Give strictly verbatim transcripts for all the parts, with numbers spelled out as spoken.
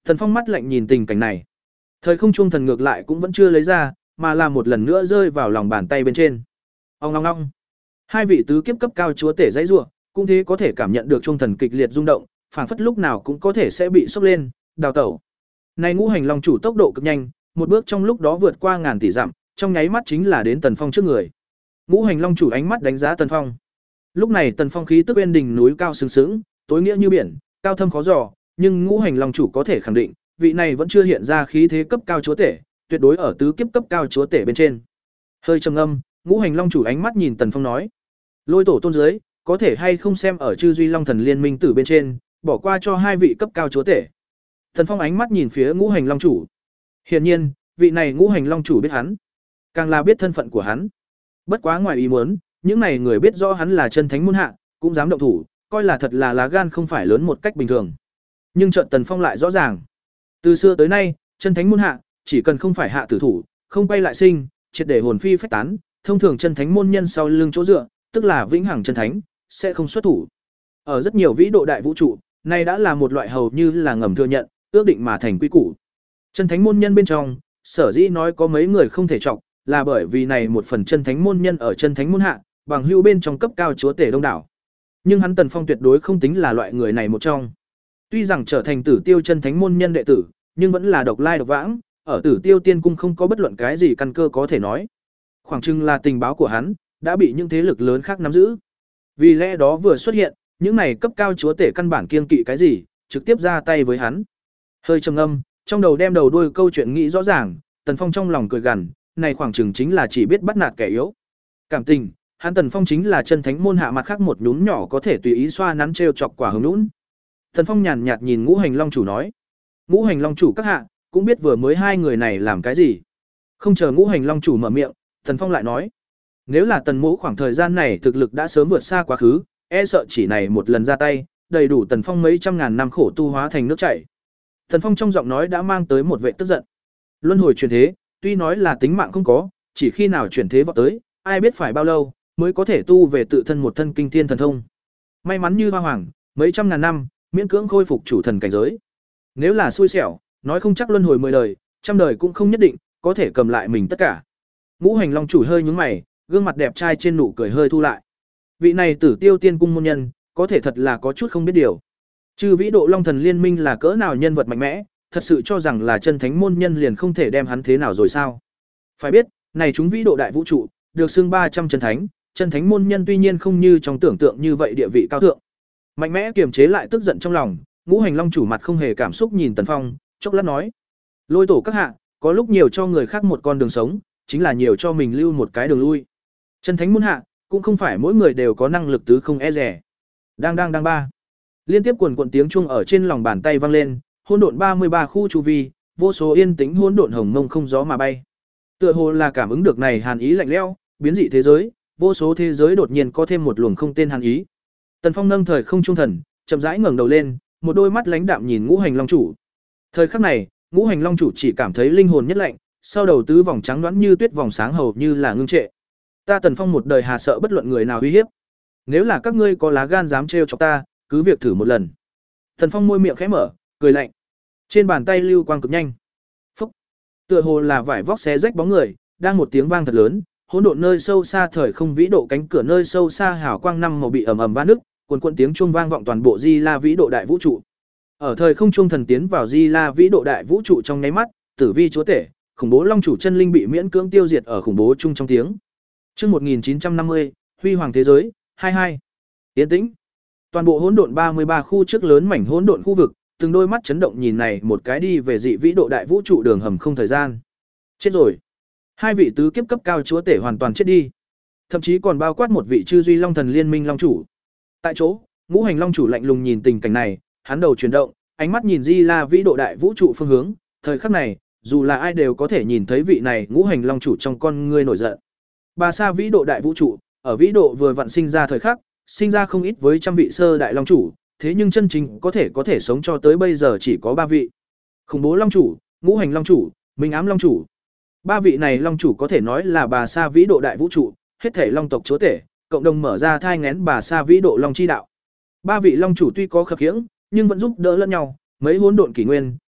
Tần Phong mắt lạnh nhìn tình cảnh này. Thời không chuông thần ngược lại cũng vẫn chưa lấy ra, mà là một lần nữa rơi vào lòng bàn tay bên trên. Ong ong ong. Hai vị tứ kiếp cấp cao chúa tể dãy rủa, cũng thế có thể cảm nhận được chuông thần kịch liệt rung động, phảng phất lúc nào cũng có thể sẽ bị sốc lên, đào tẩu. Này ngũ hành long chủ tốc độ cực nhanh, một bước trong lúc đó vượt qua ngàn tỷ dặm, trong nháy mắt chính là đến Tần Phong trước người. Ngũ hành long chủ ánh mắt đánh giá Tần Phong. Lúc này Tần Phong khí tức uyên đỉnh núi cao sừng sững, tối nghĩa như biển, cao thâm khó dò, nhưng ngũ hành long chủ có thể khẳng định, vị này vẫn chưa hiện ra khí thế cấp cao chúa tể, tuyệt đối ở tứ kiếp cấp cao chúa tể bên trên. Hơi trầm ngâm, ngũ hành long chủ ánh mắt nhìn Tần Phong nói: "Lôi tổ tôn dưới, có thể hay không xem ở Chư Duy Long Thần Liên Minh tử bên trên, bỏ qua cho hai vị cấp cao chúa tể?" Tần Phong ánh mắt nhìn phía ngũ hành long chủ. Hiển nhiên, vị này ngũ hành long chủ biết hắn, càng là biết thân phận của hắn. Bất quá ngoài ý muốn, những này người biết rõ hắn là chân thánh môn hạ, cũng dám động thủ, coi là thật là lá gan không phải lớn một cách bình thường. Nhưng chợt Tần Phong lại rõ ràng, từ xưa tới nay, chân thánh môn hạ, chỉ cần không phải hạ tử thủ, không quay lại sinh, triệt để hồn phi phách tán, thông thường chân thánh môn nhân sau lưng chỗ dựa, tức là vĩnh hằng chân thánh, sẽ không xuất thủ. Ở rất nhiều vĩ độ đại vũ trụ, nay đã là một loại hầu như là ngầm thừa nhận, ước định mà thành quy củ. Chân thánh môn nhân bên trong, sở dĩ nói có mấy người không thể trọng, là bởi vì này một phần chân thánh môn nhân ở chân thánh môn hạ, bằng hữu bên trong cấp cao chúa tể đông đảo. Nhưng hắn Tần Phong tuyệt đối không tính là loại người này một trong. Tuy rằng trở thành Tử Tiêu chân thánh môn nhân đệ tử, nhưng vẫn là độc lai độc vãng, ở Tử Tiêu Tiên cung không có bất luận cái gì căn cơ có thể nói. Khoảng chừng là tình báo của hắn đã bị những thế lực lớn khác nắm giữ. Vì lẽ đó vừa xuất hiện, những này cấp cao chúa tể căn bản kiêng kỵ cái gì, trực tiếp ra tay với hắn. Hơi trầm ngâm, trong đầu đem đầu đuôi câu chuyện nghĩ rõ ràng, Tần Phong trong lòng cười gằn, này khoảng chừng chính là chỉ biết bắt nạt kẻ yếu. Cảm tình, hắn Tần Phong chính là chân thánh môn hạ mặt khác một nhún nhỏ có thể tùy ý xoa nắn trêu chọc quả hồng nhũn. Tần Phong nhàn nhạt nhìn Ngũ Hành Long chủ nói: "Ngũ Hành Long chủ các hạ, cũng biết vừa mới hai người này làm cái gì." Không chờ Ngũ Hành Long chủ mở miệng, Tần Phong lại nói: "Nếu là Tần Mỗ khoảng thời gian này thực lực đã sớm vượt xa quá khứ, e sợ chỉ này một lần ra tay, đầy đủ Tần Phong mấy trăm ngàn năm khổ tu hóa thành nước chảy." Tần Phong trong giọng nói đã mang tới một vẻ tức giận. Luân hồi chuyển thế, tuy nói là tính mạng không có, chỉ khi nào chuyển thế vọt tới, ai biết phải bao lâu mới có thể tu về tự thân một thân kinh thiên thần thông. May mắn như Hoa Hoàng, mấy trăm ngàn năm, miễn cưỡng khôi phục chủ thần cảnh giới. Nếu là xui xẻo, nói không chắc luân hồi mười đời, trăm đời cũng không nhất định có thể cầm lại mình tất cả. Ngũ Hành Long chủ hơi nhướng mày, gương mặt đẹp trai trên nụ cười hơi thu lại. Vị này Tử Tiêu Tiên cung môn nhân, có thể thật là có chút không biết điều. Chư vĩ độ Long Thần Liên Minh là cỡ nào nhân vật mạnh mẽ, thật sự cho rằng là chân thánh môn nhân liền không thể đem hắn thế nào rồi sao? Phải biết, này chúng vĩ độ đại vũ trụ, được xưng ba trăm chân thánh, chân thánh môn nhân tuy nhiên không như trong tưởng tượng như vậy địa vị cao thượng. Mạnh mẽ kiềm chế lại tức giận trong lòng, Ngũ Hành Long chủ mặt không hề cảm xúc nhìn Tần Phong, chốc lát nói: "Lôi tổ các hạ, có lúc nhiều cho người khác một con đường sống, chính là nhiều cho mình lưu một cái đường lui. Chân thánh môn hạ, cũng không phải mỗi người đều có năng lực tứ không e rẻ." Đang đang đang ba. Liên tiếp quần quần tiếng chuông ở trên lòng bàn tay vang lên, hỗn độn ba mươi ba khu chu vi, vô số yên tĩnh hỗn độn hồng mông không gió mà bay. Tựa hồ là cảm ứng được này hàn ý lạnh lẽo, biến dị thế giới, vô số thế giới đột nhiên có thêm một luồng không tên hàn ý. Tần Phong nâng thời không trung thần, chậm rãi ngẩng đầu lên, một đôi mắt lãnh đạm nhìn Ngũ Hành Long chủ. Thời khắc này, Ngũ Hành Long chủ chỉ cảm thấy linh hồn nhất lạnh, sau đầu tứ vòng trắng đoán như tuyết vòng sáng hầu như là ngưng trệ. Ta Tần Phong một đời hà sợ bất luận người nào uy hiếp. Nếu là các ngươi có lá gan dám trêu chọc ta, cứ việc thử một lần. Tần Phong môi miệng khẽ mở, cười lạnh. Trên bàn tay lưu quang cực nhanh. Phốc. Tựa hồ là vải vóc xé rách bóng người, đang một tiếng vang thật lớn, hỗn độn nơi sâu xa thời không vĩ độ cánh cửa nơi sâu xa hào quang năm màu bị ầm ầm vang nứt, cuồn cuộn tiếng chuông vang vọng toàn bộ Di La vĩ độ đại vũ trụ. Ở thời không trung thần tiến vào Di La vĩ độ đại vũ trụ trong nháy mắt, tử vi chúa tể, khủng bố long chủ chân linh bị miễn cưỡng tiêu diệt ở khủng bố chung trong tiếng. Chương một nghìn chín trăm năm mươi, huy hoàng thế giới, hai mươi hai. Yên tĩnh. Toàn bộ hỗn độn ba mươi ba khu trước lớn mảnh hỗn độn khu vực, từng đôi mắt chấn động nhìn này một cái đi về dị vĩ độ đại vũ trụ đường hầm không thời gian. Chết rồi. Hai vị tứ kiếp cấp cao chúa tể hoàn toàn chết đi. Thậm chí còn bao quát một vị Chư Duy Long Thần Liên Minh long chủ. Tại chỗ, Ngũ Hành Long chủ lạnh lùng nhìn tình cảnh này, hắn đầu chuyển động, ánh mắt nhìn Di La vĩ độ đại vũ trụ phương hướng, thời khắc này, dù là ai đều có thể nhìn thấy vị này Ngũ Hành Long chủ trong con ngươi nổi giận. Bà Sa vĩ độ đại vũ trụ, ở vĩ độ vừa vặn sinh ra thời khắc, sinh ra không ít với trăm vị sơ đại long chủ, thế nhưng chân chính có thể có thể sống cho tới bây giờ chỉ có ba vị. Khủng bố long chủ, Ngũ Hành Long chủ, Minh Ám Long chủ. Ba vị này long chủ có thể nói là Bà Sa vĩ độ đại vũ trụ, hết thể long tộc chúa tể, cộng đồng mở ra thai nghén Bà Sa vĩ độ long chi đạo. Ba vị long chủ tuy có khập khiễng, nhưng vẫn giúp đỡ lẫn nhau, mấy hỗn độn kỷ nguyên,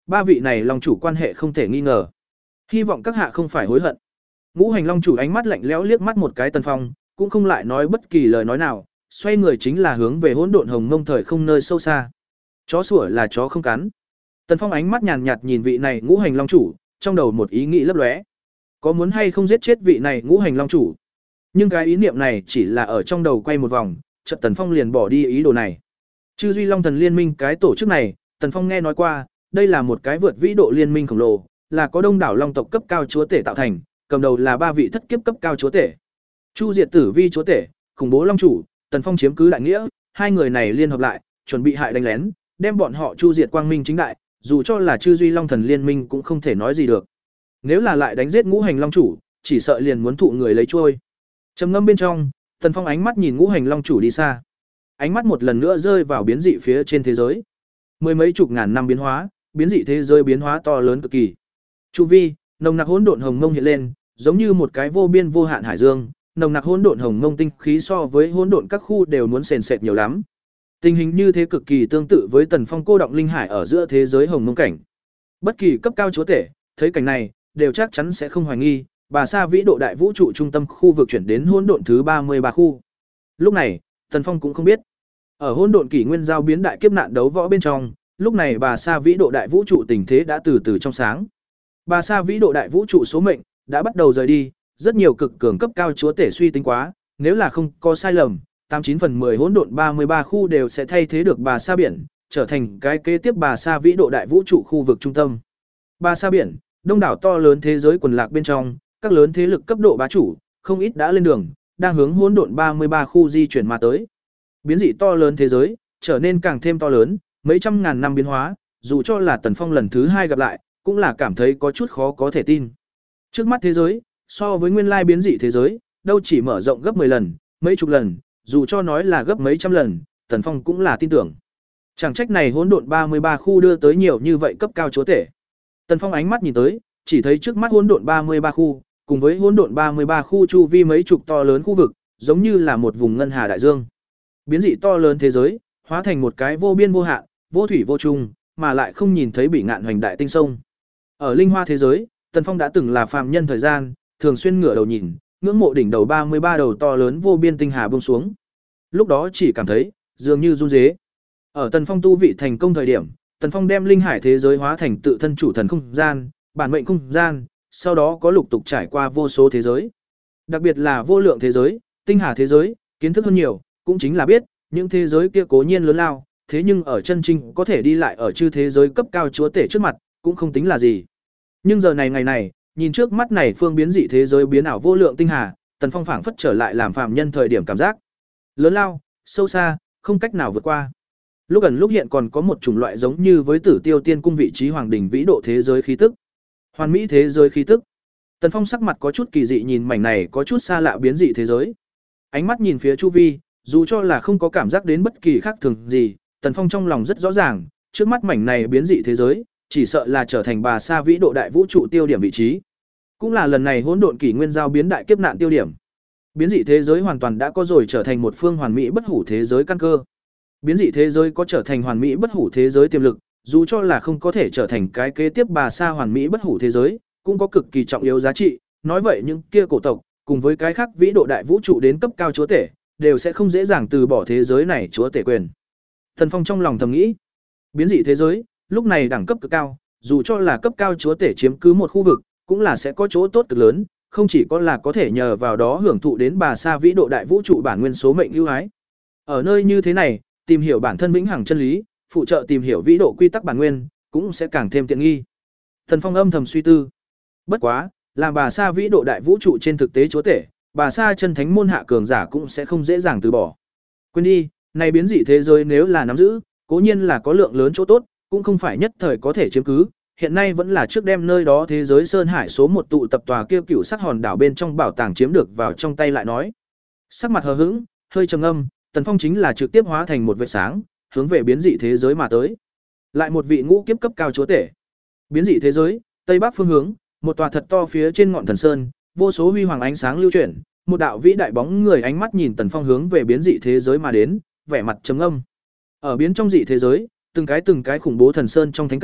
ba vị này long chủ quan hệ không thể nghi ngờ. Hy vọng các hạ không phải hối hận. Ngũ hành long chủ ánh mắt lạnh lẽo liếc mắt một cái Tần Phong, cũng không lại nói bất kỳ lời nói nào, xoay người chính là hướng về hỗn độn hồng mông thời không nơi sâu xa. Chó sủa là chó không cắn. Tần Phong ánh mắt nhàn nhạt nhìn vị này ngũ hành long chủ, trong đầu một ý nghĩ lấp lóe. Có muốn hay không giết chết vị này ngũ hành long chủ? Nhưng cái ý niệm này chỉ là ở trong đầu quay một vòng, chợt Tần Phong liền bỏ đi ý đồ này. Chư Duy Long Thần Liên Minh cái tổ chức này, Tần Phong nghe nói qua, đây là một cái vượt vĩ độ liên minh khổng lồ, là có đông đảo long tộc cấp cao chúa tể tạo thành, cầm đầu là ba vị thất kiếp cấp cao chúa tể. Chu Diệt Tử Vi chúa tể, khủng bố long chủ, Tần Phong chiếm cứ đại nghĩa, hai người này liên hợp lại, chuẩn bị hại đánh lén, đem bọn họ chu diệt quang minh chính đại, dù cho là Chư Duy Long Thần Liên Minh cũng không thể nói gì được. Nếu là lại đánh giết ngũ hành long chủ, chỉ sợ liền muốn thụ người lấy trôi. Trầm ngâm bên trong, Tần Phong ánh mắt nhìn ngũ hành long chủ đi xa. Ánh mắt một lần nữa rơi vào biến dị phía trên thế giới. Mười mấy chục ngàn năm biến hóa, biến dị thế giới biến hóa to lớn cực kỳ. Chu vi, nồng nặc hỗn độn hồng mông hiện lên, giống như một cái vô biên vô hạn hải dương, nồng nặc hỗn độn hồng mông tinh khí so với hỗn độn các khu đều muốn sền sệt nhiều lắm. Tình hình như thế cực kỳ tương tự với Tần Phong cô động linh hải ở giữa thế giới hồng mông cảnh. Bất kỳ cấp cao chúa tể, thấy cảnh này, đều chắc chắn sẽ không hoài nghi, bà Sa vĩ độ đại vũ trụ trung tâm khu vực chuyển đến hỗn độn thứ ba mươi ba khu. Lúc này, Tần Phong cũng không biết. Ở hỗn độn kỷ nguyên giao biến đại kiếp nạn đấu võ bên trong, lúc này bà Sa vĩ độ đại vũ trụ tình thế đã từ từ trong sáng. Bà Sa vĩ độ đại vũ trụ số mệnh đã bắt đầu rời đi, rất nhiều cực cường cấp cao chúa tể suy tính quá, nếu là không có sai lầm, tám chín phần mười hỗn độn ba mươi ba khu đều sẽ thay thế được bà Sa biển, trở thành cái kế tiếp bà Sa vĩ độ đại vũ trụ khu vực trung tâm. Bà Sa biển, đông đảo to lớn thế giới quần lạc bên trong, các lớn thế lực cấp độ bá chủ, không ít đã lên đường, đang hướng hỗn độn ba mươi ba khu di chuyển mà tới. Biến dị to lớn thế giới, trở nên càng thêm to lớn, mấy trăm ngàn năm biến hóa, dù cho là Tần Phong lần thứ hai gặp lại, cũng là cảm thấy có chút khó có thể tin. Trước mắt thế giới, so với nguyên lai biến dị thế giới, đâu chỉ mở rộng gấp mười lần, mấy chục lần, dù cho nói là gấp mấy trăm lần, Tần Phong cũng là tin tưởng. Chẳng trách này hỗn độn ba mươi ba khu đưa tới nhiều như vậy cấp cao chúa tể. Tần Phong ánh mắt nhìn tới, chỉ thấy trước mắt hỗn độn ba mươi ba khu, cùng với hỗn độn ba mươi ba khu chu vi mấy chục to lớn khu vực, giống như là một vùng ngân hà đại dương. Biến dị to lớn thế giới, hóa thành một cái vô biên vô hạn, vô thủy vô chung, mà lại không nhìn thấy bị ngạn hoành đại tinh sông. Ở linh hoa thế giới, Tần Phong đã từng là phàm nhân thời gian, thường xuyên ngửa đầu nhìn, ngưỡng mộ đỉnh đầu ba mươi ba đầu to lớn vô biên tinh hà buông xuống. Lúc đó chỉ cảm thấy dường như run rế. Ở Tần Phong tu vị thành công thời điểm, Tần Phong đem linh hải thế giới hóa thành tự thân chủ thần không gian, bản mệnh không gian, sau đó có lục tục trải qua vô số thế giới. Đặc biệt là vô lượng thế giới, tinh hà thế giới, kiến thức hơn nhiều, cũng chính là biết, những thế giới kia cố nhiên lớn lao, thế nhưng ở chân chính có thể đi lại ở chư thế giới cấp cao chúa tể trước mặt, cũng không tính là gì. Nhưng giờ này ngày này, nhìn trước mắt này phương biến dị thế giới biến ảo vô lượng tinh hà, Tần Phong phảng phất trở lại làm phàm nhân thời điểm cảm giác lớn lao, sâu xa, không cách nào vượt qua. Lúc gần lúc hiện còn có một chủng loại giống như với Tử Tiêu Tiên cung vị trí hoàng đỉnh vĩ độ thế giới khí tức. Hoàn mỹ thế giới khí tức. Tần Phong sắc mặt có chút kỳ dị nhìn mảnh này có chút xa lạ biến dị thế giới. Ánh mắt nhìn phía chu vi, dù cho là không có cảm giác đến bất kỳ khác thường gì, Tần Phong trong lòng rất rõ ràng, trước mắt mảnh này biến dị thế giới, chỉ sợ là trở thành bà Sa vĩ độ đại vũ trụ tiêu điểm vị trí. Cũng là lần này hỗn độn kỷ nguyên giao biến đại kiếp nạn tiêu điểm. Biến dị thế giới hoàn toàn đã có rồi trở thành một phương hoàn mỹ bất hủ thế giới căn cơ. Biến dị thế giới có trở thành hoàn mỹ bất hủ thế giới tiềm lực, dù cho là không có thể trở thành cái kế tiếp bà Sa hoàn mỹ bất hủ thế giới, cũng có cực kỳ trọng yếu giá trị. Nói vậy những kia cổ tộc, cùng với cái khác vĩ độ đại vũ trụ đến cấp cao chúa tể, đều sẽ không dễ dàng từ bỏ thế giới này chúa tể quyền. Tần Phong trong lòng thầm nghĩ, biến dị thế giới, lúc này đẳng cấp cực cao, dù cho là cấp cao chúa tể chiếm cứ một khu vực, cũng là sẽ có chỗ tốt cực lớn, không chỉ có là có thể nhờ vào đó hưởng thụ đến bà Sa vĩ độ đại vũ trụ bản nguyên số mệnh ưu ái. Ở nơi như thế này, tìm hiểu bản thân vĩnh hằng chân lý, phụ trợ tìm hiểu vĩ độ quy tắc bản nguyên, cũng sẽ càng thêm tiện nghi. Tần Phong âm thầm suy tư. Bất quá, làm bà Sa vĩ độ đại vũ trụ trên thực tế chúa tể, bà Sa chân thánh môn hạ cường giả cũng sẽ không dễ dàng từ bỏ. Quên đi, này biến dị thế giới nếu là nắm giữ, cố nhiên là có lượng lớn chỗ tốt, cũng không phải nhất thời có thể chiếm cứ, hiện nay vẫn là trước đem nơi đó thế giới sơn hải số một tụ tập tòa kia cựu sắc hòn đảo bên trong bảo tàng chiếm được vào trong tay lại nói. Sắc mặt hờ hững, hơi trầm ngâm, Tần Phong chính là trực tiếp hóa thành một vệt sáng, hướng về biến dị thế giới mà tới. Lại một vị ngũ kiếp cấp cao chúa tể. Biến dị thế giới, tây bắc phương hướng, một tòa thật to phía trên ngọn thần sơn, vô số huy hoàng ánh sáng lưu chuyển, một đạo vĩ đại bóng người ánh mắt nhìn Tần Phong hướng về biến dị thế giới mà đến, vẻ mặt trầm ngâm. Ở biến trong dị thế giới, từng cái từng cái khủng bố thần sơn trong thánh cảnh,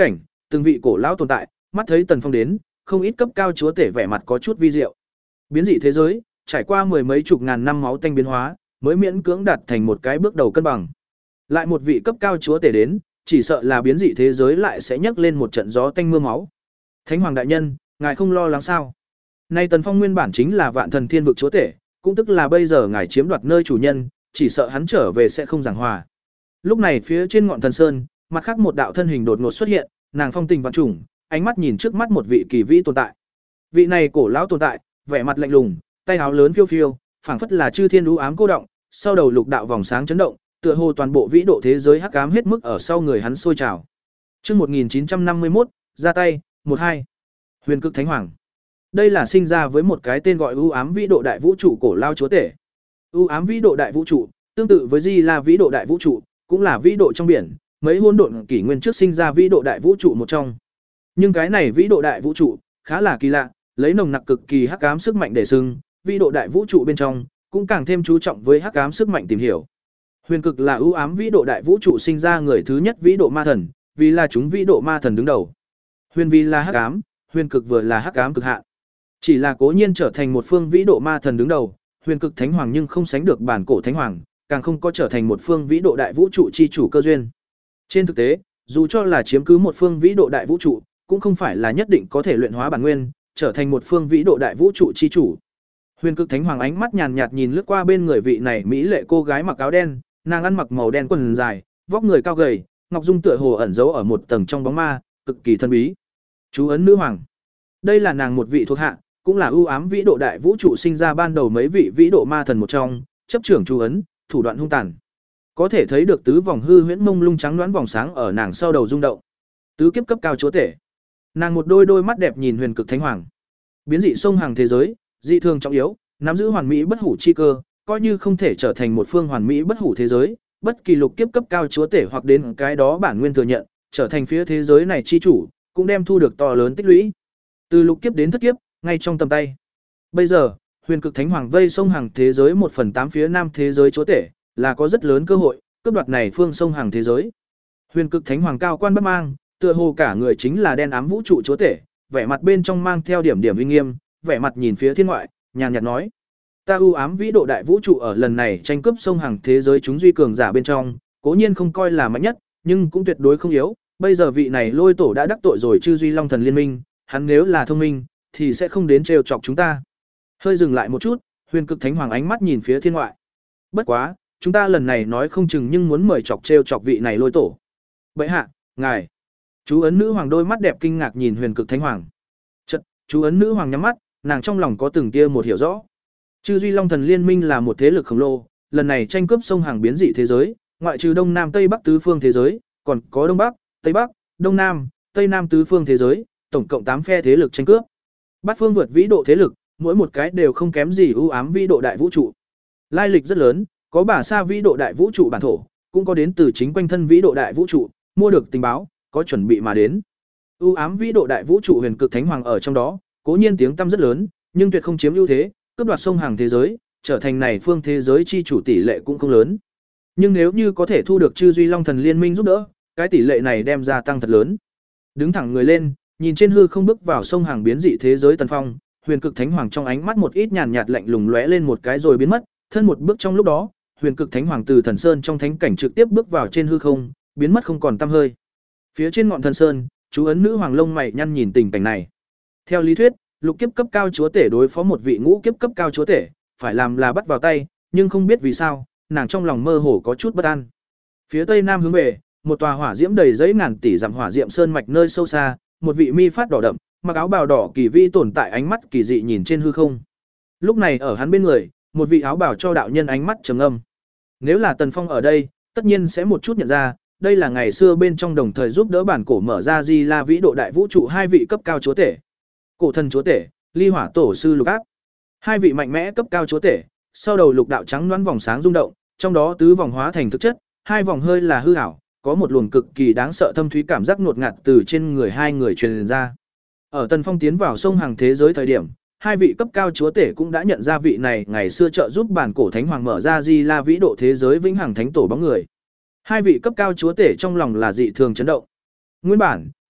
từng vị cổ lão tồn tại, mắt thấy Tần Phong đến, không ít cấp cao chúa tể vẻ mặt có chút vi diệu. Biến dị thế giới, trải qua mười mấy chục ngàn năm máu tanh biến hóa, mới miễn cưỡng đạt thành một cái bước đầu cân bằng. Lại một vị cấp cao chúa tể đến, chỉ sợ là biến dị thế giới lại sẽ nhấc lên một trận gió tanh mưa máu. Thánh hoàng đại nhân, ngài không lo lắng sao? Nay Tần Phong nguyên bản chính là Vạn Thần Thiên vực chúa tể, cũng tức là bây giờ ngài chiếm đoạt nơi chủ nhân, chỉ sợ hắn trở về sẽ không giảng hòa. Lúc này phía trên ngọn thần sơn, mặt khác một đạo thân hình đột ngột xuất hiện, nàng phong tình vạn trùng, ánh mắt nhìn trước mắt một vị kỳ vĩ tồn tại. Vị này cổ lão tồn tại, vẻ mặt lạnh lùng, tay áo lớn phiêu phiêu, phảng phất là chư thiên u ám cô động, sau đầu lục đạo vòng sáng chấn động, tựa hồ toàn bộ vĩ độ thế giới hắc ám hết mức ở sau người hắn sôi trào. Chương một nghìn chín trăm năm mươi mốt, ra tay, một hai. Huyền Cực Thánh Hoàng. Đây là sinh ra với một cái tên gọi u ám vĩ độ đại vũ trụ cổ lao chúa tể. U ám vĩ độ đại vũ trụ, tương tự với Di La vĩ độ đại vũ trụ, cũng là vĩ độ trong biển, mấy hỗn độn kỷ nguyên trước sinh ra vĩ độ đại vũ trụ một trong. Nhưng cái này vĩ độ đại vũ trụ khá là kỳ lạ, lấy nồng nặc cực kỳ hắc ám sức mạnh để xưng, vĩ độ đại vũ trụ bên trong cũng càng thêm chú trọng với hắc ám sức mạnh tìm hiểu. Huyền Cực là ưu ám vĩ độ đại vũ trụ sinh ra người thứ nhất vĩ độ ma thần, vì là chúng vĩ độ ma thần đứng đầu. Huyền vì là hắc ám, Huyền Cực vừa là hắc ám cực hạn. Chỉ là cố nhiên trở thành một phương vĩ độ ma thần đứng đầu, Huyền Cực Thánh Hoàng nhưng không sánh được bản cổ Thánh Hoàng, càng không có trở thành một phương vĩ độ đại vũ trụ chi chủ cơ duyên. Trên thực tế, dù cho là chiếm cứ một phương vĩ độ đại vũ trụ, cũng không phải là nhất định có thể luyện hóa bản nguyên, trở thành một phương vĩ độ đại vũ trụ chi chủ. Huyền Cực Thánh Hoàng ánh mắt nhàn nhạt nhìn lướt qua bên người vị này mỹ lệ cô gái mặc áo đen, nàng ăn mặc màu đen quần dài, vóc người cao gầy, ngọc dung tựa hồ ẩn giấu ở một tầng trong bóng ma, cực kỳ thân bí. Chú ấn nữ hoàng. Đây là nàng một vị thuộc hạ, cũng là ưu ám vĩ độ đại vũ trụ sinh ra ban đầu mấy vị vĩ độ ma thần một trong, chấp trưởng chú ấn, thủ đoạn hung tàn. Có thể thấy được tứ vòng hư huyễn mông lung trắng đoán vòng sáng ở nàng sau đầu rung động. Tứ kiếp cấp cao chúa tể. Nàng một đôi đôi mắt đẹp nhìn Huyền Cực Thánh Hoàng. Biến dị sông hàng thế giới, dị thường trọng yếu, nắm giữ hoàn mỹ bất hủ chi cơ, coi như không thể trở thành một phương hoàn mỹ bất hủ thế giới, bất kỳ lục kiếp cấp cao chúa tể hoặc đến cái đó bản nguyên thừa nhận, trở thành phía thế giới này chi chủ, cũng đem thu được to lớn tích lũy. Từ lục kiếp đến thất kiếp, ngay trong tầm tay. Bây giờ, Huyền Cực Thánh Hoàng vây sông hàng thế giới một phần tám phía nam thế giới chúa tể, là có rất lớn cơ hội cướp đoạt này phương sông hàng thế giới. Huyền Cực Thánh Hoàng cao quan bất mang, tựa hồ cả người chính là đen ám vũ trụ chúa tể, vẻ mặt bên trong mang theo điểm điểm uy nghiêm, vẻ mặt nhìn phía thiên ngoại, nhàn nhạt nói: "Ta ưu ám vĩ độ đại vũ trụ ở lần này tranh cướp sông hàng thế giới chúng duy cường giả bên trong, cố nhiên không coi là mạnh nhất, nhưng cũng tuyệt đối không yếu. Bây giờ vị này Lôi Tổ đã đắc tội rồi chư duy Long Thần liên minh, hắn nếu là thông minh thì sẽ không đến trêu chọc chúng ta." Hơi dừng lại một chút, Huyền Cực Thánh Hoàng ánh mắt nhìn phía thiên ngoại. "Bất quá, chúng ta lần này nói không chừng nhưng muốn mời chọc trêu chọc vị này Lôi Tổ." "Bệ hạ, ngài." Chú ấn nữ hoàng đôi mắt đẹp kinh ngạc nhìn Huyền Cực Thánh Hoàng. Chợt, chú ấn nữ hoàng nhắm mắt, nàng trong lòng có từng tia một hiểu rõ. Chư duy Long Thần liên minh là một thế lực khổng lồ, lần này tranh cướp sông hàng biến dị thế giới, ngoại trừ Đông Nam Tây Bắc tứ phương thế giới, còn có Đông Bắc, Tây Bắc, Đông Nam, Tây Nam tứ phương thế giới, tổng cộng tám phe thế lực tranh cướp. Bát phương vượt vĩ độ thế lực, mỗi một cái đều không kém gì ưu ám vĩ độ đại vũ trụ. Lai lịch rất lớn, có bả xa vĩ độ đại vũ trụ bản thổ, cũng có đến từ chính quanh thân vĩ độ đại vũ trụ, mua được tình báo, có chuẩn bị mà đến. Ưu ám vĩ độ đại vũ trụ Huyền Cực Thánh Hoàng ở trong đó, cố nhiên tiếng tăm rất lớn, nhưng tuyệt không chiếm ưu thế, cướp đoạt sông hàng thế giới, trở thành này phương thế giới chi chủ tỷ lệ cũng không lớn. Nhưng nếu như có thể thu được chư duy Long Thần liên minh giúp đỡ, cái tỷ lệ này đem gia tăng thật lớn. Đứng thẳng người lên, nhìn trên hư không bước vào sông hàng biến dị thế giới Tần Phong, Huyền Cực Thánh Hoàng trong ánh mắt một ít nhàn nhạt lạnh lùng lóe lên một cái rồi biến mất, thân một bước trong lúc đó, Huyền Cực Thánh Hoàng từ thần sơn trong thánh cảnh trực tiếp bước vào trên hư không, biến mất không còn tăm hơi. Phía trên ngọn thần sơn, chú ấn nữ hoàng lông mày nhăn nhìn tình cảnh này. Theo lý thuyết, lục kiếp cấp cao chúa tể đối phó một vị ngũ kiếp cấp cao chúa tể, phải làm là bắt vào tay, nhưng không biết vì sao, nàng trong lòng mơ hồ có chút bất an. Phía tây nam hướng về, một tòa hỏa diễm đầy giấy ngàn tỷ dặm hỏa diệm sơn mạch nơi sâu xa, một vị mi phát đỏ đậm, mặc áo bào đỏ kỳ vi tồn tại ánh mắt kỳ dị nhìn trên hư không. Lúc này ở hắn bên người, một vị áo bào cho đạo nhân ánh mắt trầm âm. Nếu là Tần Phong ở đây, tất nhiên sẽ một chút nhận ra, đây là ngày xưa bên trong đồng thời giúp đỡ bản cổ mở ra Di La vĩ độ đại vũ trụ hai vị cấp cao chúa tể. Cổ thần chúa tể, Ly Hỏa tổ sư Lục Áp. Hai vị mạnh mẽ cấp cao chúa tể, sau đầu lục đạo trắng loáng vòng sáng rung động, trong đó tứ vòng hóa thành thực chất, hai vòng hơi là hư ảo, có một luồng cực kỳ đáng sợ thâm thúy cảm giác ngột ngạt từ trên người hai người truyền ra. Ở Tần Phong tiến vào sông hàng thế giới thời điểm, hai vị cấp cao chúa tể cũng đã nhận ra vị này ngày xưa trợ giúp bản cổ thánh hoàng mở ra Di La vĩ độ thế giới vĩnh hằng thánh tổ bóng người. Hai vị cấp cao chúa tể trong lòng là dị thường chấn động. Nguyên bản,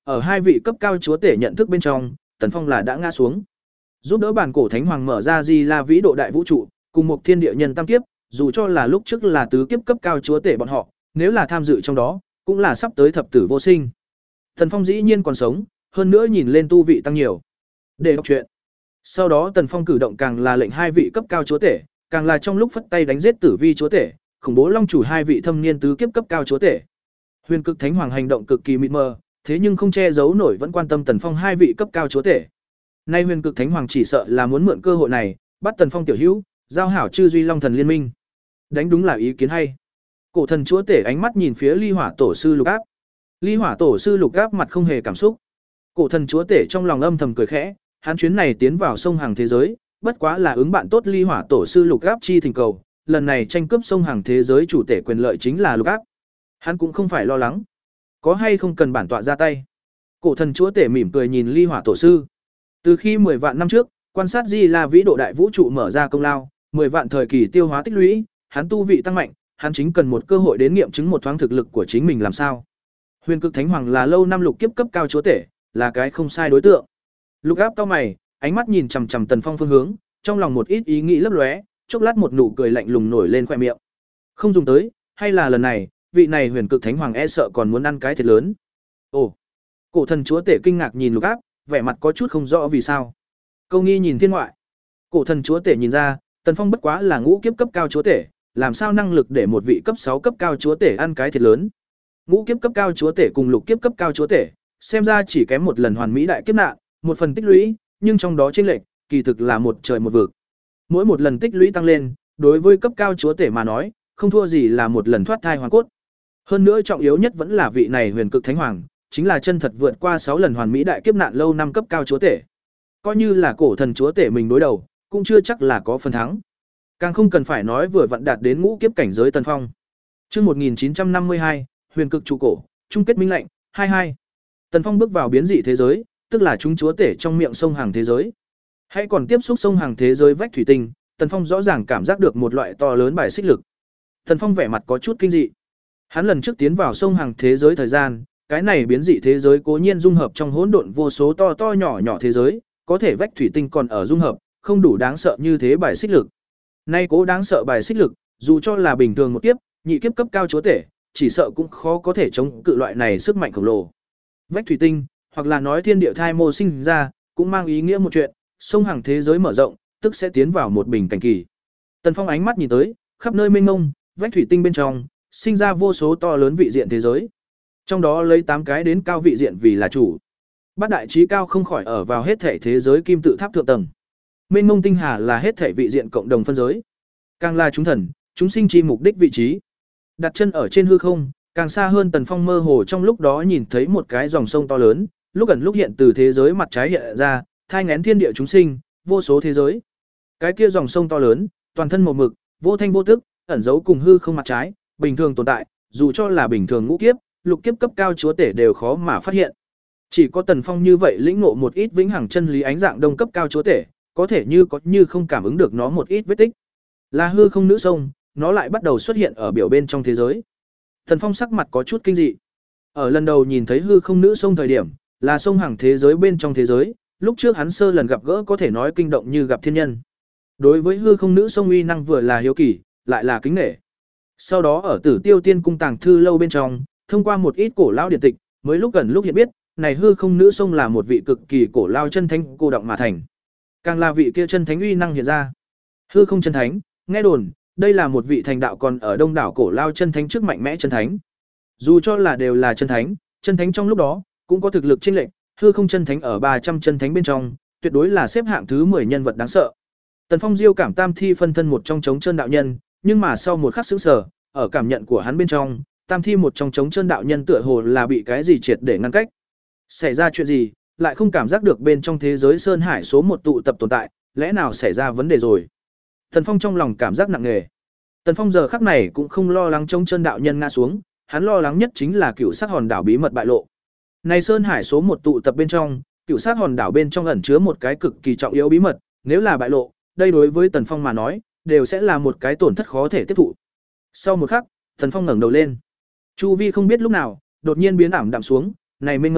Ở hai vị cấp cao chúa tể nhận thức bên trong, Tần Phong là đã ngã xuống. Giúp đỡ bản cổ thánh hoàng mở ra Di La vĩ độ đại vũ trụ, cùng một thiên địa nhân tam kiếp, dù cho là lúc trước là tứ kiếp cấp cao chúa tể bọn họ, nếu là tham dự trong đó, cũng là sắp tới thập tử vô sinh. Tần Phong dĩ nhiên còn sống, hơn nữa nhìn lên tu vị tăng nhiều. Để đọc truyện. Sau đó Tần Phong cử động càng là lệnh hai vị cấp cao chúa tể, càng là trong lúc phất tay đánh giết Tử Vi chúa tể, khủng bố long chủ hai vị thâm niên tứ kiếp cấp cao chúa tể. Huyền Cực Thánh Hoàng hành động cực kỳ mịt mờ, thế nhưng không che giấu nổi vẫn quan tâm Tần Phong hai vị cấp cao chúa tể. Nay Huyền Cực Thánh Hoàng chỉ sợ là muốn mượn cơ hội này, bắt Tần Phong tiểu hữu, giao hảo chư duy long thần liên minh. Đánh đúng là ý kiến hay. Cổ thần chúa tể ánh mắt nhìn phía Ly Hỏa tổ sư Lục Áp. Ly Hỏa tổ sư Lục Áp mặt không hề cảm xúc. Cổ thần chúa tể trong lòng âm thầm cười khẽ, hắn chuyến này tiến vào sông hàng thế giới, bất quá là ứng bạn tốt Ly Hỏa tổ sư Lục Áp chi thỉnh cầu, lần này tranh cướp sông hàng thế giới chủ tể quyền lợi chính là Lục Áp. Hắn cũng không phải lo lắng, có hay không cần bản tọa ra tay. Cổ thần chúa tể mỉm cười nhìn Ly Hỏa tổ sư. Từ khi mười vạn năm trước, quan sát Di La vĩ độ đại vũ trụ mở ra công lao, mười vạn thời kỳ tiêu hóa tích lũy, hắn tu vị tăng mạnh, hắn chính cần một cơ hội đến nghiệm chứng một thoáng thực lực của chính mình làm sao. Huyền Cực Thánh Hoàng là lâu năm lục kiếp cấp cao chúa tể, là cái không sai đối tượng. Lục Áp cao mày, ánh mắt nhìn chằm chằm Tần Phong phương hướng, trong lòng một ít ý nghĩ lấp lóe, chốc lát một nụ cười lạnh lùng nổi lên khóe miệng. Không dùng tới, hay là lần này, vị này Huyền Cực Thánh Hoàng e sợ còn muốn ăn cái thiệt lớn. Ồ. Cổ thần chúa tể kinh ngạc nhìn Lục Áp, vẻ mặt có chút không rõ vì sao. Câu nghi nhìn thiên ngoại. Cổ thần chúa tể nhìn ra, Tần Phong bất quá là ngũ kiếp cấp cao chúa tể, làm sao năng lực để một vị cấp sáu cấp cao chúa tể ăn cái thiệt lớn. Ngũ kiếp cấp cao chúa tể cùng lục kiếp cấp cao chúa tể, xem ra chỉ kém một lần hoàn mỹ đại kiếp nạn, một phần tích lũy, nhưng trong đó chênh lệch, kỳ thực là một trời một vực. Mỗi một lần tích lũy tăng lên, đối với cấp cao chúa tể mà nói, không thua gì là một lần thoát thai hoàn cốt. Hơn nữa trọng yếu nhất vẫn là vị này Huyền Cực Thánh Hoàng, chính là chân thật vượt qua sáu lần hoàn mỹ đại kiếp nạn lâu năm cấp cao chúa tể. Coi như là cổ thần chúa tể mình đối đầu, cũng chưa chắc là có phần thắng. Càng không cần phải nói vừa vặn đạt đến ngũ kiếp cảnh giới Tần Phong. Chương một nghìn chín trăm năm mươi hai, Huyền Cực trụ cổ, chung kết minh lệnh, hai mươi hai. Tần Phong bước vào biến dị thế giới, tức là chúng chúa tể trong miệng sông hàng thế giới. Hãy còn tiếp xúc sông hàng thế giới vách thủy tinh, Tần Phong rõ ràng cảm giác được một loại to lớn bài xích lực. Tần Phong vẻ mặt có chút kinh dị. Hắn lần trước tiến vào sông hàng thế giới thời gian, cái này biến dị thế giới cố nhiên dung hợp trong hỗn độn vô số to to nhỏ nhỏ thế giới, có thể vách thủy tinh còn ở dung hợp, không đủ đáng sợ như thế bài xích lực. Nay cố đáng sợ bài xích lực, dù cho là bình thường một kiếp, nhị kiếp cấp cao chúa tể, chỉ sợ cũng khó có thể chống cự loại này sức mạnh khổng lồ. Vách thủy tinh, hoặc là nói thiên địa thai mô sinh ra, cũng mang ý nghĩa một chuyện, sông hàng thế giới mở rộng, tức sẽ tiến vào một bình cảnh kỳ. Tần Phong ánh mắt nhìn tới, khắp nơi mênh mông, vách thủy tinh bên trong, sinh ra vô số to lớn vị diện thế giới. Trong đó lấy tám cái đến cao vị diện vì là chủ. Bát đại trí cao không khỏi ở vào hết thể thế giới kim tự tháp thượng tầng. Mênh mông tinh hà là hết thể vị diện cộng đồng phân giới. Càng là chúng thần, chúng sinh chi mục đích vị trí. Đặt chân ở trên hư không, càng xa hơn Tần Phong mơ hồ trong lúc đó nhìn thấy một cái dòng sông to lớn, lúc ẩn lúc hiện từ thế giới mặt trái hiện ra, thai nghén thiên địa chúng sinh, vô số thế giới. Cái kia dòng sông to lớn, toàn thân màu mực, vô thanh vô tức, ẩn giấu cùng hư không mặt trái, bình thường tồn tại, dù cho là bình thường ngũ kiếp, lục kiếp cấp cao chúa tể đều khó mà phát hiện. Chỉ có Tần Phong như vậy lĩnh ngộ một ít vĩnh hằng chân lý ánh dạng đông cấp cao chúa tể, có thể như có như không cảm ứng được nó một ít vết tích. Là hư không nữ sông, nó lại bắt đầu xuất hiện ở biểu bên trong thế giới. Tần Phong sắc mặt có chút kinh dị. Ở lần đầu nhìn thấy hư không nữ sông thời điểm, là sông hàng thế giới bên trong thế giới, lúc trước hắn sơ lần gặp gỡ có thể nói kinh động như gặp thiên nhân. Đối với hư không nữ sông uy năng vừa là hiếu kỳ, lại là kính nể. Sau đó ở Tử Tiêu Tiên cung tàng thư lâu bên trong, thông qua một ít cổ lao điển tịch, mới lúc gần lúc hiện biết, này hư không nữ sông là một vị cực kỳ cổ lao chân thánh cô động mà thành. Càng là vị kia chân thánh uy năng hiện ra. Hư không chân thánh, nghe đồn, đây là một vị thành đạo còn ở đông đảo cổ lao chân thánh trước mạnh mẽ chân thánh. Dù cho là đều là chân thánh, chân thánh trong lúc đó cũng có thực lực chênh lệch, hư không chân thánh ở ba trăm chân thánh bên trong, tuyệt đối là xếp hạng thứ mười nhân vật đáng sợ. Tần Phong diêu cảm tam thi phân thân một trong chống chân đạo nhân, nhưng mà sau một khắc sững sờ, ở cảm nhận của hắn bên trong, tam thi một trong chống chân đạo nhân tựa hồ là bị cái gì triệt để ngăn cách. Xảy ra chuyện gì, lại không cảm giác được bên trong thế giới sơn hải số một tụ tập tồn tại, lẽ nào xảy ra vấn đề rồi? Tần Phong trong lòng cảm giác nặng nề. Tần Phong giờ khắc này cũng không lo lắng chống chân đạo nhân ngã xuống, hắn lo lắng nhất chính là cựu sắc hòn đảo bí mật bại lộ. Này sơn hải số một tụ tập bên trong, cựu sắc hòn đảo bên trong ẩn chứa một cái cực kỳ trọng yếu bí mật, nếu là bại lộ, đây đối với Tần Phong mà nói, đều sẽ là một cái tổn thất khó thể tiếp thụ. Sau một khắc, Tần Phong ngẩng đầu lên. Chu vi không biết lúc nào, đột nhiên biến ảm đạm xuống, này mênh ngông,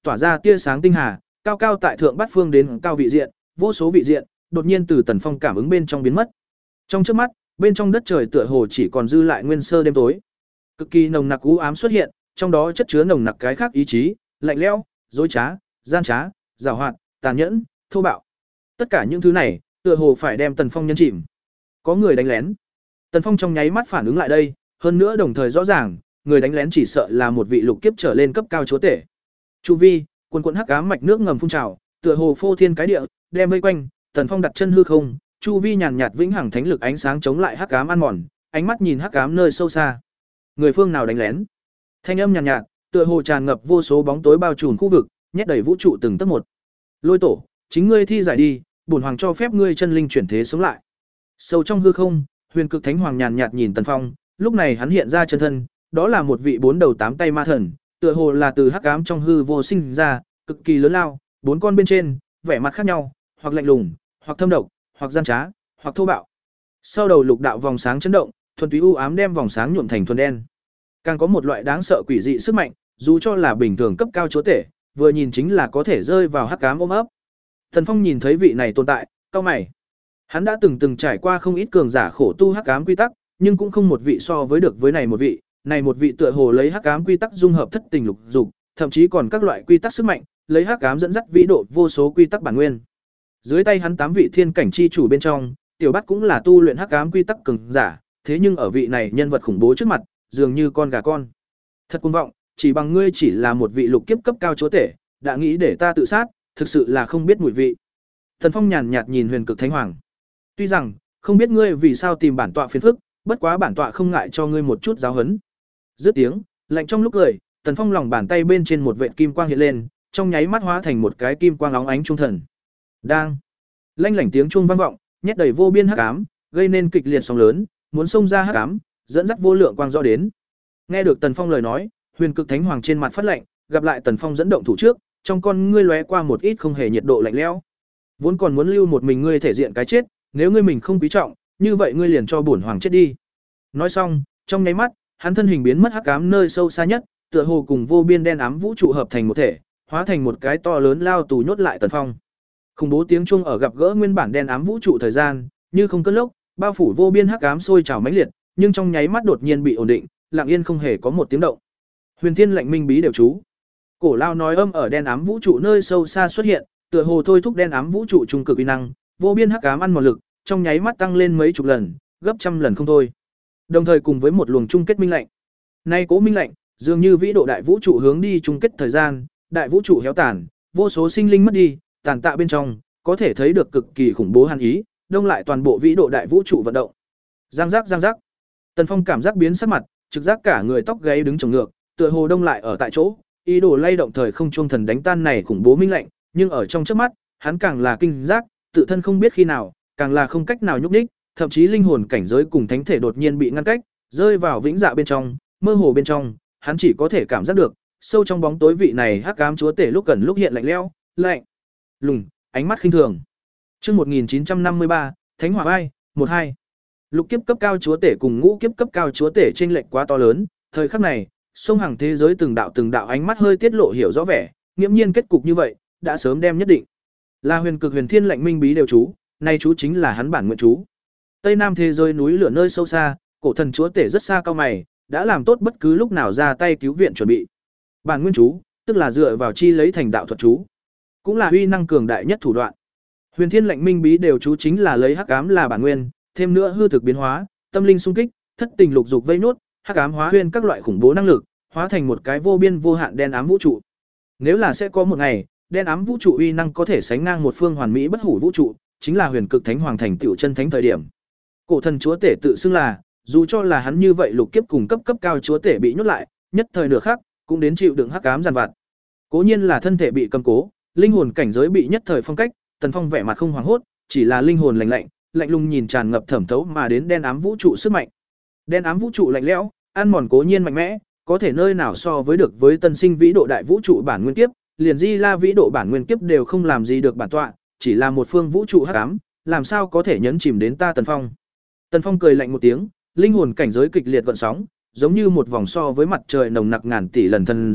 tỏa ra tia sáng tinh hà, cao cao tại thượng bát phương đến cao vị diện, vô số vị diện, đột nhiên từ Tần Phong cảm ứng bên trong biến mất. Trong chớp mắt, bên trong đất trời tựa hồ chỉ còn dư lại nguyên sơ đêm tối. Cực kỳ nồng nặc u ám xuất hiện, trong đó chất chứa nồng nặc cái khác ý chí, lạnh lẽo, dối trá, gian trá, giàu hoạt, tàn nhẫn, thô bạo. Tất cả những thứ này, tựa hồ phải đem Tần Phong nhấn chìm. Có người đánh lén. Tần Phong trong nháy mắt phản ứng lại đây, hơn nữa đồng thời rõ ràng, người đánh lén chỉ sợ là một vị lục kiếp trở lên cấp cao chúa tể. Chu vi, quần quần hắc ám mạch nước ngầm phun trào, tựa hồ phô thiên cái địa, đem vây quanh. Tần Phong đặt chân hư không, chu vi nhàn nhạt vĩnh hằng thánh lực ánh sáng chống lại hắc ám ăn mòn, ánh mắt nhìn hắc ám nơi sâu xa. Người phương nào đánh lén? Thanh âm nhàn nhạt, tựa hồ tràn ngập vô số bóng tối bao trùm khu vực, nhét đầy vũ trụ từng tấc một. Lôi tổ, chính ngươi thi giải đi, bổn hoàng cho phép ngươi chân linh chuyển thế sống lại. Sâu trong hư không, Huyền Cực Thánh Hoàng nhàn nhạt nhìn Tần Phong, lúc này hắn hiện ra chân thân, đó là một vị bốn đầu tám tay ma thần, tựa hồ là từ hắc ám trong hư vô sinh ra, cực kỳ lớn lao, bốn con bên trên, vẻ mặt khác nhau, hoặc lạnh lùng, hoặc thâm độc, hoặc gian trá, hoặc thô bạo. Sau đầu lục đạo vòng sáng chấn động, thuần túy u ám đem vòng sáng nhuộm thành thuần đen. Càng có một loại đáng sợ quỷ dị sức mạnh, dù cho là bình thường cấp cao chúa tể, vừa nhìn chính là có thể rơi vào hắc ám ôm ấp. Thần Phong nhìn thấy vị này tồn tại, cau mày. Hắn đã từng từng trải qua không ít cường giả khổ tu hắc ám quy tắc, nhưng cũng không một vị so với được với này một vị, này một vị tựa hồ lấy hắc ám quy tắc dung hợp thất tình lục dục, thậm chí còn các loại quy tắc sức mạnh, lấy hắc ám dẫn dắt vĩ độ vô số quy tắc bản nguyên. Dưới tay hắn tám vị thiên cảnh chi chủ bên trong, Tiểu Bát cũng là tu luyện hắc ám quy tắc cường giả, thế nhưng ở vị này nhân vật khủng bố trước mặt, dường như con gà con. Thật cuồng vọng, chỉ bằng ngươi chỉ là một vị lục kiếp cấp cao chúa tể, đã nghĩ để ta tự sát, thực sự là không biết mùi vị. Thần Phong nhàn nhạt nhìn Huyền Cực Thánh Hoàng. Tuy rằng, không biết ngươi vì sao tìm bản tọa phiền phức, bất quá bản tọa không ngại cho ngươi một chút giáo huấn. Dứt tiếng, lạnh trong lúc cười, Tần Phong lòng bàn tay bên trên một vệt kim quang hiện lên, trong nháy mắt hóa thành một cái kim quang óng ánh trung thần. Đang, lanh lảnh tiếng chuông vang vọng, nhét đầy vô biên hắc ám, gây nên kịch liệt sóng lớn, muốn xông ra hắc ám, dẫn dắt vô lượng quang rõ đến. Nghe được Tần Phong lời nói, Huyền Cực Thánh Hoàng trên mặt phát lạnh, gặp lại Tần Phong dẫn động thủ trước, trong con ngươi lóe qua một ít không hề nhiệt độ lạnh lẽo. Vốn còn muốn lưu một mình ngươi thể diện cái chết, nếu ngươi mình không quý trọng, như vậy ngươi liền cho bổn hoàng chết đi. Nói xong, trong nháy mắt, hắn thân hình biến mất hắc ám nơi sâu xa nhất, tựa hồ cùng vô biên đen ám vũ trụ hợp thành một thể, hóa thành một cái to lớn lao tù nhốt lại Tần Phong. Khủng bố tiếng chuông ở gặp gỡ nguyên bản đen ám vũ trụ thời gian, như không cơn lốc, bao phủ vô biên hắc ám sôi trào mãnh liệt, nhưng trong nháy mắt đột nhiên bị ổn định, lặng yên không hề có một tiếng động. Huyền Thiên lệnh minh bí đều chú. Cổ lao nói âm ở đen ám vũ trụ nơi sâu xa xuất hiện, tựa hồ thôi thúc đen ám vũ trụ trung cực uy năng, vô biên hắc ám ăn một lực, trong nháy mắt tăng lên mấy chục lần, gấp trăm lần không thôi. Đồng thời cùng với một luồng chung kết minh lệnh. Nay cố minh lệnh, dường như vĩ độ đại vũ trụ hướng đi chung kết thời gian, đại vũ trụ héo tàn, vô số sinh linh mất đi, tàn tạ bên trong, có thể thấy được cực kỳ khủng bố hàn ý, đông lại toàn bộ vĩ độ đại vũ trụ vận động. Giang giác giang giác. Tần Phong cảm giác biến sắc mặt, trực giác cả người tóc gáy đứng chồng ngược, tựa hồ đông lại ở tại chỗ, ý đồ lay động thời không chuông thần đánh tan này khủng bố minh lệnh, nhưng ở trong chớp mắt, hắn càng là kinh giác, tự thân không biết khi nào, càng là không cách nào nhúc nhích, thậm chí linh hồn cảnh giới cùng thánh thể đột nhiên bị ngăn cách, rơi vào vĩnh dạ bên trong, mơ hồ bên trong, hắn chỉ có thể cảm giác được, sâu trong bóng tối vị này hắc ám chúa tể lúc gần lúc hiện lạnh lẽo, lạnh lùng, ánh mắt khinh thường. Chương một nghìn chín trăm năm mươi ba, Thánh Hỏa Ai, một hai. Lục kiếp cấp cao chúa tể cùng ngũ kiếp cấp cao chúa tể chênh lệch quá to lớn, thời khắc này, sông hàng thế giới từng đạo từng đạo ánh mắt hơi tiết lộ hiểu rõ vẻ, nghiễm nhiên kết cục như vậy, đã sớm đem nhất định. Là Huyền Cực Huyền Thiên lệnh minh bí đều chú, nay chú chính là hắn bản nguyện chú. Tây Nam thế giới núi lửa nơi sâu xa, cổ thần chúa tể rất xa cao mày, đã làm tốt bất cứ lúc nào ra tay cứu viện chuẩn bị. Bản nguyên chú, tức là dựa vào chi lấy thành đạo thuật chú, cũng là uy năng cường đại nhất thủ đoạn. Huyền Thiên lệnh minh bí đều chú chính là lấy hắc ám là bản nguyên, thêm nữa hư thực biến hóa, tâm linh xung kích, thất tình lục dục vây nốt, hắc ám hóa huyền các loại khủng bố năng lực, hóa thành một cái vô biên vô hạn đen ám vũ trụ. Nếu là sẽ có một ngày, đen ám vũ trụ uy năng có thể sánh ngang một phương hoàn mỹ bất hủ vũ trụ, chính là Huyền Cực Thánh Hoàng thành tựu chân thánh thời điểm. Cổ thần chúa tể tự xưng là, dù cho là hắn như vậy lục kiếp cùng cấp cấp cao chúa tể bị nhốt lại, nhất thời nửa khắc, cũng đến chịu đựng hắc ám giàn vặt. Cố nhiên là thân thể bị cầm cố, linh hồn cảnh giới bị nhất thời phong cách, Tần Phong vẻ mặt không hoảng hốt, chỉ là linh hồn lạnh lạnh, lạnh lùng nhìn tràn ngập thẩm thấu mà đến đen ám vũ trụ sức mạnh. Đen ám vũ trụ lạnh lẽo, ăn mòn cố nhiên mạnh mẽ, có thể nơi nào so với được với tân sinh vĩ độ đại vũ trụ bản nguyên kiếp, liền Di La vĩ độ bản nguyên kiếp đều không làm gì được bản tọa, chỉ là một phương vũ trụ hắc ám, làm sao có thể nhấn chìm đến ta Tần Phong. Tần Phong cười lạnh một tiếng, linh hồn cảnh giới kịch liệt gợn sóng, giống như một vòng so với mặt trời nồng nặc ngàn tỷ lần thần dương,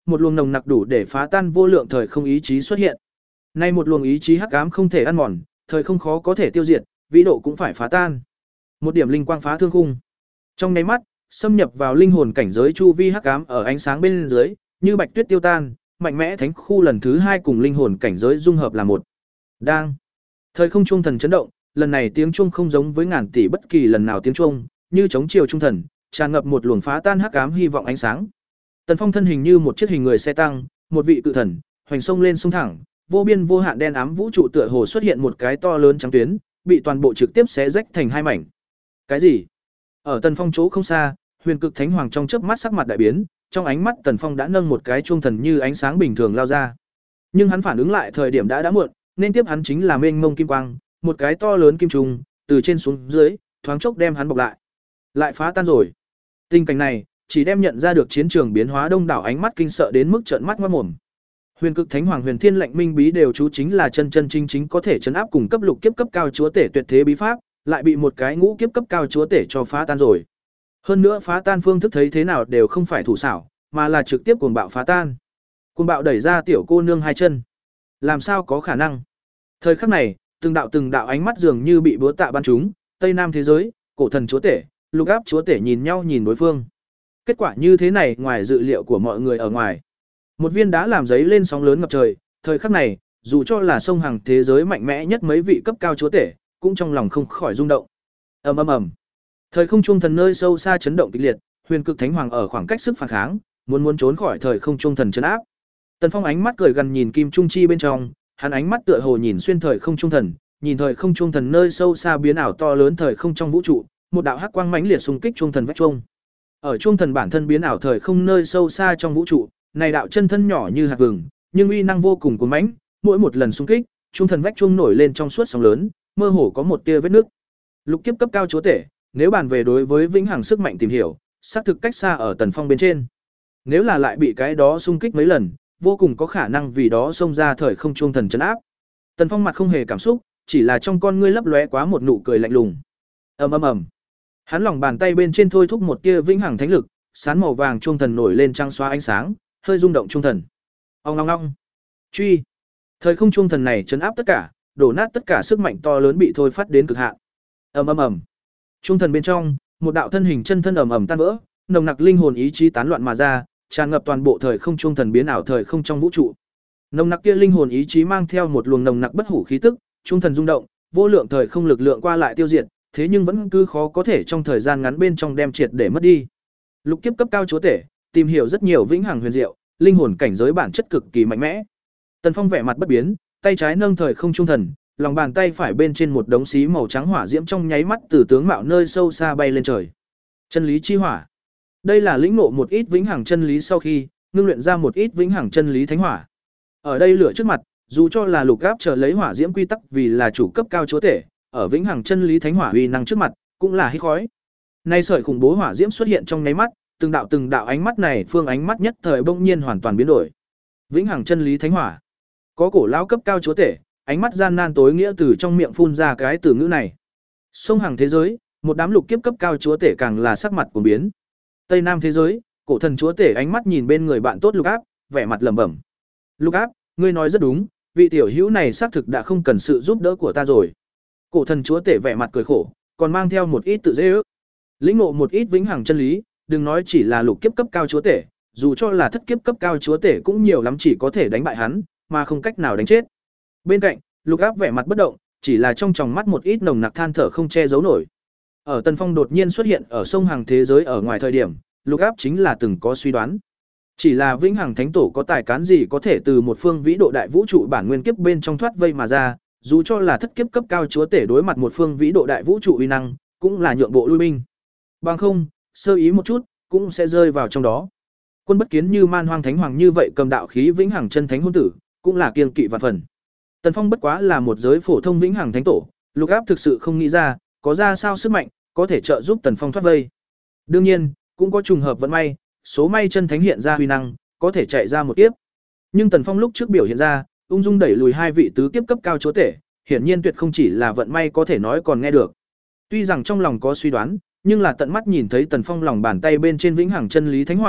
một luồng nồng nặc đủ để phá tan vô lượng thời không ý chí xuất hiện. Nay một luồng ý chí hắc ám không thể ăn mòn, thời không khó có thể tiêu diệt, vĩ độ cũng phải phá tan. Một điểm linh quang phá thương khung. Trong nháy mắt, xâm nhập vào linh hồn cảnh giới chu vi hắc ám ở ánh sáng bên dưới, như bạch tuyết tiêu tan, mạnh mẽ thánh khu lần thứ hai cùng linh hồn cảnh giới dung hợp là một. Đang. Thời không chuông thần chấn động, lần này tiếng chuông không giống với ngàn tỷ bất kỳ lần nào tiếng chuông, như chống chiều trung thần, tràn ngập một luồng phá tan hắc ám hy vọng ánh sáng. Tần Phong thân hình như một chiếc hình người xe tăng, một vị cự thần, hoành sông lên sông thẳng, vô biên vô hạn đen ám vũ trụ tựa hồ xuất hiện một cái to lớn trắng tuyến, bị toàn bộ trực tiếp xé rách thành hai mảnh. Cái gì? Ở Tần Phong chỗ không xa, Huyền Cực Thánh Hoàng trong chớp mắt sắc mặt đại biến, trong ánh mắt Tần Phong đã nâng một cái chuông thần như ánh sáng bình thường lao ra. Nhưng hắn phản ứng lại thời điểm đã đã muộn, nên tiếp hắn chính là mênh mông kim quang, một cái to lớn kim trùng, từ trên xuống dưới, thoáng chốc đem hắn bọc lại. Lại phá tan rồi. Tình cảnh này, chỉ đem nhận ra được chiến trường biến hóa đông đảo ánh mắt kinh sợ đến mức trợn mắt ngoác mồm. Huyền Cực Thánh Hoàng Huyền Thiên lệnh minh bí đều chú chính là chân chân chính chính có thể trấn áp cùng cấp lục kiếp cấp cao chúa tể tuyệt thế bí pháp, lại bị một cái ngũ kiếp cấp cao chúa tể cho phá tan rồi. Hơn nữa phá tan phương thức thấy thế nào đều không phải thủ xảo, mà là trực tiếp cuồng bạo phá tan. Cuồng bạo đẩy ra tiểu cô nương hai chân. Làm sao có khả năng? Thời khắc này, từng đạo từng đạo ánh mắt dường như bị búa tạ bắn trúng, Tây Nam thế giới, cổ thần chúa tể, lục áp chúa tể nhìn nhau nhìn đối phương. Kết quả như thế này ngoài dự liệu của mọi người ở ngoài. Một viên đá làm giấy lên sóng lớn ngập trời, thời khắc này, dù cho là sông hàng thế giới mạnh mẽ nhất mấy vị cấp cao chúa tể, cũng trong lòng không khỏi rung động. Ầm ầm ầm. Thời không trung thần nơi sâu xa chấn động kịch liệt, Huyền Cực Thánh Hoàng ở khoảng cách sức phản kháng, muốn muốn trốn khỏi thời không trung thần trấn áp. Tần Phong ánh mắt cười gần nhìn Kim Trung Chi bên trong, hắn ánh mắt tựa hồ nhìn xuyên thời không trung thần, nhìn thời không trung thần nơi sâu xa biến ảo to lớn thời không trong vũ trụ, một đạo hắc quang mãnh liệt xung kích trung thần vách trung. Ở trung thần bản thân biến ảo thời không nơi sâu xa trong vũ trụ, này đạo chân thân nhỏ như hạt vừng, nhưng uy năng vô cùng cuồn mãnh, mỗi một lần xung kích, trung thần vách trung nổi lên trong suốt sóng lớn, mơ hồ có một tia vết nứt. Lục kiếp cấp cao chúa tể, nếu bàn về đối với vĩnh hằng sức mạnh tìm hiểu, xác thực cách xa ở Tần Phong bên trên. Nếu là lại bị cái đó xung kích mấy lần, vô cùng có khả năng vì đó xông ra thời không trung thần trấn áp. Tần Phong mặt không hề cảm xúc, chỉ là trong con ngươi lấp lóe quá một nụ cười lạnh lùng. Ầm ầm ầm. Hắn lòng bàn tay bên trên thôi thúc một tia vĩnh hằng thánh lực, sán màu vàng trung thần nổi lên trăng xóa ánh sáng, hơi rung động trung thần. Ong ong ong. Truy. Thời không trung thần này trấn áp tất cả, đổ nát tất cả sức mạnh to lớn bị thôi phát đến cực hạn. Ầm ầm ầm. Trung thần bên trong, một đạo thân hình chân thân ầm ầm tan vỡ, nồng nặc linh hồn ý chí tán loạn mà ra, tràn ngập toàn bộ thời không trung thần biến ảo thời không trong vũ trụ. Nồng nặc kia linh hồn ý chí mang theo một luồng nồng nặc bất hủ khí tức, trung thần rung động, vô lượng thời không lực lượng qua lại tiêu diệt, thế nhưng vẫn cứ khó có thể trong thời gian ngắn bên trong đem triệt để mất đi. Lục kiếp cấp cao chúa tể, tìm hiểu rất nhiều vĩnh hằng huyền diệu, linh hồn cảnh giới bản chất cực kỳ mạnh mẽ. Tần Phong vẻ mặt bất biến, tay trái nâng thời không trung thần, lòng bàn tay phải bên trên một đống xí màu trắng hỏa diễm trong nháy mắt từ tướng mạo nơi sâu xa bay lên trời. Chân lý chi hỏa. Đây là lĩnh ngộ một ít vĩnh hằng chân lý sau khi ngưng luyện ra một ít vĩnh hằng chân lý thánh hỏa. Ở đây lửa trước mặt, dù cho là lục áp chờ lấy hỏa diễm quy tắc vì là chủ cấp cao chúa tể, ở vĩnh hằng chân lý thánh hỏa uy năng trước mặt, cũng là hít khói. Nay sợi khủng bố hỏa diễm xuất hiện trong nháy mắt, từng đạo từng đạo ánh mắt này phương ánh mắt nhất thời bỗng nhiên hoàn toàn biến đổi. Vĩnh hằng chân lý thánh hỏa. Có cổ lão cấp cao chúa tể, ánh mắt gian nan tối nghĩa từ trong miệng phun ra cái từ ngữ này. Sông hàng thế giới, một đám lục kiếp cấp cao chúa tể càng là sắc mặt cuồng biến. Tây Nam thế giới, cổ thần chúa tể ánh mắt nhìn bên người bạn tốt Lục Áp, vẻ mặt lẩm bẩm. Lục Áp, ngươi nói rất đúng, vị tiểu hữu này xác thực đã không cần sự giúp đỡ của ta rồi. Cổ thần chúa tể vẻ mặt cười khổ, còn mang theo một ít tự dễ ước. Lĩnh ngộ một ít vĩnh hằng chân lý, đừng nói chỉ là lục kiếp cấp cao chúa tể, dù cho là thất kiếp cấp cao chúa tể cũng nhiều lắm chỉ có thể đánh bại hắn, mà không cách nào đánh chết. Bên cạnh, Lục Áp vẻ mặt bất động, chỉ là trong tròng mắt một ít nồng nặc than thở không che giấu nổi. Ở Tần Phong đột nhiên xuất hiện ở sông hàng thế giới ở ngoài thời điểm, Lục Áp chính là từng có suy đoán. Chỉ là vĩnh hằng thánh tổ có tài cán gì có thể từ một phương vĩ độ đại vũ trụ bản nguyên kiếp bên trong thoát vây mà ra, dù cho là thất kiếp cấp cao chúa tể đối mặt một phương vĩ độ đại vũ trụ uy năng, cũng là nhượng bộ lui binh. Bằng không, sơ ý một chút, cũng sẽ rơi vào trong đó. Quân bất kiến như Man Hoang Thánh Hoàng như vậy cầm đạo khí vĩnh hằng chân thánh hôn tử, cũng là kiêng kỵ vạn phần. Tần Phong bất quá là một giới phổ thông vĩnh hằng thánh tổ, Lục Áp thực sự không nghĩ ra, có ra sao sức mạnh có thể trợ giúp Tần Phong thoát vây. Đương nhiên, cũng có trùng hợp vận may, số may chân thánh hiện ra huy năng, có thể chạy ra một kiếp. Nhưng Tần Phong lúc trước biểu hiện ra, ung dung đẩy lùi hai vị tứ kiếp cấp cao chúa tể, hiển nhiên tuyệt không chỉ là vận may có thể nói còn nghe được. Tuy rằng trong lòng có suy đoán, nhưng là tận mắt nhìn thấy Tần Phong lòng bàn tay bên trên vĩnh hằng chân lý thánh hỏa,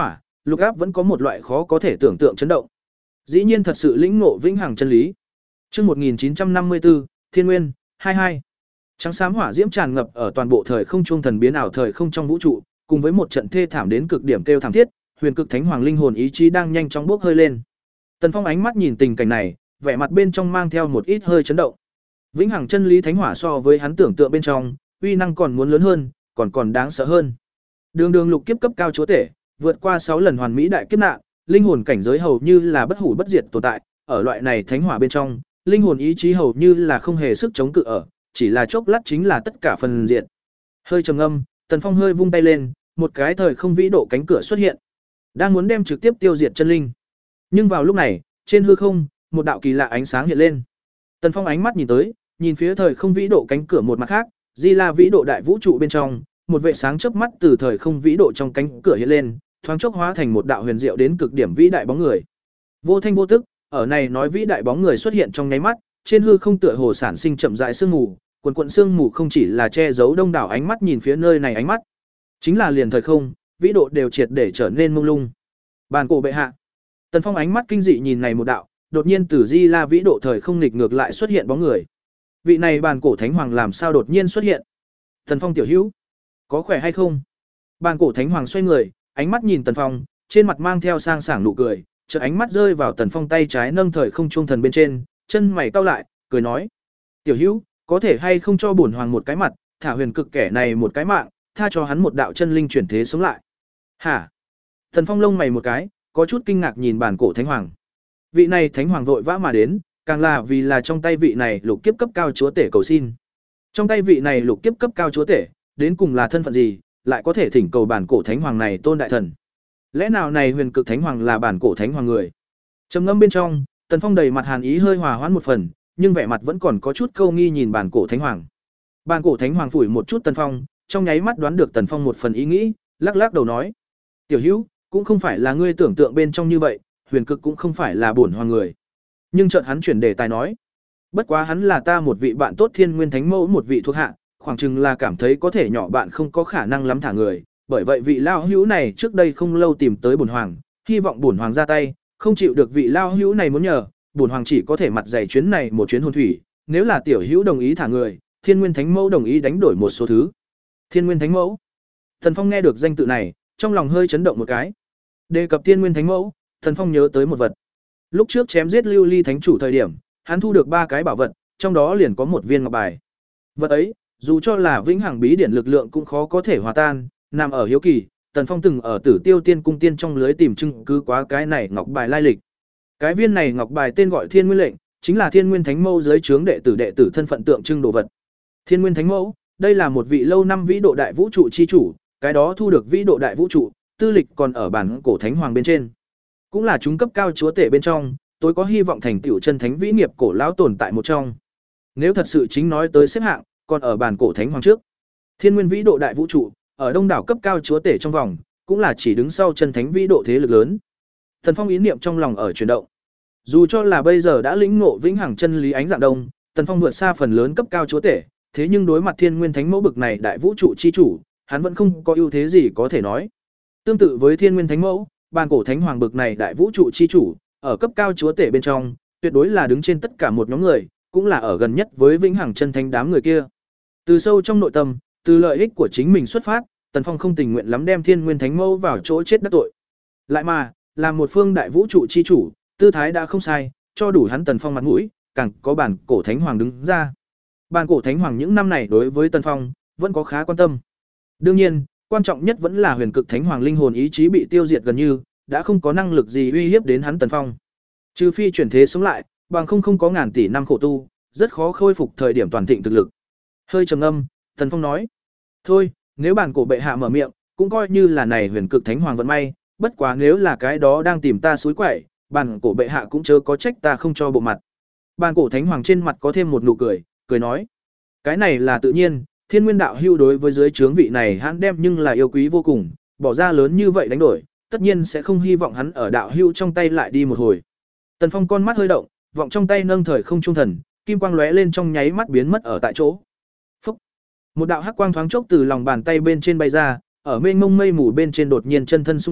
lục áp vẫn có một loại khó có thể tưởng tượng chấn động. Dĩ nhiên thật sự lĩnh ngộ vĩnh hằng chân lý. Chương một nghìn chín trăm năm mươi tư, Thiên Nguyên, hai mươi hai. Trắng xám hỏa diễm tràn ngập ở toàn bộ thời không trung thần biến ảo thời không trong vũ trụ, cùng với một trận thê thảm đến cực điểm kêu thảm thiết, huyền cực thánh hoàng linh hồn ý chí đang nhanh chóng bốc hơi lên. Tần Phong ánh mắt nhìn tình cảnh này, vẻ mặt bên trong mang theo một ít hơi chấn động. Vĩnh hằng chân lý thánh hỏa so với hắn tưởng tượng bên trong, uy năng còn muốn lớn hơn, còn còn đáng sợ hơn. Đường đường lục kiếp cấp cao chúa tể, vượt qua sáu lần hoàn mỹ đại kiếp nạn, linh hồn cảnh giới hầu như là bất hủ bất diệt tồn tại, ở loại này thánh hỏa bên trong, linh hồn ý chí hầu như là không hề sức chống cự ở, chỉ là chốc lát chính là tất cả phần diệt. Hơi trầm ngâm, Tần Phong hơi vung tay lên, một cái thời không vĩ độ cánh cửa xuất hiện, đang muốn đem trực tiếp tiêu diệt chân linh. Nhưng vào lúc này, trên hư không, một đạo kỳ lạ ánh sáng hiện lên. Tần Phong ánh mắt nhìn tới, nhìn phía thời không vĩ độ cánh cửa một mặt khác, Di La vĩ độ đại vũ trụ bên trong, một vệ sáng chớp mắt từ thời không vĩ độ trong cánh cửa hiện lên, thoáng chốc hóa thành một đạo huyền diệu đến cực điểm vĩ đại bóng người. Vô thanh vô tức, ở này nói vĩ đại bóng người xuất hiện trong nháy mắt, trên hư không tựa hồ sản sinh chậm rãi sương mù, quần quần sương mù không chỉ là che giấu đông đảo ánh mắt nhìn phía nơi này ánh mắt, chính là liền thời không, vĩ độ đều triệt để trở nên mông lung. Bàn cổ bệ hạ. Tần Phong ánh mắt kinh dị nhìn này một đạo, đột nhiên từ Di La vĩ độ thời không nghịch ngược lại xuất hiện bóng người. Vị này bàn cổ thánh hoàng làm sao đột nhiên xuất hiện? Tần Phong tiểu hữu, có khỏe hay không? Bàn cổ thánh hoàng xoay người, ánh mắt nhìn Tần Phong, trên mặt mang theo sang sảng nụ cười, chợt ánh mắt rơi vào Tần Phong tay trái nâng thời không trung thần bên trên, chân mày cau lại, cười nói: "Tiểu hữu, có thể hay không cho bổn hoàng một cái mặt, thả huyền cực kẻ này một cái mạng, tha cho hắn một đạo chân linh chuyển thế sống lại." "Hả?" Tần Phong lông mày một cái, có chút kinh ngạc nhìn bản cổ thánh hoàng. Vị này thánh hoàng vội vã mà đến, càng là vì là trong tay vị này lục kiếp cấp cao chúa tể cầu xin. Trong tay vị này lục kiếp cấp cao chúa tể, đến cùng là thân phận gì, lại có thể thỉnh cầu bản cổ thánh hoàng này tôn đại thần? Lẽ nào này huyền cực thánh hoàng là bản cổ thánh hoàng người? Trầm ngâm bên trong, Tần Phong đầy mặt hàn ý hơi hòa hoãn một phần, nhưng vẻ mặt vẫn còn có chút câu nghi nhìn bản cổ thánh hoàng. Bản cổ thánh hoàng phủi một chút Tần Phong, trong nháy mắt đoán được Tần Phong một phần ý nghĩ, lắc lắc đầu nói: "Tiểu hữu, cũng không phải là ngươi tưởng tượng bên trong như vậy, huyền cực cũng không phải là bổn hoàng người." Nhưng chợt hắn chuyển đề tài nói: "Bất quá hắn là ta một vị bạn tốt Thiên Nguyên Thánh Mẫu một vị thuộc hạ, khoảng chừng là cảm thấy có thể nhỏ bạn không có khả năng lắm thả người, bởi vậy vị lao hữu này trước đây không lâu tìm tới bổn hoàng, hy vọng bổn hoàng ra tay, không chịu được vị lao hữu này muốn nhờ, bổn hoàng chỉ có thể mặt dày chuyến này một chuyến hồn thủy, nếu là tiểu hữu đồng ý thả người, Thiên Nguyên Thánh Mẫu đồng ý đánh đổi một số thứ." Thiên Nguyên Thánh Mẫu. Thần Phong nghe được danh tự này, trong lòng hơi chấn động một cái. Đề cập Thiên Nguyên Thánh Mẫu, Thần Phong nhớ tới một vật. Lúc trước chém giết Lưu Ly Thánh chủ thời điểm, hắn thu được ba cái bảo vật, trong đó liền có một viên ngọc bài. Vật ấy, dù cho là vĩnh hằng bí điển lực lượng cũng khó có thể hòa tan, nằm ở hiếu kỳ, Tần Phong từng ở Tử Tiêu Tiên cung tiên trong lưới tìm chứng cứ quá cái này ngọc bài lai lịch. Cái viên này ngọc bài tên gọi Thiên Nguyên lệnh, chính là Thiên Nguyên Thánh Mẫu dưới trướng đệ tử đệ tử thân phận tượng trưng đồ vật. Thiên Nguyên Thánh Mẫu, đây là một vị lâu năm vĩ độ đại vũ trụ chi chủ, cái đó thu được vĩ độ đại vũ trụ, tư lịch còn ở bản cổ thánh hoàng bên trên. Cũng là chúng cấp cao chúa tể bên trong, tôi có hy vọng thành tựu chân thánh vĩ nghiệp cổ lão tồn tại một trong. Nếu thật sự chính nói tới xếp hạng, còn ở bản cổ thánh hoàng trước. Thiên Nguyên vĩ độ đại vũ trụ, ở đông đảo cấp cao chúa tể trong vòng, cũng là chỉ đứng sau chân thánh vĩ độ thế lực lớn. Thần Phong ý niệm trong lòng ở chuyển động. Dù cho là bây giờ đã lĩnh ngộ vĩnh hằng chân lý ánh dạng đông, Tần Phong vượt xa phần lớn cấp cao chúa tể, thế nhưng đối mặt Thiên Nguyên Thánh Mẫu bực này đại vũ trụ chi chủ, hắn vẫn không có ưu thế gì có thể nói. Tương tự với Thiên Nguyên Thánh Mẫu, bản cổ thánh hoàng bực này đại vũ trụ chi chủ, ở cấp cao chúa tể bên trong, tuyệt đối là đứng trên tất cả một nhóm người, cũng là ở gần nhất với vĩnh hằng chân thánh đám người kia. Từ sâu trong nội tâm, từ lợi ích của chính mình xuất phát, Tần Phong không tình nguyện lắm đem Thiên Nguyên Thánh Mẫu vào chỗ chết đắc tội. Lại mà, làm một phương đại vũ trụ chi chủ, tư thái đã không sai, cho đủ hắn Tần Phong mặt mũi, càng có bản cổ thánh hoàng đứng ra. Bản cổ thánh hoàng những năm này đối với Tần Phong vẫn có khá quan tâm. Đương nhiên, quan trọng nhất vẫn là huyền cực thánh hoàng linh hồn ý chí bị tiêu diệt gần như, đã không có năng lực gì uy hiếp đến hắn Tần Phong. Trừ phi chuyển thế sống lại, bằng không không có ngàn tỷ năm khổ tu, rất khó khôi phục thời điểm toàn thịnh thực lực. Hơi trầm ngâm, Tần Phong nói: "Thôi, nếu bản cổ bệ hạ mở miệng, cũng coi như là này huyền cực thánh hoàng vận may, bất quá nếu là cái đó đang tìm ta suối quậy, bản cổ bệ hạ cũng chớ có trách ta không cho bộ mặt." Bản cổ thánh hoàng trên mặt có thêm một nụ cười, cười nói: "Cái này là tự nhiên, Thiên Nguyên đạo hưu đối với dưới trướng vị này hắn đem nhưng là yêu quý vô cùng, bỏ ra lớn như vậy đánh đổi, tất nhiên sẽ không hy vọng hắn ở đạo hưu trong tay lại đi một hồi." Tần Phong con mắt hơi động, vọng trong tay nâng thời không trung thần, kim quang lóe lên trong nháy mắt biến mất ở tại chỗ. Phúc! Một đạo hắc quang thoáng chốc từ lòng bàn tay bên trên bay ra, ở mênh mông mây mù bên trên đột nhiên chân thân sung túc,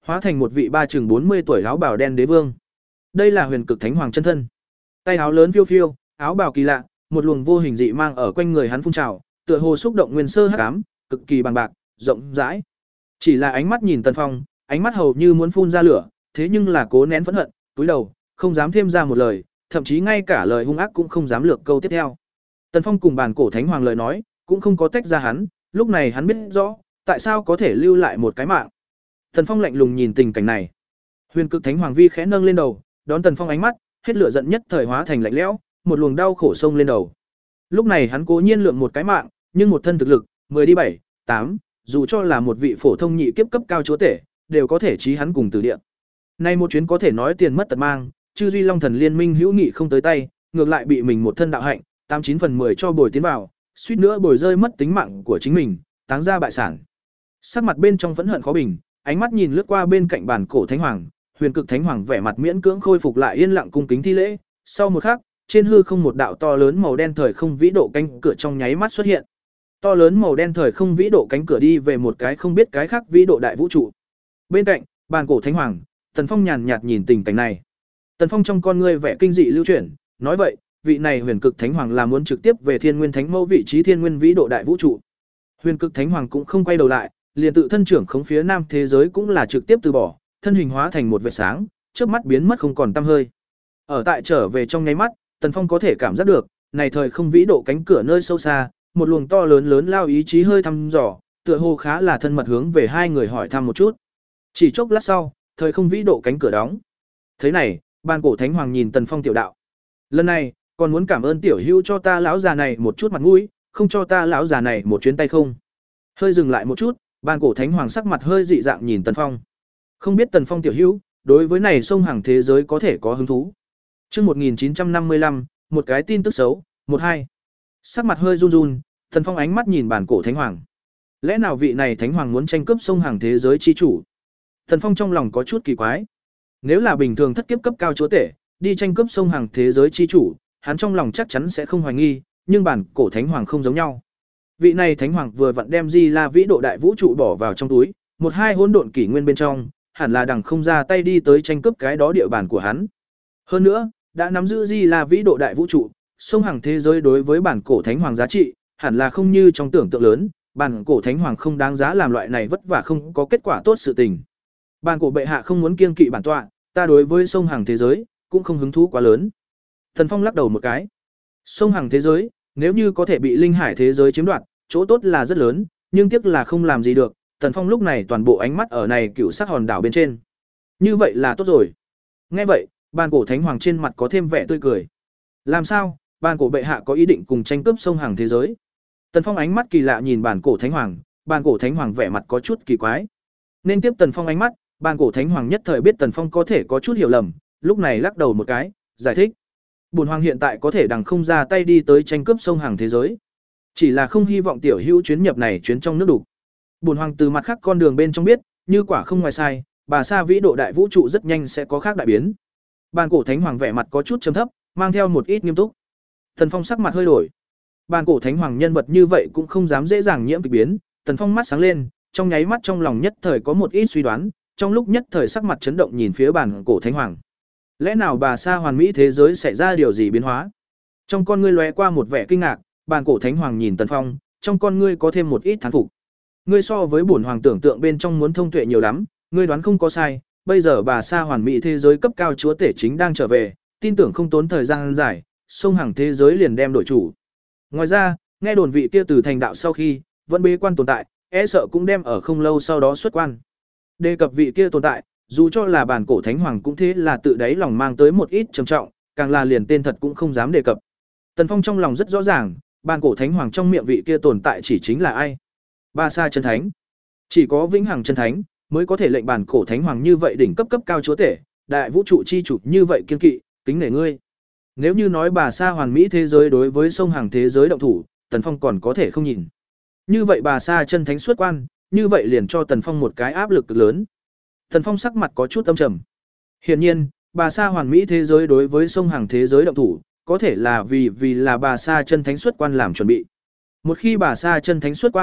hóa thành một vị ba chừng bốn mươi tuổi áo bào đen đế vương. Đây là Huyền Cực Thánh Hoàng chân thân. Tay áo lớn phiêu phiêu, áo bào kỳ lạ, một luồng vô hình dị mang ở quanh người hắn phun trào, tựa hồ xúc động nguyên sơ hắc ám, cực kỳ bằng bạc, rộng rãi. Chỉ là ánh mắt nhìn Tần Phong, ánh mắt hầu như muốn phun ra lửa, thế nhưng là cố nén phẫn hận, cúi đầu, không dám thêm ra một lời, thậm chí ngay cả lời hung ác cũng không dám lược câu tiếp theo. Tần Phong cùng Bàn Cổ Thánh Hoàng lời nói, cũng không có tách ra hắn, lúc này hắn biết rõ, tại sao có thể lưu lại một cái mạng. Tần Phong lạnh lùng nhìn tình cảnh này. Huyền Cực Thánh Hoàng vi khẽ nâng lên đầu, đón Tần Phong ánh mắt, hết lửa giận nhất thời hóa thành lạnh lẽo, một luồng đau khổ sông lên đầu. Lúc này hắn cố nhiên lượng một cái mạng, nhưng một thân thực lực, mười đi bảy, tám, dù cho là một vị phổ thông nhị kiếp cấp cao chúa tể, đều có thể chí hắn cùng tử địa. Nay một chuyến có thể nói tiền mất tật mang, chư Duy Long Thần liên minh hữu nghị không tới tay, ngược lại bị mình một thân đạo hạnh, tám chín phần mười cho bồi tiến vào, suýt nữa bồi rơi mất tính mạng của chính mình, táng ra bại sản. Sắc mặt bên trong phẫn hận khó bình, ánh mắt nhìn lướt qua bên cạnh Bàn Cổ Thánh Hoàng, Huyền Cực Thánh Hoàng vẻ mặt miễn cưỡng khôi phục lại yên lặng cung kính thi lễ, sau một khắc, trên hư không một đạo to lớn màu đen thời không vĩ độ cánh cửa trong nháy mắt xuất hiện. To lớn màu đen thời không vĩ độ cánh cửa đi về một cái không biết cái khác vĩ độ đại vũ trụ. Bên cạnh, Bàn Cổ Thánh Hoàng, Tần Phong nhàn nhạt nhìn tình cảnh này. Tần Phong trong con ngươi vẻ kinh dị lưu chuyển, nói vậy, vị này Huyền Cực Thánh Hoàng là muốn trực tiếp về Thiên Nguyên Thánh Mẫu vị trí Thiên Nguyên vĩ độ đại vũ trụ. Huyền Cực Thánh Hoàng cũng không quay đầu lại, liền tự thân trưởng khống phía nam thế giới cũng là trực tiếp từ bỏ, thân hình hóa thành một vệt sáng, chớp mắt biến mất không còn tăm hơi. Ở tại trở về trong nháy mắt, Tần Phong có thể cảm giác được, này thời không vĩ độ cánh cửa nơi sâu xa, một luồng to lớn lớn lao ý chí hơi thăm dò, tựa hồ khá là thân mật hướng về hai người hỏi thăm một chút. Chỉ chốc lát sau, thời không vĩ độ cánh cửa đóng. Thế này, Bàn Cổ Thánh Hoàng nhìn Tần Phong tiểu đạo. Lần này, còn muốn cảm ơn tiểu hữu cho ta lão già này một chút mặt mũi, không cho ta lão già này một chuyến tay không. Hơi dừng lại một chút, Bàn Cổ Thánh Hoàng sắc mặt hơi dị dạng nhìn Tần Phong. Không biết Tần Phong tiểu hữu, đối với này sông hàng thế giới có thể có hứng thú. Chương một nghìn chín trăm năm mươi lăm, một cái tin tức xấu, một hai. Sắc mặt hơi run run, Tần Phong ánh mắt nhìn Bàn Cổ Thánh Hoàng. Lẽ nào vị này Thánh Hoàng muốn tranh cướp sông hàng thế giới chi chủ? Tần Phong trong lòng có chút kỳ quái. Nếu là bình thường thất kiếp cấp cao chúa tể, đi tranh cướp sông hàng thế giới chi chủ, hắn trong lòng chắc chắn sẽ không hoài nghi, nhưng Bàn Cổ Thánh Hoàng không giống nhau. Vị này Thánh Hoàng vừa vặn đem Di La vĩ độ đại vũ trụ bỏ vào trong túi, một hai hỗn độn kỷ nguyên bên trong, hẳn là đằng không ra tay đi tới tranh cướp cái đó địa bàn của hắn. Hơn nữa, đã nắm giữ Di La vĩ độ đại vũ trụ, sông hàng thế giới đối với Bàn Cổ Thánh Hoàng giá trị, hẳn là không như trong tưởng tượng lớn, Bàn Cổ Thánh Hoàng không đáng giá làm loại này vất vả không có kết quả tốt sự tình. Bàn Cổ bệ hạ không muốn kiêng kỵ bản tọa, ta đối với sông hàng thế giới cũng không hứng thú quá lớn. Thần Phong lắc đầu một cái. Sông hàng thế giới, nếu như có thể bị linh hải thế giới chiếm đoạt, chỗ tốt là rất lớn, nhưng tiếc là không làm gì được. Thần Phong lúc này toàn bộ ánh mắt ở này cựu sắc hòn đảo bên trên. Như vậy là tốt rồi. Nghe vậy, Bàn Cổ Thánh Hoàng trên mặt có thêm vẻ tươi cười. Làm sao, Bàn Cổ bệ hạ có ý định cùng tranh cướp sông hàng thế giới? Tần Phong ánh mắt kỳ lạ nhìn Bàn Cổ Thánh Hoàng, Bàn Cổ Thánh Hoàng vẻ mặt có chút kỳ quái. Nên tiếp Tần Phong ánh mắt, Bàn Cổ Thánh Hoàng nhất thời biết Tần Phong có thể có chút hiểu lầm, lúc này lắc đầu một cái, giải thích. Bổn hoàng hiện tại có thể đằng không ra tay đi tới tranh cướp sông hàng thế giới, chỉ là không hy vọng tiểu hữu chuyến nhập này chuyến trong nước đủ. Bổn hoàng từ mặt khác con đường bên trong biết, như quả không ngoài sai, bà sa vĩ độ đại vũ trụ rất nhanh sẽ có khác đại biến. Bàn Cổ Thánh Hoàng vẻ mặt có chút trầm thấp, mang theo một ít nghiêm túc. Tần Phong sắc mặt hơi đổi. Bàn Cổ Thánh Hoàng nhân vật như vậy cũng không dám dễ dàng nhiễm kỳ biến, Tần Phong mắt sáng lên, trong nháy mắt trong lòng nhất thời có một ít suy đoán, trong lúc nhất thời sắc mặt chấn động nhìn phía Bàn Cổ Thánh Hoàng. Lẽ nào bà sa hoàn mỹ thế giới xảy ra điều gì biến hóa? Trong con ngươi lóe qua một vẻ kinh ngạc, Bàn Cổ Thánh Hoàng nhìn Tần Phong, trong con ngươi có thêm một ít thán phục. Ngươi so với bổn hoàng tưởng tượng bên trong muốn thông tuệ nhiều lắm, ngươi đoán không có sai, bây giờ bà sa hoàn mỹ thế giới cấp cao chúa tể chính đang trở về, tin tưởng không tốn thời gian dài, sông hàng thế giới liền đem đổi chủ. Ngoài ra, nghe đồn vị kia từ thành đạo sau khi vẫn bế quan tồn tại, e sợ cũng đem ở không lâu sau đó xuất quan. Đề cập vị kia tồn tại, dù cho là Bàn Cổ Thánh Hoàng cũng thế là tự đáy lòng mang tới một ít trầm trọng, càng là liền tên thật cũng không dám đề cập. Tần Phong trong lòng rất rõ ràng, Bàn Cổ Thánh Hoàng trong miệng vị kia tồn tại chỉ chính là ai? Ba Sa chân thánh. Chỉ có vĩnh hằng chân thánh mới có thể lệnh Bàn Cổ Thánh Hoàng như vậy đỉnh cấp cấp cao chúa tể, đại vũ trụ chi chủ như vậy kiên kỵ, kính nể ngươi. Nếu như nói bà Sa hoàn mỹ thế giới đối với sông hàng thế giới động thủ, Tần Phong còn có thể không nhìn. Như vậy bà Sa chân thánh xuất quan, như vậy liền cho Tần Phong một cái áp lực cực lớn. Tần Phong sắc mặt có chút âm trầm. Hiển nhiên, bà Sa hoàn mỹ thế giới đối với sông hàng thế giới động thủ, có thể là vì vì là bà Sa chân thánh xuất quan làm chuẩn bị. Một khi bà Sa chân thánh xuất quan,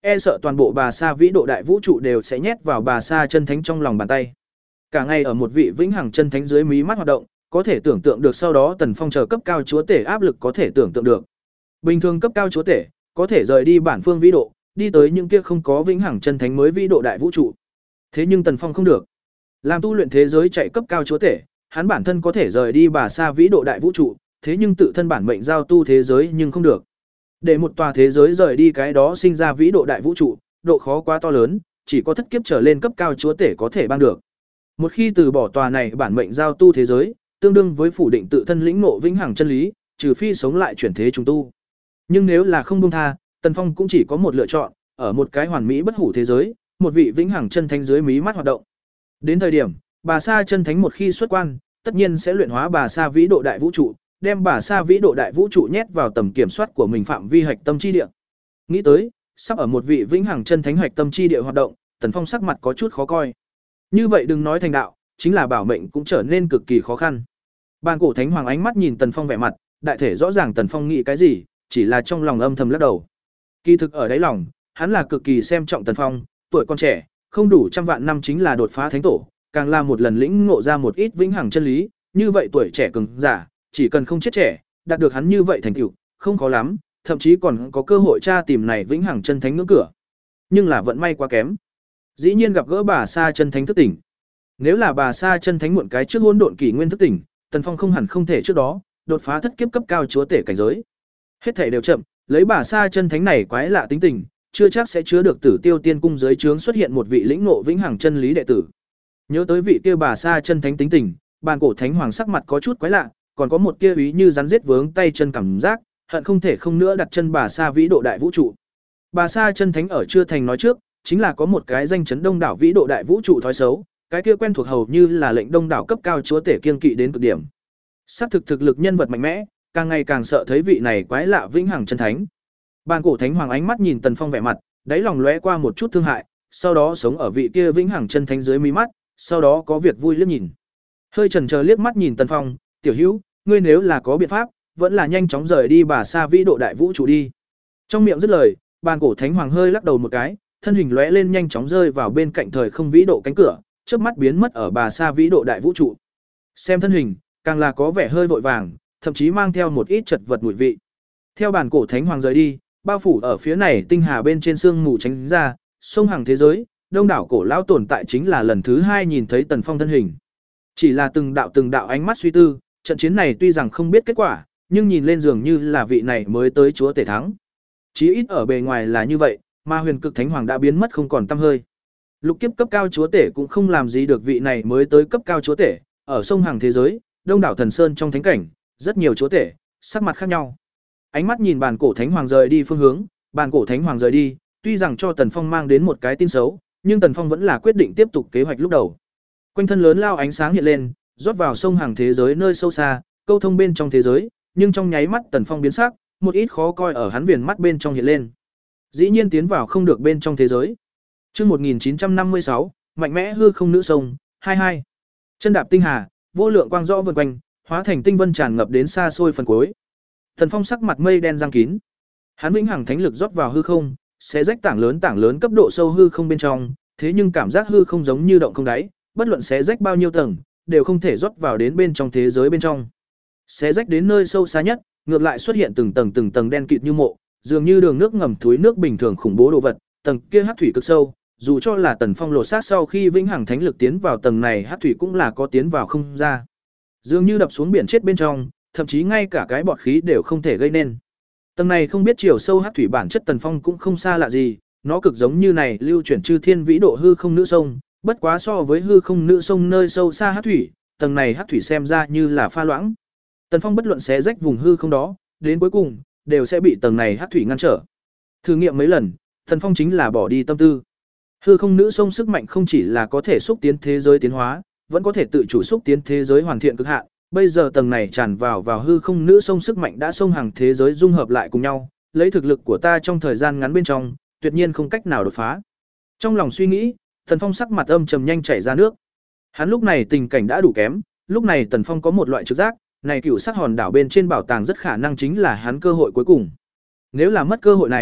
e sợ toàn bộ Bà Sa Vĩ Độ Đại Vũ trụ đều sẽ nhét vào Bà Sa chân thánh trong lòng bàn tay. Cả ngày ở một vị vĩnh hằng chân thánh dưới mí mắt hoạt động, có thể tưởng tượng được sau đó Tần Phong chờ cấp cao chúa tể áp lực có thể tưởng tượng được. Bình thường cấp cao chúa tể có thể rời đi bản phương vĩ độ, đi tới những kia không có vĩnh hằng chân thánh mới vĩ độ đại vũ trụ. Thế nhưng Tần Phong không được. Làm tu luyện thế giới chạy cấp cao chúa tể, hắn bản thân có thể rời đi Bà Sa Vĩ Độ Đại Vũ trụ, thế nhưng tự thân bản mệnh giao tu thế giới nhưng không được. Để một tòa thế giới rời đi cái đó sinh ra vĩ độ đại vũ trụ, độ khó quá to lớn, chỉ có thất kiếp trở lên cấp cao chúa tể có thể ban được. Một khi từ bỏ tòa này bản mệnh giao tu thế giới, tương đương với phủ định tự thân lĩnh ngộ vĩnh hằng chân lý, trừ phi sống lại chuyển thế trùng tu. Nhưng nếu là không buông tha, Tần Phong cũng chỉ có một lựa chọn, ở một cái hoàn mỹ bất hủ thế giới, một vị vĩnh hằng chân thánh dưới mí mắt hoạt động. Đến thời điểm, Bà Sa chân thánh một khi xuất quan, tất nhiên sẽ luyện hóa Bà Sa Vĩ Độ Đại Vũ trụ, đem Bà Sa Vĩ Độ Đại Vũ trụ nhét vào tầm kiểm soát của mình phạm vi hạch tâm chi địa. Nghĩ tới, sắp ở một vị vĩnh hằng chân thánh hạch tâm chi địa hoạt động, Tần Phong sắc mặt có chút khó coi. Như vậy đừng nói thành đạo, chính là bảo mệnh cũng trở nên cực kỳ khó khăn. Bàn cổ thánh hoàng ánh mắt nhìn Tần Phong vẻ mặt, đại thể rõ ràng Tần Phong nghĩ cái gì, chỉ là trong lòng âm thầm lắc đầu. Kỳ thực ở đáy lòng, hắn là cực kỳ xem trọng Tần Phong, tuổi còn trẻ, không đủ trăm vạn năm chính là đột phá thánh tổ, càng là một lần lĩnh ngộ ra một ít vĩnh hằng chân lý, như vậy tuổi trẻ cường giả, chỉ cần không chết trẻ, đạt được hắn như vậy thành tựu, không khó lắm, thậm chí còn có cơ hội tra tìm này vĩnh hằng chân thánh ngưỡng cửa. Nhưng là vận may quá kém. Dĩ nhiên gặp gỡ Bà Sa chân thánh thức tỉnh. Nếu là Bà Sa chân thánh muộn cái trước hỗn độn kỷ nguyên thức tỉnh, Tần Phong không hẳn không thể trước đó đột phá thất kiếp cấp cao chúa tể cảnh giới. Hết thảy đều chậm, lấy Bà Sa chân thánh này quái lạ tính tình, chưa chắc sẽ chứa được Tử Tiêu Tiên cung dưới trướng xuất hiện một vị lĩnh ngộ vĩnh hằng chân lý đệ tử. Nhớ tới vị kia Bà Sa chân thánh tính tình, bàn cổ thánh hoàng sắc mặt có chút quái lạ, còn có một kia ý như rắn giết vướng tay chân cảm giác, hận không thể không nữa đặt chân Bà Sa Vĩ Độ Đại Vũ trụ. Bà Sa chân thánh ở chưa thành nói trước, chính là có một cái danh chấn đông đảo vĩ độ đại vũ trụ thói xấu, cái kia quen thuộc hầu như là lệnh đông đảo cấp cao chúa tể kiên kỵ đến cực điểm. Sắc thực thực lực nhân vật mạnh mẽ, càng ngày càng sợ thấy vị này quái lạ vĩnh hằng chân thánh. Bàn cổ thánh hoàng ánh mắt nhìn Tần Phong vẻ mặt, đáy lòng lóe qua một chút thương hại, sau đó sống ở vị kia vĩnh hằng chân thánh dưới mí mắt, sau đó có việc vui liếc nhìn. Hơi chần chờ liếc mắt nhìn Tần Phong, "Tiểu Hữu, ngươi nếu là có biện pháp, vẫn là nhanh chóng rời đi Bà Sa Vĩ Độ Đại Vũ trụ đi." Trong miệng dứt lời, bàn cổ thánh hoàng hơi lắc đầu một cái, thân hình lóe lên nhanh chóng rơi vào bên cạnh thời không vĩ độ cánh cửa, chớp mắt biến mất ở Bà Sa Vĩ Độ Đại Vũ trụ. Xem thân hình, càng là có vẻ hơi vội vàng, thậm chí mang theo một ít chật vật mùi vị. Theo bản cổ thánh hoàng rời đi, bao phủ ở phía này tinh hà bên trên sương mù tránh ra, sông hàng thế giới, đông đảo cổ lão tồn tại chính là lần thứ hai nhìn thấy Tần Phong thân hình. Chỉ là từng đạo từng đạo ánh mắt suy tư, trận chiến này tuy rằng không biết kết quả, nhưng nhìn lên dường như là vị này mới tới chúa tể thắng. Chí ít ở bề ngoài là như vậy, mà huyền cực thánh hoàng đã biến mất không còn tăm hơi. Lục kiếp cấp cao chúa tể cũng không làm gì được vị này mới tới cấp cao chúa tể, ở sông hàng thế giới, đông đảo thần sơn trong thánh cảnh, rất nhiều chúa tể, sắc mặt khác nhau. Ánh mắt nhìn bàn cổ thánh hoàng rời đi phương hướng, bàn cổ thánh hoàng rời đi, tuy rằng cho Tần Phong mang đến một cái tin xấu, nhưng Tần Phong vẫn là quyết định tiếp tục kế hoạch lúc đầu. Quanh thân lớn lao ánh sáng hiện lên, rót vào sông hàng thế giới nơi sâu xa, câu thông bên trong thế giới, nhưng trong nháy mắt Tần Phong biến sắc, một ít khó coi ở hắn viền mắt bên trong hiện lên. Dĩ nhiên tiến vào không được bên trong thế giới. Chương một nghìn chín trăm năm mươi sáu, mạnh mẽ hư không nữ sông, hai mươi hai. Chân đạp tinh hà, vô lượng quang rõ vần quanh, hóa thành tinh vân tràn ngập đến xa xôi phần cuối. Tần Phong sắc mặt mây đen giăng kín. Hắn vĩnh hằng thánh lực rót vào hư không, sẽ rách tảng lớn tảng lớn cấp độ sâu hư không bên trong, thế nhưng cảm giác hư không giống như động không đáy, bất luận sẽ rách bao nhiêu tầng, đều không thể rót vào đến bên trong thế giới bên trong. Sẽ rách đến nơi sâu xa nhất, ngược lại xuất hiện từng tầng từng tầng đen kịt như mộ, dường như đường nước ngầm thúi nước bình thường khủng bố đồ vật, tầng kia hắc thủy cực sâu, dù cho là Tần Phong lột xác sau khi vĩnh hằng thánh lực tiến vào tầng này hắc thủy cũng là có tiến vào không ra. Dường như đập xuống biển chết bên trong, thậm chí ngay cả cái bọt khí đều không thể gây nên. Tầng này không biết chiều sâu hắc thủy bản chất Tần Phong cũng không xa lạ gì, nó cực giống như này lưu chuyển chư thiên vĩ độ hư không nữ sông, bất quá so với hư không nữ sông nơi sâu xa hắc thủy, tầng này hắc thủy xem ra như là pha loãng. Tần Phong bất luận xé rách vùng hư không đó, đến cuối cùng đều sẽ bị tầng này hắc thủy ngăn trở. Thử nghiệm mấy lần, Tần Phong chính là bỏ đi tâm tư. Hư không nữ sông sức mạnh không chỉ là có thể xúc tiến thế giới tiến hóa, vẫn có thể tự chủ xúc tiến thế giới hoàn thiện cực hạn. Bây giờ tầng này tràn vào vào hư không nữ sông sức mạnh đã sông hàng thế giới dung hợp lại cùng nhau, lấy thực lực của ta trong thời gian ngắn bên trong, tuyệt nhiên không cách nào đột phá. Trong lòng suy nghĩ, Tần Phong sắc mặt âm trầm nhanh chảy ra nước. Hắn lúc này tình cảnh đã đủ kém, lúc này Tần Phong có một loại trực giác, này cựu sắc hòn đảo bên trên bảo tàng rất khả năng chính là hắn cơ hội cuối cùng. Nếu là mất cơ hội này,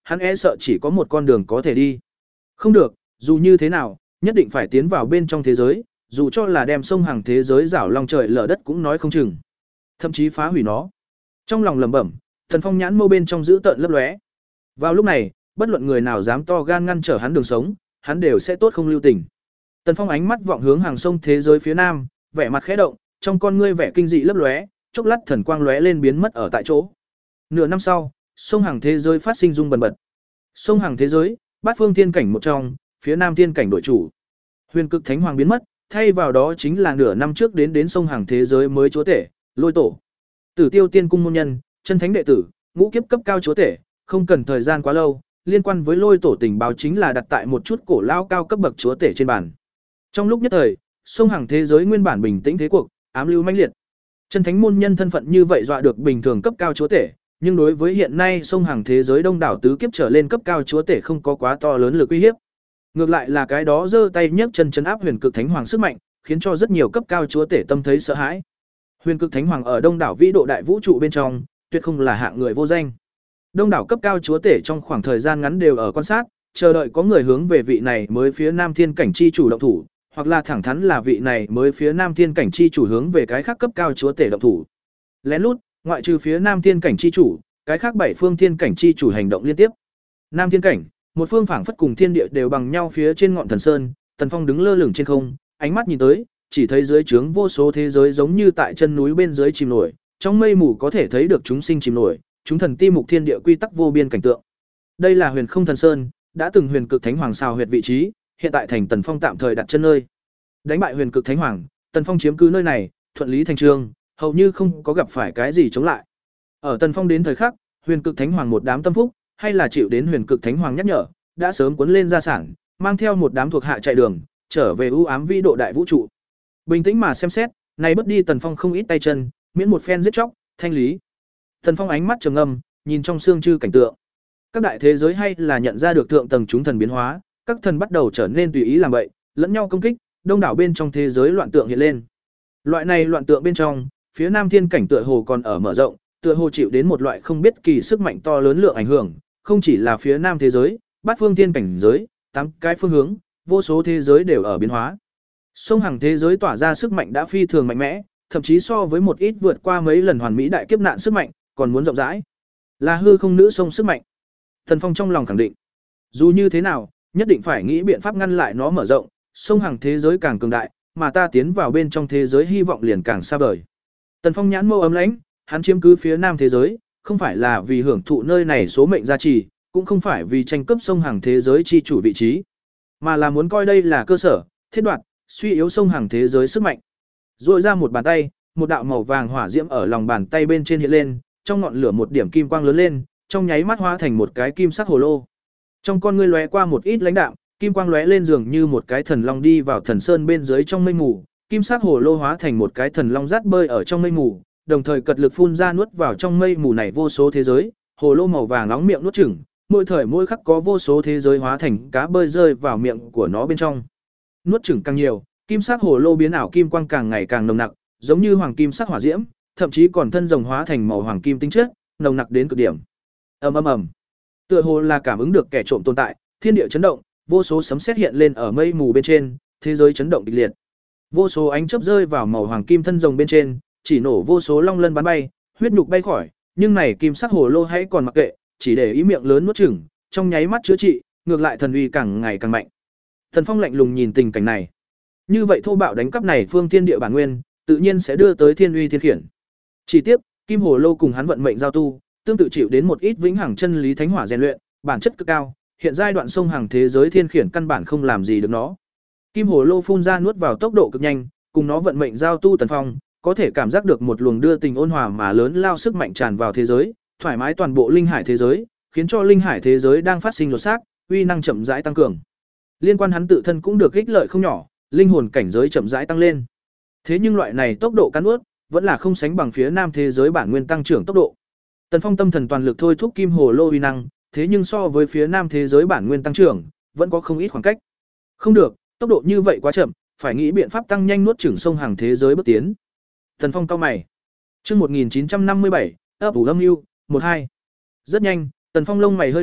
hắn e sợ chỉ có một con đường có thể đi. Không được, dù như thế nào, nhất định phải tiến vào bên trong thế giới, dù cho là đem sông hàng thế giới rảo long trời lở đất cũng nói không chừng. Thậm chí phá hủy nó. Trong lòng lẩm bẩm, Tần Phong nhãn mâu bên trong giữ tợn lấp lóe. Vào lúc này, bất luận người nào dám to gan ngăn trở hắn đường sống, hắn đều sẽ tốt không lưu tình. Tần Phong ánh mắt vọng hướng hàng sông thế giới phía nam, vẻ mặt khẽ động, trong con ngươi vẻ kinh dị lấp lóe, chốc lát thần quang lóe lên biến mất ở tại chỗ. Nửa năm sau, sông hàng thế giới phát sinh rung bần bật. Sông hàng thế giới, bát phương thiên cảnh một trong, phía nam thiên cảnh đội chủ. Huyền Cực Thánh Hoàng biến mất, thay vào đó chính là nửa năm trước đến đến sông hàng thế giới mới chúa tể, Lôi Tổ. Tử Tiêu Tiên cung môn nhân, chân thánh đệ tử, ngũ kiếp cấp cao chúa tể, không cần thời gian quá lâu, liên quan với Lôi Tổ tình báo chính là đặt tại một chút cổ lao cao cấp bậc chúa tể trên bàn. Trong lúc nhất thời, sông hàng thế giới nguyên bản bình tĩnh thế cuộc, ám lưu mãnh liệt. Chân thánh môn nhân thân phận như vậy dọa được bình thường cấp cao chúa tể, nhưng đối với hiện nay sông hàng thế giới đông đảo tứ kiếp trở lên cấp cao chúa tể không có quá to lớn lực uy hiếp. Ngược lại là cái đó giơ tay nhấc chân chấn áp Huyền Cực Thánh Hoàng sức mạnh, khiến cho rất nhiều cấp cao chúa tể tâm thấy sợ hãi. Huyền Cực Thánh Hoàng ở đông đảo vĩ độ đại vũ trụ bên trong, tuyệt không là hạng người vô danh. Đông đảo cấp cao chúa tể trong khoảng thời gian ngắn đều ở quan sát, chờ đợi có người hướng về vị này mới phía Nam Thiên cảnh chi chủ động thủ, hoặc là thẳng thắn là vị này mới phía Nam Thiên cảnh chi chủ hướng về cái khác cấp cao chúa tể động thủ. Lén lút, ngoại trừ phía Nam Thiên cảnh chi chủ, cái khác bảy phương thiên cảnh chi chủ hành động liên tiếp. Nam Thiên cảnh, một phương phảng phất cùng thiên địa đều bằng nhau phía trên ngọn thần sơn, Tần Phong đứng lơ lửng trên không, ánh mắt nhìn tới, chỉ thấy dưới trướng vô số thế giới giống như tại chân núi bên dưới chìm nổi, trong mây mù có thể thấy được chúng sinh chìm nổi, chúng thần ti mục thiên địa quy tắc vô biên cảnh tượng. Đây là Huyền Không Thần Sơn, đã từng Huyền Cực Thánh Hoàng xào huyệt vị trí, hiện tại thành Tần Phong tạm thời đặt chân nơi. Đánh bại Huyền Cực Thánh Hoàng, Tần Phong chiếm cứ nơi này, thuận lý thành trương, hầu như không có gặp phải cái gì chống lại. Ở Tần Phong đến thời khắc, Huyền Cực Thánh Hoàng một đám tâm phúc, hay là chịu đến Huyền Cực Thánh Hoàng nhắc nhở, đã sớm cuốn lên gia sản, mang theo một đám thuộc hạ chạy đường, trở về u ám vĩ độ đại vũ trụ. Bình tĩnh mà xem xét, này bất đi Tần Phong không ít tay chân, miễn một phen giết chóc, thanh lý. Tần Phong ánh mắt trầm ngâm, nhìn trong xương chư cảnh tượng. Các đại thế giới hay là nhận ra được thượng tầng chúng thần biến hóa, các thần bắt đầu trở nên tùy ý làm vậy, lẫn nhau công kích, đông đảo bên trong thế giới loạn tượng hiện lên. Loại này loạn tượng bên trong, phía Nam Thiên cảnh tựa hồ còn ở mở rộng, tựa hồ chịu đến một loại không biết kỳ sức mạnh to lớn lượng ảnh hưởng, không chỉ là phía Nam thế giới, bát phương thiên cảnh giới, tám cái phương hướng, vô số thế giới đều ở biến hóa. Sông hàng thế giới tỏa ra sức mạnh đã phi thường mạnh mẽ, thậm chí so với một ít vượt qua mấy lần hoàn mỹ đại kiếp nạn sức mạnh, còn muốn rộng rãi. Là hư không nữ sông sức mạnh. Thần Phong trong lòng khẳng định, dù như thế nào, nhất định phải nghĩ biện pháp ngăn lại nó mở rộng, sông hàng thế giới càng cường đại, mà ta tiến vào bên trong thế giới hy vọng liền càng xa vời. Tần Phong nhãn mâu ấm lãnh, hắn chiếm cứ phía Nam thế giới, không phải là vì hưởng thụ nơi này số mệnh gia trì, cũng không phải vì tranh cướp sông hàng thế giới chi chủ vị trí, mà là muốn coi đây là cơ sở, thiết đoạt, suy yếu sông hàng thế giới sức mạnh. Rũa ra một bàn tay, một đạo màu vàng hỏa diễm ở lòng bàn tay bên trên hiện lên, trong ngọn lửa một điểm kim quang lớn lên, trong nháy mắt hóa thành một cái kim sắc hồ lô. Trong con ngươi lóe qua một ít lãnh đạm, kim quang lóe lên dường như một cái thần long đi vào thần sơn bên dưới trong mây mù, kim sắc hồ lô hóa thành một cái thần long rát bơi ở trong mây mù, đồng thời cật lực phun ra nuốt vào trong mây mù này vô số thế giới, hồ lô màu vàng nóng miệng nuốt chửng, mỗi thời mỗi khắc có vô số thế giới hóa thành cá bơi rơi vào miệng của nó bên trong. Nuốt chửng càng nhiều, kim sắc hồ lô biến ảo kim quang càng ngày càng nồng nặc, giống như hoàng kim sắc hỏa diễm, thậm chí còn thân rồng hóa thành màu hoàng kim tinh chất, nồng nặc đến cực điểm. Ầm ầm ầm. Tựa hồ là cảm ứng được kẻ trộm tồn tại, thiên địa chấn động, vô số sấm sét hiện lên ở mây mù bên trên, thế giới chấn động kịch liệt. Vô số ánh chớp rơi vào màu hoàng kim thân rồng bên trên, chỉ nổ vô số long lân bắn bay, huyết nhục bay khỏi, nhưng này kim sắc hồ lô hãy còn mặc kệ, chỉ để ý miệng lớn nuốt chửng, trong nháy mắt chữa trị, ngược lại thần uy càng ngày càng mạnh. Thần Phong lạnh lùng nhìn tình cảnh này. Như vậy thô bạo đánh cắp này phương thiên địa bản nguyên, tự nhiên sẽ đưa tới thiên uy thiên khiển. Chỉ tiếc, kim hồ lô cùng hắn vận mệnh giao tu, tương tự chịu đến một ít vĩnh hằng chân lý thánh hỏa rèn luyện, bản chất cực cao, hiện giai đoạn sông hàng thế giới thiên khiển căn bản không làm gì được nó. Kim hồ lô phun ra nuốt vào tốc độ cực nhanh, cùng nó vận mệnh giao tu Tần Phong, có thể cảm giác được một luồng đưa tình ôn hòa mà lớn lao sức mạnh tràn vào thế giới, thoải mái toàn bộ linh hải thế giới, khiến cho linh hải thế giới đang phát sinh lột xác, uy năng chậm rãi tăng cường. Liên quan hắn tự thân cũng được ích lợi không nhỏ, linh hồn cảnh giới chậm rãi tăng lên. Thế nhưng loại này tốc độ cắn nuốt vẫn là không sánh bằng phía Nam thế giới bản nguyên tăng trưởng tốc độ. Tần Phong tâm thần toàn lực thôi thúc kim hồ lô uy năng, thế nhưng so với phía Nam thế giới bản nguyên tăng trưởng, vẫn có không ít khoảng cách. Không được, tốc độ như vậy quá chậm, phải nghĩ biện pháp tăng nhanh nuốt chửng sông hàng thế giới bước tiến. Tần Phong cau mày. Chương một nghìn chín trăm năm mươi bảy, ấp ủ âm mưu, một hai. Rất nhanh, Tần Phong lông mày hơi động,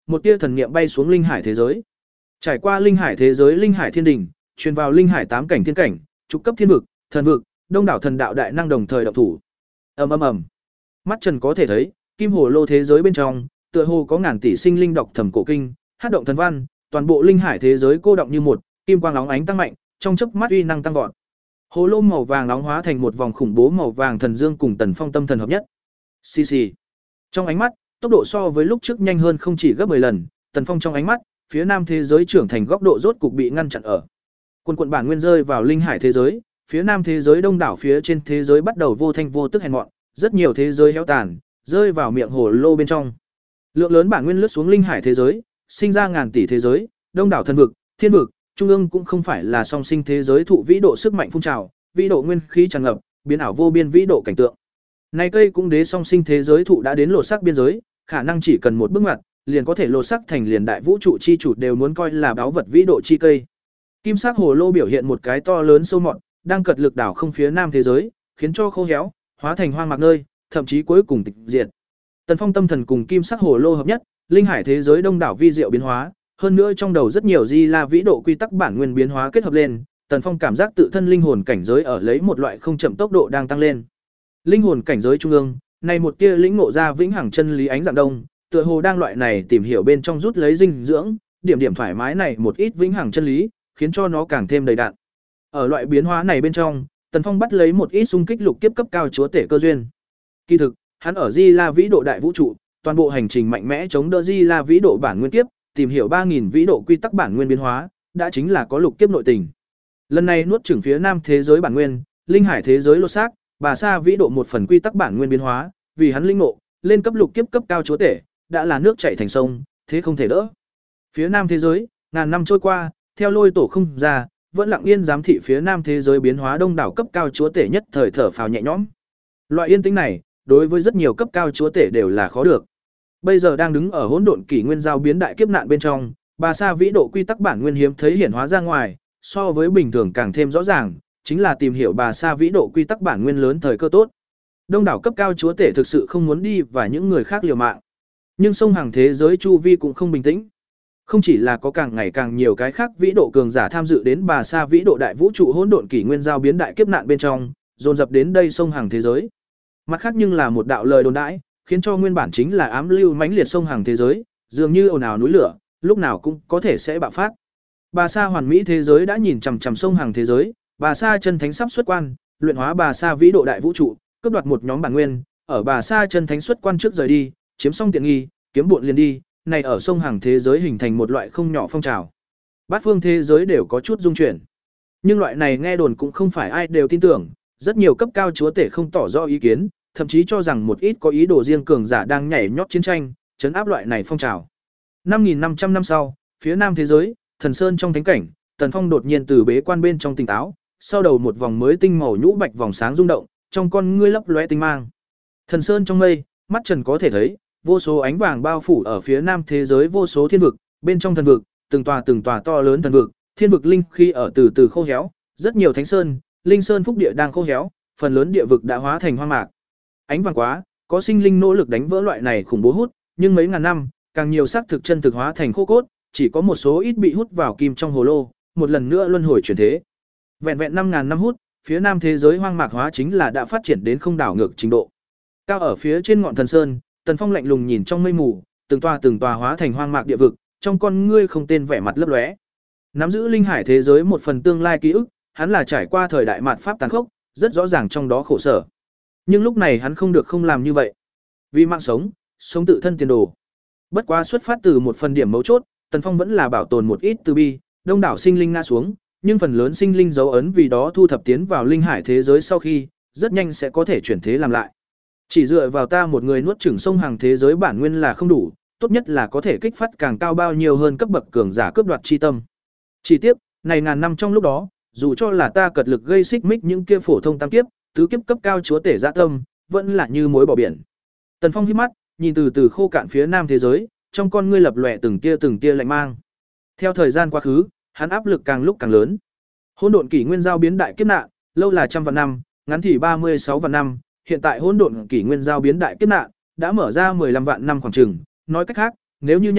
một tia thần niệm bay xuống linh hải thế giới. Trải qua linh hải thế giới linh hải thiên đỉnh, truyền vào linh hải tám cảnh thiên cảnh, trục cấp thiên vực, thần vực, đông đảo thần đạo đại năng đồng thời động thủ. Ầm ầm ầm. Mắt Trần có thể thấy, kim hồ lô thế giới bên trong, tựa hồ có ngàn tỷ sinh linh đọc thầm cổ kinh, hát động thần văn, toàn bộ linh hải thế giới cô động như một, kim quang óng ánh tăng mạnh, trong chớp mắt uy năng tăng vọt. Hồ lô màu vàng nóng hóa thành một vòng khủng bố màu vàng thần dương cùng Tần Phong tâm thần hợp nhất. Xì xì. Trong ánh mắt, tốc độ so với lúc trước nhanh hơn không chỉ gấp mười lần, Tần Phong trong ánh mắt, phía nam thế giới trưởng thành góc độ rốt cục bị ngăn chặn ở. Quân quận bản nguyên rơi vào linh hải thế giới, phía nam thế giới đông đảo phía trên thế giới bắt đầu vô thanh vô tức hèn mọn, rất nhiều thế giới héo tàn, rơi vào miệng hồ lô bên trong. Lượng lớn bản nguyên lướt xuống linh hải thế giới, sinh ra ngàn tỷ thế giới, đông đảo thần vực, thiên vực, trung ương cũng không phải là song sinh thế giới thụ vĩ độ sức mạnh phun trào, vĩ độ nguyên khí tràn ngập, biến ảo vô biên vĩ độ cảnh tượng. Này cây cũng đế song sinh thế giới thụ đã đến lột sắc biên giới, khả năng chỉ cần một bước ngoặt, liền có thể lột sắc thành liền đại vũ trụ chi chủ đều muốn coi là báu vật vĩ độ chi cây. Kim sắc hồ lô biểu hiện một cái to lớn sâu mọt, đang cật lực đảo không phía nam thế giới, khiến cho khô héo, hóa thành hoang mạc nơi, thậm chí cuối cùng tịch diệt. Tần Phong tâm thần cùng kim sắc hồ lô hợp nhất, linh hải thế giới đông đảo vi diệu biến hóa, hơn nữa trong đầu rất nhiều di la vĩ độ quy tắc bản nguyên biến hóa kết hợp lên, Tần Phong cảm giác tự thân linh hồn cảnh giới ở lấy một loại không chậm tốc độ đang tăng lên. Linh hồn cảnh giới trung ương, này một tia lĩnh ngộ ra vĩnh hằng chân lý ánh dạng đông, tựa hồ đang loại này tìm hiểu bên trong rút lấy dinh dưỡng, điểm điểm thoải mái này một ít vĩnh hằng chân lý, khiến cho nó càng thêm đầy đặn. Ở loại biến hóa này bên trong, Tần Phong bắt lấy một ít xung kích lục kiếp cấp cao chúa tể cơ duyên. Kỳ thực, hắn ở Di La vĩ độ đại vũ trụ, toàn bộ hành trình mạnh mẽ chống đỡ Di La vĩ độ bản nguyên kiếp, tìm hiểu ba nghìn vĩ độ quy tắc bản nguyên biến hóa, đã chính là có lục kiếp nội tình. Lần này nuốt chửng phía nam thế giới bản nguyên, linh hải thế giới lột xác, bà sa vĩ độ một phần quy tắc bản nguyên biến hóa, vì hắn linh ngộ, lên cấp lục kiếp cấp cao chúa tể, đã là nước chảy thành sông, thế không thể đỡ. Phía nam thế giới, ngàn năm trôi qua, theo lôi tổ không ra, vẫn lặng yên giám thị phía nam thế giới biến hóa đông đảo cấp cao chúa tể nhất thời thở phào nhẹ nhõm. Loại yên tĩnh này, đối với rất nhiều cấp cao chúa tể đều là khó được. Bây giờ đang đứng ở hỗn độn kỷ nguyên giao biến đại kiếp nạn bên trong, bà sa vĩ độ quy tắc bản nguyên hiếm thấy hiển hóa ra ngoài, so với bình thường càng thêm rõ ràng, chính là tìm hiểu bà sa vĩ độ quy tắc bản nguyên lớn thời cơ tốt. Đông đảo cấp cao chúa tể thực sự không muốn đi và những người khác liều mạng. Nhưng sông hàng thế giới chu vi cũng không bình tĩnh. Không chỉ là có càng ngày càng nhiều cái khác vĩ độ cường giả tham dự đến bà sa vĩ độ đại vũ trụ hỗn độn kỷ nguyên giao biến đại kiếp nạn bên trong, dồn dập đến đây sông hàng thế giới. Mặt khác nhưng là một đạo lời đồn đãi, khiến cho nguyên bản chính là ám lưu mãnh liệt sông hàng thế giới, dường như ồn ào núi lửa, lúc nào cũng có thể sẽ bạo phát. Bà sa hoàn mỹ thế giới đã nhìn chằm chằm sông hàng thế giới, bà sa chân thánh sắp xuất quan, luyện hóa bà sa vĩ độ đại vũ trụ, cướp đoạt một nhóm bản nguyên, ở bà sa chân thánh xuất quan trước rời đi, chiếm xong tiện nghi, kiếm bộn liền đi, này ở sông hàng thế giới hình thành một loại không nhỏ phong trào. Bát phương thế giới đều có chút dung chuyển. Nhưng loại này nghe đồn cũng không phải ai đều tin tưởng, rất nhiều cấp cao chúa tể không tỏ rõ ý kiến, thậm chí cho rằng một ít có ý đồ riêng cường giả đang nhảy nhót chiến tranh, chấn áp loại này phong trào. năm nghìn năm trăm năm sau, phía nam thế giới, Thần Sơn trong thánh cảnh, Tần Phong đột nhiên từ bế quan bên trong tỉnh táo, sau đầu một vòng mới tinh màu nhũ bạch vòng sáng rung động, trong con ngươi lấp lóe tinh mang. Thần Sơn trong mây, mắt Trần có thể thấy, vô số ánh vàng bao phủ ở phía nam thế giới vô số thiên vực, bên trong thần vực, từng tòa từng tòa to lớn thần vực, thiên vực linh khí ở từ từ khô héo, rất nhiều thánh sơn, linh sơn phúc địa đang khô héo, phần lớn địa vực đã hóa thành hoang mạc. Ánh vàng quá, có sinh linh nỗ lực đánh vỡ loại này khủng bố hút, nhưng mấy ngàn năm, càng nhiều xác thực chân thực hóa thành khô cốt, chỉ có một số ít bị hút vào kim trong hồ lô, một lần nữa luân hồi chuyển thế. Vẹn vẹn năm ngàn năm hút, phía nam thế giới hoang mạc hóa chính là đã phát triển đến không đảo ngược trình độ. Cao ở phía trên ngọn thần sơn, Tần Phong lạnh lùng nhìn trong mây mù, từng tòa từng tòa hóa thành hoang mạc địa vực, trong con ngươi không tên vẻ mặt lấp lóe. Nắm giữ linh hải thế giới một phần tương lai ký ức, hắn là trải qua thời đại mạt pháp tàn khốc, rất rõ ràng trong đó khổ sở. Nhưng lúc này hắn không được không làm như vậy. Vì mạng sống, sống tự thân tiền đồ. Bất quá xuất phát từ một phần điểm mấu chốt, Tần Phong vẫn là bảo tồn một ít từ bi, đông đảo sinh linh ngã xuống, nhưng phần lớn sinh linh dấu ấn vì đó thu thập tiến vào linh hải thế giới sau khi, rất nhanh sẽ có thể chuyển thế làm lại. Chỉ dựa vào ta một người nuốt chửng sông hàng thế giới bản nguyên là không đủ, tốt nhất là có thể kích phát càng cao bao nhiêu hơn cấp bậc cường giả cướp đoạt chi tâm. Chỉ tiếc, này ngàn năm trong lúc đó, dù cho là ta cật lực gây xích mích những kia phổ thông tam kiếp, tứ kiếp cấp cao chúa tể dạ tâm, vẫn là như muối bỏ biển. Tần Phong hít mắt, nhìn từ từ khô cạn phía nam thế giới, trong con ngươi lập lòe từng tia từng tia lạnh mang. Theo thời gian quá khứ, hắn áp lực càng lúc càng lớn. Hỗn độn kỷ nguyên giao biến đại kiếp nạn, lâu là trăm vạn năm, ngắn thì ba mươi sáu vạn năm, hiện tại hỗn độn kỷ nguyên giao biến đại kiếp nạn đã mở ra mười lăm vạn năm khoảng chừng, nói cách khác, nếu như nhanh,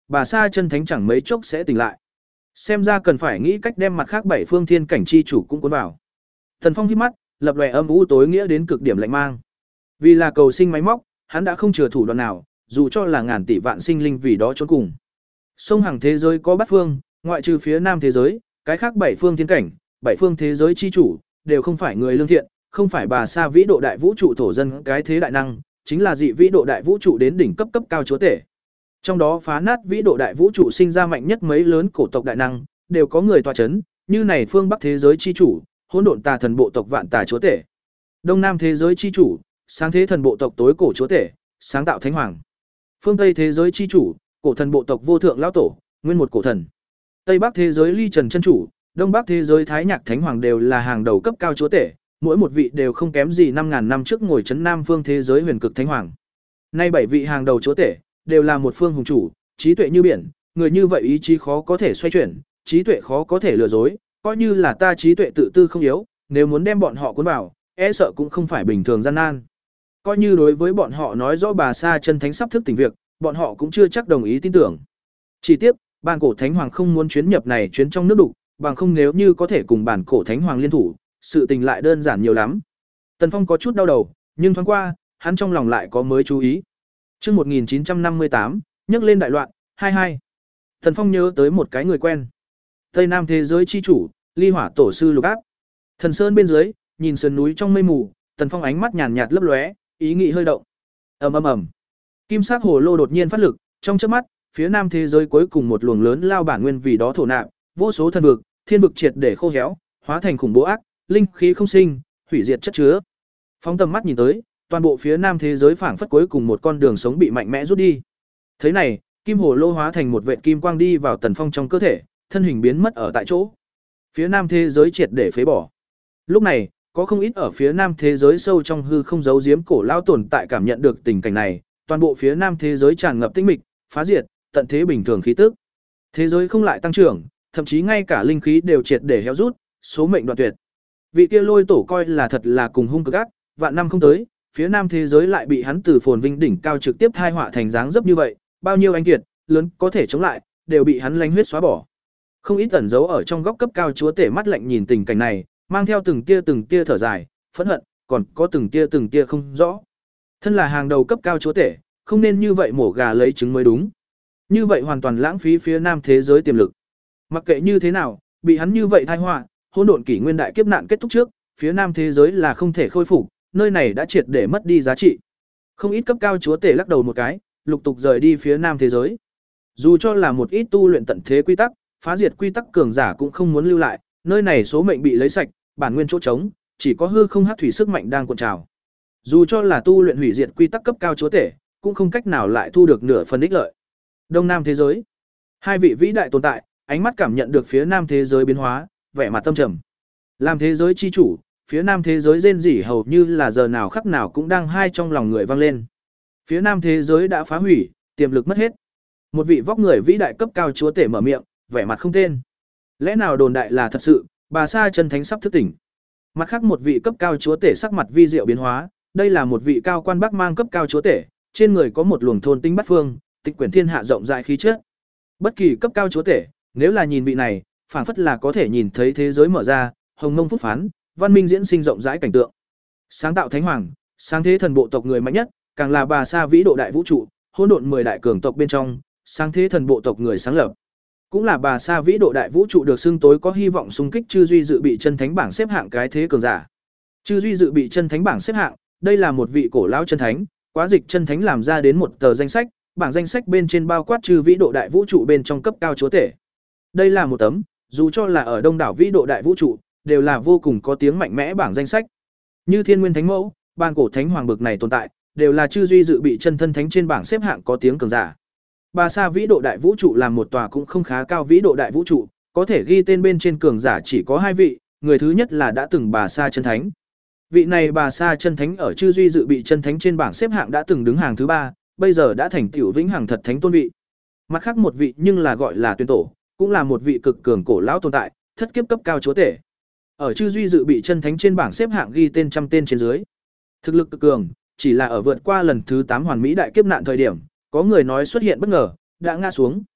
bà Sa chân thánh chẳng mấy chốc sẽ tỉnh lại. Xem ra cần phải nghĩ cách đem mặt khác bảy phương thiên cảnh chi chủ cũng cuốn vào. Tần Phong hít mắt, lập lòe âm u tối nghĩa đến cực điểm lạnh mang. Vì là cầu sinh máy móc, hắn đã không chừa thủ đoạn nào, dù cho là ngàn tỷ vạn sinh linh vì đó trốn cùng. Sông hàng thế giới có bát phương, ngoại trừ phía nam thế giới, cái khác bảy phương thiên cảnh, bảy phương thế giới chi chủ đều không phải người lương thiện, không phải bà Sa vĩ độ đại vũ trụ thổ dân cái thế đại năng, chính là dị vĩ độ đại vũ trụ đến đỉnh cấp cấp cao chúa tể. Trong đó phá nát vĩ độ đại vũ trụ sinh ra mạnh nhất mấy lớn cổ tộc đại năng, đều có người tọa chấn, như này phương Bắc thế giới chi chủ, hỗn độn tà thần bộ tộc vạn tà chúa tể. Đông Nam thế giới chi chủ, sáng thế thần bộ tộc tối cổ chúa tể, sáng tạo thánh hoàng. Phương Tây thế giới chi chủ, cổ thần bộ tộc vô thượng lão tổ, nguyên một cổ thần. Tây Bắc thế giới ly trần chân chủ, Đông Bắc thế giới thái nhạc thánh hoàng đều là hàng đầu cấp cao chúa tể, mỗi một vị đều không kém gì năm ngàn năm trước ngồi trấn Nam phương thế giới huyền cực thánh hoàng. Nay bảy vị hàng đầu chúa tể đều là một phương hùng chủ, trí tuệ như biển, người như vậy ý chí khó có thể xoay chuyển, trí tuệ khó có thể lừa dối, coi như là ta trí tuệ tự tư không yếu, nếu muốn đem bọn họ cuốn vào, e sợ cũng không phải bình thường gian nan. Coi như đối với bọn họ nói rõ bà Sa chân thánh sắp thức tỉnh việc, bọn họ cũng chưa chắc đồng ý tin tưởng. Chỉ tiếc, bản cổ thánh hoàng không muốn chuyến nhập này chuyến trong nước đục, bằng không nếu như có thể cùng bản cổ thánh hoàng liên thủ, sự tình lại đơn giản nhiều lắm. Tần Phong có chút đau đầu, nhưng thoáng qua, hắn trong lòng lại có mới chú ý. Chương một nghìn chín trăm năm mươi tám, nhắc lên đại loạn, hai hai. Tần Phong nhớ tới một cái người quen. Tây Nam thế giới chi chủ, Ly Hỏa tổ sư Lục Áp. Thần sơn bên dưới, nhìn sườn núi trong mây mù, Tần Phong ánh mắt nhàn nhạt lấp lóe, ý nghĩ hơi động. Ầm ầm ầm. Kim sắc hồ lô đột nhiên phát lực, trong chớp mắt, phía nam thế giới cuối cùng một luồng lớn lao bản nguyên vì đó thổ nạp, vô số thần vực, thiên vực triệt để khô héo, hóa thành khủng bố ác, linh khí không sinh, hủy diệt chất chứa. Phóng tầm mắt nhìn tới, toàn bộ phía nam thế giới phảng phất cuối cùng một con đường sống bị mạnh mẽ rút đi. Thế này, kim hồ lô hóa thành một vệt kim quang đi vào Tần Phong trong cơ thể, thân hình biến mất ở tại chỗ. Phía nam thế giới triệt để phế bỏ. Lúc này, có không ít ở phía nam thế giới sâu trong hư không giấu giếm cổ lao tồn tại cảm nhận được tình cảnh này, toàn bộ phía nam thế giới tràn ngập tinh mịch, phá diệt, tận thế bình thường khí tức. Thế giới không lại tăng trưởng, thậm chí ngay cả linh khí đều triệt để héo rút, số mệnh đoạn tuyệt. Vị kia Lôi tổ coi là thật là cùng hung cực ác, vạn năm không tới, phía nam thế giới lại bị hắn từ phồn vinh đỉnh cao trực tiếp thai họa thành dáng dấp như vậy, bao nhiêu anh kiệt lớn có thể chống lại, đều bị hắn lánh huyết xóa bỏ. Không ít ẩn giấu ở trong góc cấp cao chúa tể mắt lạnh nhìn tình cảnh này, mang theo từng tia từng tia thở dài, phẫn hận, còn có từng tia từng tia không rõ. Thân là hàng đầu cấp cao chúa tể, không nên như vậy mổ gà lấy trứng mới đúng. Như vậy hoàn toàn lãng phí phía nam thế giới tiềm lực. Mặc kệ như thế nào, bị hắn như vậy tai họa, hỗn độn kỷ nguyên đại kiếp nạn kết thúc trước, phía nam thế giới là không thể khôi phục, nơi này đã triệt để mất đi giá trị. Không ít cấp cao chúa tể lắc đầu một cái, lục tục rời đi phía nam thế giới. Dù cho là một ít tu luyện tận thế quy tắc, phá diệt quy tắc cường giả cũng không muốn lưu lại, nơi này số mệnh bị lấy sạch, bản nguyên chỗ trống, chỉ có hư không hắc thủy sức mạnh đang cuộn trào. Dù cho là tu luyện hủy diệt quy tắc cấp cao chúa tể, cũng không cách nào lại thu được nửa phần ích lợi. Đông Nam thế giới, hai vị vĩ đại tồn tại, ánh mắt cảm nhận được phía Nam thế giới biến hóa, vẻ mặt tâm trầm. Làm thế giới chi chủ, phía Nam thế giới rên rỉ hầu như là giờ nào khắc nào cũng đang hai trong lòng người vang lên. Phía Nam thế giới đã phá hủy, tiềm lực mất hết. Một vị vóc người vĩ đại cấp cao chúa tể mở miệng, vẻ mặt không tên. Lẽ nào đồn đại là thật sự, bà Sa chân thánh sắp thức tỉnh. Mặt khác một vị cấp cao chúa tể sắc mặt vi diệu biến hóa, đây là một vị cao quan bắc mang cấp cao chúa tể, trên người có một luồng thôn tinh bát phương, tịch quyển thiên hạ rộng rãi khí chất. Bất kỳ cấp cao chúa tể, nếu là nhìn vị này, phảng phất là có thể nhìn thấy thế giới mở ra, hồng mông phúc phán, văn minh diễn sinh rộng rãi cảnh tượng. Sáng tạo thánh hoàng, sáng thế thần bộ tộc người mạnh nhất, càng là bà Sa vĩ độ đại vũ trụ, hỗn độn mười đại cường tộc bên trong, sáng thế thần bộ tộc người sáng lập. Cũng là bà Sa vĩ độ đại vũ trụ được xưng tối có hy vọng xung kích chư duy dự bị chân thánh bảng xếp hạng cái thế cường giả. Chư duy dự bị chân thánh bảng xếp hạng, đây là một vị cổ lão chân thánh, quá dịch chân thánh làm ra đến một tờ danh sách, bảng danh sách bên trên bao quát chư vĩ độ đại vũ trụ bên trong cấp cao chúa tể. Đây là một tấm, dù cho là ở đông đảo vĩ độ đại vũ trụ, đều là vô cùng có tiếng mạnh mẽ bảng danh sách. Như Thiên Nguyên Thánh Mẫu, Bàn Cổ Thánh Hoàng bực này tồn tại, đều là chư duy dự bị chân thân thánh trên bảng xếp hạng có tiếng cường giả. Bà Sa vĩ độ đại vũ trụ làm một tòa cũng không khá cao vĩ độ đại vũ trụ, có thể ghi tên bên trên cường giả chỉ có hai vị, người thứ nhất là đã từng bà Sa chân thánh. Vị này bà Sa chân thánh ở chư duy dự bị chân thánh trên bảng xếp hạng đã từng đứng hàng thứ ba, bây giờ đã thành tiểu vĩnh hằng thật thánh tôn vị. Mặt khác một vị nhưng là gọi là tuyên tổ, cũng là một vị cực cường cổ lão tồn tại, thất kiếp cấp cao chúa tể. Ở chư duy dự bị chân thánh trên bảng xếp hạng ghi tên trăm tên trên dưới. Thực lực cực cường, chỉ là ở vượt qua lần thứ tám hoàn mỹ đại kiếp nạn thời điểm, có người nói xuất hiện bất ngờ, đã ngã xuống.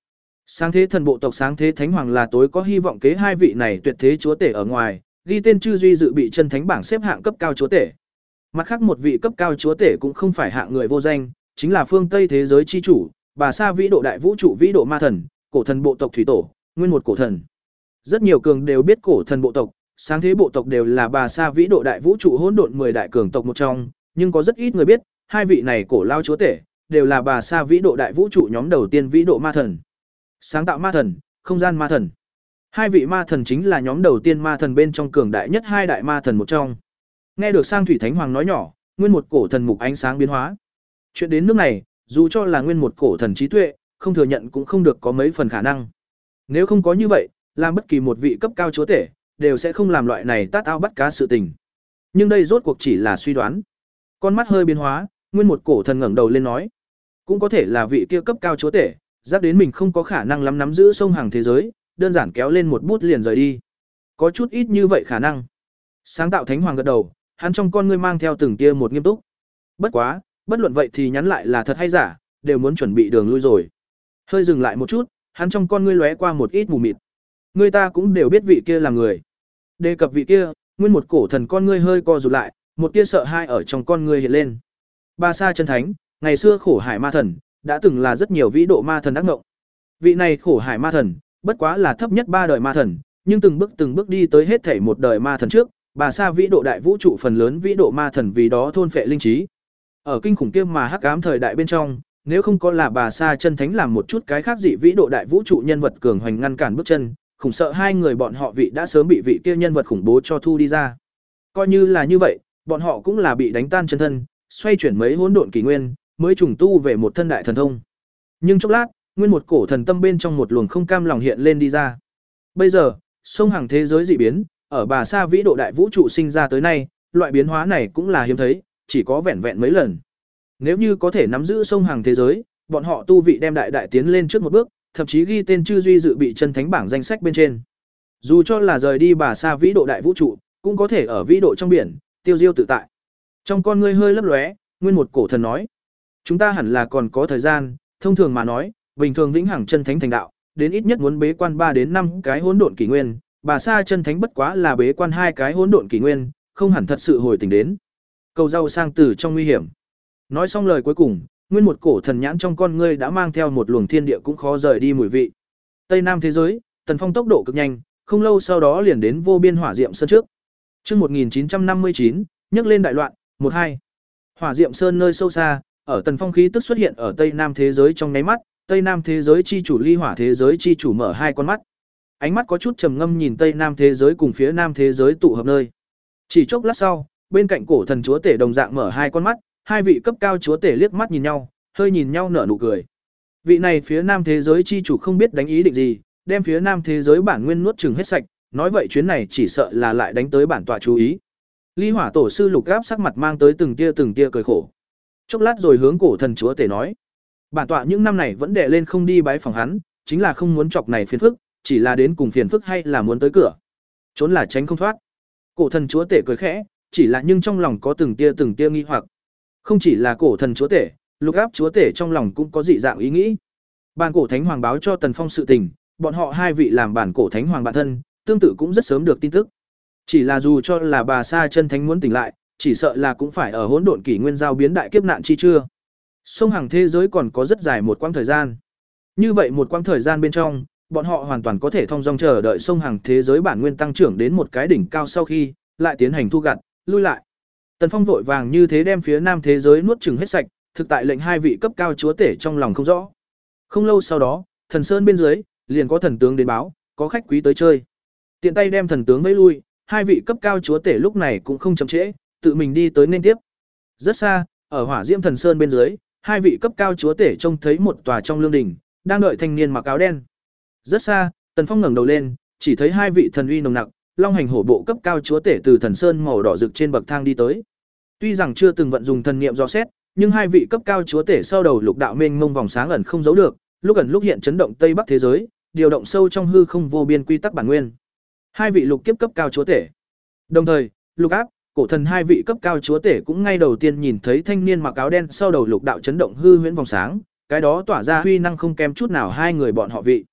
Sáng thế thần bộ tộc sáng thế thánh hoàng là tối có hy vọng kế hai vị này tuyệt thế chúa tể ở ngoài, ghi tên chư duy dự bị chân thánh bảng xếp hạng cấp cao chúa tể. Mặt khác một vị cấp cao chúa tể cũng không phải hạng người vô danh, chính là phương Tây thế giới chi chủ, Bà Sa vĩ độ đại vũ trụ vĩ độ ma thần, cổ thần bộ tộc thủy tổ, nguyên một cổ thần. Rất nhiều cường đều biết cổ thần bộ tộc, sáng thế bộ tộc đều là Bà Sa vĩ độ đại vũ trụ hỗn độn mười đại cường tộc một trong, nhưng có rất ít người biết, hai vị này cổ lao chúa tể đều là Bà Sa vĩ độ đại vũ trụ nhóm đầu tiên vĩ độ ma thần. Sáng tạo ma thần, không gian ma thần. Hai vị ma thần chính là nhóm đầu tiên ma thần bên trong cường đại nhất hai đại ma thần một trong. Nghe được Sang Thủy Thánh Hoàng nói nhỏ, nguyên một cổ thần mục ánh sáng biến hóa. Chuyện đến nước này, dù cho là nguyên một cổ thần trí tuệ, không thừa nhận cũng không được có mấy phần khả năng. Nếu không có như vậy, làm bất kỳ một vị cấp cao chúa tể, đều sẽ không làm loại này tát ao bắt cá sự tình. Nhưng đây rốt cuộc chỉ là suy đoán. Con mắt hơi biến hóa, nguyên một cổ thần ngẩng đầu lên nói, cũng có thể là vị kia cấp cao chúa tể, giác đến mình không có khả năng lắm nắm giữ sông hàng thế giới, đơn giản kéo lên một bút liền rời đi. Có chút ít như vậy khả năng. Sáng tạo Thánh Hoàng gật đầu, hắn trong con ngươi mang theo từng tia một nghiêm túc. Bất quá, bất luận vậy thì nhắn lại là thật hay giả, đều muốn chuẩn bị đường lui rồi. Hơi dừng lại một chút, hắn trong con ngươi lóe qua một ít mù mịt. Người ta cũng đều biết vị kia là người. Đề cập vị kia, nguyên một cổ thần con ngươi hơi co rụt lại, một tia sợ hãi ở trong con ngươi hiện lên. Bà Sa chân thánh, ngày xưa khổ hải ma thần, đã từng là rất nhiều vĩ độ ma thần ác ngộng. Vị này khổ hải ma thần, bất quá là thấp nhất ba đời ma thần, nhưng từng bước từng bước đi tới hết thảy một đời ma thần trước, Bà Sa vĩ độ đại vũ trụ phần lớn vĩ độ ma thần vì đó thôn phệ linh trí. Ở kinh khủng kia mà hắc ám thời đại bên trong, nếu không có là Bà Sa chân thánh làm một chút cái khác dị vĩ độ đại vũ trụ nhân vật cường hoành ngăn cản bước chân, khủng sợ hai người bọn họ vị đã sớm bị vị kia nhân vật khủng bố cho thu đi ra. Coi như là như vậy, bọn họ cũng là bị đánh tan chân thân, xoay chuyển mấy hỗn độn kỷ nguyên, mới trùng tu về một thân đại thần thông. Nhưng chốc lát, nguyên một cổ thần tâm bên trong một luồng không cam lòng hiện lên đi ra. Bây giờ, sông hàng thế giới dị biến, ở Bà Sa vĩ độ đại vũ trụ sinh ra tới nay, loại biến hóa này cũng là hiếm thấy, chỉ có vẹn vẹn mấy lần. Nếu như có thể nắm giữ sông hàng thế giới, bọn họ tu vị đem đại đại tiến lên trước một bước, thậm chí ghi tên chư duy dự bị chân thánh bảng danh sách bên trên. Dù cho là rời đi Bà Sa vĩ độ đại vũ trụ, cũng có thể ở vĩ độ trong biển, tiêu diêu tự tại. Trong con ngươi hơi lấp lóe, nguyên một cổ thần nói: "Chúng ta hẳn là còn có thời gian, thông thường mà nói, bình thường vĩnh hằng chân thánh thành đạo, đến ít nhất muốn bế quan ba đến năm cái hỗn độn kỷ nguyên, Bà Sa chân thánh bất quá là bế quan hai cái hỗn độn kỷ nguyên, không hẳn thật sự hồi tỉnh đến." Cầu rau sang từ trong nguy hiểm. Nói xong lời cuối cùng, nguyên một cổ thần nhãn trong con ngươi đã mang theo một luồng thiên địa cũng khó rời đi mùi vị. Tây Nam thế giới, Tần Phong tốc độ cực nhanh, không lâu sau đó liền đến vô biên hỏa diệm sơn trước. Chương một nghìn chín trăm năm mươi chín, nhấc lên đại loạn, một hai. Hỏa diệm sơn nơi sâu xa, ở Tần Phong khí tức xuất hiện ở Tây Nam thế giới trong nháy mắt, Tây Nam thế giới chi chủ ly hỏa thế giới chi chủ mở hai con mắt. Ánh mắt có chút trầm ngâm nhìn Tây Nam thế giới cùng phía Nam thế giới tụ hợp nơi. Chỉ chốc lát sau, bên cạnh cổ thần chúa tể đồng dạng mở hai con mắt, hai vị cấp cao chúa tể liếc mắt nhìn nhau, hơi nhìn nhau nở nụ cười. Vị này phía Nam thế giới chi chủ không biết đánh ý định gì, đem phía Nam thế giới bản nguyên nuốt chửng hết sạch, nói vậy chuyến này chỉ sợ là lại đánh tới bản tọa chú ý. Ly Hỏa tổ sư Lục Áp sắc mặt mang tới từng tia từng tia cười khổ. Chốc lát rồi hướng cổ thần chúa tể nói: "Bản tọa những năm này vẫn đè lên không đi bái phòng hắn, chính là không muốn chọc này phiền phức, chỉ là đến cùng phiền phức hay là muốn tới cửa. Trốn là tránh không thoát." Cổ thần chúa tể cười khẽ, chỉ là nhưng trong lòng có từng tia từng tia nghi hoặc. Không chỉ là cổ thần chúa tể, Lục Áp chúa tể trong lòng cũng có dị dạng ý nghĩ. Bản cổ thánh hoàng báo cho Tần Phong sự tình, bọn họ hai vị làm bản cổ thánh hoàng bạn thân, tương tự cũng rất sớm được tin tức. Chỉ là dù cho là Bà Sa chân thánh muốn tỉnh lại, chỉ sợ là cũng phải ở hỗn độn kỷ nguyên giao biến đại kiếp nạn chi chưa. Sông hàng thế giới còn có rất dài một quãng thời gian. Như vậy một quãng thời gian bên trong, bọn họ hoàn toàn có thể thông dong chờ đợi sông hàng thế giới bản nguyên tăng trưởng đến một cái đỉnh cao sau khi, lại tiến hành thu gặt, lui lại. Tần Phong vội vàng như thế đem phía Nam thế giới nuốt chửng hết sạch, thực tại lệnh hai vị cấp cao chúa tể trong lòng không rõ. Không lâu sau đó, Thần Sơn bên dưới liền có thần tướng đến báo, có khách quý tới chơi. Tiện tay đem thần tướng vẫy lui, hai vị cấp cao chúa tể lúc này cũng không chậm trễ, tự mình đi tới nên tiếp. Rất xa, ở Hỏa Diễm Thần Sơn bên dưới, hai vị cấp cao chúa tể trông thấy một tòa trong lương đình, đang đợi thanh niên mặc áo đen. Rất xa, Tần Phong ngẩng đầu lên, chỉ thấy hai vị thần uy nồng nặc, long hành hổ bộ cấp cao chúa tể từ thần sơn màu đỏ rực trên bậc thang đi tới. Tuy rằng chưa từng vận dùng thần niệm dò xét, nhưng hai vị cấp cao chúa tể sau đầu lục đạo mênh mông vòng sáng ẩn không giấu được, lúc ẩn lúc hiện chấn động Tây Bắc thế giới, điều động sâu trong hư không vô biên quy tắc bản nguyên. Hai vị lục kiếp cấp cao chúa tể. Đồng thời, Lục Áp, cổ thần hai vị cấp cao chúa tể cũng ngay đầu tiên nhìn thấy thanh niên mặc áo đen sau đầu lục đạo chấn động hư huyễn vòng sáng, cái đó tỏa ra huy năng không kém chút nào hai người bọn họ vị.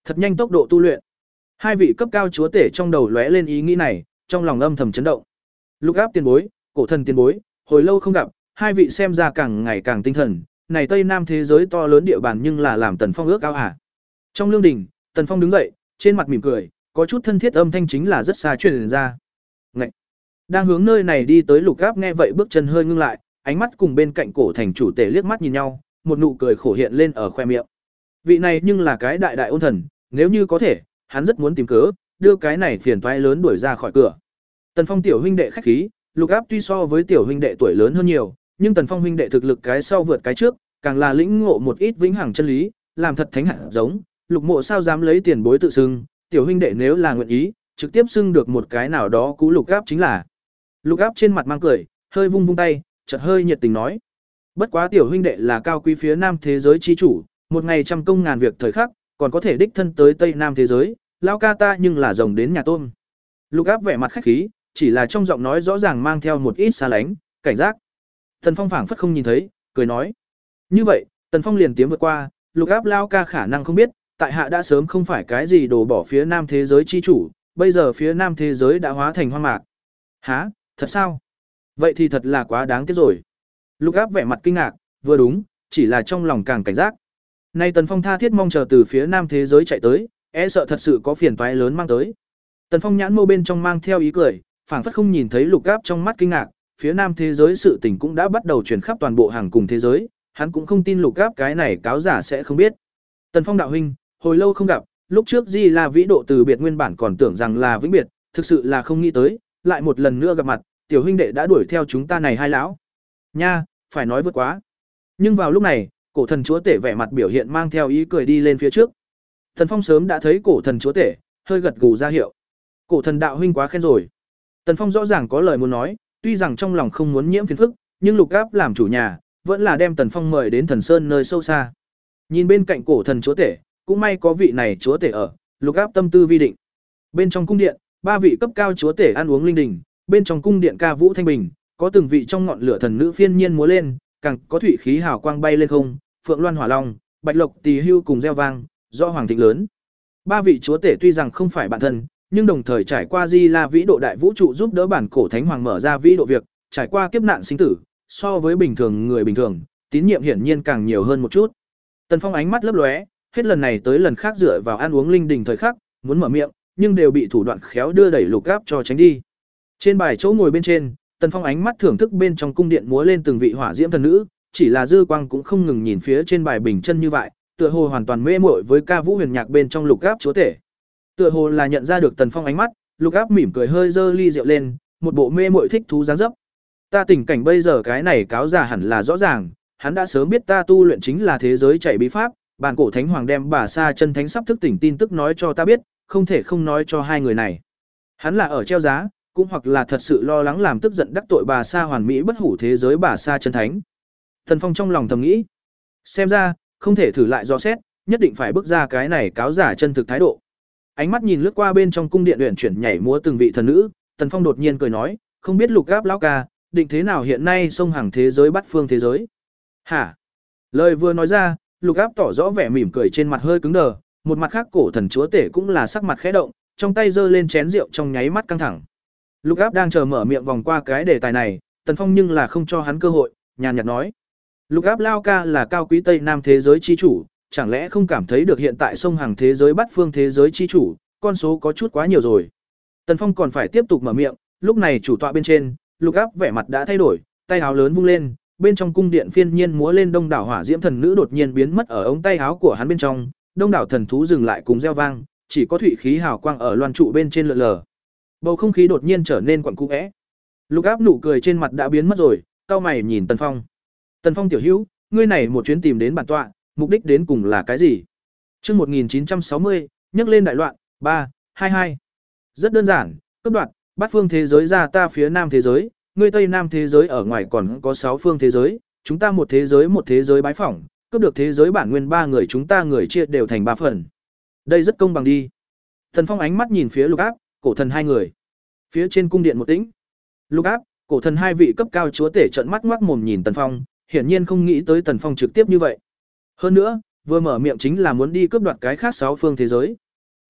Thật nhanh tốc độ tu luyện. Hai vị cấp cao chúa tể trong đầu lóe lên ý nghĩ này, trong lòng âm thầm chấn động. Lục Áp tiền bối, Cổ Thần tiền bối, hồi lâu không gặp, hai vị xem ra càng ngày càng tinh thần, này Tây Nam thế giới to lớn địa bàn nhưng là làm Tần Phong ước ao hả? Trong lương đình, Tần Phong đứng dậy, trên mặt mỉm cười, có chút thân thiết âm thanh chính là rất xa truyền ra. Ngậy. Đang hướng nơi này đi tới Lục Áp nghe vậy bước chân hơi ngưng lại, ánh mắt cùng bên cạnh Cổ Thành chủ tể liếc mắt nhìn nhau, một nụ cười khổ hiện lên ở khoe miệng. Vị này nhưng là cái đại đại ôn thần, nếu như có thể, hắn rất muốn tìm cớ, đưa cái này phiền toái lớn đuổi ra khỏi cửa. Tần Phong tiểu huynh đệ khách khí, Lục Áp tuy so với tiểu huynh đệ tuổi lớn hơn nhiều, nhưng Tần Phong huynh đệ thực lực cái sau vượt cái trước, càng là lĩnh ngộ một ít vĩnh hằng chân lý, làm thật thánh hạt giống, Lục Mộ sao dám lấy tiền bối tự xưng, tiểu huynh đệ nếu là nguyện ý, trực tiếp xưng được một cái nào đó cú Lục Áp chính là. Lục Áp trên mặt mang cười, hơi vung vung tay, chợt hơi nhiệt tình nói: "Bất quá tiểu huynh đệ là cao quý phía Nam thế giới chi chủ, một ngày trăm công ngàn việc thời khắc, còn có thể đích thân tới Tây Nam thế giới, lão ca ta nhưng là rồng đến nhà tôm." Lục Áp vẻ mặt khách khí, chỉ là trong giọng nói rõ ràng mang theo một ít xa lánh, cảnh giác. Tần Phong phảng phất không nhìn thấy, cười nói: "Như vậy, Tần Phong liền tiến vượt qua, Lục Áp lão ca khả năng không biết, tại hạ đã sớm không phải cái gì đồ bỏ phía Nam thế giới chi chủ, bây giờ phía Nam thế giới đã hóa thành hoang mạc." "Hả? Thật sao? Vậy thì thật là quá đáng tiếc rồi." Lục Áp vẻ mặt kinh ngạc, vừa đúng, chỉ là trong lòng càng cảnh giác. Nay Tần Phong tha thiết mong chờ từ phía Nam thế giới chạy tới, e sợ thật sự có phiền toái lớn mang tới. Tần Phong nhãn mâu bên trong mang theo ý cười, phảng phất không nhìn thấy Lục Áp trong mắt kinh ngạc, phía Nam thế giới sự tình cũng đã bắt đầu truyền khắp toàn bộ hàng cùng thế giới, hắn cũng không tin Lục Áp cái này cáo giả sẽ không biết. Tần Phong đạo huynh, hồi lâu không gặp, lúc trước Di La Vĩ Độ từ biệt nguyên bản còn tưởng rằng là vĩnh biệt, thực sự là không nghĩ tới, lại một lần nữa gặp mặt, tiểu huynh đệ đã đuổi theo chúng ta này hai lão. Nha, phải nói vượt quá. Nhưng vào lúc này, Cổ Thần chúa tể vẻ mặt biểu hiện mang theo ý cười đi lên phía trước. Tần Phong sớm đã thấy Cổ Thần chúa tể, hơi gật gù ra hiệu. Cổ Thần đạo huynh quá khen rồi. Tần Phong rõ ràng có lời muốn nói, tuy rằng trong lòng không muốn nhiễm phiền phức, nhưng Lục Áp làm chủ nhà, vẫn là đem Tần Phong mời đến Thần Sơn nơi sâu xa. Nhìn bên cạnh Cổ Thần chúa tể, cũng may có vị này chúa tể ở, Lục Áp tâm tư vi định. Bên trong cung điện, ba vị cấp cao chúa tể ăn uống linh đình, bên trong cung điện ca vũ thanh bình, có từng vị trong ngọn lửa thần nữ phiên nhiên múa lên, càng có thủy khí hào quang bay lên không, phượng loan hỏa long, bạch lộc tỳ hưu cùng reo vang, do hoàng thịnh lớn. Ba vị chúa tể tuy rằng không phải bạn thân, nhưng đồng thời trải qua Di La Vĩ Độ đại vũ trụ giúp đỡ bản cổ thánh hoàng mở ra vĩ độ việc, trải qua kiếp nạn sinh tử, so với bình thường người bình thường, tín nhiệm hiển nhiên càng nhiều hơn một chút. Tần Phong ánh mắt lấp lóe, hết lần này tới lần khác dựa vào ăn uống linh đình thời khắc, muốn mở miệng, nhưng đều bị thủ đoạn khéo đưa đẩy Lục Áp cho tránh đi. Trên bài chỗ ngồi bên trên, Tần Phong ánh mắt thưởng thức bên trong cung điện múa lên từng vị hỏa diễm thần nữ, chỉ là dư quang cũng không ngừng nhìn phía trên bài bình chân như vậy, tựa hồ hoàn toàn mê muội với ca vũ huyền nhạc bên trong Lục Áp chúa tể. Tựa hồ là nhận ra được Tần Phong ánh mắt, Lục Áp mỉm cười hơi dơ ly rượu lên, một bộ mê muội thích thú dáng dấp. Ta tình cảnh bây giờ cái này cáo giả hẳn là rõ ràng, hắn đã sớm biết ta tu luyện chính là thế giới chạy bí pháp, bản cổ thánh hoàng đem bà sa chân thánh sắp thức tỉnh tin tức nói cho ta biết, không thể không nói cho hai người này. Hắn là ở treo giá, cũng hoặc là thật sự lo lắng làm tức giận đắc tội bà sa hoàn mỹ bất hủ thế giới bà sa chân thánh. Tần Phong trong lòng thầm nghĩ, xem ra không thể thử lại dò xét, nhất định phải bước ra cái này cáo giả chân thực thái độ. Ánh mắt nhìn lướt qua bên trong cung điện uyển chuyển nhảy múa từng vị thần nữ, Tần Phong đột nhiên cười nói, không biết Lục Áp lão ca, định thế nào hiện nay sông hàng thế giới bắt phương thế giới. Hả? Lời vừa nói ra, Lục Áp tỏ rõ vẻ mỉm cười trên mặt hơi cứng đờ, một mặt khác Cổ Thần chúa tể cũng là sắc mặt khẽ động, trong tay giơ lên chén rượu trong nháy mắt căng thẳng. Lục Áp đang chờ mở miệng vòng qua cái đề tài này, Tần Phong nhưng là không cho hắn cơ hội, nhàn nhạt nói: Lục Áp lao ca là cao quý Tây Nam thế giới chi chủ, chẳng lẽ không cảm thấy được hiện tại sông hàng thế giới bắt phương thế giới chi chủ, con số có chút quá nhiều rồi. Tần Phong còn phải tiếp tục mở miệng, lúc này chủ tọa bên trên, Lục Áp vẻ mặt đã thay đổi, tay áo lớn vung lên, bên trong cung điện phiên nhiên múa lên đông đảo hỏa diễm thần nữ đột nhiên biến mất ở ống tay áo của hắn bên trong, đông đảo thần thú dừng lại cùng reo vang, chỉ có thủy khí hào quang ở loan trụ bên trên lượn lờ. Bầu không khí đột nhiên trở nên quặn cũ é. Lục Áp nụ cười trên mặt đã biến mất rồi, cau mày nhìn Tần Phong. Tần Phong tiểu hữu, ngươi này một chuyến tìm đến bản tọa, mục đích đến cùng là cái gì? Chương một nghìn chín trăm sáu mươi, nhắc lên đại loạn, ba, hai hai. Rất đơn giản, cấp đoạt, bát phương thế giới ra ta phía nam thế giới, ngươi tây nam thế giới ở ngoài còn có sáu phương thế giới, chúng ta một thế giới một thế giới bái phỏng, cấp được thế giới bản nguyên ba người chúng ta người chia đều thành ba phần. Đây rất công bằng đi. Tần Phong ánh mắt nhìn phía Lục Áp, Cổ Thần hai người. Phía trên cung điện một tĩnh. Lục Áp, Cổ Thần hai vị cấp cao chúa tể trợn mắt ngoác mồm nhìn Tần Phong, hiển nhiên không nghĩ tới Tần Phong trực tiếp như vậy. Hơn nữa, vừa mở miệng chính là muốn đi cướp đoạt cái khác sáu phương thế giới.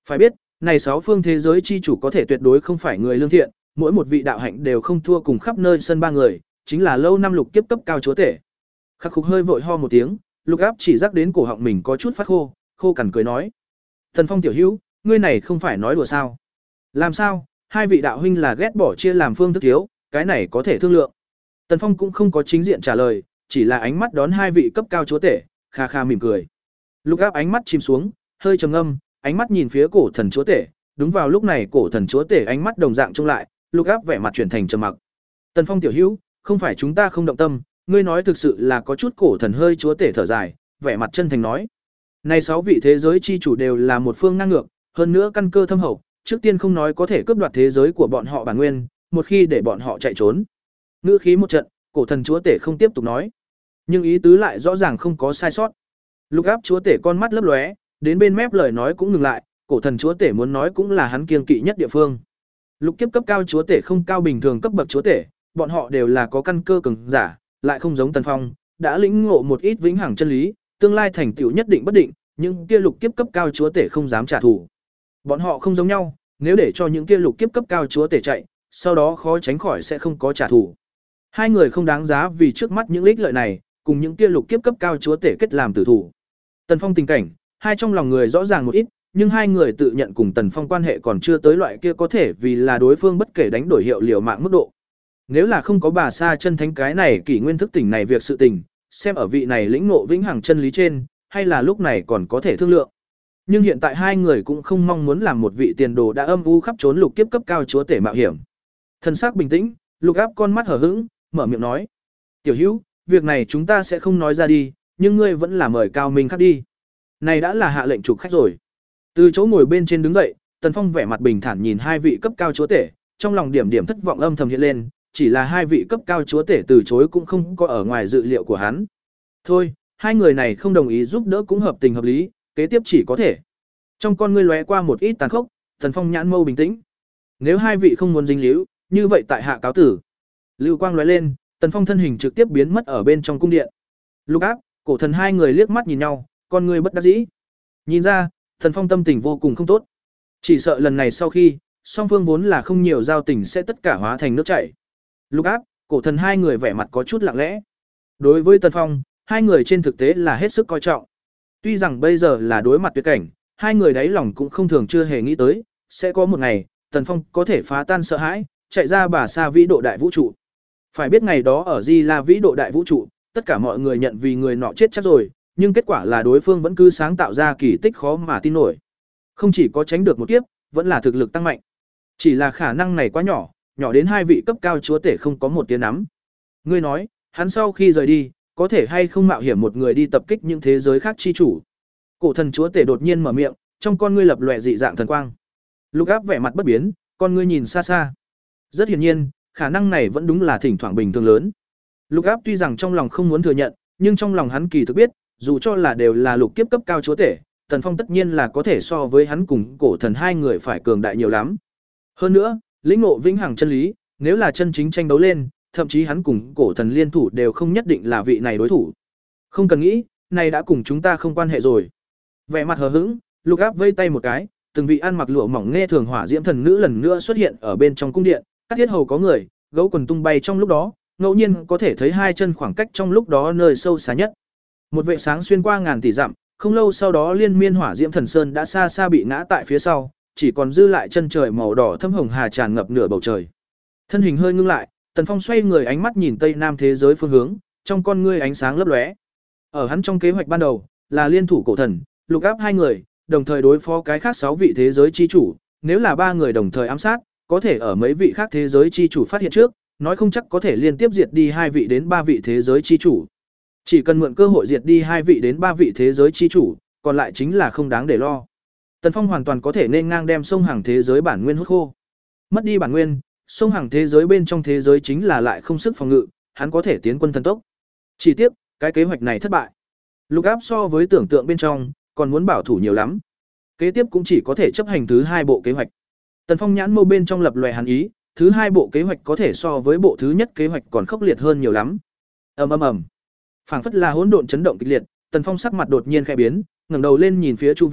Phải biết, này sáu phương thế giới chi chủ có thể tuyệt đối không phải người lương thiện, mỗi một vị đạo hạnh đều không thua cùng khắp nơi sân ba người, chính là lâu năm lục kiếp cấp cao chúa tể. Khắc Khục hơi vội ho một tiếng, Lục Áp chỉ rắc đến cổ họng mình có chút phát khô, khô cằn cười nói: "Thần Phong tiểu hữu, ngươi này không phải nói đùa sao? Làm sao? Hai vị đạo huynh là ghét bỏ chia làm phương thức thiếu, cái này có thể thương lượng." Tần Phong cũng không có chính diện trả lời, chỉ là ánh mắt đón hai vị cấp cao chúa tể, kha kha mỉm cười. Lục Áp ánh mắt chìm xuống, hơi trầm ngâm, ánh mắt nhìn phía cổ thần chúa tể, đúng vào lúc này cổ thần chúa tể ánh mắt đồng dạng trông lại, Lục Áp vẻ mặt chuyển thành trầm mặc. "Tần Phong tiểu hữu, không phải chúng ta không động tâm, ngươi nói thực sự là có chút." Cổ thần hơi chúa tể thở dài, vẻ mặt chân thành nói: "Này sáu vị thế giới chi chủ đều là một phương ngang ngược, hơn nữa căn cơ thâm hậu, trước tiên không nói có thể cướp đoạt thế giới của bọn họ bản nguyên, một khi để bọn họ chạy trốn." Ngữ khí một trận, cổ thần chúa tể không tiếp tục nói, nhưng ý tứ lại rõ ràng không có sai sót. Lục Áp chúa tể con mắt lấp lóe, đến bên mép lời nói cũng ngừng lại, cổ thần chúa tể muốn nói cũng là hắn kiêng kỵ nhất địa phương. Lục kiếp cấp cao chúa tể không cao bình thường cấp bậc chúa tể, bọn họ đều là có căn cơ cường giả, lại không giống Tần Phong, đã lĩnh ngộ một ít vĩnh hằng chân lý, tương lai thành tựu nhất định bất định, nhưng kia lục kiếp cấp cao chúa tể không dám trả thù. Bọn họ không giống nhau, nếu để cho những kia lục kiếp cấp cao chúa tể chạy, sau đó khó tránh khỏi sẽ không có trả thù. Hai người không đáng giá vì trước mắt những ích lợi này, cùng những kia lục kiếp cấp cao chúa tể kết làm tử thủ. Tần Phong tình cảnh, hai trong lòng người rõ ràng một ít, nhưng hai người tự nhận cùng Tần Phong quan hệ còn chưa tới loại kia có thể vì là đối phương bất kể đánh đổi hiệu liều mạng mức độ. Nếu là không có bà sa chân thánh cái này kỷ nguyên thức tỉnh này việc sự tình, xem ở vị này lĩnh ngộ vĩnh hằng chân lý trên, hay là lúc này còn có thể thương lượng. Nhưng hiện tại hai người cũng không mong muốn làm một vị tiền đồ đã âm u khắp trốn lục kiếp cấp cao chúa tể mạo hiểm. Thân xác bình tĩnh, Lục Áp con mắt hở hững, mở miệng nói: "Tiểu Hữu, việc này chúng ta sẽ không nói ra đi, nhưng ngươi vẫn là mời Cao Minh khắc đi." Này đã là hạ lệnh trục khách rồi. Từ chỗ ngồi bên trên đứng dậy, Tần Phong vẻ mặt bình thản nhìn hai vị cấp cao chúa tể, trong lòng điểm điểm thất vọng âm thầm hiện lên, chỉ là hai vị cấp cao chúa tể từ chối cũng không có ở ngoài dự liệu của hắn. Thôi, hai người này không đồng ý giúp đỡ cũng hợp tình hợp lý, kế tiếp chỉ có thể. Trong con ngươi lóe qua một ít tàn khốc, Tần Phong nhãn mâu bình tĩnh. Nếu hai vị không muốn dính líu, như vậy tại hạ cáo tử. Lưu quang lóe lên, Tần Phong thân hình trực tiếp biến mất ở bên trong cung điện. Lục Áp, cổ thần hai người liếc mắt nhìn nhau, con ngươi bất đắc dĩ. Nhìn ra, Tần Phong tâm tình vô cùng không tốt. Chỉ sợ lần này sau khi, song phương vốn là không nhiều giao tình sẽ tất cả hóa thành nước chảy. Lục Áp, cổ thần hai người vẻ mặt có chút lặng lẽ. Đối với Tần Phong, hai người trên thực tế là hết sức coi trọng. Tuy rằng bây giờ là đối mặt tuyệt cảnh, hai người đáy lòng cũng không thường chưa hề nghĩ tới, sẽ có một ngày, Tần Phong có thể phá tan sợ hãi, chạy ra bà sa vĩ độ đại vũ trụ. Phải biết ngày đó ở Di La vĩ độ đại vũ trụ, tất cả mọi người nhận vì người nọ chết chắc rồi, nhưng kết quả là đối phương vẫn cứ sáng tạo ra kỳ tích khó mà tin nổi. Không chỉ có tránh được một kiếp, vẫn là thực lực tăng mạnh. Chỉ là khả năng này quá nhỏ, nhỏ đến hai vị cấp cao chúa tể không có một tiếng nắm. Ngươi nói, hắn sau khi rời đi, có thể hay không mạo hiểm một người đi tập kích những thế giới khác chi chủ. Cổ thần chúa tể đột nhiên mở miệng, trong con ngươi lập lòe dị dạng thần quang. Lục Áp vẻ mặt bất biến, con ngươi nhìn xa xa. Rất hiển nhiên, khả năng này vẫn đúng là thỉnh thoảng bình thường lớn. Lục Áp tuy rằng trong lòng không muốn thừa nhận, nhưng trong lòng hắn kỳ thực biết, dù cho là đều là lục kiếp cấp cao chúa tể, Tần Phong tất nhiên là có thể so với hắn cùng cổ thần hai người phải cường đại nhiều lắm. Hơn nữa, lĩnh ngộ vĩnh hằng chân lý, nếu là chân chính tranh đấu lên, thậm chí hắn cùng cổ thần liên thủ đều không nhất định là vị này đối thủ. Không cần nghĩ, này đã cùng chúng ta không quan hệ rồi. Vẻ mặt hờ hững, Lục Áp vây tay một cái, từng vị ăn mặc lụa mỏng nghe thường hỏa diễm thần nữ lần nữa xuất hiện ở bên trong cung điện, các thiết hầu có người, gấu quần tung bay trong lúc đó, ngẫu nhiên có thể thấy hai chân khoảng cách trong lúc đó nơi sâu xa nhất. Một vệ sáng xuyên qua ngàn tỷ dặm, không lâu sau đó liên miên hỏa diễm thần sơn đã xa xa bị ngã tại phía sau, chỉ còn dư lại chân trời màu đỏ thâm hồng hà tràn ngập nửa bầu trời. Thân hình hơi ngưng lại, Tần Phong xoay người ánh mắt nhìn tây nam thế giới phương hướng, trong con ngươi ánh sáng lấp lóe. Ở hắn trong kế hoạch ban đầu, là liên thủ cổ thần, Lục Áp hai người, đồng thời đối phó cái khác sáu vị thế giới chi chủ, nếu là ba người đồng thời ám sát, có thể ở mấy vị khác thế giới chi chủ phát hiện trước, nói không chắc có thể liên tiếp diệt đi hai vị đến ba vị thế giới chi chủ. Chỉ cần mượn cơ hội diệt đi hai vị đến ba vị thế giới chi chủ, còn lại chính là không đáng để lo. Tần Phong hoàn toàn có thể nên ngang đem sông hàng thế giới bản nguyên hút khô. Mất đi bản nguyên, sông hàng thế giới bên trong thế giới chính là lại không sức phòng ngự, hắn có thể tiến quân thần tốc. Chỉ tiếc, cái kế hoạch này thất bại. Lục Áp so với tưởng tượng bên trong, còn muốn bảo thủ nhiều lắm. Kế tiếp cũng chỉ có thể chấp hành thứ hai bộ kế hoạch. Tần Phong nhãn mâu bên trong lập lòe hàn ý, thứ hai bộ kế hoạch có thể so với bộ thứ nhất kế hoạch còn khốc liệt hơn nhiều lắm. Ầm ầm ầm. Phảng phất là hỗn độn chấn động kịch liệt, Tần Phong sắc mặt đột nhiên khẽ biến, ngẩng đầu lên nhìn phía chu vi,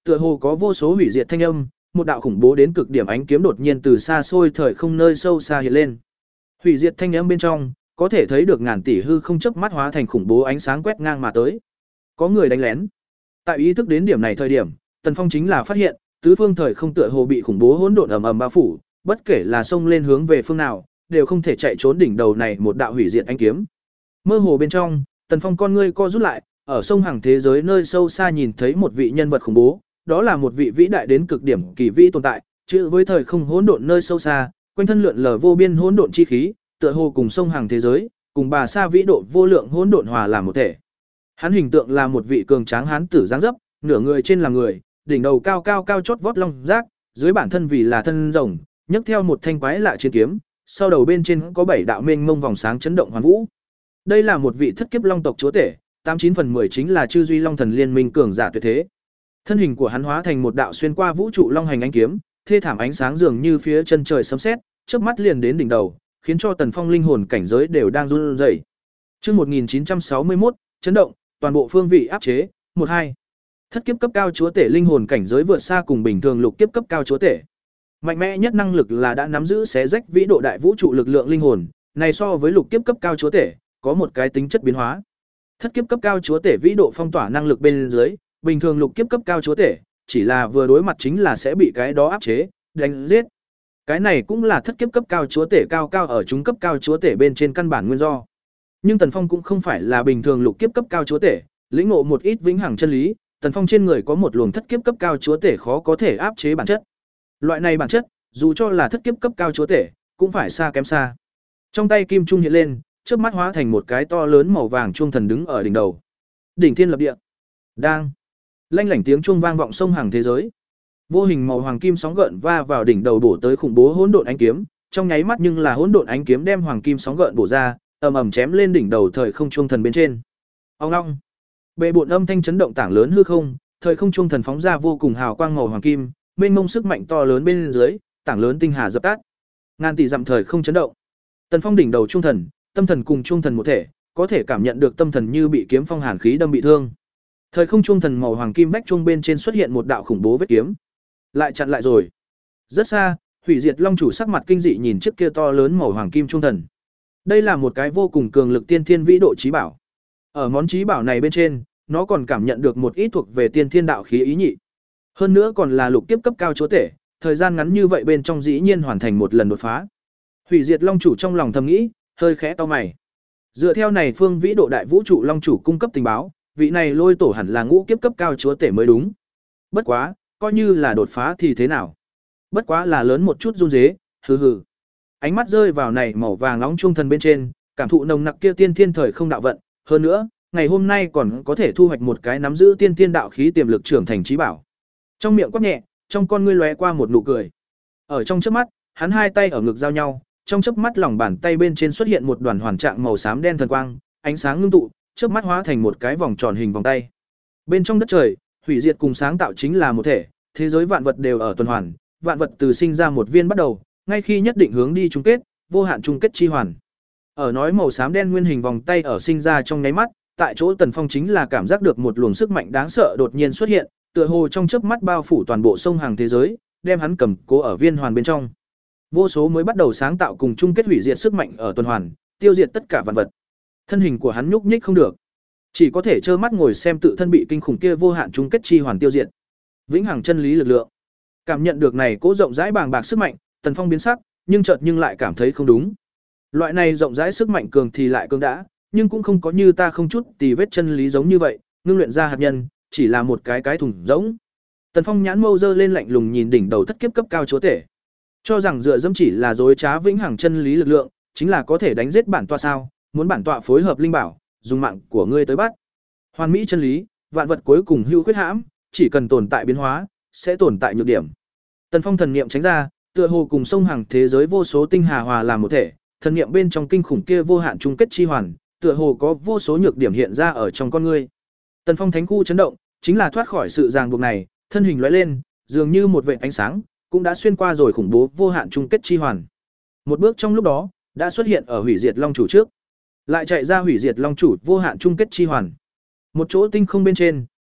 Tựa hồ có vô số hủy diệt thanh âm, một đạo khủng bố đến cực điểm ánh kiếm đột nhiên từ xa xôi thời không nơi sâu xa hiện lên. Hủy diệt thanh âm bên trong, có thể thấy được ngàn tỷ hư không chớp mắt hóa thành khủng bố ánh sáng quét ngang mà tới. Có người đánh lén. Tại ý thức đến điểm này thời điểm, Tần Phong chính là phát hiện, tứ phương thời không tựa hồ bị khủng bố hỗn độn ầm ầm bao phủ, bất kể là xông lên hướng về phương nào, đều không thể chạy trốn đỉnh đầu này một đạo hủy diệt ánh kiếm. Mơ hồ bên trong, Tần Phong con ngươi co rút lại, ở sông hàng thế giới nơi sâu xa nhìn thấy một vị nhân vật khủng bố, đó là một vị vĩ đại đến cực điểm kỳ vĩ tồn tại, chữ với thời không hỗn độn nơi sâu xa, quanh thân lượn lờ vô biên hỗn độn chi khí, tựa hồ cùng sông hàng thế giới, cùng bà sa vĩ độ vô lượng hỗn độn hòa làm một thể. Hắn hình tượng là một vị cường tráng hán tử dáng dấp, nửa người trên là người, đỉnh đầu cao cao cao chót vót long giác, dưới bản thân vì là thân rồng, nhấc theo một thanh quái lạ chiến kiếm, sau đầu bên trên có bảy đạo mênh mông vòng sáng chấn động hoàn vũ. Đây là một vị thất kiếp long tộc chúa tể, tám chín phần mười chính là chư duy long thần liên minh cường giả tuyệt thế. Thân hình của hắn hóa thành một đạo xuyên qua vũ trụ long hành ánh kiếm, thê thảm ánh sáng dường như phía chân trời sấm sét, chớp mắt liền đến đỉnh đầu, khiến cho Tần Phong linh hồn cảnh giới đều đang run rẩy. Chương một nghìn chín trăm sáu mươi mốt, chấn động, toàn bộ phương vị áp chế, một hai. Thất kiếp cấp cao chúa tể linh hồn cảnh giới vượt xa cùng bình thường lục kiếp cấp cao chúa tể. Mạnh mẽ nhất năng lực là đã nắm giữ xé rách vĩ độ đại vũ trụ lực lượng linh hồn, này so với lục kiếp cấp cao chúa tể, có một cái tính chất biến hóa. Thất kiếp cấp cao chúa tể vĩ độ phong tỏa năng lực bên dưới, bình thường lục kiếp cấp cao chúa tể, chỉ là vừa đối mặt chính là sẽ bị cái đó áp chế, đánh giết. Cái này cũng là thất kiếp cấp cao chúa tể cao cao ở trung cấp cao chúa tể bên trên căn bản nguyên do. Nhưng Tần Phong cũng không phải là bình thường lục kiếp cấp cao chúa tể, lĩnh ngộ một ít vĩnh hằng chân lý, Tần Phong trên người có một luồng thất kiếp cấp cao chúa tể khó có thể áp chế bản chất. Loại này bản chất, dù cho là thất kiếp cấp cao chúa tể, cũng phải xa kém xa. Trong tay kim trung hiện lên, chớp mắt hóa thành một cái to lớn màu vàng chuông thần đứng ở đỉnh đầu. Đỉnh thiên lập địa. Đang. Lanh lảnh tiếng chuông vang vọng sông hàng thế giới. Vô hình màu hoàng kim sóng gợn va vào đỉnh đầu bổ tới khủng bố hỗn độn ánh kiếm, trong nháy mắt nhưng là hỗn độn ánh kiếm đem hoàng kim sóng gợn bổ ra, ầm ầm chém lên đỉnh đầu thời không chuông thần bên trên. Ong ong. Bệ bộn âm thanh chấn động tảng lớn hư không, thời không chuông thần phóng ra vô cùng hào quang màu hoàng kim, mênh mông sức mạnh to lớn bên dưới, tảng lớn tinh hà dập tắt. Ngàn tỷ dặm thời không chấn động. Tần Phong đỉnh đầu chuông thần, tâm thần cùng chuông thần một thể, có thể cảm nhận được tâm thần như bị kiếm phong hàn khí đâm bị thương. Thời không chuông thần màu hoàng kim vách chuông bên trên xuất hiện một đạo khủng bố vết kiếm. Lại chặn lại rồi. Rất xa, Hủy Diệt Long chủ sắc mặt kinh dị nhìn chiếc kia to lớn màu hoàng kim chuông thần. Đây là một cái vô cùng cường lực tiên thiên vĩ độ chí bảo. Ở món chí bảo này bên trên, nó còn cảm nhận được một ít thuộc về tiên thiên đạo khí ý nhị. Hơn nữa còn là lục kiếp cấp cao chúa tể, thời gian ngắn như vậy bên trong dĩ nhiên hoàn thành một lần đột phá. Hủy Diệt Long chủ trong lòng thầm nghĩ, hơi khẽ cau mày. Dựa theo này phương vĩ độ đại vũ trụ long chủ cung cấp tình báo, vị này lôi tổ hẳn là ngũ kiếp cấp cao chúa tể mới đúng. Bất quá, coi như là đột phá thì thế nào? Bất quá là lớn một chút run rế, hừ hừ. Ánh mắt rơi vào này màu vàng nóng chuông thần bên trên, cảm thụ nồng nặc kia tiên thiên thời không đạo vận, hơn nữa, ngày hôm nay còn có thể thu hoạch một cái nắm giữ tiên thiên đạo khí tiềm lực trưởng thành trí bảo. Trong miệng quát nhẹ, trong con ngươi lóe qua một nụ cười. Ở trong chớp mắt, hắn hai tay ở ngực giao nhau, trong chớp mắt lòng bàn tay bên trên xuất hiện một đoàn hoàn trạng màu xám đen thần quang, ánh sáng ngưng tụ, chớp mắt hóa thành một cái vòng tròn hình vòng tay. Bên trong đất trời, hủy diệt cùng sáng tạo chính là một thể, thế giới vạn vật đều ở tuần hoàn, vạn vật từ sinh ra một viên bắt đầu, ngay khi nhất định hướng đi chung kết, vô hạn chung kết chi hoàn. Ở nói màu xám đen nguyên hình vòng tay ở sinh ra trong nháy mắt, tại chỗ Tần Phong chính là cảm giác được một luồng sức mạnh đáng sợ đột nhiên xuất hiện, tựa hồ trong chớp mắt bao phủ toàn bộ sông hàng thế giới, đem hắn cầm cố ở viên hoàn bên trong. Vô số mới bắt đầu sáng tạo cùng chung kết hủy diệt sức mạnh ở tuần hoàn, tiêu diệt tất cả vạn vật. Thân hình của hắn nhúc nhích không được, chỉ có thể trơ mắt ngồi xem tự thân bị kinh khủng kia vô hạn chung kết chi hoàn tiêu diệt. Vĩnh hằng chân lý lực lượng. Cảm nhận được này cố rộng rãi bàng bạc sức mạnh, Tần Phong biến sắc, nhưng chợt nhưng lại cảm thấy không đúng. Loại này rộng rãi sức mạnh cường thì lại cường đã, nhưng cũng không có như ta không chút tì vết chân lý giống như vậy, ngưng luyện ra hạt nhân, chỉ là một cái cái thùng rỗng. Tần Phong nhãn mâu dơ lên lạnh lùng nhìn đỉnh đầu thất kiếp cấp cao chúa tể. Cho rằng dựa dẫm chỉ là dối trá vĩnh hằng chân lý lực lượng, chính là có thể đánh giết bản tọa sao? Muốn bản tọa phối hợp linh bảo, dùng mạng của ngươi tới bắt. Hoàn mỹ chân lý, vạn vật cuối cùng hữu khuyết hãm, chỉ cần tồn tại biến hóa, sẽ tồn tại nhược điểm. Tần Phong thần niệm tránh ra, tựa hồ cùng sông hàng thế giới vô số tinh hà hòa làm một thể, thần niệm bên trong kinh khủng kia vô hạn chung kết chi hoàn, tựa hồ có vô số nhược điểm hiện ra ở trong con ngươi. Tần Phong thánh khu chấn động, chính là thoát khỏi sự ràng buộc này, thân hình lóe lên, dường như một vệt ánh sáng, cũng đã xuyên qua rồi khủng bố vô hạn chung kết chi hoàn. Một bước trong lúc đó, đã xuất hiện ở hủy diệt long chủ trước, lại chạy ra hủy diệt long chủ vô hạn chung kết chi hoàn. Một chỗ tinh không bên trên,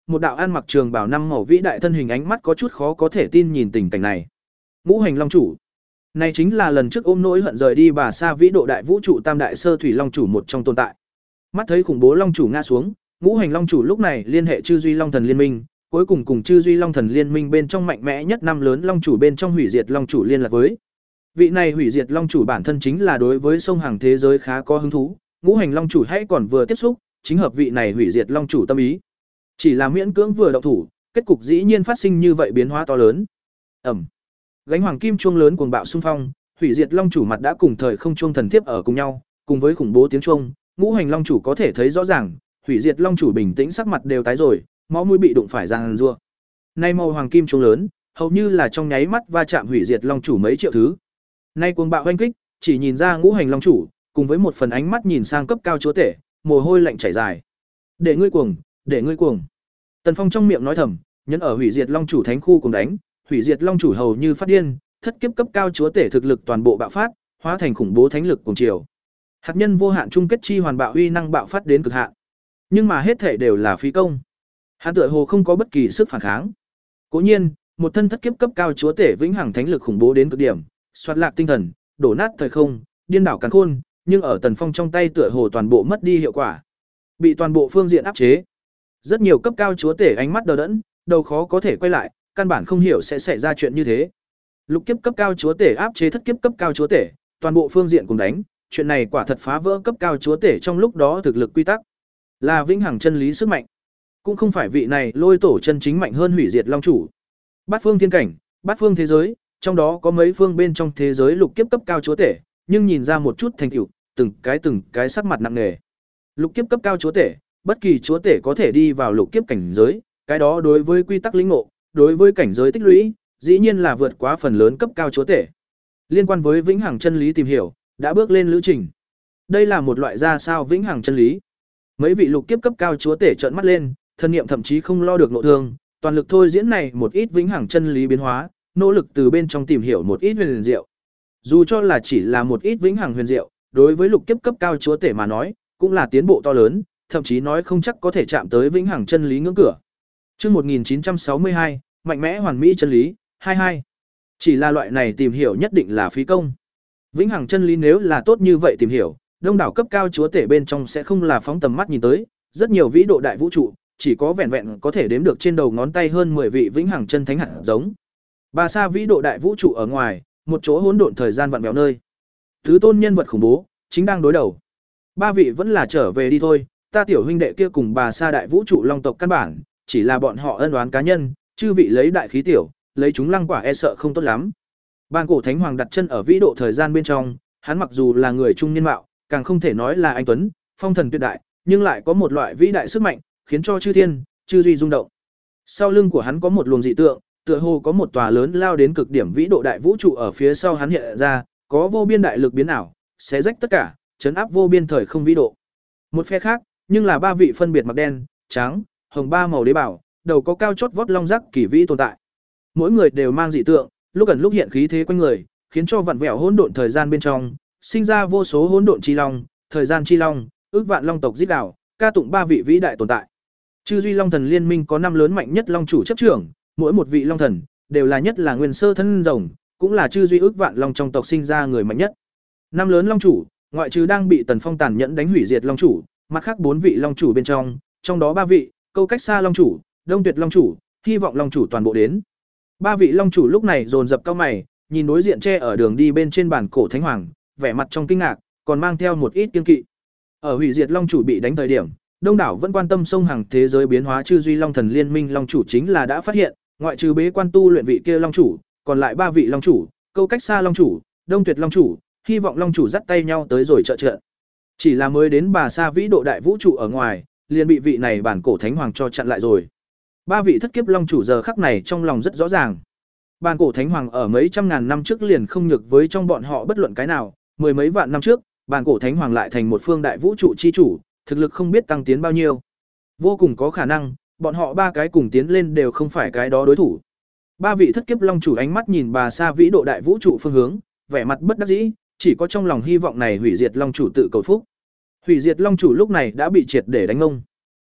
một đạo ăn mặc trường bào năm màu vĩ đại thân hình ánh mắt có chút khó có thể tin nhìn tình cảnh này. Ngũ hành long chủ. Này chính là lần trước ôm nỗi hận rời đi bà sa vĩ độ đại vũ trụ tam đại sơ thủy long chủ một trong tồn tại. Mắt thấy khủng bố long chủ ngã xuống, ngũ hành long chủ lúc này liên hệ chư duy long thần liên minh, cuối cùng cùng chư duy long thần liên minh bên trong mạnh mẽ nhất năm lớn long chủ bên trong hủy diệt long chủ liên lạc với. Vị này hủy diệt long chủ bản thân chính là đối với sông hàng thế giới khá có hứng thú, ngũ hành long chủ hãy còn vừa tiếp xúc, chính hợp vị này hủy diệt long chủ tâm ý. Chỉ là miễn cưỡng vừa động thủ, kết cục dĩ nhiên phát sinh như vậy biến hóa to lớn. Ẩm. Gánh hoàng kim chuông lớn cuồng bạo xung phong, hủy diệt long chủ mặt đã cùng thời không chuông thần thiếp ở cùng nhau, cùng với khủng bố tiếng chuông, ngũ hành long chủ có thể thấy rõ ràng, hủy diệt long chủ bình tĩnh sắc mặt đều tái rồi, máu mũi bị đụng phải giằng giụa. Nay màu hoàng kim chuông lớn, hầu như là trong nháy mắt va chạm hủy diệt long chủ mấy triệu thứ. Nay cuồng bạo hoành kích, chỉ nhìn ra ngũ hành long chủ, cùng với một phần ánh mắt nhìn sang cấp cao chúa tể, mồ hôi lạnh chảy dài. Để ngươi cuồng, để ngươi cuồng. Tần Phong trong miệng nói thầm, nhấn ở hủy diệt long chủ thánh khu cùng đánh, hủy diệt long chủ hầu như phát điên, thất kiếp cấp cao chúa tể thực lực toàn bộ bạo phát, hóa thành khủng bố thánh lực cùng chiều. Hạt nhân vô hạn chung kết chi hoàn bạo uy năng bạo phát đến cực hạn. Nhưng mà hết thể đều là phí công. Hắn tựa hồ không có bất kỳ sức phản kháng. Cố nhiên, một thân thất kiếp cấp cao chúa tể vĩnh hằng thánh lực khủng bố đến cực điểm, xoát lạc tinh thần, đổ nát thời không, điên đảo càn khôn, nhưng ở Tần Phong trong tay tựa hồ toàn bộ mất đi hiệu quả. Bị toàn bộ phương diện áp chế. Rất nhiều cấp cao chúa tể ánh mắt đờ đẫn, đầu khó có thể quay lại, căn bản không hiểu sẽ xảy ra chuyện như thế. Lục kiếp cấp cao chúa tể áp chế thất kiếp cấp cao chúa tể, toàn bộ phương diện cùng đánh, chuyện này quả thật phá vỡ cấp cao chúa tể trong lúc đó thực lực quy tắc. Là vĩnh hằng chân lý sức mạnh. Cũng không phải vị này lôi tổ chân chính mạnh hơn hủy diệt long chủ. Bát phương thiên cảnh, bát phương thế giới, trong đó có mấy phương bên trong thế giới lục kiếp cấp cao chúa tể, nhưng nhìn ra một chút thành tựu, từng cái từng cái sắc mặt nặng nề. Lục kiếp cấp cao chúa tể, bất kỳ chúa tể có thể đi vào lục kiếp cảnh giới, cái đó đối với quy tắc lĩnh ngộ, đối với cảnh giới tích lũy, dĩ nhiên là vượt quá phần lớn cấp cao chúa tể. Liên quan với vĩnh hằng chân lý tìm hiểu, đã bước lên lữ trình. Đây là một loại ra sao vĩnh hằng chân lý? Mấy vị lục kiếp cấp cao chúa tể trợn mắt lên, thân niệm thậm chí không lo được nội thương, toàn lực thôi diễn này một ít vĩnh hằng chân lý biến hóa, nỗ lực từ bên trong tìm hiểu một ít huyền diệu. Dù cho là chỉ là một ít vĩnh hằng huyền diệu, đối với lục kiếp cấp cao chúa tể mà nói, cũng là tiến bộ to lớn, thậm chí nói không chắc có thể chạm tới vĩnh hằng chân lý ngưỡng cửa. Chương một nghìn chín trăm sáu mươi hai, mạnh mẽ hoàn mỹ chân lý, hai mươi hai. Chỉ là loại này tìm hiểu nhất định là phí công. Vĩnh hằng chân lý nếu là tốt như vậy tìm hiểu, đông đảo cấp cao chúa tể bên trong sẽ không là phóng tầm mắt nhìn tới, rất nhiều vĩ độ đại vũ trụ, chỉ có vẹn vẹn có thể đếm được trên đầu ngón tay hơn mười vị vĩnh hằng chân thánh hạt giống. Bà sa vĩ độ đại vũ trụ ở ngoài, một chỗ hỗn độn thời gian vặn vẹo nơi. Tứ tôn nhân vật khủng bố, chính đang đối đầu. Ba vị vẫn là trở về đi thôi, ta tiểu huynh đệ kia cùng bà sa đại vũ trụ long tộc căn bản, chỉ là bọn họ ân oán cá nhân, chư vị lấy đại khí tiểu, lấy chúng lăng quả e sợ không tốt lắm. Bàn cổ thánh hoàng đặt chân ở vĩ độ thời gian bên trong, hắn mặc dù là người trung niên mạo, càng không thể nói là anh tuấn, phong thần tuyệt đại, nhưng lại có một loại vĩ đại sức mạnh, khiến cho chư thiên, chư duy rung động. Sau lưng của hắn có một luồng dị tượng, tựa hồ có một tòa lớn lao đến cực điểm vĩ độ đại vũ trụ ở phía sau hắn hiện ra, có vô biên đại lực biến ảo, xé rách tất cả, chấn áp vô biên thời không vĩ độ. Một phe khác, nhưng là ba vị phân biệt mặc đen, trắng, hồng ba màu đế bảo, đầu có cao chót vót long giác kỳ vĩ tồn tại. Mỗi người đều mang dị tượng, lúc ẩn lúc hiện khí thế quanh người, khiến cho vặn vẹo hỗn độn thời gian bên trong, sinh ra vô số hỗn độn chi long, thời gian chi long, ước vạn long tộc giết đảo, ca tụng ba vị vĩ đại tồn tại. Chư duy long thần liên minh có năm lớn mạnh nhất long chủ chấp trưởng, mỗi một vị long thần đều là nhất là nguyên sơ thân rồng, cũng là chư duy ước vạn long trong tộc sinh ra người mạnh nhất. Năm lớn long chủ, ngoại trừ đang bị Tần Phong tàn nhẫn đánh hủy diệt long chủ, mặt khác bốn vị long chủ bên trong, trong đó ba vị, câu cách xa long chủ, đông tuyệt long chủ, hy vọng long chủ toàn bộ đến. Ba vị long chủ lúc này dồn dập cao mày, nhìn đối diện che ở đường đi bên trên bàn cổ thánh hoàng, vẻ mặt trong kinh ngạc, còn mang theo một ít kiên kỵ. Ở hủy diệt long chủ bị đánh thời điểm, đông đảo vẫn quan tâm sông hàng thế giới biến hóa chư duy long thần liên minh long chủ chính là đã phát hiện, ngoại trừ bế quan tu luyện vị kia long chủ, còn lại ba vị long chủ, câu cách xa long chủ, đông tuyệt long chủ, hy vọng long chủ dắt tay nhau tới rồi trợ trợ. Chỉ là mới đến bà sa vĩ độ đại vũ trụ ở ngoài, liền bị vị này bản cổ thánh hoàng cho chặn lại rồi. Ba vị thất kiếp long chủ giờ khắc này trong lòng rất rõ ràng. Bản cổ thánh hoàng ở mấy trăm ngàn năm trước liền không nhược với trong bọn họ bất luận cái nào, mười mấy vạn năm trước, bản cổ thánh hoàng lại thành một phương đại vũ trụ chi chủ, thực lực không biết tăng tiến bao nhiêu. Vô cùng có khả năng, bọn họ ba cái cùng tiến lên đều không phải cái đó đối thủ. Ba vị thất kiếp long chủ ánh mắt nhìn bà sa vĩ độ đại vũ trụ phương hướng, vẻ mặt bất đắc dĩ, chỉ có trong lòng hy vọng này hủy diệt long chủ tự cầu phúc. Hủy diệt long chủ lúc này đã bị triệt để đánh ngông.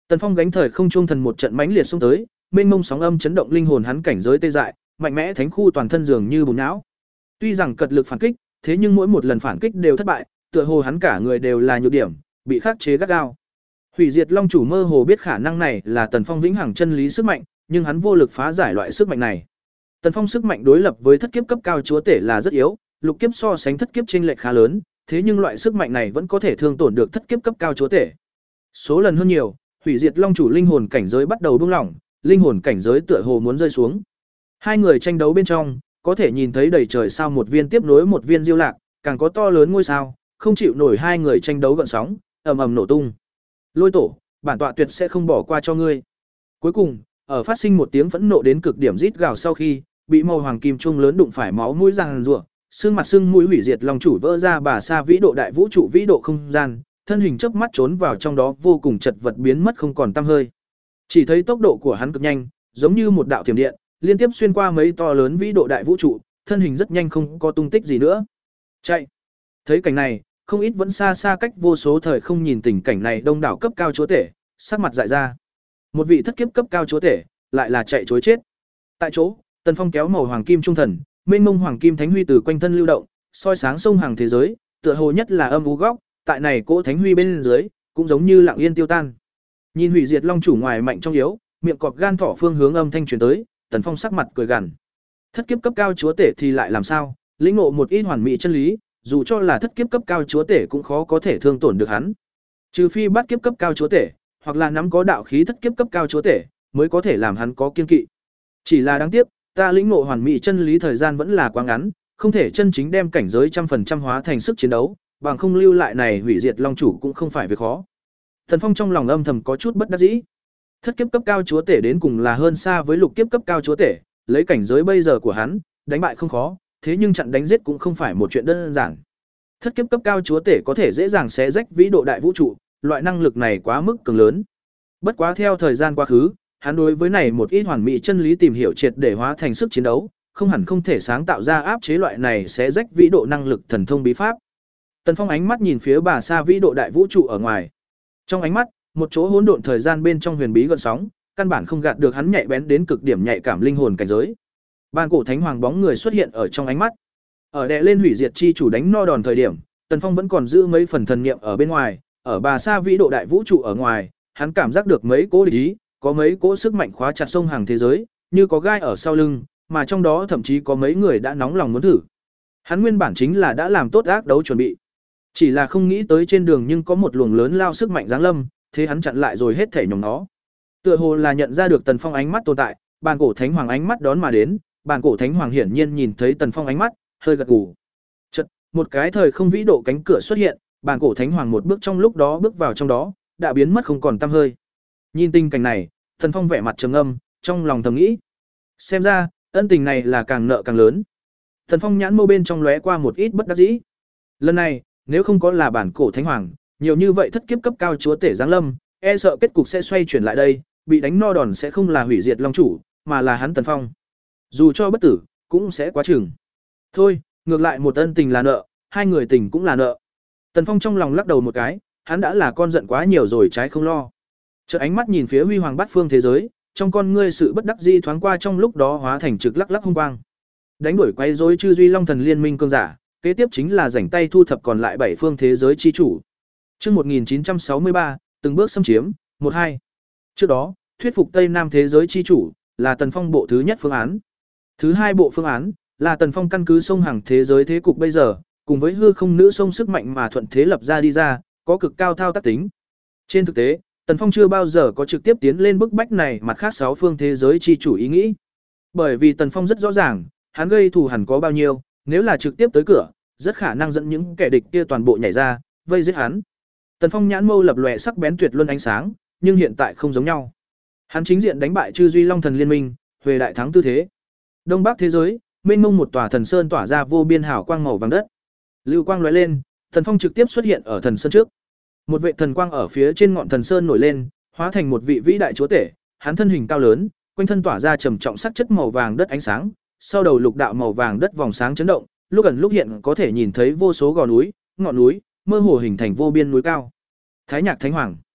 Tần Phong gánh thời không trung thần một trận mãnh liệt xông tới, mênh mông sóng âm chấn động linh hồn hắn cảnh giới tê dại, mạnh mẽ thánh khu toàn thân dường như bùn não. Tuy rằng cật lực phản kích, thế nhưng mỗi một lần phản kích đều thất bại, tựa hồ hắn cả người đều là nhược điểm, bị khắc chế gắt gao. Hủy Diệt Long chủ mơ hồ biết khả năng này là Tần Phong vĩnh hằng chân lý sức mạnh, nhưng hắn vô lực phá giải loại sức mạnh này. Tần Phong sức mạnh đối lập với thất kiếp cấp cao chúa tể là rất yếu, lục kiếp so sánh thất kiếp chênh lệch khá lớn, thế nhưng loại sức mạnh này vẫn có thể thương tổn được thất kiếp cấp cao chúa tể. Số lần hơn nhiều, Hủy Diệt Long chủ linh hồn cảnh giới bắt đầu buông lỏng, linh hồn cảnh giới tựa hồ muốn rơi xuống. Hai người tranh đấu bên trong, có thể nhìn thấy đầy trời sao một viên tiếp nối một viên diêu lạc, càng có to lớn ngôi sao, không chịu nổi hai người tranh đấu gợn sóng, ầm ầm nổ tung. Lôi tổ, bản tọa tuyệt sẽ không bỏ qua cho ngươi. Cuối cùng, ở phát sinh một tiếng phẫn nộ đến cực điểm rít gào sau khi, bị màu hoàng kim trung lớn đụng phải máu mũi răng rủa, xương mặt xương mũi hủy diệt long chủ vỡ ra bà sa vĩ độ đại vũ trụ vĩ độ không gian, thân hình chớp mắt trốn vào trong đó vô cùng chật vật biến mất không còn tăm hơi. Chỉ thấy tốc độ của hắn cực nhanh, giống như một đạo thiểm điện, liên tiếp xuyên qua mấy to lớn vĩ độ đại vũ trụ, thân hình rất nhanh không có tung tích gì nữa. Chạy. Thấy cảnh này, không ít vẫn xa xa cách vô số thời không nhìn tình cảnh này đông đảo cấp cao chúa tể, sắc mặt dại ra. Một vị thất kiếp cấp cao chúa tể, lại là chạy trối chết. Tại chỗ, Tần Phong kéo màu hoàng kim trung thần, mênh mông hoàng kim thánh huy từ quanh thân lưu động, soi sáng sông hàng thế giới, tựa hồ nhất là âm u góc, tại này cỗ thánh huy bên dưới, cũng giống như lặng yên tiêu tan. Nhìn hủy diệt long chủ ngoài mạnh trong yếu, miệng cọp gan thỏ phương hướng âm thanh truyền tới, Tần Phong sắc mặt cười gằn. Thất kiếp cấp cao chúa tể thì lại làm sao, lĩnh ngộ một ít hoàn mỹ chân lý, dù cho là thất kiếp cấp cao chúa tể cũng khó có thể thương tổn được hắn. Trừ phi bắt kiếp cấp cao chúa tể, hoặc là nắm có đạo khí thất kiếp cấp cao chúa tể, mới có thể làm hắn có kiên kỵ. Chỉ là đáng tiếc, ta lĩnh ngộ hoàn mỹ chân lý thời gian vẫn là quá ngắn, không thể chân chính đem cảnh giới trăm phần trăm hóa thành sức chiến đấu, bằng không lưu lại này hủy diệt long chủ cũng không phải việc khó. Thần Phong trong lòng âm thầm có chút bất đắc dĩ. Thất kiếp cấp cao chúa tể đến cùng là hơn xa với lục kiếp cấp cao chúa tể, lấy cảnh giới bây giờ của hắn, đánh bại không khó, thế nhưng chặn đánh giết cũng không phải một chuyện đơn giản. Thất kiếp cấp cao chúa tể có thể dễ dàng xé rách vĩ độ đại vũ trụ, loại năng lực này quá mức cường lớn. Bất quá theo thời gian quá khứ, hắn đối với này một ít hoàn mỹ chân lý tìm hiểu triệt để hóa thành sức chiến đấu, không hẳn không thể sáng tạo ra áp chế loại này xé rách vĩ độ năng lực thần thông bí pháp. Tần Phong ánh mắt nhìn phía bà sa vĩ độ đại vũ trụ ở ngoài. Trong ánh mắt, một chỗ hỗn độn thời gian bên trong huyền bí gợn sóng, căn bản không gạt được hắn nhạy bén đến cực điểm nhạy cảm linh hồn cảnh giới. Ban cổ thánh hoàng bóng người xuất hiện ở trong ánh mắt. Ở đè lên hủy diệt chi chủ đánh no đòn thời điểm, Tần Phong vẫn còn giữ mấy phần thần niệm ở bên ngoài, ở bà sa vĩ độ đại vũ trụ ở ngoài, hắn cảm giác được mấy cỗ địch ý, có mấy cỗ sức mạnh khóa chặt sông hàng thế giới, như có gai ở sau lưng, mà trong đó thậm chí có mấy người đã nóng lòng muốn thử. Hắn nguyên bản chính là đã làm tốt ác đấu chuẩn bị, chỉ là không nghĩ tới trên đường nhưng có một luồng lớn lao sức mạnh giáng lâm, thế hắn chặn lại rồi hết thể nhòng nó. Tựa hồ là nhận ra được Tần Phong ánh mắt tồn tại, bàn cổ thánh hoàng ánh mắt đón mà đến, bàn cổ thánh hoàng hiển nhiên nhìn thấy Tần Phong ánh mắt, hơi gật gù. Chợt, một cái thời không vĩ độ cánh cửa xuất hiện, bàn cổ thánh hoàng một bước trong lúc đó bước vào trong đó, đã biến mất không còn tăm hơi. Nhìn tình cảnh này, Tần Phong vẻ mặt trầm ngâm, trong lòng thầm nghĩ, xem ra, ân tình này là càng nợ càng lớn. Tần Phong nhãn mâu bên trong lóe qua một ít bất đắc dĩ. Lần này, nếu không có là bản cổ thánh hoàng, nhiều như vậy thất kiếp cấp cao chúa tể giáng lâm, e sợ kết cục sẽ xoay chuyển lại đây, bị đánh no đòn sẽ không là hủy diệt long chủ, mà là hắn Tần Phong. Dù cho bất tử, cũng sẽ quá chừng. Thôi, ngược lại một ân tình là nợ, hai người tình cũng là nợ. Tần Phong trong lòng lắc đầu một cái, hắn đã là con giận quá nhiều rồi trái không lo. Chợt ánh mắt nhìn phía huy hoàng bát phương thế giới, trong con ngươi sự bất đắc dĩ thoáng qua trong lúc đó hóa thành trực lắc lắc hung quang. Đánh đuổi quay rối chư duy long thần liên minh cương giả, kế tiếp chính là rảnh tay thu thập còn lại bảy phương thế giới chi chủ. Chương một nghìn chín trăm sáu mươi ba, từng bước xâm chiếm, một hai. Trước đó, thuyết phục Tây Nam thế giới chi chủ là Tần Phong bộ thứ nhất phương án. Thứ hai bộ phương án là Tần Phong căn cứ sông hàng thế giới thế cục bây giờ, cùng với hư không nữ sông sức mạnh mà thuận thế lập ra đi ra, có cực cao thao tác tính. Trên thực tế, Tần Phong chưa bao giờ có trực tiếp tiến lên bức bách này mặt khác sáu phương thế giới chi chủ ý nghĩ. Bởi vì Tần Phong rất rõ ràng, hắn gây thù hẳn có bao nhiêu, nếu là trực tiếp tới cửa, rất khả năng dẫn những kẻ địch kia toàn bộ nhảy ra, vây giết hắn. Tần Phong nhãn mâu lập lòe sắc bén tuyệt luân ánh sáng, nhưng hiện tại không giống nhau. Hắn chính diện đánh bại chư duy long thần liên minh, huề đại thắng tư thế. Đông Bắc thế giới, mênh mông một tòa thần sơn tỏa ra vô biên hào quang màu vàng đất. Lưu quang lóe lên, Tần Phong trực tiếp xuất hiện ở thần sơn trước. Một vệ thần quang ở phía trên ngọn thần sơn nổi lên, hóa thành một vị vĩ đại chúa tể, hắn thân hình cao lớn, quanh thân tỏa ra trầm trọng sắc chất màu vàng đất ánh sáng, sau đầu lục đạo màu vàng đất vòng sáng chấn động, lúc ẩn lúc hiện có thể nhìn thấy vô số gò núi, ngọn núi, mơ hồ hình thành vô biên núi cao. Thái Nhạc Thánh Hoàng.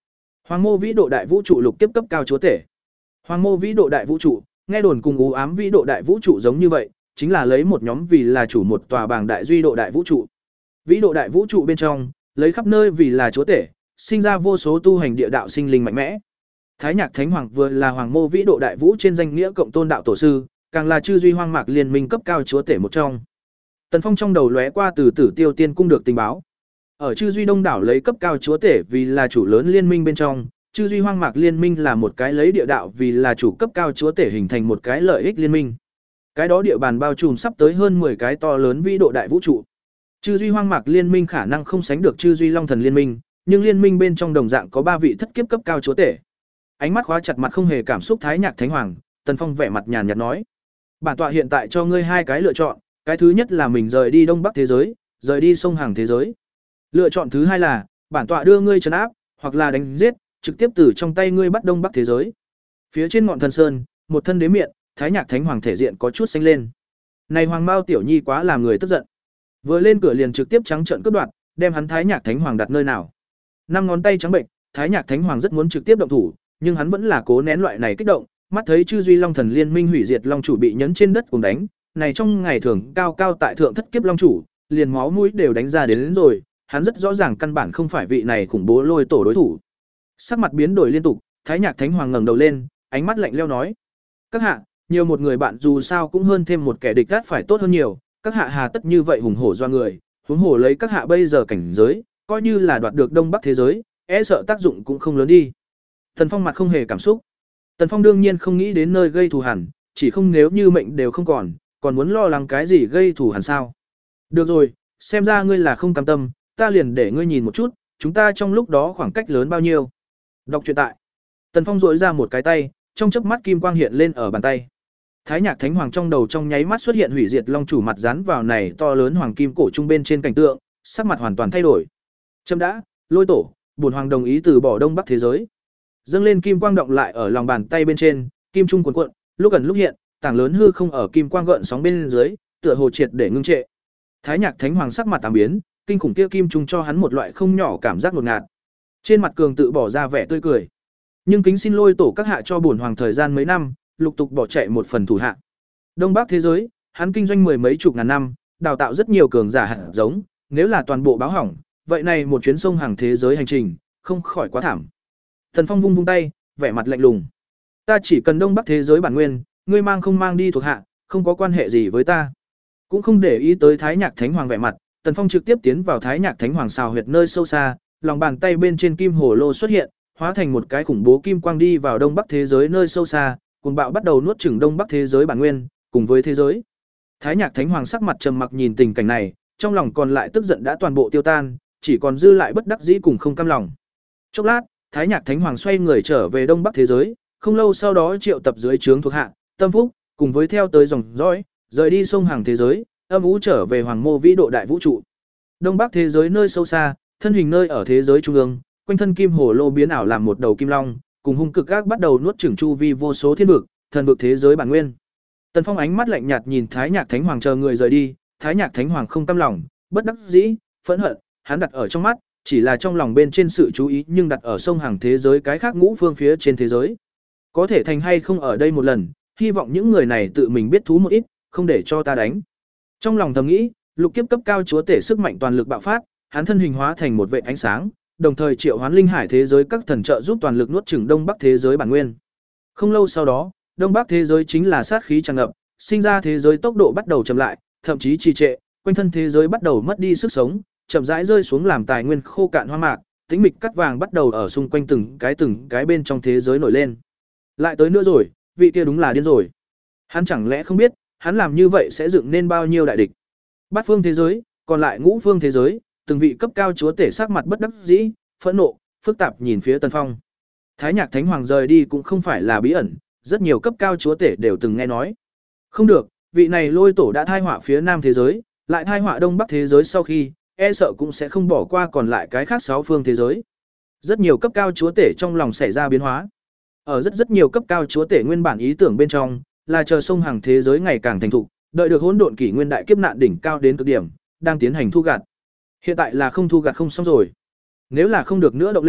Hoàng Mô Vĩ Độ Đại Vũ trụ lục kiếp cấp cao chúa tể. Hoàng Mô Vĩ Độ Đại Vũ trụ, nghe đồn cùng U Ám Vĩ Độ Đại Vũ trụ giống như vậy, chính là lấy một nhóm vì là chủ một tòa bảng đại duy độ đại vũ trụ. Vĩ Độ Đại Vũ trụ bên trong, lấy khắp nơi vì là chúa tể, sinh ra vô số tu hành địa đạo sinh linh mạnh mẽ. Thái Nhạc Thánh Hoàng vừa là Hoàng Mô Vĩ Độ Đại Vũ trên danh nghĩa cộng tôn đạo tổ sư, càng là chư duy hoang mạc liên minh cấp cao chúa tể một trong. Tần Phong trong đầu lóe qua từ Tử Tiêu Tiên cung được tình báo. Ở chư duy đông đảo lấy cấp cao chúa tể vì là chủ lớn liên minh bên trong, chư duy hoang mạc liên minh là một cái lấy địa đạo vì là chủ cấp cao chúa tể hình thành một cái lợi ích liên minh. Cái đó địa bàn bao trùm sắp tới hơn mười cái to lớn vĩ độ đại vũ trụ. Chư duy hoang mạc liên minh khả năng không sánh được chư duy long thần liên minh, nhưng liên minh bên trong đồng dạng có ba vị thất kiếp cấp cao chúa tể. Ánh mắt khóa chặt mặt không hề cảm xúc Thái Nhạc Thánh Hoàng, Tần Phong vẻ mặt nhàn nhạt nói: "Bản tọa hiện tại cho ngươi hai cái lựa chọn, cái thứ nhất là mình rời đi Đông Bắc thế giới, rời đi sông hàng thế giới. Lựa chọn thứ hai là bản tọa đưa ngươi trấn áp, hoặc là đánh giết, trực tiếp từ trong tay ngươi bắt Đông Bắc thế giới." Phía trên ngọn thần sơn, một thân đế miệng, Thái Nhạc Thánh Hoàng thể diện có chút xanh lên. Này Hoàng Mao tiểu nhi quá làm người tức giận. Vừa lên cửa liền trực tiếp trắng trợn cướp đoạt, đem hắn Thái Nhạc Thánh Hoàng đặt nơi nào? Năm ngón tay trắng bệnh, Thái Nhạc Thánh Hoàng rất muốn trực tiếp động thủ, nhưng hắn vẫn là cố nén loại này kích động, mắt thấy chư duy long thần liên minh hủy diệt long chủ bị nhấn trên đất cùng đánh, này trong ngày thường cao cao tại thượng thất kiếp long chủ, liền máu mũi đều đánh ra đến, đến rồi, hắn rất rõ ràng căn bản không phải vị này khủng bố lôi tổ đối thủ. Sắc mặt biến đổi liên tục, Thái Nhạc Thánh Hoàng ngẩng đầu lên, ánh mắt lạnh lẽo nói: "Các hạ, nhiều một người bạn dù sao cũng hơn thêm một kẻ địch gắt phải tốt hơn nhiều, các hạ hà tất như vậy hùng hổ do người, huống hồ lấy các hạ bây giờ cảnh giới, coi như là đoạt được Đông Bắc thế giới, e sợ tác dụng cũng không lớn đi." Tần Phong mặt không hề cảm xúc. Tần Phong đương nhiên không nghĩ đến nơi gây thù hằn, chỉ không nếu như mệnh đều không còn, còn muốn lo lắng cái gì gây thù hằn sao? Được rồi, xem ra ngươi là không cam tâm, ta liền để ngươi nhìn một chút, chúng ta trong lúc đó khoảng cách lớn bao nhiêu. Đọc truyện tại. Tần Phong duỗi ra một cái tay, trong chớp mắt kim quang hiện lên ở bàn tay. Thái Nhạc Thánh Hoàng trong đầu trong nháy mắt xuất hiện hủy diệt long chủ mặt dán vào này to lớn hoàng kim cổ trung bên trên cảnh tượng, sắc mặt hoàn toàn thay đổi. Chấm đã, Lôi tổ, bổn hoàng đồng ý từ bỏ Đông Bắc thế giới. Dâng lên kim quang động lại ở lòng bàn tay bên trên, kim trung cuồn cuộn, lúc gần lúc hiện, tảng lớn hư không ở kim quang gợn sóng bên dưới, tựa hồ triệt để ngưng trệ. Thái Nhạc Thánh Hoàng sắc mặt tám biến, kinh khủng kia kim trung cho hắn một loại không nhỏ cảm giác ngột ngạt. Trên mặt cường tự bỏ ra vẻ tươi cười. Nhưng kính xin Lôi tổ các hạ cho bổn hoàng thời gian mấy năm, lục tục bỏ chạy một phần thủ hạ. Đông Bắc thế giới, hắn kinh doanh mười mấy chục ngàn năm, đào tạo rất nhiều cường giả hạt giống, nếu là toàn bộ báo hỏng, vậy này một chuyến sông hàng thế giới hành trình, không khỏi quá thảm. Thần Phong vung vung tay, vẻ mặt lạnh lùng. Ta chỉ cần Đông Bắc thế giới bản nguyên, ngươi mang không mang đi thuộc hạ, không có quan hệ gì với ta. Cũng không để ý tới Thái Nhạc Thánh Hoàng vẻ mặt, Tần Phong trực tiếp tiến vào Thái Nhạc Thánh Hoàng xào huyệt nơi sâu xa, lòng bàn tay bên trên kim hồ lô xuất hiện, hóa thành một cái khủng bố kim quang đi vào Đông Bắc thế giới nơi sâu xa, cuồng bạo bắt đầu nuốt chửng Đông Bắc thế giới bản nguyên, cùng với thế giới. Thái Nhạc Thánh Hoàng sắc mặt trầm mặc nhìn tình cảnh này, trong lòng còn lại tức giận đã toàn bộ tiêu tan, chỉ còn dư lại bất đắc dĩ cùng không cam lòng. Chốc lát, Thái Nhạc Thánh Hoàng xoay người trở về Đông Bắc thế giới, không lâu sau đó triệu tập dưới trướng thuộc hạ, Tâm Phúc, cùng với theo tới dòng dõi, rời đi sông hàng thế giới, âm ú trở về Hoàng Mô Vĩ Độ Đại Vũ trụ. Đông Bắc thế giới nơi sâu xa, thân hình nơi ở thế giới trung ương, quanh thân kim hồ lô biến ảo làm một đầu kim long, cùng hung cực ác bắt đầu nuốt chửng chu vi vô số thiên vực, thần vực thế giới bản nguyên. Tần Phong ánh mắt lạnh nhạt nhìn Thái Nhạc Thánh Hoàng chờ người rời đi, Thái Nhạc Thánh Hoàng không cam lòng, bất đắc dĩ, phẫn hận, hắn đặt ở trong mắt, chỉ là trong lòng bên trên sự chú ý nhưng đặt ở sông hàng thế giới cái khác ngũ phương phía trên thế giới. Có thể thành hay không ở đây một lần, hy vọng những người này tự mình biết thú một ít, không để cho ta đánh. Trong lòng thầm nghĩ, lục kiếp cấp cao chúa tể sức mạnh toàn lực bạo phát, hắn thân hình hóa thành một vệt ánh sáng, đồng thời triệu hoán linh hải thế giới các thần trợ giúp toàn lực nuốt chửng Đông Bắc thế giới bản nguyên. Không lâu sau đó, Đông Bắc thế giới chính là sát khí tràn ngập, sinh ra thế giới tốc độ bắt đầu chậm lại, thậm chí trì trệ, quanh thân thế giới bắt đầu mất đi sức sống, chậm rãi rơi xuống làm tài nguyên khô cạn hoang mạc, tĩnh mịch cắt vàng bắt đầu ở xung quanh từng cái từng cái bên trong thế giới nổi lên. Lại tới nữa rồi, vị kia đúng là điên rồi. Hắn chẳng lẽ không biết, hắn làm như vậy sẽ dựng nên bao nhiêu đại địch. Bát phương thế giới, còn lại ngũ phương thế giới, từng vị cấp cao chúa tể sắc mặt bất đắc dĩ, phẫn nộ, phức tạp nhìn phía Tần Phong. Thái Nhạc Thánh Hoàng rời đi cũng không phải là bí ẩn, rất nhiều cấp cao chúa tể đều từng nghe nói. Không được, vị này Lôi tổ đã thai họa phía Nam thế giới, lại thai họa Đông Bắc thế giới sau khi, e sợ cũng sẽ không bỏ qua còn lại cái khác sáu phương thế giới. Rất nhiều cấp cao chúa tể trong lòng xảy ra biến hóa. Ở rất rất nhiều cấp cao chúa tể nguyên bản ý tưởng bên trong, là chờ sông hàng thế giới ngày càng thành thục, đợi được hỗn độn kỷ nguyên đại kiếp nạn đỉnh cao đến cực điểm, đang tiến hành thu gặt. Hiện tại là không thu gặt không xong rồi. Nếu là không được nữa động lên,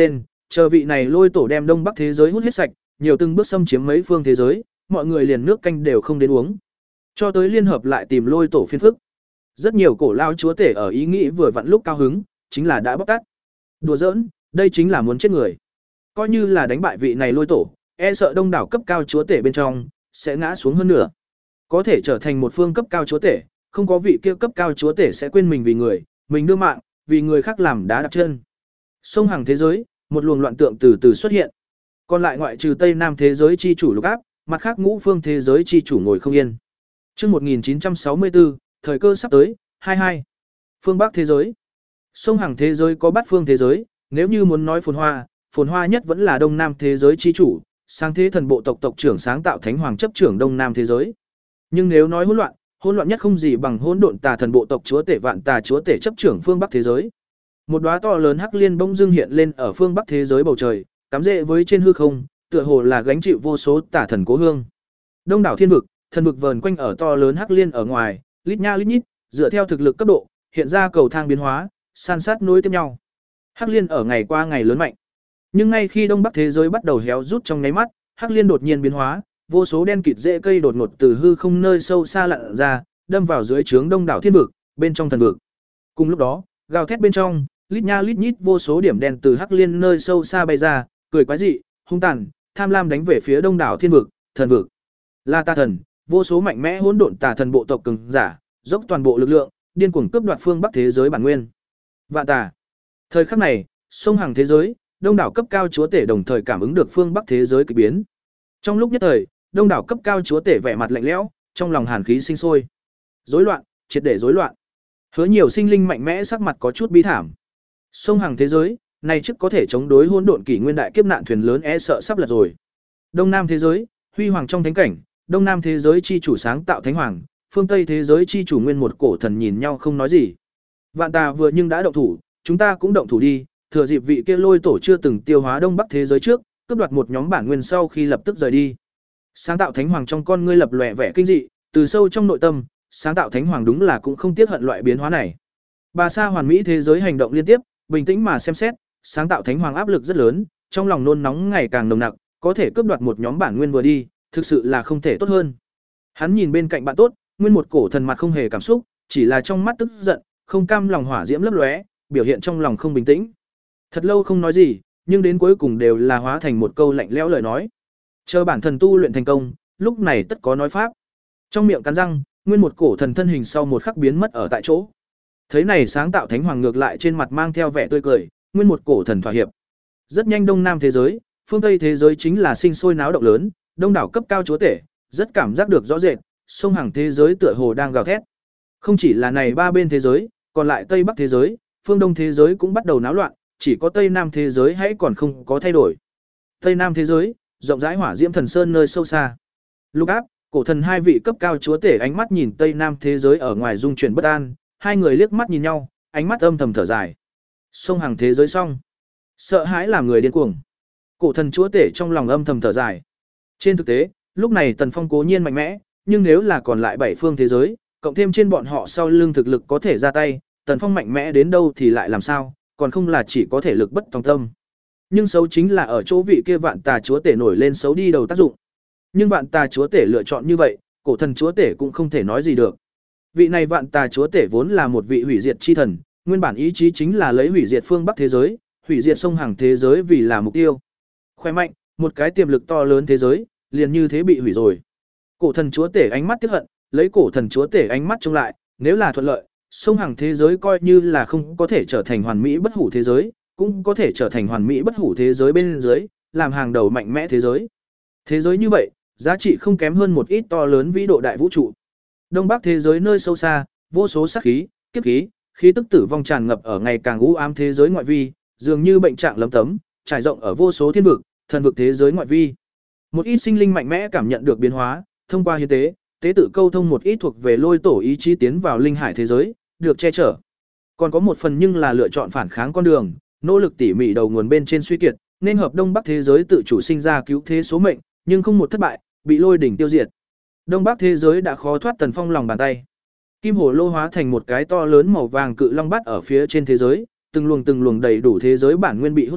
chờ vị này lôi tổ đem đông bắc thế giới hút hết sạch, nhiều từng bước xâm chiếm mấy phương thế giới, mọi người liền nước canh đều không đến uống. Cho tới liên hợp lại tìm lôi tổ phiên phức. Rất nhiều cổ lao chúa tể ở ý nghĩ vừa vặn lúc cao hứng, chính là đã bóc tát. Đùa giỡn, đây chính là muốn chết người. Coi như là đánh bại vị này lôi tổ, e sợ đông đảo cấp cao chúa tể bên trong sẽ ngã xuống hơn nữa. Có thể trở thành một phương cấp cao chúa tể, không có vị kia cấp cao chúa tể sẽ quên mình vì người, mình đưa mạng, vì người khác làm đá đặt chân. Sông hàng thế giới, một luồng loạn tượng từ từ xuất hiện. Còn lại ngoại trừ Tây Nam thế giới chi chủ lục áp, mặt khác ngũ phương thế giới chi chủ ngồi không yên. Chương một nghìn chín trăm sáu mươi tư, thời cơ sắp tới, hai mươi hai. Phương Bắc thế giới. Sông hàng thế giới có bát phương thế giới, nếu như muốn nói phồn hoa, phồn hoa nhất vẫn là Đông Nam thế giới chi chủ, sáng thế thần bộ tộc tộc trưởng sáng tạo thánh hoàng chấp trưởng Đông Nam thế giới. Nhưng nếu nói hỗn loạn, hỗn loạn nhất không gì bằng hỗn độn tà thần bộ tộc chúa tể vạn tà chúa tể chấp trưởng phương Bắc thế giới. Một đóa to lớn hắc liên bỗng dưng hiện lên ở phương Bắc thế giới bầu trời, cắm rễ với trên hư không, tựa hồ là gánh chịu vô số tà thần cố hương. Đông đảo thiên vực, thần vực vờn quanh ở to lớn hắc liên ở ngoài, lít nha lít nhít, dựa theo thực lực cấp độ, hiện ra cầu thang biến hóa, san sát nối tiếp nhau. Hắc liên ở ngày qua ngày lớn mạnh. Nhưng ngay khi Đông Bắc thế giới bắt đầu héo rút trong nháy mắt, hắc liên đột nhiên biến hóa, vô số đen kịt rễ cây đột ngột từ hư không nơi sâu xa lặn ra, đâm vào dưới trướng đông đảo thiên vực, bên trong thần vực. Cùng lúc đó, gào thét bên trong, lít nha lít nhít vô số điểm đen từ hắc liên nơi sâu xa bay ra, cười quái dị, hung tàn, tham lam đánh về phía đông đảo thiên vực, thần vực. La tà thần, vô số mạnh mẽ hỗn độn tà thần bộ tộc cường giả, dốc toàn bộ lực lượng, điên cuồng cướp đoạt phương Bắc thế giới bản nguyên. Vạn tà. Thời khắc này, sông hàng thế giới, đông đảo cấp cao chúa tể đồng thời cảm ứng được phương Bắc thế giới kỳ biến. Trong lúc nhất thời, đông đảo cấp cao chúa tể vẻ mặt lạnh lẽo, trong lòng hàn khí sinh sôi. Rối loạn, triệt để rối loạn. Hứa nhiều sinh linh mạnh mẽ sắc mặt có chút bi thảm. Sông hàng thế giới, này trước có thể chống đối hỗn độn kỷ nguyên đại kiếp nạn thuyền lớn e sợ sắp lật rồi. Đông Nam thế giới, huy hoàng trong thánh cảnh, Đông Nam thế giới chi chủ sáng tạo thánh hoàng, phương Tây thế giới chi chủ nguyên một cổ thần nhìn nhau không nói gì. Vạn tà vừa nhưng đã động thủ, chúng ta cũng động thủ đi, thừa dịp vị kia lôi tổ chưa từng tiêu hóa Đông Bắc thế giới trước, cướp đoạt một nhóm bản nguyên sau khi lập tức rời đi. Sáng tạo thánh hoàng trong con ngươi lập lòe vẻ kinh dị, từ sâu trong nội tâm, sáng tạo thánh hoàng đúng là cũng không tiếc hận loại biến hóa này. Bà Sa hoàn mỹ thế giới hành động liên tiếp, bình tĩnh mà xem xét, sáng tạo thánh hoàng áp lực rất lớn, trong lòng nôn nóng ngày càng nồng nặc, có thể cướp đoạt một nhóm bản nguyên vừa đi, thực sự là không thể tốt hơn. Hắn nhìn bên cạnh bạn tốt, nguyên một cổ thần mặt không hề cảm xúc, chỉ là trong mắt tức giận, không cam lòng hỏa diễm lấp lóe, biểu hiện trong lòng không bình tĩnh. Thật lâu không nói gì, nhưng đến cuối cùng đều là hóa thành một câu lạnh lẽo lời nói. Chờ bản thần tu luyện thành công, lúc này tất có nói pháp. Trong miệng cắn răng, nguyên một cổ thần thân hình sau một khắc biến mất ở tại chỗ. Thấy này sáng tạo thánh hoàng ngược lại trên mặt mang theo vẻ tươi cười, nguyên một cổ thần thỏa hiệp. Rất nhanh Đông Nam thế giới, phương Tây thế giới chính là sinh sôi náo động lớn, đông đảo cấp cao chúa tể, rất cảm giác được rõ rệt, sông hàng thế giới tựa hồ đang gào thét. Không chỉ là này ba bên thế giới, còn lại Tây Bắc thế giới, phương Đông thế giới cũng bắt đầu náo loạn, chỉ có Tây Nam thế giới hãy còn không có thay đổi. Tây Nam thế giới, rộng rãi hỏa diễm thần sơn nơi sâu xa. Lục áp, cổ thần hai vị cấp cao chúa tể ánh mắt nhìn Tây Nam thế giới ở ngoài dung chuyển bất an, hai người liếc mắt nhìn nhau, ánh mắt âm thầm thở dài. Sông hàng thế giới xong, sợ hãi làm người điên cuồng. Cổ thần chúa tể trong lòng âm thầm thở dài. Trên thực tế, lúc này Tần Phong cố nhiên mạnh mẽ, nhưng nếu là còn lại bảy phương thế giới, cộng thêm trên bọn họ sau lưng thực lực có thể ra tay, Tần Phong mạnh mẽ đến đâu thì lại làm sao, còn không là chỉ có thể lực bất tòng tâm. Nhưng xấu chính là ở chỗ vị kia vạn tà chúa tể nổi lên xấu đi đầu tác dụng. Nhưng vạn tà chúa tể lựa chọn như vậy, cổ thần chúa tể cũng không thể nói gì được. Vị này vạn tà chúa tể vốn là một vị hủy diệt chi thần, nguyên bản ý chí chính là lấy hủy diệt phương Bắc thế giới, hủy diệt sông hàng thế giới vì là mục tiêu. Khỏe mạnh, một cái tiềm lực to lớn thế giới, liền như thế bị hủy rồi. Cổ thần chúa tể ánh mắt tiếc hận, lấy cổ thần chúa tể ánh mắt trông lại, nếu là thuận lợi, sông hàng thế giới coi như là không có thể trở thành hoàn mỹ bất hủ thế giới, cũng có thể trở thành hoàn mỹ bất hủ thế giới bên dưới, làm hàng đầu mạnh mẽ thế giới. Thế giới như vậy, giá trị không kém hơn một ít to lớn vĩ độ đại vũ trụ. Đông Bắc thế giới nơi sâu xa, vô số sát khí, kiếp khí, khí tức tử vong tràn ngập ở ngày càng u ám thế giới ngoại vi, dường như bệnh trạng lấm tấm, trải rộng ở vô số thiên vực, thần vực thế giới ngoại vi. Một ít sinh linh mạnh mẽ cảm nhận được biến hóa, thông qua hiến tế, tế tự câu thông một ít thuộc về lôi tổ ý chí tiến vào linh hải thế giới, được che chở. Còn có một phần nhưng là lựa chọn phản kháng con đường, nỗ lực tỉ mỉ đầu nguồn bên trên suy kiệt, nên hợp Đông Bắc thế giới tự chủ sinh ra cứu thế số mệnh, nhưng không một thất bại, bị lôi đỉnh tiêu diệt. Đông Bắc thế giới đã khó thoát Tần Phong lòng bàn tay. Kim hồ lô hóa thành một cái to lớn màu vàng cự long bắt ở phía trên thế giới, từng luồng từng luồng đầy đủ thế giới bản nguyên bị hút ra,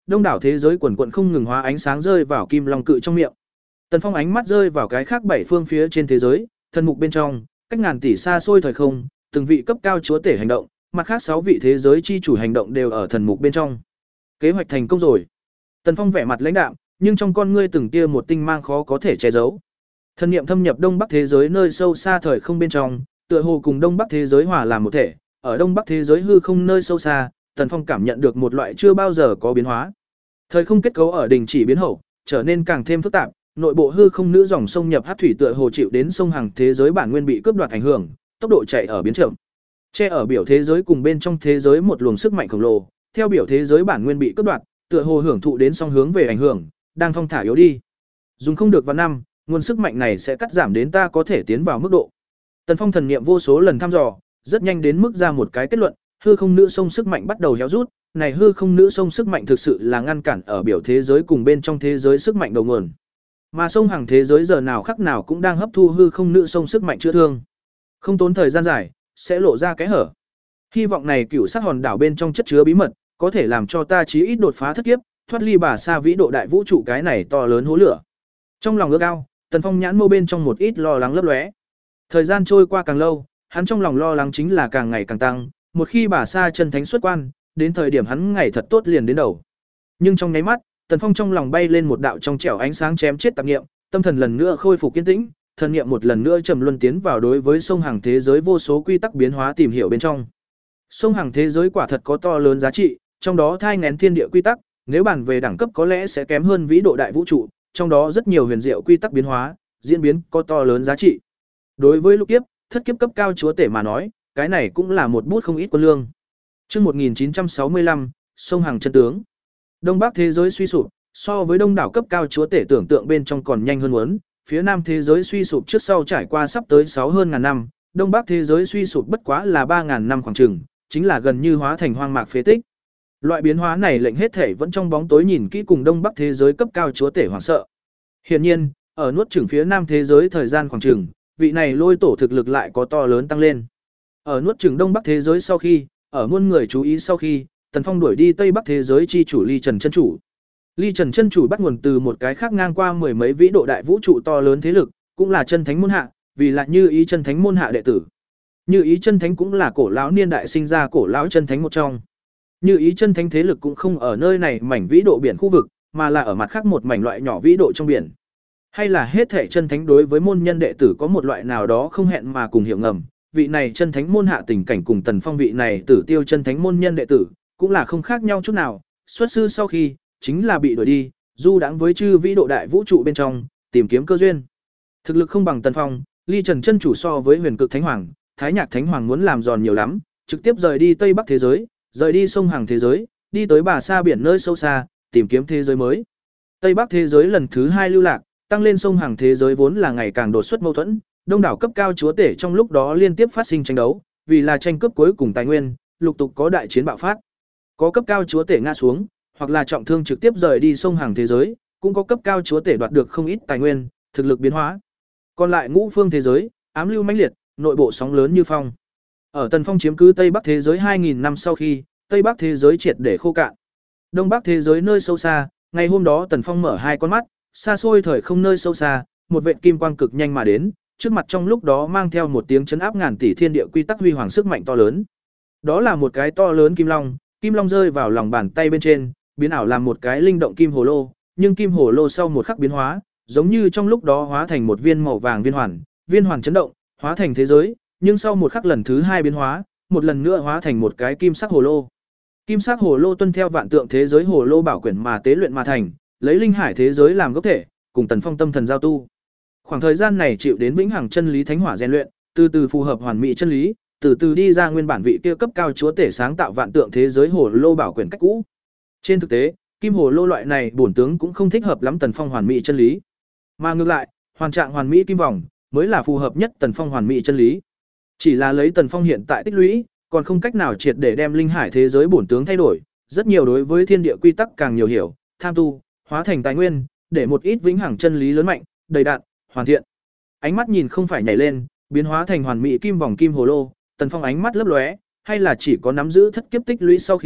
đông đảo thế giới quần quận không ngừng hóa ánh sáng rơi vào Kim Long cự trong miệng. Tần Phong ánh mắt rơi vào cái khác bảy phương phía trên thế giới, thần mục bên trong, cách ngàn tỷ xa xôi thời không, từng vị cấp cao chúa tể hành động, mặt khác sáu vị thế giới chi chủ hành động đều ở thần mục bên trong. Kế hoạch thành công rồi. Tần Phong vẻ mặt lãnh đạm, nhưng trong con ngươi từng tia một tinh mang khó có thể che giấu. Thần niệm thâm nhập đông bắc thế giới nơi sâu xa thời không bên trong, tựa hồ cùng đông bắc thế giới hòa làm một thể, ở đông bắc thế giới hư không nơi sâu xa, Tần Phong cảm nhận được một loại chưa bao giờ có biến hóa. Thời không kết cấu ở đình chỉ biến hậu, trở nên càng thêm phức tạp, nội bộ hư không nữ dòng sông nhập hắc thủy tựa hồ chịu đến sông hàng thế giới bản nguyên bị cướp đoạt ảnh hưởng, tốc độ chạy ở biến chậm. Che ở biểu thế giới cùng bên trong thế giới một luồng sức mạnh khổng lồ, theo biểu thế giới bản nguyên bị cướp đoạt, tựa hồ hưởng thụ đến song hướng về ảnh hưởng, đang thong thả yếu đi. Dùng không được vào năm, nguồn sức mạnh này sẽ cắt giảm đến ta có thể tiến vào mức độ. Tần Phong thần niệm vô số lần thăm dò, rất nhanh đến mức ra một cái kết luận, hư không nữ sông sức mạnh bắt đầu héo rút, này hư không nữ sông sức mạnh thực sự là ngăn cản ở biểu thế giới cùng bên trong thế giới sức mạnh đầu nguồn. Mà sông hàng thế giới giờ nào khắc nào cũng đang hấp thu hư không nữ sông sức mạnh chữa thương. Không tốn thời gian dài, sẽ lộ ra cái hở. Hy vọng này cửu sắc hòn đảo bên trong chất chứa bí mật, có thể làm cho ta chí ít đột phá thất kiếp, thoát ly bà sa vĩ độ đại vũ trụ cái này to lớn hố lửa. Trong lòng ước ao, Tần Phong nhãn mâu bên trong một ít lo lắng lấp lóe. Thời gian trôi qua càng lâu, hắn trong lòng lo lắng chính là càng ngày càng tăng, một khi bà sa chân thánh xuất quan, đến thời điểm hắn ngày thật tốt liền đến đầu. Nhưng trong nháy mắt, Tần Phong trong lòng bay lên một đạo trong trẻo ánh sáng chém chết tạp niệm, tâm thần lần nữa khôi phục kiên tĩnh, thần niệm một lần nữa trầm luân tiến vào đối với sông hàng thế giới vô số quy tắc biến hóa tìm hiểu bên trong. Sông hàng thế giới quả thật có to lớn giá trị, trong đó thai nghén thiên địa quy tắc, nếu bàn về đẳng cấp có lẽ sẽ kém hơn vĩ độ đại vũ trụ, trong đó rất nhiều huyền diệu quy tắc biến hóa, diễn biến có to lớn giá trị. Đối với lục kiếp, thất kiếp cấp cao chúa tể mà nói, cái này cũng là một bút không ít quân lương. Chương một nghìn chín trăm sáu mươi lăm, sông hàng chân tướng. Đông Bắc thế giới suy sụp, so với đông đảo cấp cao chúa tể tưởng tượng bên trong còn nhanh hơn muốn, phía Nam thế giới suy sụp trước sau trải qua sắp tới sáu hơn ngàn năm, Đông Bắc thế giới suy sụp bất quá là ba ngàn năm khoảng chừng, chính là gần như hóa thành hoang mạc phế tích. Loại biến hóa này lệnh hết thể vẫn trong bóng tối nhìn kỹ cùng Đông Bắc thế giới cấp cao chúa tể hoảng sợ. Hiển nhiên, ở nuốt chửng phía Nam thế giới thời gian khoảng chừng, vị này lôi tổ thực lực lại có to lớn tăng lên. Ở nuốt chửng Đông Bắc thế giới sau khi, ở muôn người chú ý sau khi, Tần Phong đuổi đi Tây Bắc thế giới chi chủ Ly Trần chân chủ. Ly Trần chân chủ bắt nguồn từ một cái khác ngang qua mười mấy vĩ độ đại vũ trụ to lớn thế lực, cũng là chân thánh môn hạ, vì là Như Ý chân thánh môn hạ đệ tử. Như Ý chân thánh cũng là cổ lão niên đại sinh ra cổ lão chân thánh một trong. Như Ý chân thánh thế lực cũng không ở nơi này mảnh vĩ độ biển khu vực, mà là ở mặt khác một mảnh loại nhỏ vĩ độ trong biển. Hay là hết thể chân thánh đối với môn nhân đệ tử có một loại nào đó không hẹn mà cùng hiểu ngầm, vị này chân thánh môn hạ tình cảnh cùng Tần Phong vị này tử tiêu chân thánh môn nhân đệ tử, cũng là không khác nhau chút nào, xuất sư sau khi, chính là bị đuổi đi, du đãng với chư vĩ độ đại vũ trụ bên trong, tìm kiếm cơ duyên. Thực lực không bằng Tần Phong, Ly Trần chân chủ so với Huyền Cực Thánh Hoàng, Thái Nhạc Thánh Hoàng muốn làm giòn nhiều lắm, trực tiếp rời đi Tây Bắc thế giới, rời đi sông hàng thế giới, đi tới bà sa biển nơi sâu xa, tìm kiếm thế giới mới. Tây Bắc thế giới lần thứ hai lưu lạc, tăng lên sông hàng thế giới vốn là ngày càng đột xuất mâu thuẫn, đông đảo cấp cao chúa tể trong lúc đó liên tiếp phát sinh tranh đấu, vì là tranh cướp cuối cùng tài nguyên, lục tục có đại chiến bạo phát. Có cấp cao chúa tể ngã xuống, hoặc là trọng thương trực tiếp rời đi sông hàng thế giới, cũng có cấp cao chúa tể đoạt được không ít tài nguyên, thực lực biến hóa. Còn lại ngũ phương thế giới, ám lưu mãnh liệt, nội bộ sóng lớn như phong. Ở Tần Phong chiếm cứ Tây Bắc thế giới hai nghìn năm sau khi, Tây Bắc thế giới triệt để khô cạn. Đông Bắc thế giới nơi sâu xa, ngày hôm đó Tần Phong mở hai con mắt, xa xôi thời không nơi sâu xa, một vệt kim quang cực nhanh mà đến, trước mặt trong lúc đó mang theo một tiếng chấn áp ngàn tỷ thiên địa quy tắc huy hoàng sức mạnh to lớn. Đó là một cái to lớn kim long, kim long rơi vào lòng bàn tay bên trên, biến ảo làm một cái linh động kim hồ lô, nhưng kim hồ lô sau một khắc biến hóa, giống như trong lúc đó hóa thành một viên màu vàng viên hoàn, viên hoàn chấn động, hóa thành thế giới, nhưng sau một khắc lần thứ hai biến hóa, một lần nữa hóa thành một cái kim sắc hồ lô. Kim sắc hồ lô tuân theo vạn tượng thế giới hồ lô bảo quyển mà tế luyện mà thành, lấy linh hải thế giới làm gốc thể, cùng Tần Phong tâm thần giao tu. Khoảng thời gian này chịu đến vĩnh hằng chân lý thánh hỏa rèn luyện, từ từ phù hợp hoàn mỹ chân lý, từ từ đi ra nguyên bản vị kia cấp cao chúa tể sáng tạo vạn tượng thế giới hồ lô bảo quyển cách cũ. Trên thực tế, kim hồ lô loại này bổn tướng cũng không thích hợp lắm Tần Phong hoàn mỹ chân lý, mà ngược lại, hoàn trạng hoàn mỹ kim vòng mới là phù hợp nhất Tần Phong hoàn mỹ chân lý. Chỉ là lấy Tần Phong hiện tại tích lũy, còn không cách nào triệt để đem linh hải thế giới bổn tướng thay đổi, rất nhiều đối với thiên địa quy tắc càng nhiều hiểu, tham tu, hóa thành tài nguyên, để một ít vĩnh hằng chân lý lớn mạnh, đầy đặn, hoàn thiện. Ánh mắt nhìn không phải nhảy lên, biến hóa thành hoàn mỹ kim vòng kim hồ lô, Tần Phong ánh mắt lấp lóe, hay là chỉ có nắm giữ thất kiếp tích lũy sau khi,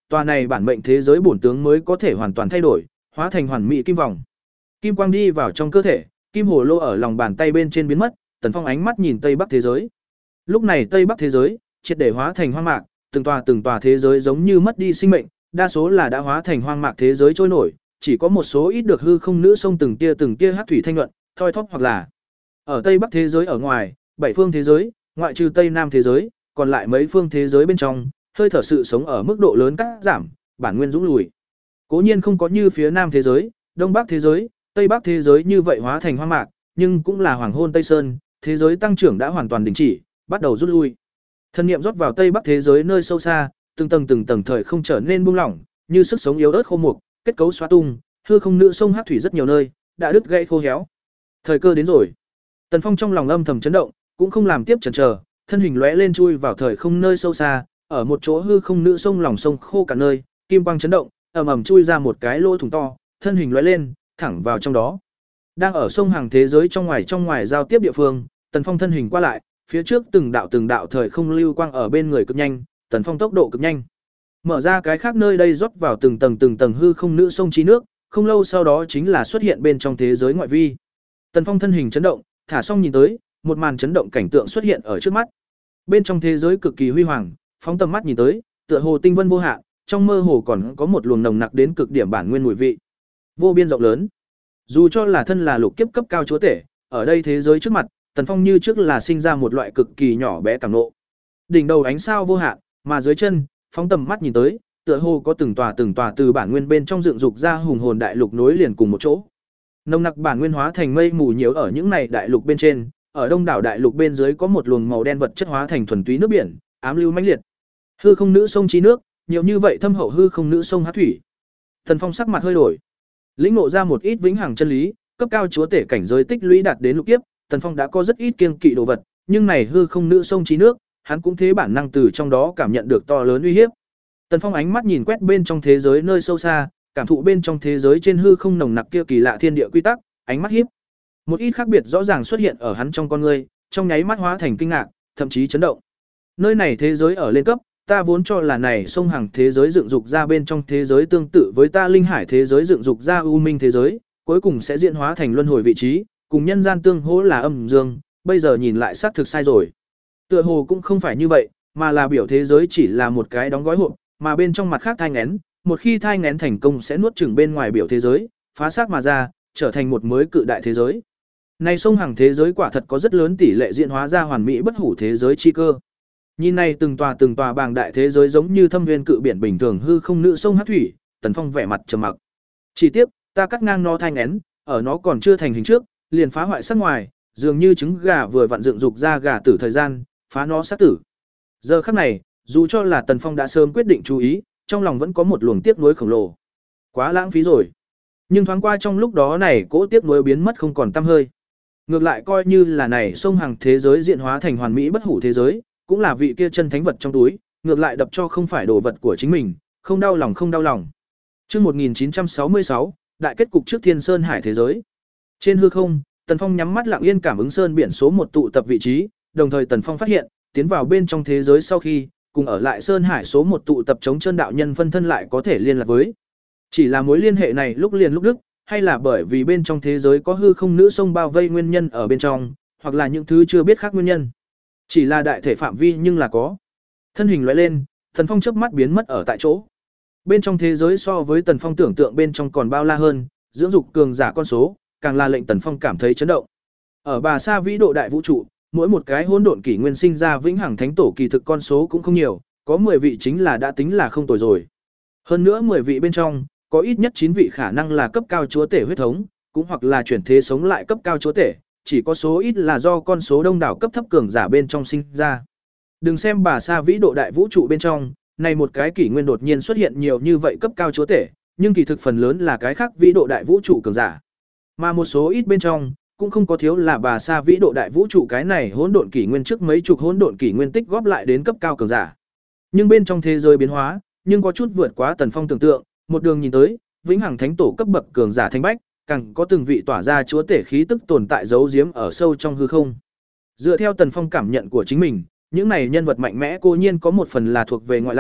tòa này bản mệnh thế giới bổn tướng mới có thể hoàn toàn thay đổi, hóa thành hoàn mỹ kim vòng. Kim quang đi vào trong cơ thể, kim hồ lô ở lòng bàn tay bên trên biến mất, Tần Phong ánh mắt nhìn Tây Bắc thế giới. Lúc này Tây Bắc thế giới triệt để hóa thành hoang mạc, từng tòa từng tòa thế giới giống như mất đi sinh mệnh, đa số là đã hóa thành hoang mạc thế giới trôi nổi, chỉ có một số ít được hư không nữ sông từng tia từng tia hắc thủy thanh nhuận, thoi thóp hoặc là ở Tây Bắc thế giới ở ngoài, bảy phương thế giới, ngoại trừ Tây Nam thế giới, còn lại mấy phương thế giới bên trong, hơi thở sự sống ở mức độ lớn cắt giảm, bản nguyên dũng lùi. Cố nhiên không có như phía Nam thế giới, Đông Bắc thế giới, Tây Bắc thế giới như vậy hóa thành hoang mạc, nhưng cũng là hoàng hôn Tây Sơn, thế giới tăng trưởng đã hoàn toàn đình chỉ, bắt đầu rút lui. Thân niệm rót vào Tây Bắc thế giới nơi sâu xa, từng tầng từng tầng thời không trở nên buông lỏng, như sức sống yếu ớt khô mục, kết cấu xóa tung, hư không nữ sông hắc thủy rất nhiều nơi đã đứt gãy khô héo. Thời cơ đến rồi. Tần Phong trong lòng âm thầm chấn động, cũng không làm tiếp chần chờ, thân hình lóe lên chui vào thời không nơi sâu xa, ở một chỗ hư không nữ sông lòng sông khô cả nơi, kim quang chấn động, ầm ầm chui ra một cái lỗ thủng to, thân hình lóe lên, thẳng vào trong đó. Đang ở sông hàng thế giới trong ngoài trong ngoài giao tiếp địa phương, Tần Phong thân hình qua lại, phía trước từng đạo từng đạo thời không lưu quang ở bên người cực nhanh, Tần Phong tốc độ cực nhanh. Mở ra cái khác nơi đây rót vào từng tầng từng tầng hư không nữ sông trí nước, không lâu sau đó chính là xuất hiện bên trong thế giới ngoại vi. Tần Phong thân hình chấn động, thả xong nhìn tới, một màn chấn động cảnh tượng xuất hiện ở trước mắt. Bên trong thế giới cực kỳ huy hoàng, phóng tầm mắt nhìn tới, tựa hồ tinh vân vô hạn, trong mơ hồ còn có một luồng nồng nặc đến cực điểm bản nguyên mùi vị. Vô biên rộng lớn. Dù cho là thân là lục kiếp cấp cao chúa tể, ở đây thế giới trước mặt, Tần Phong như trước là sinh ra một loại cực kỳ nhỏ bé cảm nộ. Đỉnh đầu ánh sao vô hạn, mà dưới chân, phóng tầm mắt nhìn tới, tựa hồ có từng tòa từng tòa từ bản nguyên bên trong dựng dục ra hùng hồn đại lục nối liền cùng một chỗ. Nồng nặc bản nguyên hóa thành mây mù nhiễu ở những này đại lục bên trên, ở đông đảo đại lục bên dưới có một luồng màu đen vật chất hóa thành thuần túy nước biển, ám lưu mãnh liệt. Hư không nữ sông trí nước, nhiều như vậy thâm hậu hư không nữ sông hắc thủy. Tần Phong sắc mặt hơi đổi, lĩnh ngộ ra một ít vĩnh hằng chân lý, cấp cao chúa tể cảnh giới tích lũy đạt đến lục kiếp, Tần Phong đã có rất ít kiêng kỵ đồ vật, nhưng này hư không nữ sông trí nước, hắn cũng thế bản năng từ trong đó cảm nhận được to lớn uy hiếp. Tần Phong ánh mắt nhìn quét bên trong thế giới nơi sâu xa, cảm thụ bên trong thế giới trên hư không nồng nặc kia kỳ lạ thiên địa quy tắc, ánh mắt híp. Một ít khác biệt rõ ràng xuất hiện ở hắn trong con ngươi, trong nháy mắt hóa thành kinh ngạc, thậm chí chấn động. Nơi này thế giới ở lên cấp, ta vốn cho là này sông hàng thế giới dựng dục ra bên trong thế giới tương tự với ta linh hải thế giới dựng dục ra u minh thế giới, cuối cùng sẽ diễn hóa thành luân hồi vị trí, cùng nhân gian tương hỗ là âm dương, bây giờ nhìn lại xác thực sai rồi. Tựa hồ cũng không phải như vậy, mà là biểu thế giới chỉ là một cái đóng gói hộp, mà bên trong mặt khác thai nghén, một khi thai nghén thành công sẽ nuốt chửng bên ngoài biểu thế giới, phá xác mà ra, trở thành một mới cự đại thế giới. Này sông hàng thế giới quả thật có rất lớn tỷ lệ diễn hóa ra hoàn mỹ bất hủ thế giới chi cơ. Nhìn này từng tòa từng tòa bàng đại thế giới giống như thâm nguyên cự biển bình thường hư không nữ sông hắc thủy, Tần Phong vẻ mặt trầm mặc. Chỉ tiếc, ta cắt ngang nó thai nghén, ở nó còn chưa thành hình trước, liền phá hoại sắc ngoài, dường như trứng gà vừa vặn dựng dục ra gà tử thời gian, phá nó sát tử. Giờ khắc này, dù cho là Tần Phong đã sớm quyết định chú ý, trong lòng vẫn có một luồng tiếc nuối khổng lồ. Quá lãng phí rồi. Nhưng thoáng qua trong lúc đó này cỗ tiếc nuối biến mất không còn tăm hơi. Ngược lại coi như là này sông hàng thế giới diện hóa thành hoàn mỹ bất hủ thế giới, cũng là vị kia chân thánh vật trong túi, ngược lại đập cho không phải đồ vật của chính mình, không đau lòng không đau lòng. Chương một nghìn chín trăm sáu mươi sáu, đại kết cục trước Thiên Sơn Hải thế giới. Trên hư không, Tần Phong nhắm mắt lặng yên cảm ứng sơn biển số một tụ tập vị trí, đồng thời Tần Phong phát hiện, tiến vào bên trong thế giới sau khi, cùng ở lại Sơn Hải số một tụ tập chống chân đạo nhân phân thân lại có thể liên lạc với. Chỉ là mối liên hệ này lúc liền lúc đứt, hay là bởi vì bên trong thế giới có hư không nữ sông bao vây nguyên nhân ở bên trong, hoặc là những thứ chưa biết khác nguyên nhân. Chỉ là đại thể phạm vi nhưng là có. Thân hình lóe lên, Tần Phong chớp mắt biến mất ở tại chỗ. Bên trong thế giới so với Tần Phong tưởng tượng bên trong còn bao la hơn, dưỡng dục cường giả con số, càng là lệnh Tần Phong cảm thấy chấn động. Ở Bà Sa vĩ độ đại vũ trụ, mỗi một cái hỗn độn kỷ nguyên sinh ra vĩnh hằng thánh tổ kỳ thực con số cũng không nhiều, có mười vị chính là đã tính là không tồi rồi. Hơn nữa mười vị bên trong, có ít nhất chín vị khả năng là cấp cao chúa tể huyết thống, cũng hoặc là chuyển thế sống lại cấp cao chúa tể, chỉ có số ít là do con số đông đảo cấp thấp cường giả bên trong sinh ra. Đừng xem Bà Sa vĩ độ đại vũ trụ bên trong, này một cái kỷ nguyên đột nhiên xuất hiện nhiều như vậy cấp cao chúa tể, nhưng kỳ thực phần lớn là cái khác vĩ độ đại vũ trụ cường giả. Mà một số ít bên trong, cũng không có thiếu là Bà Sa vĩ độ đại vũ trụ cái này hỗn độn kỷ nguyên trước mấy chục hỗn độn kỷ nguyên tích góp lại đến cấp cao cường giả. Nhưng bên trong thế giới biến hóa, nhưng có chút vượt quá Tần Phong tưởng tượng, một đường nhìn tới, vĩnh hằng thánh tổ cấp bậc cường giả thanh bách, càng có từng vị tỏa ra chúa tể khí tức tồn tại giấu giếm ở sâu trong hư không. Dựa theo Tần Phong cảm nhận của chính mình, những này nhân vật mạnh mẽ cố nhiên có một phần là thuộc về ngoại lai,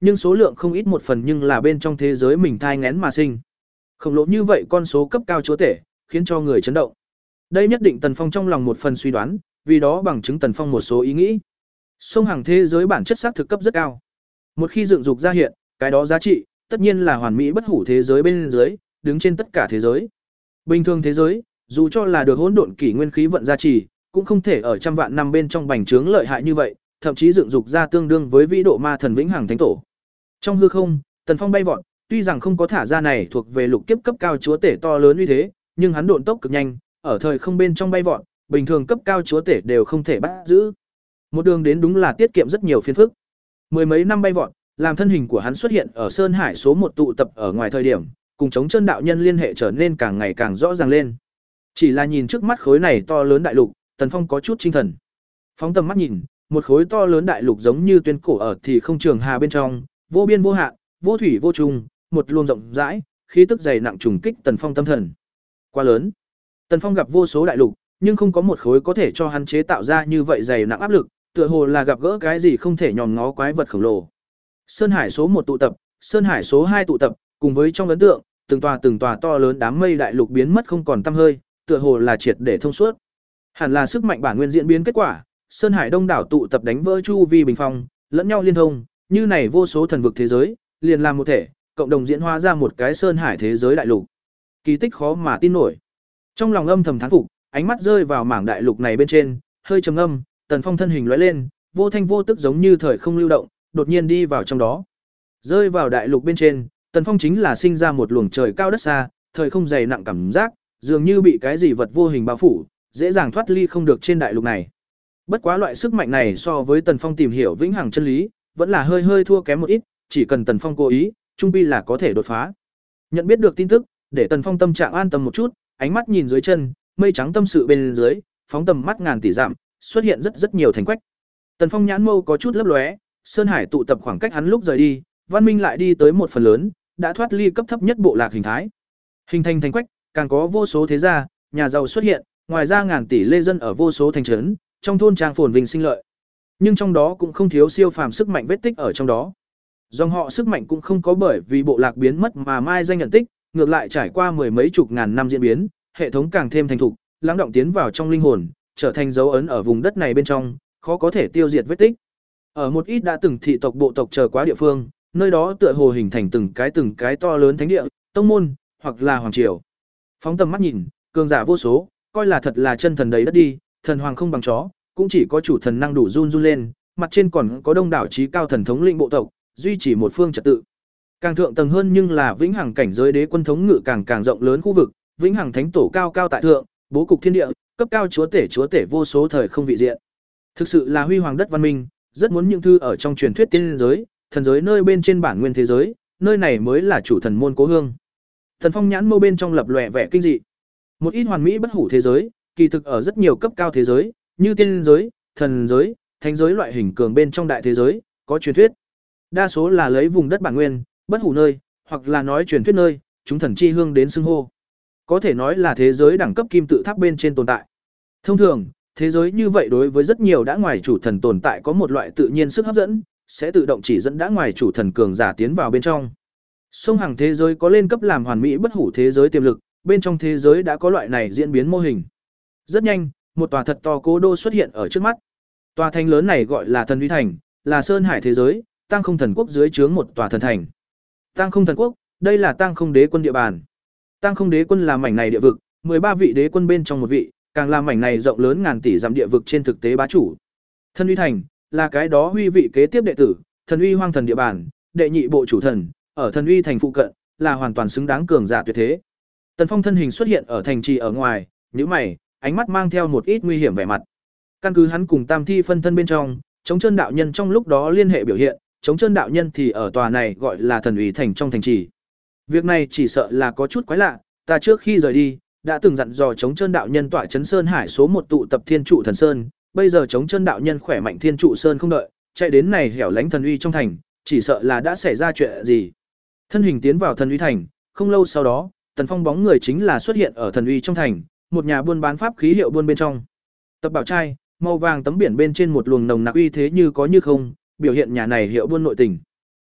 nhưng số lượng không ít một phần nhưng là bên trong thế giới mình thai nghén mà sinh. Khổng lồ như vậy con số cấp cao chúa tể, khiến cho người chấn động. Đây nhất định Tần Phong trong lòng một phần suy đoán, vì đó bằng chứng Tần Phong một số ý nghĩ. Sông hàng thế giới bản chất xác thực cấp rất cao. Một khi dựng dục ra hiện, cái đó giá trị, tất nhiên là hoàn mỹ bất hủ thế giới bên dưới, đứng trên tất cả thế giới. Bình thường thế giới, dù cho là được hỗn độn kỷ nguyên khí vận gia trì, cũng không thể ở trăm vạn năm bên trong bành trướng lợi hại như vậy, thậm chí dựng dục ra tương đương với vĩ độ ma thần vĩnh hằng thánh tổ. Trong hư không, Tần Phong bay vọt, tuy rằng không có thả ra này thuộc về lục kiếp cấp cao chúa tể to lớn uy thế, nhưng hắn độn tốc cực nhanh, ở thời không bên trong bay vọt, bình thường cấp cao chúa tể đều không thể bắt giữ. Một đường đến đúng là tiết kiệm rất nhiều phiền phức. Mười mấy năm bay vọt, làm thân hình của hắn xuất hiện ở Sơn Hải số một tụ tập ở ngoài thời điểm, cùng chống chân đạo nhân liên hệ trở nên càng ngày càng rõ ràng lên. Chỉ là nhìn trước mắt khối này to lớn đại lục, Tần Phong có chút chinh thần. Phóng tầm mắt nhìn, một khối to lớn đại lục giống như tuyên cổ ở thì không trường hà bên trong, vô biên vô hạn, vô thủy vô trùng, một luồng rộng rãi, khí tức dày nặng trùng kích Tần Phong tâm thần. Quá lớn. Tần Phong gặp vô số đại lục, nhưng không có một khối có thể cho hắn chế tạo ra như vậy dày nặng áp lực, tựa hồ là gặp gỡ cái gì không thể nhòm ngó quái vật khổng lồ. Sơn Hải số một tụ tập, Sơn Hải số hai tụ tập, cùng với trong ấn tượng, từng tòa từng tòa to lớn đám mây đại lục biến mất không còn tăm hơi, tựa hồ là triệt để thông suốt. Hẳn là sức mạnh bản nguyên diễn biến kết quả, Sơn Hải đông đảo tụ tập đánh vỡ chu vi bình phong, lẫn nhau liên thông, như này vô số thần vực thế giới, liền làm một thể, cộng đồng diễn hóa ra một cái Sơn Hải thế giới đại lục. Kỳ tích khó mà tin nổi. Trong lòng âm thầm thán phục, ánh mắt rơi vào mảng đại lục này bên trên, hơi trầm ngâm, Tần Phong thân hình lóe lên, vô thanh vô tức giống như thời không lưu động, đột nhiên đi vào trong đó. Rơi vào đại lục bên trên, Tần Phong chính là sinh ra một luồng trời cao đất xa, thời không dày nặng cảm giác, dường như bị cái gì vật vô hình bao phủ, dễ dàng thoát ly không được trên đại lục này. Bất quá loại sức mạnh này so với Tần Phong tìm hiểu vĩnh hằng chân lý, vẫn là hơi hơi thua kém một ít, chỉ cần Tần Phong cố ý, trung pi là có thể đột phá. Nhận biết được tin tức, để Tần Phong tâm trạng an tâm một chút, ánh mắt nhìn dưới chân, mây trắng tâm sự bên dưới, phóng tầm mắt ngàn tỷ dặm, xuất hiện rất rất nhiều thành quách. Tần Phong nhãn mâu có chút lấp lóe, Sơn Hải tụ tập khoảng cách hắn lúc rời đi, văn minh lại đi tới một phần lớn, đã thoát ly cấp thấp nhất bộ lạc hình thái. Hình thành thành quách, càng có vô số thế gia, nhà giàu xuất hiện, ngoài ra ngàn tỷ lê dân ở vô số thành trấn, trong thôn trang phồn vinh sinh lợi. Nhưng trong đó cũng không thiếu siêu phàm sức mạnh vết tích ở trong đó. Dòng họ sức mạnh cũng không có bởi vì bộ lạc biến mất mà mai danh nhận tích, ngược lại trải qua mười mấy chục ngàn năm diễn biến, hệ thống càng thêm thành thục, lắng động tiến vào trong linh hồn, trở thành dấu ấn ở vùng đất này bên trong, khó có thể tiêu diệt vết tích. Ở một ít đã từng thị tộc bộ tộc chờ quá địa phương, nơi đó tựa hồ hình thành từng cái từng cái to lớn thánh địa, tông môn, hoặc là hoàng triều. Phóng tầm mắt nhìn, cường giả vô số, coi là thật là chân thần đầy đất đi, thần hoàng không bằng chó, cũng chỉ có chủ thần năng đủ run run lên, mặt trên còn có đông đảo trí cao thần thống lĩnh bộ tộc, duy trì một phương trật tự. Càng thượng tầng hơn nhưng là vĩnh hằng cảnh giới đế quân thống ngự càng càng rộng lớn khu vực, vĩnh hằng thánh tổ cao cao tại thượng, bố cục thiên địa, cấp cao chúa tể chúa tể vô số thời không vị diện. Thực sự là huy hoàng đất văn minh, rất muốn những thư ở trong truyền thuyết tiên giới, thần giới nơi bên trên bản nguyên thế giới, nơi này mới là chủ thần môn cố hương. Thần Phong nhãn mâu bên trong lập lòe vẻ kinh dị. Một ít hoàn mỹ bất hủ thế giới, kỳ thực ở rất nhiều cấp cao thế giới, như tiên giới, thần giới, thánh giới loại hình cường bên trong đại thế giới, có truyền thuyết. Đa số là lấy vùng đất bản nguyên, bất hủ nơi, hoặc là nói truyền thuyết nơi, chúng thần chi hương đến xưng hô. Có thể nói là thế giới đẳng cấp kim tự tháp bên trên tồn tại. Thông thường, thế giới như vậy đối với rất nhiều đã ngoài chủ thần tồn tại có một loại tự nhiên sức hấp dẫn, sẽ tự động chỉ dẫn đã ngoài chủ thần cường giả tiến vào bên trong. Sông hàng thế giới có lên cấp làm hoàn mỹ bất hủ thế giới tiềm lực, bên trong thế giới đã có loại này diễn biến mô hình. Rất nhanh, một tòa thật to cố đô xuất hiện ở trước mắt. Tòa thành lớn này gọi là Thần Uy Thành, là Sơn Hải thế giới, Tăng Không Thần Quốc dưới trướng một tòa thần thành. Tăng Không Thần Quốc, đây là Tăng Không Đế quân địa bàn. Tăng Không Đế quân là mảnh này địa vực, mười ba vị đế quân bên trong một vị, càng là mảnh này rộng lớn ngàn tỷ dặm địa vực trên thực tế bá chủ. Thần Uy Thành là cái đó huy vị kế tiếp đệ tử, Thần Uy Hoang Thần địa bàn, đệ nhị bộ chủ thần, ở Thần Uy Thành phụ cận, là hoàn toàn xứng đáng cường giả tuyệt thế. Tần Phong thân hình xuất hiện ở thành trì ở ngoài, nhíu mày, ánh mắt mang theo một ít nguy hiểm vẻ mặt. Căn cứ hắn cùng Tam Thi phân thân bên trong, Chống Chân đạo nhân trong lúc đó liên hệ biểu hiện, Chống Chân đạo nhân thì ở tòa này gọi là Thần Uy Thành trong thành trì. Việc này chỉ sợ là có chút quái lạ, ta trước khi rời đi, đã từng dặn dò Chống Chân đạo nhân tọa trấn Sơn Hải số một tụ tập Thiên trụ thần sơn, bây giờ Chống Chân đạo nhân khỏe mạnh Thiên trụ sơn không đợi, chạy đến này hẻo lánh Thần Uy trong thành, chỉ sợ là đã xảy ra chuyện gì. Thân hình tiến vào Thần Uy thành, không lâu sau đó, Tần Phong bóng người chính là xuất hiện ở Thần Uy trong thành, một nhà buôn bán pháp khí hiệu buôn bên trong. Tập bảo trai, màu vàng tấm biển bên trên một luồng nồng nặc uy thế như có như không, biểu hiện nhà này hiệu buôn nội tình.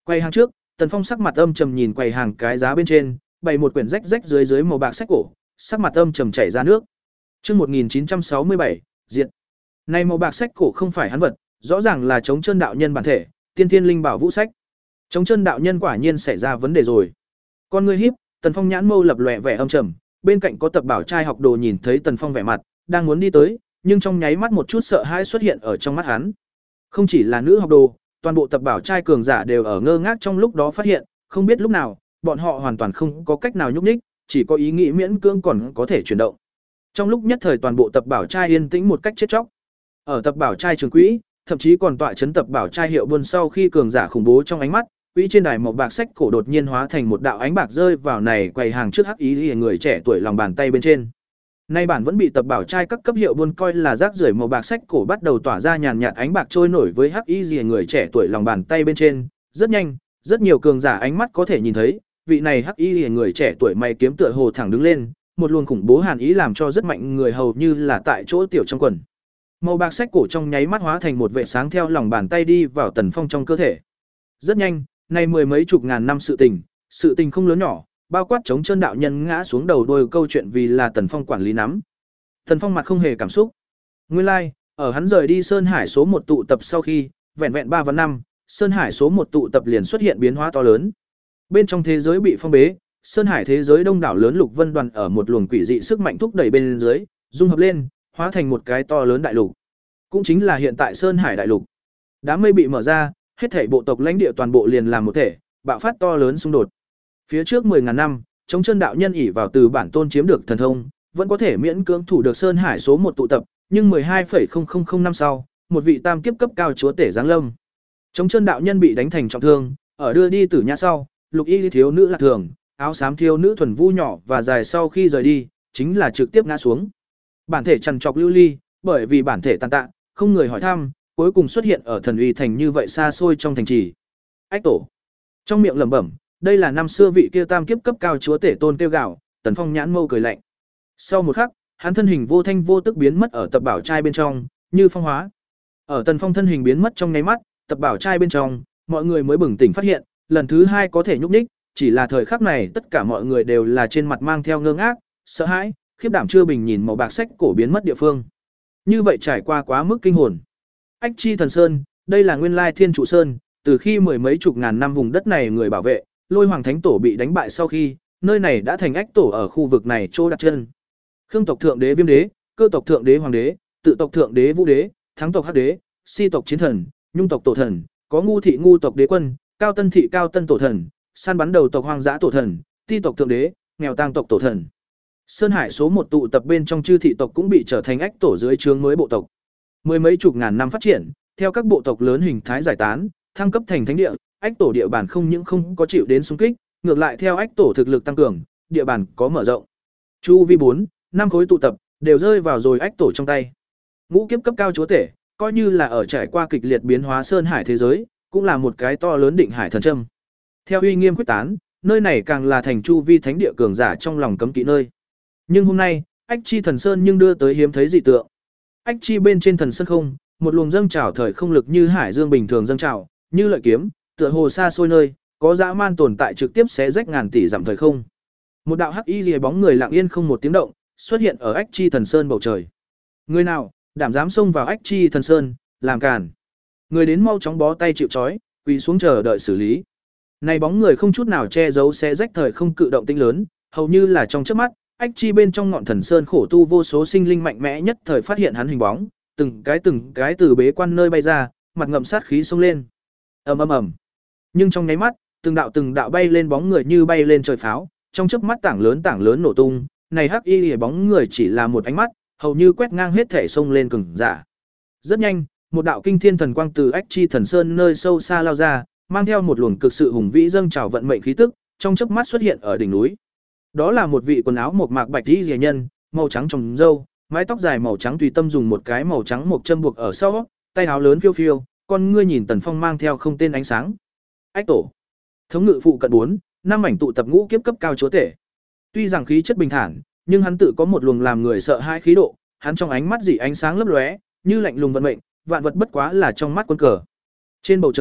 Quầy hàng trước, Tần Phong sắc mặt âm trầm nhìn quầy hàng cái giá bên trên, bày một quyển rách rách dưới dưới màu bạc sách cổ, sắc mặt âm trầm chảy ra nước. Chương một nghìn chín trăm sáu mươi bảy, diện. Này màu bạc sách cổ không phải hắn vật, rõ ràng là Trống Chân đạo nhân bản thể, Tiên Thiên Linh Bảo Vũ sách. Trống Chân đạo nhân quả nhiên xảy ra vấn đề rồi. Con ngươi híp, Tần Phong nhãn mâu lập lòe vẻ âm trầm, bên cạnh có Tập Bảo trai học đồ nhìn thấy Tần Phong vẻ mặt, đang muốn đi tới, nhưng trong nháy mắt một chút sợ hãi xuất hiện ở trong mắt hắn. Không chỉ là nữ học đồ, toàn bộ Tập Bảo trai cường giả đều ở ngơ ngác trong lúc đó phát hiện, không biết lúc nào, bọn họ hoàn toàn không có cách nào nhúc nhích, chỉ có ý nghĩ miễn cưỡng còn có thể chuyển động. Trong lúc nhất thời toàn bộ Tập Bảo trai yên tĩnh một cách chết chóc. Ở Tập Bảo trai trường quỹ, thậm chí còn tọa chấn Tập Bảo trai hiệu buôn sau khi cường giả khủng bố trong ánh mắt, quỹ trên đài màu bạc sách cổ đột nhiên hóa thành một đạo ánh bạc rơi vào này quầy hàng trước hắc ý người trẻ tuổi lòng bàn tay bên trên. Nay bản vẫn bị Tập Bảo trai các cấp hiệu buôn coi là rác rưởi màu bạc sách cổ bắt đầu tỏa ra nhàn nhạt ánh bạc trôi nổi với hắc ý người trẻ tuổi lòng bàn tay bên trên, rất nhanh, rất nhiều cường giả ánh mắt có thể nhìn thấy, vị này hắc ý người trẻ tuổi mày kiếm tựa hồ thẳng đứng lên, một luồng khủng bố hàn ý làm cho rất mạnh người hầu như là tại chỗ tiểu trong quần. Màu bạc sách cổ trong nháy mắt hóa thành một vệ sáng theo lòng bàn tay đi vào Tần Phong trong cơ thể. Rất nhanh, nay mười mấy chục ngàn năm sự tình, sự tình không lớn nhỏ, bao quát Trống Chân đạo nhân ngã xuống đầu đuôi câu chuyện vì là Tần Phong quản lý nắm. Tần Phong mặt không hề cảm xúc. Nguyên lai, like, ở hắn rời đi Sơn Hải số một tụ tập sau khi, vẹn vẹn ba và năm, Sơn Hải số một tụ tập liền xuất hiện biến hóa to lớn. Bên trong thế giới bị phong bế, Sơn Hải thế giới đông đảo lớn lục vân đoàn ở một luồng quỷ dị sức mạnh thúc đẩy bên dưới, dung hợp lên, hóa thành một cái to lớn đại lục. Cũng chính là hiện tại Sơn Hải đại lục. Đám mây bị mở ra, hết thảy bộ tộc lãnh địa toàn bộ liền làm một thể, bạo phát to lớn xung đột. Phía trước mười ngàn năm, Trống Chân đạo nhân ỷ vào từ bản tôn chiếm được thần thông, vẫn có thể miễn cưỡng thủ được Sơn Hải số một tụ tập, nhưng mười hai phẩy không không không năm sau, một vị tam kiếp cấp cao chúa tể giáng lâm. Trống Chân đạo nhân bị đánh thành trọng thương, ở đưa đi tử nhã sau, lục y thiếu nữ Lạc Thường, áo xám thiếu nữ thuần vu nhỏ và dài sau khi rời đi, chính là trực tiếp ngã xuống. Bản thể trằn trọc lưu ly, bởi vì bản thể tàn tạ, không người hỏi thăm, cuối cùng xuất hiện ở Thần Uy thành như vậy xa xôi trong thành trì. Ách tổ. Trong miệng lẩm bẩm, đây là năm xưa vị kia tam kiếp cấp cao chúa tể tôn kêu gạo, Tần Phong nhãn mâu cười lạnh. Sau một khắc, hắn thân hình vô thanh vô tức biến mất ở Tập Bảo trai bên trong, như phong hóa. Ở Tần Phong thân hình biến mất trong nháy mắt, Tập Bảo trai bên trong, mọi người mới bừng tỉnh phát hiện, lần thứ hai có thể nhúc nhích, chỉ là thời khắc này tất cả mọi người đều là trên mặt mang theo ngơ ngác, sợ hãi, khiếp đảm chưa bình nhìn màu bạc sách cổ biến mất địa phương. Như vậy trải qua quá mức kinh hồn. Ách Chi Thần Sơn, đây là nguyên lai Thiên Trụ Sơn, từ khi mười mấy chục ngàn năm vùng đất này người bảo vệ, Lôi Hoàng Thánh Tổ bị đánh bại sau khi, nơi này đã thành ách tổ ở khu vực này chỗ đặt chân. Khương tộc thượng đế Viêm đế, Cơ tộc thượng đế Hoàng đế, Tự tộc thượng đế Vũ đế, Thắng tộc Hắc đế, Si tộc Chiến thần, Nhung tộc Tổ thần, có Ngu thị Ngu tộc đế quân, Cao Tân thị Cao Tân tổ thần, Săn bắn đầu tộc Hoang dã tổ thần, Ti tộc thượng đế, Nghèo tang tộc tổ thần. Sơn Hải số một tụ tập bên trong chư thị tộc cũng bị trở thành ách tổ dưới trướng mới bộ tộc. Mười mấy chục ngàn năm phát triển, theo các bộ tộc lớn hình thái giải tán, thăng cấp thành thánh địa, ách tổ địa bàn không những không có chịu đến xung kích, ngược lại theo ách tổ thực lực tăng cường, địa bàn có mở rộng. Chu vi bốn, năm khối tụ tập đều rơi vào rồi ách tổ trong tay. Ngũ kiếp cấp cao chúa tể, coi như là ở trải qua kịch liệt biến hóa Sơn Hải thế giới, cũng là một cái to lớn định hải thần châm. Theo uy nghiêm quyết tán, nơi này càng là thành chu vi thánh địa cường giả trong lòng cấm kỵ nơi. Nhưng hôm nay, Ách Chi Thần Sơn nhưng đưa tới hiếm thấy dị tượng. Ách Chi bên trên thần sơn không, một luồng dâng trào thời không lực như hải dương bình thường dâng trào, như lợi kiếm, tựa hồ xa xôi nơi, có dã man tồn tại trực tiếp xé rách ngàn tỷ dặm thời không. Một đạo hắc y lìa bóng người lặng yên không một tiếng động, xuất hiện ở Ách Chi Thần Sơn bầu trời. Người nào đảm dám xông vào Ách Chi Thần Sơn, làm cản. Người đến mau chóng bó tay chịu trói, quỳ xuống chờ đợi xử lý. Này bóng người không chút nào che giấu xé rách thời không cự động tinh lớn, hầu như là trong chớp mắt, Ách Chi bên trong ngọn thần sơn khổ tu vô số sinh linh mạnh mẽ nhất thời phát hiện hắn hình bóng, từng cái từng cái từ bế quan nơi bay ra, mặt ngậm sát khí xông lên. Ầm ầm ầm. Nhưng trong nháy mắt, từng đạo từng đạo bay lên bóng người như bay lên trời pháo, trong chớp mắt tảng lớn tảng lớn nổ tung, này hắc y lìa bóng người chỉ là một ánh mắt, hầu như quét ngang hết thể xông lên cường giả. Rất nhanh, một đạo kinh thiên thần quang từ Ách Chi thần sơn nơi sâu xa lao ra, mang theo một luồng cực sự hùng vĩ dâng trào vận mệnh khí tức, trong chớp mắt xuất hiện ở đỉnh núi. Đó là một vị quần áo mộc mạc bạch y rìa nhân, màu trắng trồng râu, mái tóc dài màu trắng tùy tâm dùng một cái màu trắng mộc châm buộc ở sau, tay áo lớn phiêu phiêu, con ngươi nhìn Tần Phong mang theo không tên ánh sáng. Ách tổ. Thống ngự phụ cận bốn, năm mảnh tụ tập ngũ kiếp cấp cao chúa tể. Tuy rằng khí chất bình thản, nhưng hắn tự có một luồng làm người sợ hãi khí độ, hắn trong ánh mắt dị ánh sáng lấp lóe, như lạnh lùng vận mệnh, vạn vật bất quá là trong mắt quân cờ. Trên bầu trời,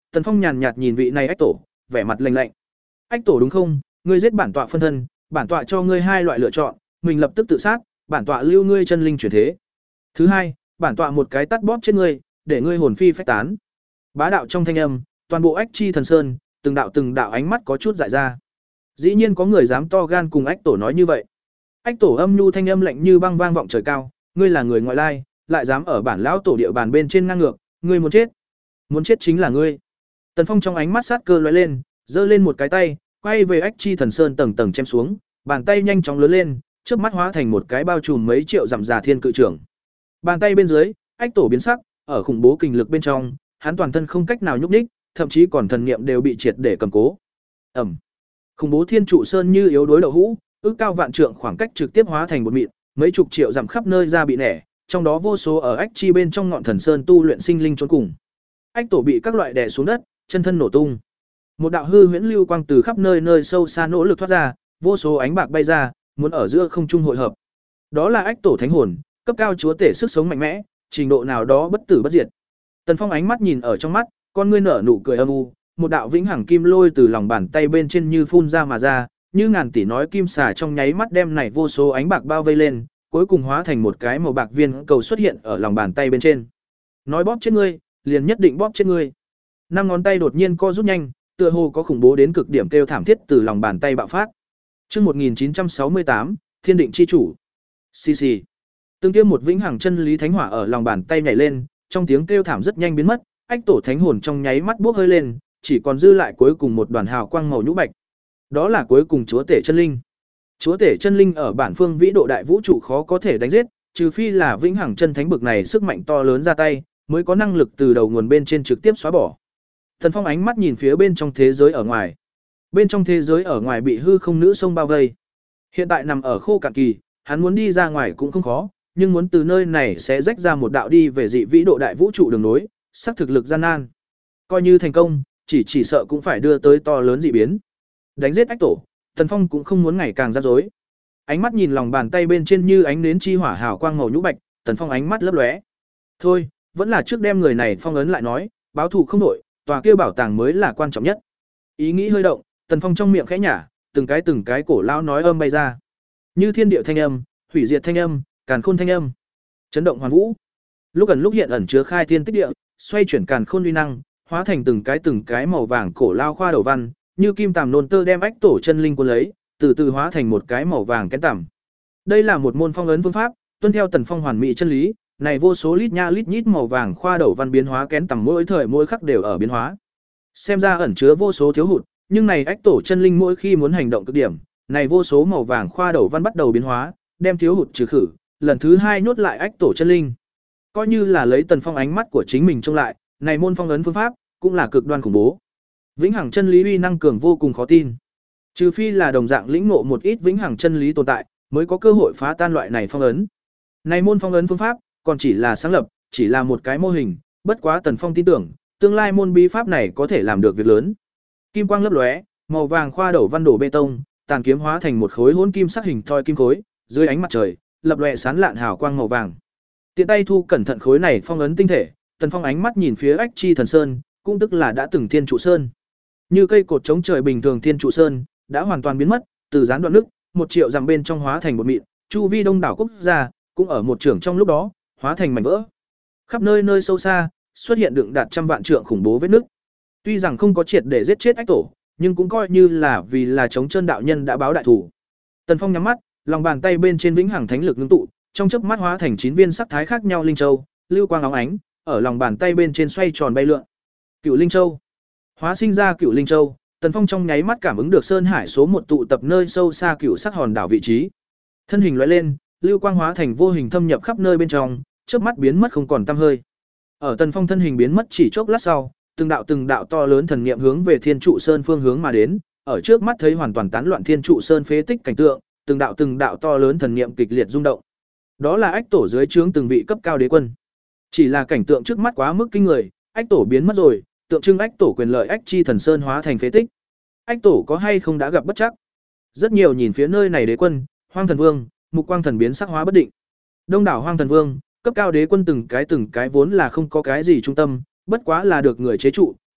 Tần Phong nhàn nhạt nhìn vị này ách tổ, vẻ mặt lạnh lạnh. Ách tổ đúng không? Ngươi giết bản tọa phân thân, bản tọa cho ngươi hai loại lựa chọn, mình lập tức tự sát, bản tọa lưu ngươi chân linh chuyển thế. Thứ hai, bản tọa một cái tát bóp chết ngươi, để ngươi hồn phi phách tán. Bá đạo trong thanh âm, toàn bộ Ách Chi Thần Sơn, từng đạo từng đạo ánh mắt có chút dại ra. Dĩ nhiên có người dám to gan cùng Ách tổ nói như vậy. Ách tổ âm nhu thanh âm lạnh như băng vang vọng trời cao, ngươi là người ngoại lai, lại dám ở bản lão tổ địa bàn bên trên ngang ngược, ngươi muốn chết. Muốn chết chính là ngươi. Tần Phong trong ánh mắt sát cơ lóe lên, giơ lên một cái tay, quay về Ách Chi Thần Sơn tầng tầng chém xuống, bàn tay nhanh chóng lớn lên, chớp mắt hóa thành một cái bao trùm mấy triệu dặm già thiên cự trưởng. Bàn tay bên dưới, Ách tổ biến sắc, ở khủng bố kình lực bên trong, hắn toàn thân không cách nào nhúc nhích, thậm chí còn thần niệm đều bị triệt để cầm cố. Ầm. Khủng bố thiên trụ sơn như yếu đối đậu hũ, ước cao vạn trượng khoảng cách trực tiếp hóa thành một mịn, mấy chục triệu dặm khắp nơi ra bị nẻ, trong đó vô số ở Ách Chi bên trong ngọn thần sơn tu luyện sinh linh trốn cùng. Ách tổ bị các loại đè xuống đất, chân thân nổ tung. Một đạo hư huyễn lưu quang từ khắp nơi nơi sâu xa nỗ lực thoát ra, vô số ánh bạc bay ra, muốn ở giữa không trung hội hợp. Đó là Ách tổ thánh hồn, cấp cao chúa tể sức sống mạnh mẽ, trình độ nào đó bất tử bất diệt. Tần Phong ánh mắt nhìn ở trong mắt, con ngươi nở nụ cười âm u, một đạo vĩnh hằng kim lôi từ lòng bàn tay bên trên như phun ra mà ra, như ngàn tỷ nói kim xà trong nháy mắt đem này vô số ánh bạc bao vây lên, cuối cùng hóa thành một cái màu bạc viên cầu xuất hiện ở lòng bàn tay bên trên. Nói bóp chết ngươi, liền nhất định bóp chết ngươi. Năm ngón tay đột nhiên co rút nhanh, tựa hồ có khủng bố đến cực điểm kêu thảm thiết từ lòng bàn tay bạo phát. Chương một nghìn chín trăm sáu mươi tám, Thiên định chi chủ. Xì xì. Từng tiêm một vĩnh hằng chân lý thánh hỏa ở lòng bàn tay nhảy lên, trong tiếng kêu thảm rất nhanh biến mất, Ách tổ thánh hồn trong nháy mắt bốc hơi lên, chỉ còn dư lại cuối cùng một đoàn hào quang màu nhũ bạch. Đó là cuối cùng chúa tể chân linh. Chúa tể chân linh ở bản phương vĩ độ đại vũ trụ khó có thể đánh giết, trừ phi là vĩnh hằng chân thánh bực này sức mạnh to lớn ra tay, mới có năng lực từ đầu nguồn bên trên trực tiếp xóa bỏ. Thần Phong ánh mắt nhìn phía bên trong thế giới ở ngoài. Bên trong thế giới ở ngoài bị hư không nữ sông bao vây. Hiện tại nằm ở khô cạn kỳ, hắn muốn đi ra ngoài cũng không khó, nhưng muốn từ nơi này sẽ rách ra một đạo đi về dị vĩ độ đại vũ trụ đường nối, sắc thực lực gian nan. Coi như thành công, chỉ chỉ sợ cũng phải đưa tới to lớn dị biến. Đánh giết Ách tổ, Tần Phong cũng không muốn ngày càng rắc rối. Ánh mắt nhìn lòng bàn tay bên trên như ánh nến chi hỏa hào quang màu nhũ bạch, Tần Phong ánh mắt lấp lóe. Thôi, vẫn là trước đem người này phong ấn lại nói, báo thù không nổi, tòa kia bảo tàng mới là quan trọng nhất. Ý nghĩ hơi động, Tần Phong trong miệng khẽ nhả, từng cái từng cái cổ lão nói âm bay ra. Như thiên địa thanh âm, hủy diệt thanh âm, càn khôn thanh âm, chấn động hoàn vũ. Lúc gần lúc hiện ẩn chứa khai thiên tích địa, xoay chuyển càn khôn uy năng, hóa thành từng cái từng cái màu vàng cổ lao khoa đầu văn, như kim tằm nôn tơ đem Ách tổ chân linh cuốn lấy, từ từ hóa thành một cái màu vàng kén tằm. Đây là một môn phong ấn phương pháp, tuân theo Tần Phong hoàn mỹ chân lý, này vô số lít nha lít nhít màu vàng khoa đầu văn biến hóa kén tằm mỗi thời mỗi khắc đều ở biến hóa. Xem ra ẩn chứa vô số thiếu hụt, nhưng này Ách tổ chân linh mỗi khi muốn hành động cực điểm, này vô số màu vàng khoa đầu văn bắt đầu biến hóa, đem thiếu hụt trừ khử, lần thứ hai nhốt lại Ách tổ chân linh. Coi như là lấy Tần Phong ánh mắt của chính mình trông lại, này môn phong ấn phương pháp cũng là cực đoan khủng bố. Vĩnh hằng chân lý uy năng cường vô cùng khó tin. Trừ phi là đồng dạng lĩnh ngộ một ít vĩnh hằng chân lý tồn tại, mới có cơ hội phá tan loại này phong ấn. Này môn phong ấn phương pháp còn chỉ là sáng lập, chỉ là một cái mô hình, bất quá Tần Phong tin tưởng, tương lai môn bí pháp này có thể làm được việc lớn. Kim quang lấp lóe, màu vàng khoa đầu văn đổ bê tông, tàn kiếm hóa thành một khối hỗn kim sắc hình thoi kim khối, dưới ánh mặt trời, lập lòe sáng lạn hào quang màu vàng. Tiện tay thu cẩn thận khối này phong ấn tinh thể, Tần Phong ánh mắt nhìn phía Ách Chi Thần Sơn, cũng tức là đã từng Thiên Trụ Sơn. Như cây cột chống trời bình thường Thiên Trụ Sơn đã hoàn toàn biến mất, từ gián đoạn nước, một triệu dặm bên trong hóa thành một mịn, chu vi đông đảo quốc gia cũng ở một trường trong lúc đó hóa thành mảnh vỡ. Khắp nơi nơi sâu xa xuất hiện đựng đạt trăm vạn trượng khủng bố vết nứt. Tuy rằng không có triệt để giết chết Ách tổ, nhưng cũng coi như là vì là chống chân đạo nhân đã báo đại thủ. Tần Phong nhắm mắt, lòng bàn tay bên trên vĩnh hằng thánh lực ngưng tụ, trong chớp mắt hóa thành chín viên sắc thái khác nhau linh châu, lưu quang óng ánh, ở lòng bàn tay bên trên xoay tròn bay lượn. Cựu linh châu. Hóa sinh ra Cựu linh châu, Tần Phong trong nháy mắt cảm ứng được sơn hải số một tụ tập nơi sâu xa cựu sắc hòn đảo vị trí. Thân hình lóe lên, lưu quang hóa thành vô hình thâm nhập khắp nơi bên trong, chớp mắt biến mất không còn tăm hơi. Ở Tần Phong thân hình biến mất chỉ chốc lát sau, từng đạo từng đạo to lớn thần niệm hướng về Thiên Trụ Sơn phương hướng mà đến, ở trước mắt thấy hoàn toàn tán loạn Thiên Trụ Sơn phế tích cảnh tượng, từng đạo từng đạo to lớn thần niệm kịch liệt rung động. Đó là Ách tổ dưới trướng từng vị cấp cao đế quân. Chỉ là cảnh tượng trước mắt quá mức kinh người, Ách tổ biến mất rồi, tượng trưng Ách tổ quyền lợi Ách Chi Thần Sơn hóa thành phế tích. Ách tổ có hay không đã gặp bất trắc? Rất nhiều nhìn phía nơi này đế quân, Hoang Thần Vương, Mục Quang Thần biến sắc hóa bất định. Đông đảo Hoang Thần Vương, cấp cao đế quân từng cái từng cái vốn là không có cái gì trung tâm, bất quá là được người chế trụ,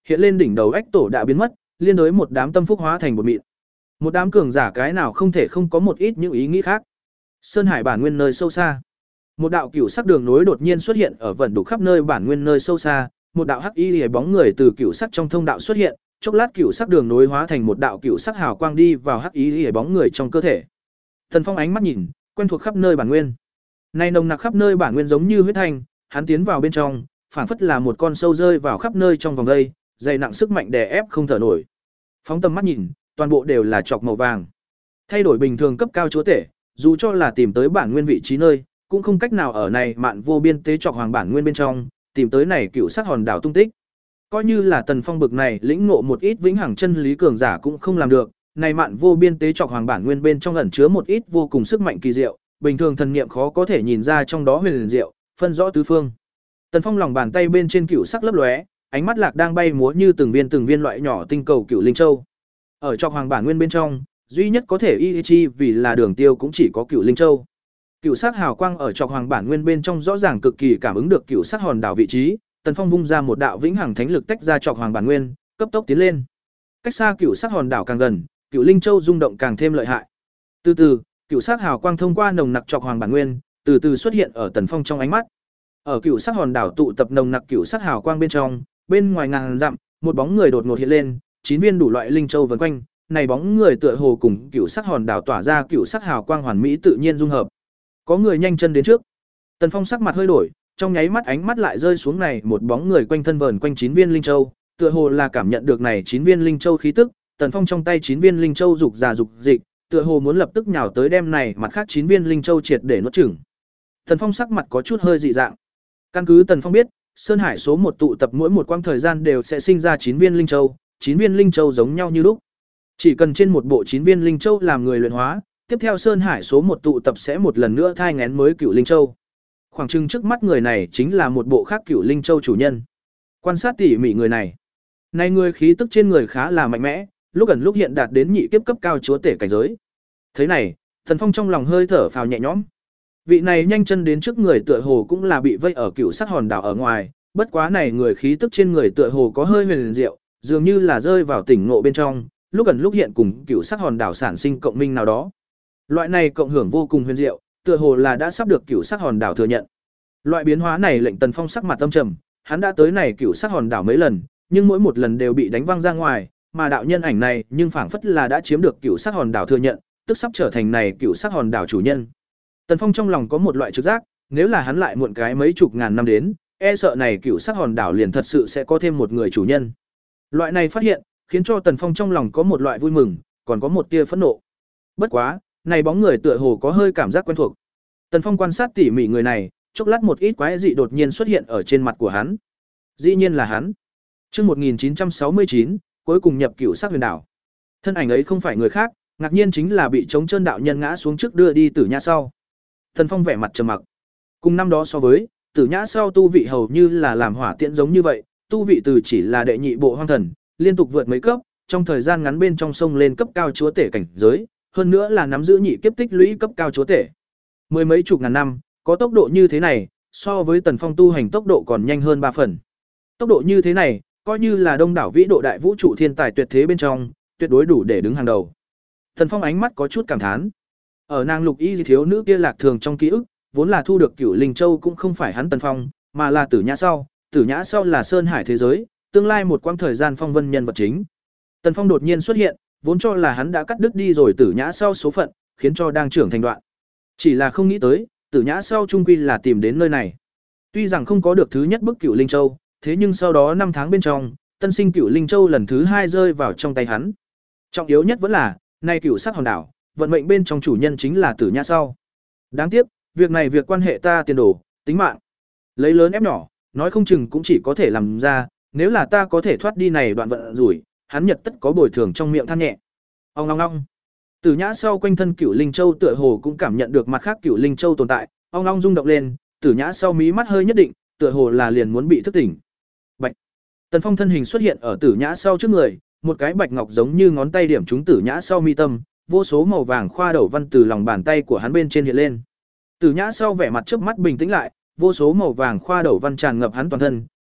hiện lên đỉnh đầu ách tổ đã biến mất, liên đối một đám tâm phúc hóa thành bột mịn. Một đám cường giả cái nào không thể không có một ít những ý nghĩ khác. Sơn Hải bản nguyên nơi sâu xa. Một đạo cửu sắc đường nối đột nhiên xuất hiện ở vẩn đủ khắp nơi bản nguyên nơi sâu xa, một đạo hắc y liễu bóng người từ cửu sắc trong thông đạo xuất hiện, chốc lát cửu sắc đường nối hóa thành một đạo cửu sắc hào quang đi vào hắc y liễu bóng người trong cơ thể. Tần Phong ánh mắt nhìn, quen thuộc khắp nơi bản nguyên. Nay nồng nặc khắp nơi bản nguyên giống như huyết thanh, hắn tiến vào bên trong, phảng phất là một con sâu rơi vào khắp nơi trong vòng đây, dày nặng sức mạnh đè ép không thở nổi. Phóng tầm mắt nhìn, toàn bộ đều là chọc màu vàng. Thay đổi bình thường cấp cao chúa tể, dù cho là tìm tới bản nguyên vị trí nơi, cũng không cách nào ở này mạn vô biên tế chọc hoàng bản nguyên bên trong, tìm tới này cựu sắc hòn đảo tung tích. Coi như là Tần Phong bực này lĩnh ngộ một ít vĩnh hằng chân lý cường giả cũng không làm được, này mạn vô biên tế chọc hoàng bản nguyên bên trong ẩn chứa một ít vô cùng sức mạnh kỳ diệu, bình thường thần niệm khó có thể nhìn ra trong đó huyền diệu, phân rõ tứ phương. Tần Phong lòng bàn tay bên trên cựu sắc lấp lóe, ánh mắt lạc đang bay múa như từng viên từng viên loại nhỏ tinh cầu cựu linh châu. Ở chọc hoàng bản nguyên bên trong, duy nhất có thể y chi vì là đường tiêu cũng chỉ có cựu linh châu. Cựu sắc hào quang ở chọc hoàng bản nguyên bên trong rõ ràng cực kỳ cảm ứng được cựu sắc hòn đảo vị trí, Tần Phong vung ra một đạo vĩnh hằng thánh lực tách ra chọc hoàng bản nguyên, cấp tốc tiến lên. Cách xa cựu sắc hòn đảo càng gần, cựu linh châu rung động càng thêm lợi hại. Từ từ, cựu sắc hào quang thông qua nồng nặc chọc hoàng bản nguyên, từ từ xuất hiện ở Tần Phong trong ánh mắt. Ở cựu sắc hòn đảo tụ tập nồng nặc cựu sắc hào quang bên trong, bên ngoài ngàn dặm, một bóng người đột ngột hiện lên, chín viên đủ loại linh châu vần quanh, này bóng người tựa hồ cùng cựu sắc hòn đảo tỏa ra cựu sắc hào quang hoàn mỹ tự nhiên dung hợp. Có người nhanh chân đến trước. Tần Phong sắc mặt hơi đổi, trong nháy mắt ánh mắt lại rơi xuống này một bóng người quanh thân vờn quanh chín viên linh châu, tựa hồ là cảm nhận được này chín viên linh châu khí tức, Tần Phong trong tay chín viên linh châu dục già dục dịch, tựa hồ muốn lập tức nhào tới đem này mặt khác chín viên linh châu triệt để nuốt chửng. Tần Phong sắc mặt có chút hơi dị dạng. Căn cứ Tần Phong biết, Sơn Hải số một tụ tập mỗi một quãng thời gian đều sẽ sinh ra chín viên linh châu, chín viên linh châu giống nhau như lúc. Chỉ cần trên một bộ chín viên linh châu làm người luyện hóa, tiếp theo Sơn Hải số một tụ tập sẽ một lần nữa thai nghén mới cựu linh châu. Khoảng chừng trước mắt người này chính là một bộ khác cựu linh châu chủ nhân. Quan sát tỉ mỉ người này. Này người khí tức trên người khá là mạnh mẽ, lúc ẩn lúc hiện đạt đến nhị kiếp cấp cao chúa tể cảnh giới. Thế này, Tần Phong trong lòng hơi thở phào nhẹ nhõm. Vị này nhanh chân đến trước người tựa hồ cũng là bị vây ở cựu sắc hòn đảo ở ngoài, bất quá này người khí tức trên người tựa hồ có hơi huyền diệu, dường như là rơi vào tỉnh ngộ bên trong, lúc ẩn lúc hiện cùng cựu sắc hòn đảo sản sinh cộng minh nào đó. Loại này cộng hưởng vô cùng huyền diệu, tựa hồ là đã sắp được cựu sắc hòn đảo thừa nhận. Loại biến hóa này lệnh Tần Phong sắc mặt âm trầm, hắn đã tới này cựu sắc hòn đảo mấy lần, nhưng mỗi một lần đều bị đánh văng ra ngoài, mà đạo nhân ảnh này nhưng phảng phất là đã chiếm được cựu sắc hòn đảo thừa nhận, tức sắp trở thành này cựu sắc hòn đảo chủ nhân. Tần Phong trong lòng có một loại trực giác, nếu là hắn lại muộn cái mấy chục ngàn năm đến, e sợ này cựu sắc hòn đảo liền thật sự sẽ có thêm một người chủ nhân. Loại này phát hiện, khiến cho Tần Phong trong lòng có một loại vui mừng, còn có một tia phẫn nộ. Bất quá, này bóng người tựa hồ có hơi cảm giác quen thuộc. Tần Phong quan sát tỉ mỉ người này, chốc lát một ít quái dị đột nhiên xuất hiện ở trên mặt của hắn. Dĩ nhiên là hắn. Chương một nghìn chín trăm sáu mươi chín, cuối cùng nhập cựu sắc huyền đảo. Thân ảnh ấy không phải người khác, ngạc nhiên chính là bị chống chân đạo nhân ngã xuống trước đưa đi Tử Nhã sau. Tần Phong vẻ mặt trầm mặc. Cùng năm đó so với, Tử Nhã sau tu vị hầu như là làm hỏa tiễn giống như vậy, tu vị từ chỉ là đệ nhị bộ hoang thần, liên tục vượt mấy cấp, trong thời gian ngắn bên trong sông lên cấp cao chúa tể cảnh giới, hơn nữa là nắm giữ nhị kiếp tích lũy cấp cao chúa tể. Mười mấy chục ngàn năm, có tốc độ như thế này, so với Tần Phong tu hành tốc độ còn nhanh hơn ba phần. Tốc độ như thế này, coi như là đông đảo vĩ độ đại vũ trụ thiên tài tuyệt thế bên trong, tuyệt đối đủ để đứng hàng đầu. Tần Phong ánh mắt có chút cảm thán. Ở nàng Lục Y thiếu nữ kia lạc thường trong ký ức, vốn là thu được Cửu Linh Châu cũng không phải hắn Tần Phong, mà là Tử Nhã sau, Tử Nhã sau là Sơn Hải thế giới, tương lai một quãng thời gian phong vân nhân vật chính. Tần Phong đột nhiên xuất hiện, vốn cho là hắn đã cắt đứt đi rồi Tử Nhã sau số phận, khiến cho đang trưởng thành đoạn. Chỉ là không nghĩ tới, Tử Nhã sau trung quy là tìm đến nơi này. Tuy rằng không có được thứ nhất bức Cửu Linh Châu, thế nhưng sau đó năm tháng bên trong, tân sinh Cửu Linh Châu lần thứ hai rơi vào trong tay hắn. Trọng yếu nhất vẫn là, nay cửu sắc hòn đảo, vận mệnh bên trong chủ nhân chính là Tử Nhã sau. Đáng tiếc, việc này việc quan hệ ta tiền đồ, tính mạng. Lấy lớn ép nhỏ, nói không chừng cũng chỉ có thể làm ra, nếu là ta có thể thoát đi này đoạn vận rủi, hắn nhật tất có bồi thường trong miệng than nhẹ. Ong ong ong. Tử Nhã sau quanh thân Cửu Linh Châu tựa hồ cũng cảm nhận được mặt khác Cửu Linh Châu tồn tại, ong ong rung động lên, Tử Nhã sau mí mắt hơi nhất định, tựa hồ là liền muốn bị thức tỉnh. Bạch. Tần Phong thân hình xuất hiện ở Tử Nhã sau trước người, một cái bạch ngọc giống như ngón tay điểm trúng Tử Nhã sau mi tâm, vô số màu vàng khoa đầu văn từ lòng bàn tay của hắn bên trên hiện lên. Tử Nhã sau vẻ mặt trước mắt bình tĩnh lại, vô số màu vàng khoa đầu văn tràn ngập hắn toàn thân,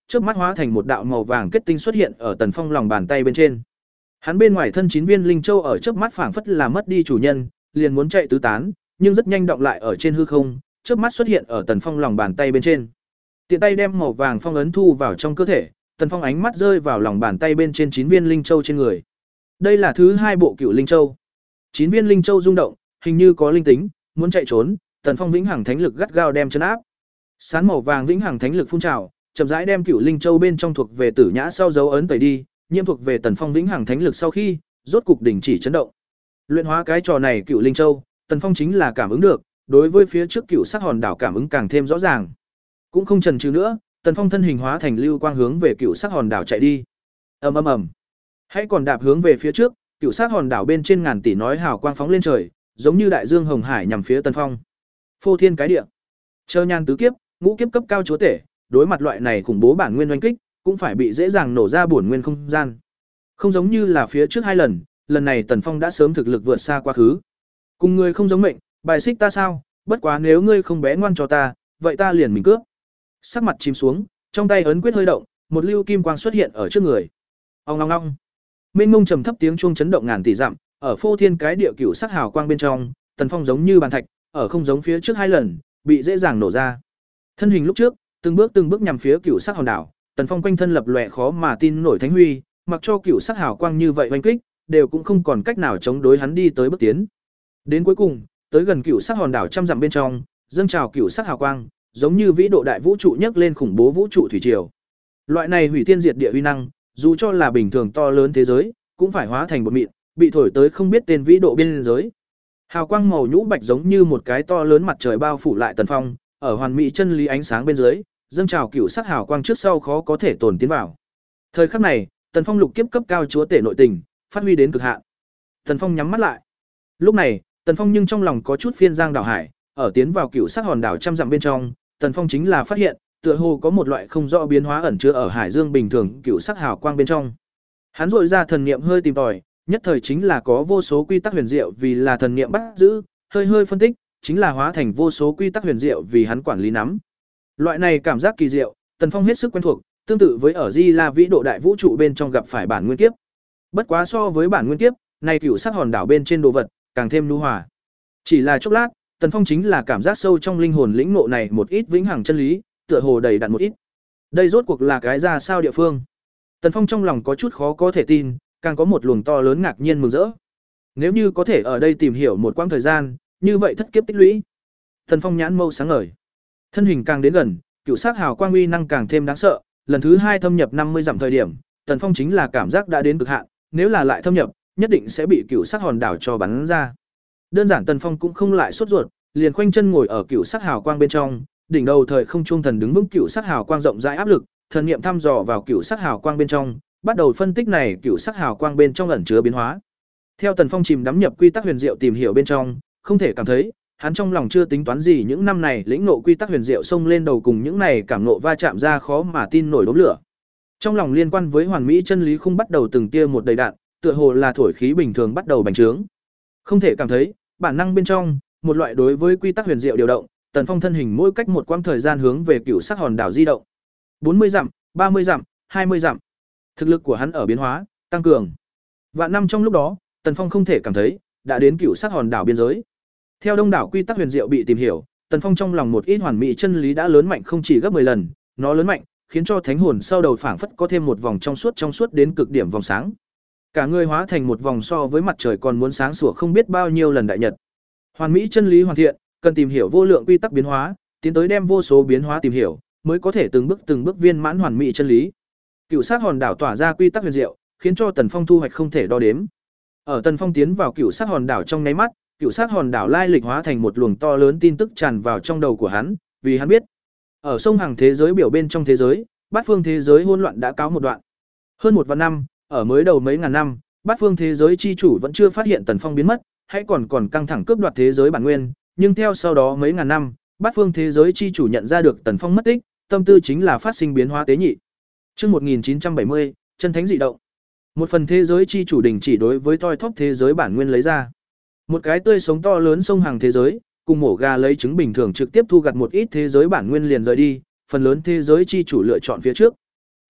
chớp mắt hóa thành một đạo màu vàng kết tinh xuất hiện ở Tần Phong lòng bàn tay bên trên. Hắn bên ngoài thân chín viên linh châu ở chớp mắt phảng phất là mất đi chủ nhân, liền muốn chạy tứ tán, nhưng rất nhanh động lại ở trên hư không, chớp mắt xuất hiện ở Tần Phong lòng bàn tay bên trên. Tiện tay đem màu vàng phong ấn thu vào trong cơ thể, Tần Phong ánh mắt rơi vào lòng bàn tay bên trên chín viên linh châu trên người. Đây là thứ hai bộ cựu linh châu. chín viên linh châu rung động, hình như có linh tính, muốn chạy trốn, Tần Phong vĩnh hằng thánh lực gắt gao đem trấn áp. Sán màu vàng vĩnh hằng thánh lực phun trào, chậm rãi đem cựu linh châu bên trong thuộc về Tử Nhã sau dấu ấn tẩy đi, nhiễm thuộc về Tần Phong vĩnh hằng thánh lực sau khi, rốt cục đình chỉ chấn động. Luyện hóa cái trò này cựu linh châu, Tần Phong chính là cảm ứng được, đối với phía trước cựu sắc hòn đảo cảm ứng càng thêm rõ ràng. Cũng không chần chừ nữa, Tần Phong thân hình hóa thành lưu quang hướng về cựu sắc hòn đảo chạy đi. Ầm ầm ầm. Hãy còn đạp hướng về phía trước, cựu sắc hòn đảo bên trên ngàn tỷ nói hào quang phóng lên trời, giống như đại dương hồng hải nhằm phía Tần Phong. Phô thiên cái địa. Chờ nhan tứ kiếp, ngũ kiếp cấp cao chúa tể, đối mặt loại này khủng bố bản nguyên oanh kích, cũng phải bị dễ dàng nổ ra bổn nguyên không gian. Không giống như là phía trước hai lần, lần này Tần Phong đã sớm thực lực vượt xa quá khứ. Cùng ngươi không giống mệnh, bài xích ta sao, bất quá nếu ngươi không bé ngoan cho ta, vậy ta liền mình cướp. Sắc mặt chìm xuống, trong tay ấn quyết hơi động, một lưu kim quang xuất hiện ở trước người. Ong ong ong. Mênh mông trầm thấp tiếng chuông chấn động ngàn tỷ dặm, ở phô thiên cái địa cửu sắc hào quang bên trong, Tần Phong giống như bàn thạch, ở không giống phía trước hai lần, bị dễ dàng nổ ra. Thân hình lúc trước, từng bước từng bước nhằm phía cửu sắc hòn đảo, Tần Phong quanh thân lập lòe khó mà tin nổi thánh huy, mặc cho cửu sắc hào quang như vậy oanh kích, đều cũng không còn cách nào chống đối hắn đi tới bước tiến. Đến cuối cùng, tới gần cửu sắc hòn đảo trăm dặm bên trong, dâng trào cửu sắc hào quang, giống như vĩ độ đại vũ trụ nhấc lên khủng bố vũ trụ thủy triều. Loại này hủy thiên diệt địa uy năng, dù cho là bình thường to lớn thế giới, cũng phải hóa thành bột mịn, bị thổi tới không biết tên vĩ độ biên giới. Hào quang màu nhũ bạch giống như một cái to lớn mặt trời bao phủ lại Tần Phong, ở hoàn mỹ chân lý ánh sáng bên dưới, dâng trào cửu sắc hào quang trước sau khó có thể tồn tiến vào. Thời khắc này, Tần Phong lục kiếp cấp cao chúa tể nội tình, phát huy đến cực hạn. Tần Phong nhắm mắt lại. Lúc này, Tần Phong nhưng trong lòng có chút phiên giang đảo hải, ở tiến vào cửu sắc hòn đảo trăm dặm bên trong, Tần Phong chính là phát hiện, tựa hồ có một loại không rõ biến hóa ẩn chứa ở hải dương bình thường cửu sắc hào quang bên trong. Hắn rọi ra thần niệm hơi tìm tòi, nhất thời chính là có vô số quy tắc huyền diệu vì là thần niệm bắt giữ, hơi hơi phân tích, chính là hóa thành vô số quy tắc huyền diệu vì hắn quản lý nắm. Loại này cảm giác kỳ diệu, Tần Phong hết sức quen thuộc, tương tự với ở Di La vĩ độ đại vũ trụ bên trong gặp phải bản nguyên kiếp. Bất quá so với bản nguyên kiếp, này cửu sắc hòn đảo bên trên đồ vật càng thêm nhu hòa. Chỉ là chốc lát, Tần Phong chính là cảm giác sâu trong linh hồn lĩnh ngộ này một ít vĩnh hằng chân lý, tựa hồ đầy đặn một ít. Đây rốt cuộc là cái ra sao địa phương? Tần Phong trong lòng có chút khó có thể tin, càng có một luồng to lớn ngạc nhiên mừng rỡ. Nếu như có thể ở đây tìm hiểu một quãng thời gian, như vậy thất kiếp tích lũy. Tần Phong nhãn mâu sáng ngời. Thân hình càng đến gần, cựu sắc hào quang uy năng càng thêm đáng sợ, lần thứ hai thâm nhập năm mươi dặm thời điểm, Tần Phong chính là cảm giác đã đến cực hạn, nếu là lại thâm nhập, nhất định sẽ bị cựu sắc hòn đảo cho bắn ra. Đơn giản Tần Phong cũng không lại sốt ruột, liền khoanh chân ngồi ở cựu sắc hào quang bên trong, đỉnh đầu thời không trung thần đứng vững cựu sắc hào quang rộng rãi áp lực, thần niệm thăm dò vào cựu sắc hào quang bên trong, bắt đầu phân tích này cựu sắc hào quang bên trong ẩn chứa biến hóa. Theo Tần Phong chìm đắm nhập quy tắc huyền diệu tìm hiểu bên trong, không thể cảm thấy, hắn trong lòng chưa tính toán gì những năm này lĩnh ngộ quy tắc huyền diệu xông lên đầu cùng những này cảm ngộ va chạm ra khó mà tin nổi đốm lửa. Trong lòng liên quan với hoàn mỹ chân lý không bắt đầu từng tia một đầy đạn, tựa hồ là thổi khí bình thường bắt đầu bành trướng. Không thể cảm thấy, bản năng bên trong, một loại đối với quy tắc huyền diệu điều động, Tần Phong thân hình mỗi cách một quãng thời gian hướng về cựu sắc hòn đảo di động. bốn mươi dặm, ba mươi dặm, hai mươi dặm. Thực lực của hắn ở biến hóa, tăng cường. Vạn năm trong lúc đó, Tần Phong không thể cảm thấy, đã đến cựu sắc hòn đảo biên giới. Theo đông đảo quy tắc huyền diệu bị tìm hiểu, Tần Phong trong lòng một ít hoàn mỹ chân lý đã lớn mạnh không chỉ gấp mười lần, nó lớn mạnh, khiến cho thánh hồn sau đầu phảng phất có thêm một vòng trong suốt trong suốt đến cực điểm vòng sáng. Cả người hóa thành một vòng so với mặt trời còn muốn sáng sủa không biết bao nhiêu lần đại nhật. Hoàn mỹ chân lý hoàn thiện, cần tìm hiểu vô lượng quy tắc biến hóa, tiến tới đem vô số biến hóa tìm hiểu, mới có thể từng bước từng bước viên mãn hoàn mỹ chân lý. Cựu sắc hòn đảo tỏa ra quy tắc huyền diệu, khiến cho Tần Phong thu hoạch không thể đo đếm. Ở Tần Phong tiến vào cựu sắc hòn đảo trong nháy mắt, cựu sắc hòn đảo lai lịch hóa thành một luồng to lớn tin tức tràn vào trong đầu của hắn, vì hắn biết, ở sông hàng thế giới biểu bên trong thế giới, bát phương thế giới hỗn loạn đã cáo một đoạn. Hơn một vạn năm, ở mới đầu mấy ngàn năm, bát phương thế giới chi chủ vẫn chưa phát hiện Tần Phong biến mất, hay còn còn căng thẳng cướp đoạt thế giới bản nguyên, nhưng theo sau đó mấy ngàn năm, bát phương thế giới chi chủ nhận ra được Tần Phong mất tích, tâm tư chính là phát sinh biến hóa tế nhị. Chương một nghìn chín trăm bảy mươi, chân thánh dị động. Một phần thế giới chi chủ đình chỉ đối với toi thóp thế giới bản nguyên lấy ra. Một cái tươi sống to lớn sông hàng thế giới, cùng mổ gà lấy trứng bình thường trực tiếp thu gặt một ít thế giới bản nguyên liền rời đi, phần lớn thế giới chi chủ lựa chọn phía trước.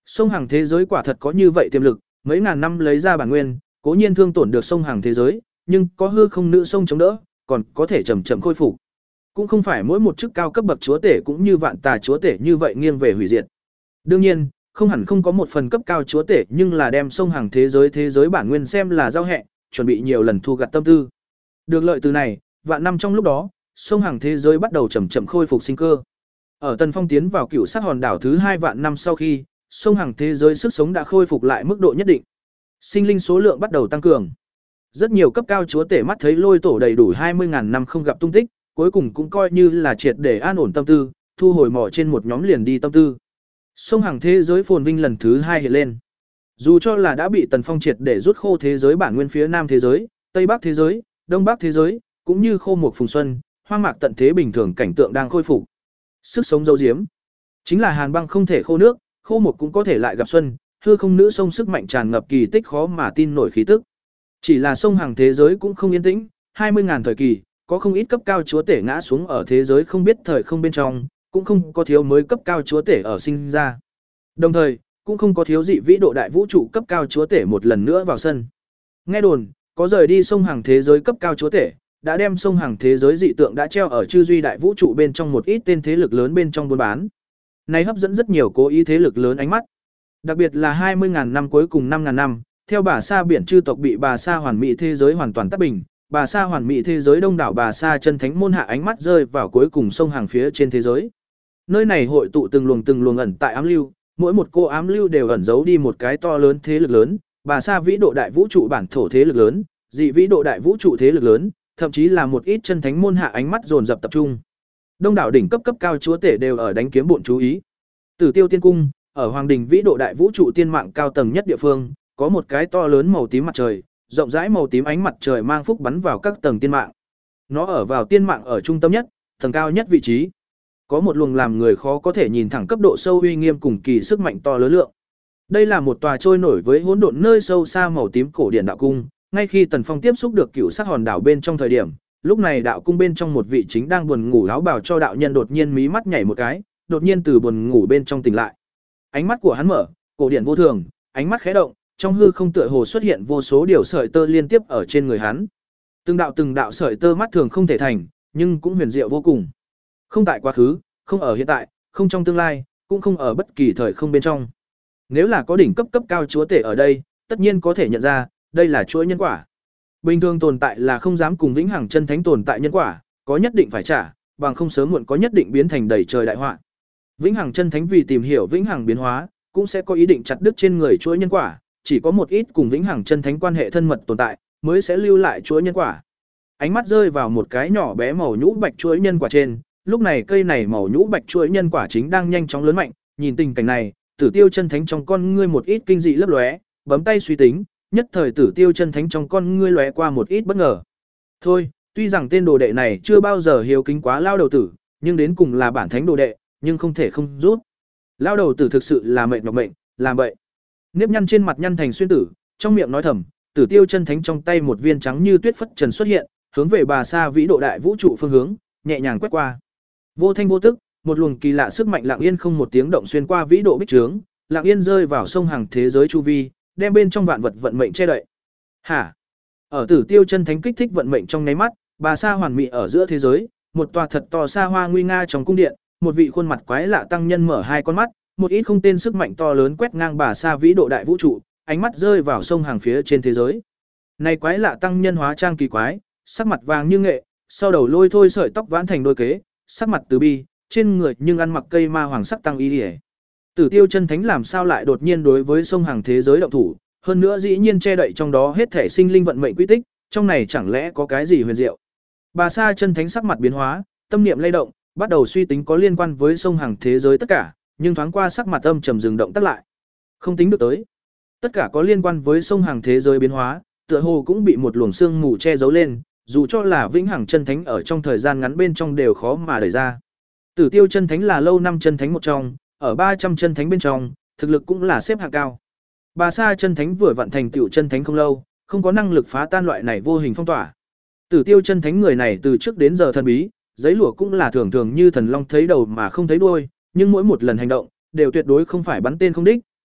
Sông Hằng thế giới quả thật có như vậy tiềm lực, mấy ngàn năm lấy ra bản nguyên, cố nhiên thương tổn được sông Hằng thế giới, nhưng có hư không nữ sông chống đỡ, còn có thể chậm chậm khôi phục. Cũng không phải mỗi một chức cao cấp bậc chúa tể cũng như vạn tà chúa tể như vậy nghiêng về hủy diệt. Đương nhiên, không hẳn không có một phần cấp cao chúa tể, nhưng là đem sông Hằng thế giới thế giới bản nguyên xem là giao hẹ, chuẩn bị nhiều lần thu gặt tâm tư. Được lợi từ này, vạn năm trong lúc đó, sông Hằng thế giới bắt đầu chậm chậm khôi phục sinh cơ. Ở Tần Phong tiến vào Cửu Sắc hòn đảo thứ hai vạn năm sau khi, sông Hằng thế giới sức sống đã khôi phục lại mức độ nhất định. Sinh linh số lượng bắt đầu tăng cường. Rất nhiều cấp cao chúa tể mắt thấy lôi tổ đầy đủ hai mươi ngàn năm không gặp tung tích, cuối cùng cũng coi như là triệt để an ổn tâm tư, thu hồi mỏ trên một nhóm liền đi tâm tư. Sông Hằng thế giới phồn vinh lần thứ hai hiện lên. Dù cho là đã bị Tần Phong triệt để rút khô thế giới bản nguyên phía Nam thế giới, Tây Bắc thế giới, Đông Bắc thế giới, cũng như khô một phùng xuân, hoang mạc tận thế bình thường cảnh tượng đang khôi phục. Sức sống dấu diếm, chính là hàn băng không thể khô nước, khô một cũng có thể lại gặp xuân, hư không nữ sông sức mạnh tràn ngập kỳ tích khó mà tin nổi khí tức. Chỉ là sông Hằng thế giới cũng không yên tĩnh, hai mươi ngàn thời kỳ, có không ít cấp cao chúa tể ngã xuống ở thế giới không biết thời không bên trong, cũng không có thiếu mới cấp cao chúa tể ở sinh ra. Đồng thời, cũng không có thiếu dị vĩ độ đại vũ trụ cấp cao chúa tể một lần nữa vào sân. Nghe đồn, có rời đi sông Hằng thế giới cấp cao chúa tể, đã đem sông Hằng thế giới dị tượng đã treo ở chư duy đại vũ trụ bên trong một ít tên thế lực lớn bên trong buôn bán. Này hấp dẫn rất nhiều cố ý thế lực lớn ánh mắt. Đặc biệt là hai mươi ngàn năm cuối cùng năm ngàn năm, theo Bà Sa biển chư tộc bị Bà Sa hoàn mỹ thế giới hoàn toàn tắt bình, Bà Sa hoàn mỹ thế giới đông đảo Bà Sa chân thánh môn hạ ánh mắt rơi vào cuối cùng sông Hằng phía trên thế giới. Nơi này hội tụ từng luồng từng luồng ẩn tại ám lưu, mỗi một cô ám lưu đều ẩn giấu đi một cái to lớn thế lực lớn, Bà Sa vĩ độ đại vũ trụ bản thổ thế lực lớn, dị vĩ độ đại vũ trụ thế lực lớn, thậm chí là một ít chân thánh môn hạ ánh mắt dồn dập tập trung. Đông đảo đỉnh cấp cấp cao chúa tể đều ở đánh kiếm bộn chú ý. Tử Tiêu Tiên cung, ở Hoàng đỉnh vĩ độ đại vũ trụ tiên mạng cao tầng nhất địa phương, có một cái to lớn màu tím mặt trời, rộng rãi màu tím ánh mặt trời mang phúc bắn vào các tầng tiên mạng. Nó ở vào tiên mạng ở trung tâm nhất, tầng cao nhất vị trí. Có một luồng làm người khó có thể nhìn thẳng cấp độ sâu uy nghiêm cùng kỳ sức mạnh to lớn lượng. Đây là một tòa trôi nổi với hỗn độn nơi sâu xa màu tím cổ điển đạo cung, ngay khi Tần Phong tiếp xúc được Cửu Sắc hòn đảo bên trong thời điểm, lúc này đạo cung bên trong một vị chính đang buồn ngủ áo bào cho đạo nhân đột nhiên mí mắt nhảy một cái, đột nhiên từ buồn ngủ bên trong tỉnh lại. Ánh mắt của hắn mở, cổ điển vô thường, ánh mắt khẽ động, trong hư không tựa hồ xuất hiện vô số điều sợi tơ liên tiếp ở trên người hắn. Từng đạo từng đạo sợi tơ mắt thường không thể thành, nhưng cũng huyền diệu vô cùng. Không tại quá khứ, không ở hiện tại, không trong tương lai, cũng không ở bất kỳ thời không bên trong. Nếu là có đỉnh cấp cấp cao chúa tể ở đây, tất nhiên có thể nhận ra, đây là chuỗi nhân quả. Bình thường tồn tại là không dám cùng vĩnh hằng chân thánh tồn tại nhân quả, có nhất định phải trả, bằng không sớm muộn có nhất định biến thành đầy trời đại họa. Vĩnh hằng chân thánh vì tìm hiểu vĩnh hằng biến hóa, cũng sẽ có ý định chặt đứt trên người chuỗi nhân quả, chỉ có một ít cùng vĩnh hằng chân thánh quan hệ thân mật tồn tại, mới sẽ lưu lại chuỗi nhân quả. Ánh mắt rơi vào một cái nhỏ bé màu nhũ bạch chuỗi nhân quả trên, lúc này cây này màu nhũ bạch chuỗi nhân quả chính đang nhanh chóng lớn mạnh, nhìn tình cảnh này, Tử Tiêu chân thánh trong con ngươi một ít kinh dị lấp lóe, bấm tay suy tính, nhất thời Tử Tiêu chân thánh trong con ngươi lóe qua một ít bất ngờ. Thôi, tuy rằng tên đồ đệ này chưa bao giờ hiếu kính quá lao đầu tử, nhưng đến cùng là bản thánh đồ đệ, nhưng không thể không rút. Lao đầu tử thực sự là mệnh nhọc mệnh, làm vậy. Nếp nhăn trên mặt nhăn thành xuyên tử, trong miệng nói thầm, Tử Tiêu chân thánh trong tay một viên trắng như tuyết phất trần xuất hiện, hướng về Bà Sa vĩ độ đại vũ trụ phương hướng, nhẹ nhàng quét qua. Vô thanh vô tức, một luồng kỳ lạ sức mạnh lặng yên không một tiếng động xuyên qua vĩ độ bích trướng, lặng yên rơi vào sông Hằng thế giới chu vi, đem bên trong vạn vật vận mệnh che đậy. Hả? Ở Tử Tiêu chân thánh kích thích vận mệnh trong nháy mắt, Bà Sa hoàn mỹ ở giữa thế giới, một tòa thật to xa hoa nguy nga trong cung điện, một vị khuôn mặt quái lạ tăng nhân mở hai con mắt, một ít không tên sức mạnh to lớn quét ngang Bà Sa vĩ độ đại vũ trụ, ánh mắt rơi vào sông Hằng phía trên thế giới. Này quái lạ tăng nhân hóa trang kỳ quái, sắc mặt vàng như nghệ, sau đầu lôi thôi sợi tóc vãn thành đôi kế, sắc mặt từ bi, trên người nhưng ăn mặc cây ma hoàng sắc tăng y liễu. Tử Tiêu chân thánh làm sao lại đột nhiên đối với sông Hằng thế giới động thủ, hơn nữa dĩ nhiên che đậy trong đó hết thể sinh linh vận mệnh quy tích, trong này chẳng lẽ có cái gì huyền diệu. Bà Sa chân thánh sắc mặt biến hóa, tâm niệm lay động, bắt đầu suy tính có liên quan với sông Hằng thế giới tất cả, nhưng thoáng qua sắc mặt âm trầm dừng động tác lại. Không tính được tới. Tất cả có liên quan với sông Hằng thế giới biến hóa, tựa hồ cũng bị một luồng sương mù che giấu lên, dù cho là vĩnh hằng chân thánh ở trong thời gian ngắn bên trong đều khó mà đẩy ra. Tử Tiêu chân thánh là lâu năm chân thánh một trong, ở ba trăm chân thánh bên trong, thực lực cũng là xếp hạng cao. Bà Sa chân thánh vừa vận thành tựu chân thánh không lâu, không có năng lực phá tan loại này vô hình phong tỏa. Tử Tiêu chân thánh người này từ trước đến giờ thần bí, giấy lụa cũng là thường thường như thần long thấy đầu mà không thấy đuôi, nhưng mỗi một lần hành động đều tuyệt đối không phải bắn tên không đích,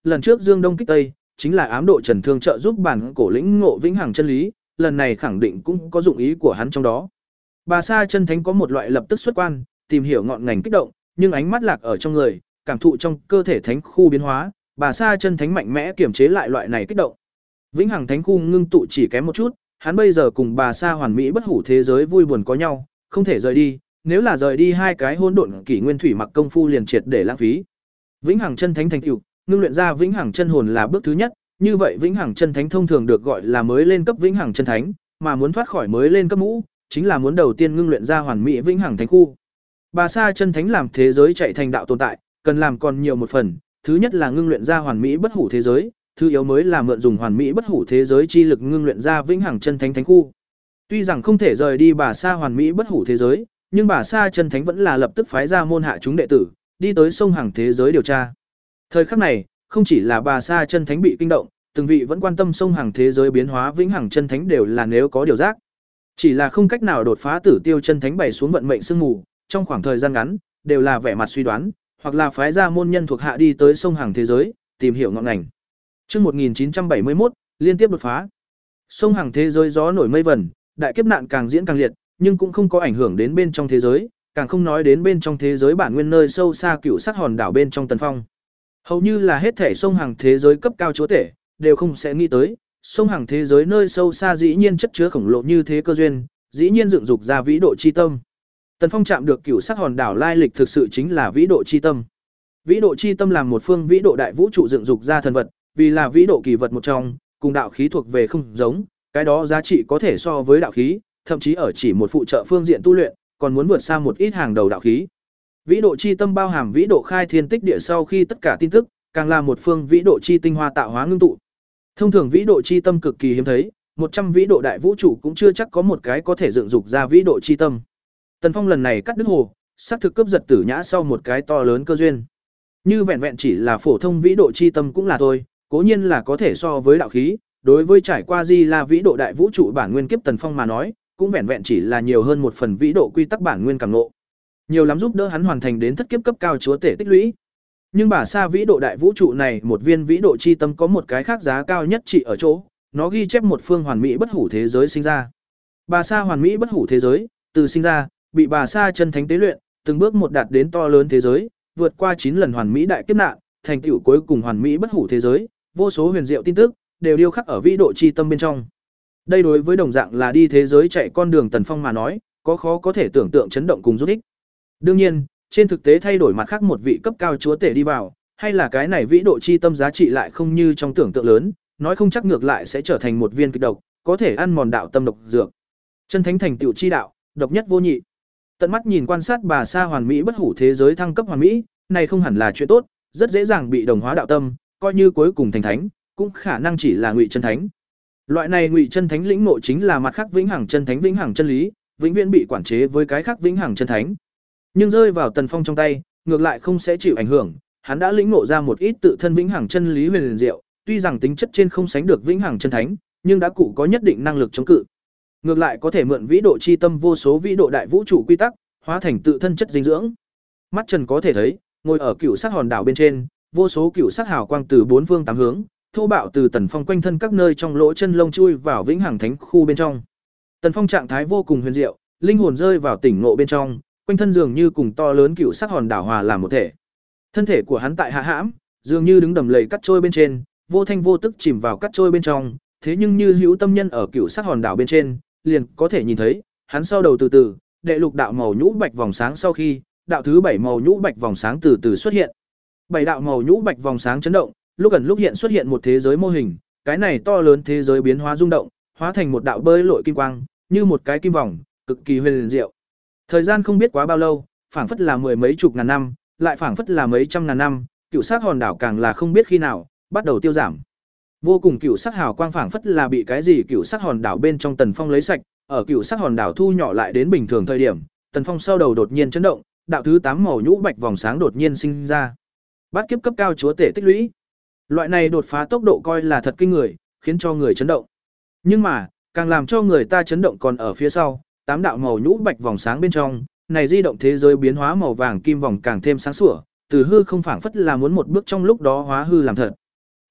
lần trước Dương Đông kích Tây, chính là ám độ Trần Thương trợ giúp bản cổ lĩnh ngộ vĩnh hằng chân lý, lần này khẳng định cũng có dụng ý của hắn trong đó. Bà Sa chân thánh có một loại lập tức xuất quan, tìm hiểu ngọn ngành kích động, nhưng ánh mắt lạc ở trong người, cảm thụ trong cơ thể thánh khu biến hóa, bà Sa chân thánh mạnh mẽ kiểm chế lại loại này kích động. Vĩnh hằng thánh khu ngưng tụ chỉ kém một chút, hắn bây giờ cùng bà Sa hoàn mỹ bất hủ thế giới vui buồn có nhau, không thể rời đi, nếu là rời đi hai cái hỗn độn kỷ nguyên thủy mặc công phu liền triệt để lãng phí. Vĩnh hằng chân thánh thành tựu, ngưng luyện ra vĩnh hằng chân hồn là bước thứ nhất, như vậy vĩnh hằng chân thánh thông thường được gọi là mới lên cấp vĩnh hằng chân thánh, mà muốn thoát khỏi mới lên cấp mũ, chính là muốn đầu tiên ngưng luyện ra hoàn mỹ vĩnh hằng thánh khu. Bà Sa chân thánh làm thế giới chạy thành đạo tồn tại, cần làm còn nhiều một phần, thứ nhất là ngưng luyện ra hoàn mỹ bất hủ thế giới, thứ yếu mới là mượn dùng hoàn mỹ bất hủ thế giới chi lực ngưng luyện ra vĩnh hằng chân thánh thánh khu. Tuy rằng không thể rời đi bà Sa hoàn mỹ bất hủ thế giới, nhưng bà Sa chân thánh vẫn là lập tức phái ra môn hạ chúng đệ tử, đi tới sông hàng thế giới điều tra. Thời khắc này, không chỉ là bà Sa chân thánh bị kinh động, từng vị vẫn quan tâm sông hàng thế giới biến hóa vĩnh hằng chân thánh đều là nếu có điều giác. Chỉ là không cách nào đột phá Tử Tiêu chân thánh bày xuống vận mệnh sương mù, trong khoảng thời gian ngắn, đều là vẻ mặt suy đoán, hoặc là phái ra môn nhân thuộc hạ đi tới sông hàng thế giới, tìm hiểu ngọn ngành. Chương một nghìn chín trăm bảy mươi mốt, liên tiếp đột phá. Sông hàng thế giới gió nổi mây vẩn, đại kiếp nạn càng diễn càng liệt, nhưng cũng không có ảnh hưởng đến bên trong thế giới, càng không nói đến bên trong thế giới bản nguyên nơi sâu xa cựu sắc hòn đảo bên trong Tần Phong. Hầu như là hết thể sông hàng thế giới cấp cao chúa tể, đều không sẽ nghĩ tới, sông hàng thế giới nơi sâu xa dĩ nhiên chất chứa khổng lồ như thế cơ duyên, dĩ nhiên dựng dục ra vĩ độ chi tâm. Tần Phong chạm được cửu sắc hòn đảo lai lịch thực sự chính là vĩ độ chi tâm. Vĩ độ chi tâm làm một phương vĩ độ đại vũ trụ dựng dục ra thần vật, vì là vĩ độ kỳ vật một trong, cùng đạo khí thuộc về không giống, cái đó giá trị có thể so với đạo khí, thậm chí ở chỉ một phụ trợ phương diện tu luyện, còn muốn vượt xa một ít hàng đầu đạo khí. Vĩ độ chi tâm bao hàm vĩ độ khai thiên tích địa sau khi tất cả tin tức, càng là một phương vĩ độ chi tinh hoa tạo hóa ngưng tụ. Thông thường vĩ độ chi tâm cực kỳ hiếm thấy, một trăm vĩ độ đại vũ trụ cũng chưa chắc có một cái có thể dựng dục ra vĩ độ chi tâm. Tần Phong lần này cắt đứt hồ, xác thực cướp giật Tử Nhã sau một cái to lớn cơ duyên. Như vẹn vẹn chỉ là phổ thông vĩ độ chi tâm cũng là thôi, cố nhiên là có thể so với đạo khí, đối với trải qua Di La vĩ độ đại vũ trụ bản nguyên kiếp Tần Phong mà nói, cũng vẹn vẹn chỉ là nhiều hơn một phần vĩ độ quy tắc bản nguyên cảm ngộ. Nhiều lắm giúp đỡ hắn hoàn thành đến thất kiếp cấp cao chúa tể tích lũy. Nhưng bà Sa vĩ độ đại vũ trụ này, một viên vĩ độ chi tâm có một cái khác giá cao nhất trị ở chỗ, nó ghi chép một phương hoàn mỹ bất hủ thế giới sinh ra. Bà Sa hoàn mỹ bất hủ thế giới, từ sinh ra, bị bà Sa chân thánh tế luyện, từng bước một đạt đến to lớn thế giới, vượt qua chín lần hoàn mỹ đại kiếp nạn, thành tựu cuối cùng hoàn mỹ bất hủ thế giới, vô số huyền diệu tin tức đều điêu khắc ở vĩ độ chi tâm bên trong. Đây đối với đồng dạng là đi thế giới chạy con đường Tần Phong mà nói, có khó có thể tưởng tượng chấn động cùng giúp ích. Đương nhiên, trên thực tế thay đổi mặt khác một vị cấp cao chúa tể đi vào, hay là cái này vĩ độ chi tâm giá trị lại không như trong tưởng tượng lớn, nói không chắc ngược lại sẽ trở thành một viên kịch độc, có thể ăn mòn đạo tâm độc dược. Chân thánh thành tựu chi đạo, độc nhất vô nhị. Tận mắt nhìn quan sát bà Sa hoàn mỹ bất hủ thế giới thăng cấp hoàn mỹ, này không hẳn là chuyện tốt, rất dễ dàng bị đồng hóa đạo tâm, coi như cuối cùng thành thánh, cũng khả năng chỉ là ngụy chân thánh. Loại này ngụy chân thánh lĩnh ngộ chính là mặt khác vĩnh hằng chân thánh vĩnh hằng chân lý, vĩnh viễn bị quản chế với cái khác vĩnh hằng chân thánh. Nhưng rơi vào Tần Phong trong tay, ngược lại không sẽ chịu ảnh hưởng, hắn đã lĩnh ngộ ra một ít tự thân vĩnh hằng chân lý huyền diệu, tuy rằng tính chất trên không sánh được vĩnh hằng chân thánh, nhưng đã cụ có nhất định năng lực chống cự. Ngược lại có thể mượn vĩ độ chi tâm vô số vĩ độ đại vũ trụ quy tắc, hóa thành tự thân chất dinh dưỡng. Mắt Trần có thể thấy, ngồi ở cựu sắc hòn đảo bên trên, vô số cựu sắc hào quang từ bốn phương tám hướng, thô bạo từ Tần Phong quanh thân các nơi trong lỗ chân lông chui vào vĩnh hằng thánh khu bên trong. Tần Phong trạng thái vô cùng huyền diệu, linh hồn rơi vào tỉnh ngộ bên trong, quanh thân dường như cùng to lớn cựu sắc hòn đảo hòa làm một thể. Thân thể của hắn tại hạ hãm, dường như đứng đầm lầy cắt trôi bên trên, vô thanh vô tức chìm vào cắt trôi bên trong, thế nhưng như hữu tâm nhân ở cựu sắc hòn đảo bên trên, liền có thể nhìn thấy, hắn sau đầu từ từ, đệ lục đạo màu nhũ bạch vòng sáng sau khi, đạo thứ bảy màu nhũ bạch vòng sáng từ từ xuất hiện. Bảy đạo màu nhũ bạch vòng sáng chấn động, lúc gần lúc hiện xuất hiện một thế giới mô hình, cái này to lớn thế giới biến hóa rung động, hóa thành một đạo bơi lội kim quang, như một cái kim vòng, cực kỳ huyền diệu. Thời gian không biết quá bao lâu, phảng phất là mười mấy chục ngàn năm, lại phảng phất là mấy trăm ngàn năm, cựu sắc hòn đảo càng là không biết khi nào bắt đầu tiêu giảm. Vô cùng cựu sắc hào quang phảng phất là bị cái gì cựu sắc hòn đảo bên trong Tần Phong lấy sạch, ở cựu sắc hòn đảo thu nhỏ lại đến bình thường thời điểm, Tần Phong sau đầu đột nhiên chấn động, đạo thứ tám màu nhũ bạch vòng sáng đột nhiên sinh ra. Bát kiếp cấp cao chúa tể tích lũy. Loại này đột phá tốc độ coi là thật kinh người, khiến cho người chấn động. Nhưng mà, càng làm cho người ta chấn động còn ở phía sau, tám đạo màu nhũ bạch vòng sáng bên trong, này di động thế giới biến hóa màu vàng kim vòng càng thêm sáng sủa, từ hư không phảng phất là muốn một bước trong lúc đó hóa hư làm thật.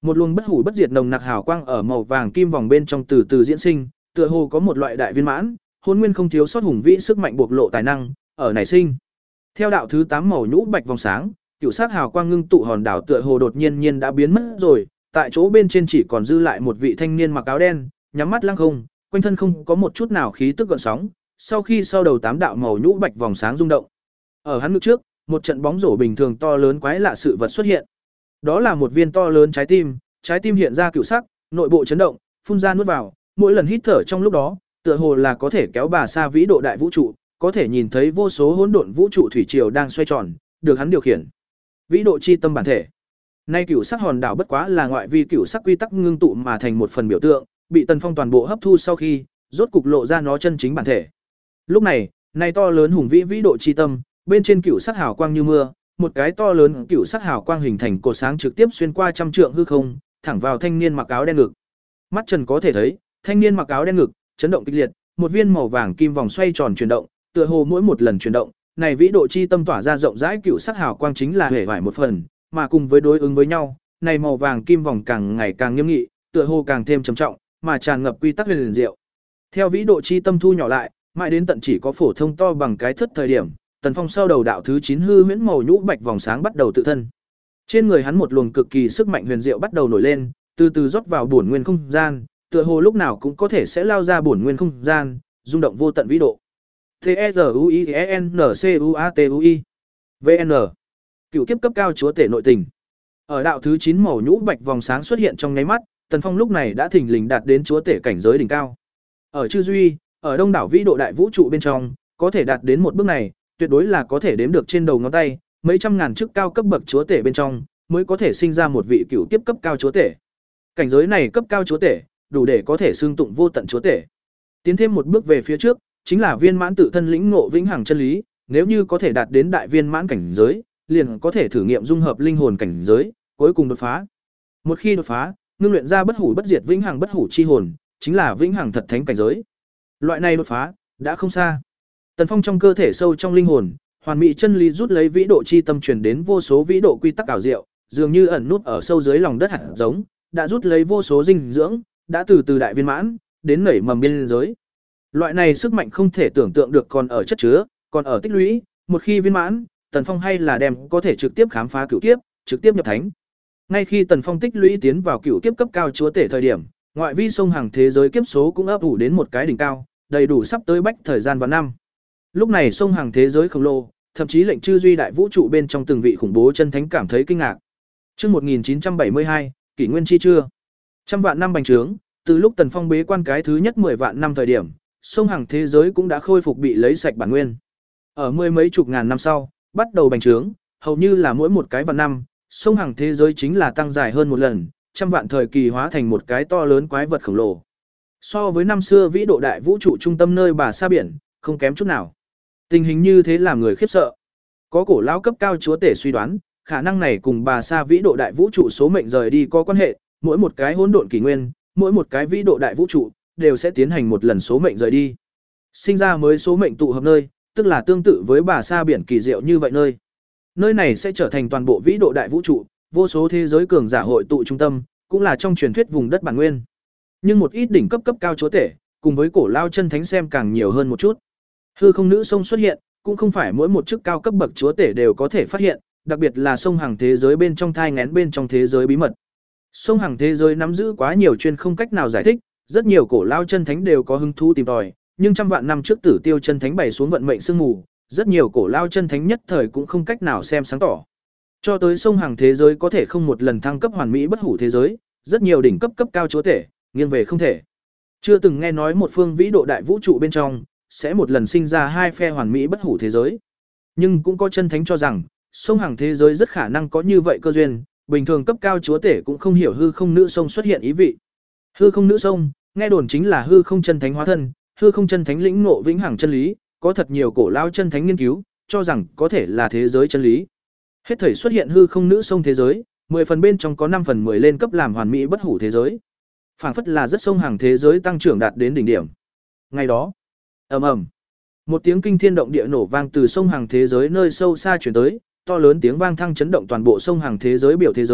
Một luồng bất hủ bất diệt nồng nặc hào quang ở màu vàng kim vòng bên trong từ từ diễn sinh, tựa hồ có một loại đại viên mãn, hôn nguyên không thiếu sót hùng vĩ sức mạnh bộc lộ tài năng, ở nảy sinh. Theo đạo thứ tám màu nhũ bạch vòng sáng, cựu sắc hào quang ngưng tụ hòn đảo tựa hồ đột nhiên nhiên đã biến mất rồi, tại chỗ bên trên chỉ còn dư lại một vị thanh niên mặc áo đen, nhắm mắt lăng không, quanh thân không có một chút nào khí tức gợn sóng, sau khi sau đầu tám đạo màu nhũ bạch vòng sáng rung động. Ở hắn ngực trước, một trận bóng rổ bình thường to lớn quái lạ sự vật xuất hiện. Đó là một viên to lớn trái tim, trái tim hiện ra cựu sắc, nội bộ chấn động, phun ra nuốt vào, mỗi lần hít thở trong lúc đó, tựa hồ là có thể kéo bà xa vĩ độ đại vũ trụ, có thể nhìn thấy vô số hỗn độn vũ trụ thủy triều đang xoay tròn, được hắn điều khiển. Vĩ độ chi tâm bản thể. Nay cựu sắc hòn đảo bất quá là ngoại vi cựu sắc quy tắc ngưng tụ mà thành một phần biểu tượng, bị Tần Phong toàn bộ hấp thu sau khi, rốt cục lộ ra nó chân chính bản thể. Lúc này, nay to lớn hùng vĩ vĩ độ chi tâm, bên trên cựu sắc hào quang như mưa, một cái to lớn cựu sắc hào quang hình thành cột sáng trực tiếp xuyên qua trăm trượng hư không, thẳng vào thanh niên mặc áo đen ngực. Mắt Trần có thể thấy, thanh niên mặc áo đen ngực chấn động kịch liệt, một viên màu vàng kim vòng xoay tròn chuyển động, tựa hồ mỗi một lần chuyển động, này vĩ độ chi tâm tỏa ra rộng rãi cựu sắc hào quang chính là hề vải một phần, mà cùng với đối ứng với nhau, này màu vàng kim vòng càng ngày càng nghiêm nghị, tựa hồ càng thêm trầm trọng, mà tràn ngập quy tắc huyền diệu. Theo vĩ độ chi tâm thu nhỏ lại, mãi đến tận chỉ có phổ thông to bằng cái thất thời điểm, Tần Phong sau đầu đạo thứ chín hư huyễn màu nhũ bạch vòng sáng bắt đầu tự thân. Trên người hắn một luồng cực kỳ sức mạnh huyền diệu bắt đầu nổi lên, từ từ rót vào bổn nguyên không gian, tựa hồ lúc nào cũng có thể sẽ lao ra bổn nguyên không gian, rung động vô tận vĩ độ. T E R U I E N C U A T U I V N Cựu kiếp cấp cao chúa tể nội tình. Ở đạo thứ chín màu nhũ bạch vòng sáng xuất hiện trong nháy mắt, Tần Phong lúc này đã thình lình đạt đến chúa tể cảnh giới đỉnh cao. Ở chư duy, ở đông đảo vĩ độ đại vũ trụ bên trong, có thể đạt đến một bước này, tuyệt đối là có thể đếm được trên đầu ngón tay, mấy trăm ngàn chức cao cấp bậc chúa tể bên trong, mới có thể sinh ra một vị cựu kiếp cấp cao chúa tể. Cảnh giới này cấp cao chúa tể, đủ để có thể xưng tụng vô tận chúa tể. Tiến thêm một bước về phía trước, chính là viên mãn tự thân lĩnh ngộ vĩnh hằng chân lý, nếu như có thể đạt đến đại viên mãn cảnh giới, liền có thể thử nghiệm dung hợp linh hồn cảnh giới, cuối cùng đột phá. Một khi đột phá, ngưng luyện ra bất hủ bất diệt vĩnh hằng bất hủ chi hồn, chính là vĩnh hằng thật thánh cảnh giới. Loại này đột phá đã không xa. Tần Phong trong cơ thể sâu trong linh hồn, hoàn mỹ chân lý rút lấy vĩ độ chi tâm truyền đến vô số vĩ độ quy tắc ảo diệu, dường như ẩn nút ở sâu dưới lòng đất hạt giống, đã rút lấy vô số dinh dưỡng, đã từ từ đại viên mãn đến nảy mầm biên giới. Loại này sức mạnh không thể tưởng tượng được còn ở chất chứa, còn ở tích lũy, một khi viên mãn, Tần Phong hay là đem có thể trực tiếp khám phá cửu kiếp, trực tiếp nhập thánh. Ngay khi Tần Phong tích lũy tiến vào cửu kiếp cấp cao chúa tể thời điểm, ngoại vi sông hàng thế giới kiếp số cũng ấp ủ đến một cái đỉnh cao, đầy đủ sắp tới bách thời gian và năm. Lúc này sông hàng thế giới khổng lồ, thậm chí lệnh chư duy đại vũ trụ bên trong từng vị khủng bố chân thánh cảm thấy kinh ngạc. Chương một nghìn chín trăm bảy mươi hai, kỷ nguyên chi chưa. Trăm vạn năm bành trướng, từ lúc Tần Phong bế quan cái thứ nhất mười vạn năm thời điểm, sông hàng thế giới cũng đã khôi phục bị lấy sạch bản nguyên. Ở mười mấy chục ngàn năm sau, bắt đầu bành trướng, hầu như là mỗi một cái vạn năm, sông hàng thế giới chính là tăng dài hơn một lần, trăm vạn thời kỳ hóa thành một cái to lớn quái vật khổng lồ. So với năm xưa vĩ độ đại vũ trụ trung tâm nơi bà sa biển, không kém chút nào. Tình hình như thế làm người khiếp sợ. Có cổ lão cấp cao chúa tể suy đoán, khả năng này cùng bà sa vĩ độ đại vũ trụ số mệnh rời đi có quan hệ, mỗi một cái hỗn độn kỷ nguyên, mỗi một cái vĩ độ đại vũ trụ đều sẽ tiến hành một lần số mệnh rời đi. Sinh ra mới số mệnh tụ hợp nơi, tức là tương tự với bà sa biển kỳ diệu như vậy nơi. Nơi này sẽ trở thành toàn bộ vĩ độ đại vũ trụ, vô số thế giới cường giả hội tụ trung tâm, cũng là trong truyền thuyết vùng đất bản nguyên. Nhưng một ít đỉnh cấp cấp cao chúa tể, cùng với cổ lao chân thánh xem càng nhiều hơn một chút. Hư không nữ sông xuất hiện, cũng không phải mỗi một chức cao cấp bậc chúa tể đều có thể phát hiện, đặc biệt là sông hàng thế giới bên trong thai nghén bên trong thế giới bí mật. Sông hàng thế giới nắm giữ quá nhiều chuyên không cách nào giải thích, rất nhiều cổ lao chân thánh đều có hứng thú tìm tòi, nhưng trăm vạn năm trước Tử Tiêu chân thánh bày xuống vận mệnh sương mù, rất nhiều cổ lao chân thánh nhất thời cũng không cách nào xem sáng tỏ. Cho tới sông hàng thế giới có thể không một lần thăng cấp hoàn mỹ bất hủ thế giới, rất nhiều đỉnh cấp cấp cao chúa tể, nghiêng về không thể. Chưa từng nghe nói một phương vĩ độ đại vũ trụ bên trong sẽ một lần sinh ra hai phe hoàn mỹ bất hủ thế giới. Nhưng cũng có chân thánh cho rằng, sông hàng thế giới rất khả năng có như vậy cơ duyên, bình thường cấp cao chúa tể cũng không hiểu hư không nữ sông xuất hiện ý vị. Hư không nữ sông, nghe đồn chính là hư không chân thánh hóa thân, hư không chân thánh lĩnh ngộ vĩnh hằng chân lý, có thật nhiều cổ lao chân thánh nghiên cứu, cho rằng có thể là thế giới chân lý. Hết thảy xuất hiện hư không nữ sông thế giới, mười phần bên trong có năm phần mười lên cấp làm hoàn mỹ bất hủ thế giới. Phảng phất là rất sông hàng thế giới tăng trưởng đạt đến đỉnh điểm. Ngày đó, ầm ầm, một tiếng kinh thiên động địa nổ vang từ sông hàng thế giới nơi sâu xa truyền tới, to lớn tiếng vang thăng chấn động toàn bộ sông hàng thế giới biểu thế giới,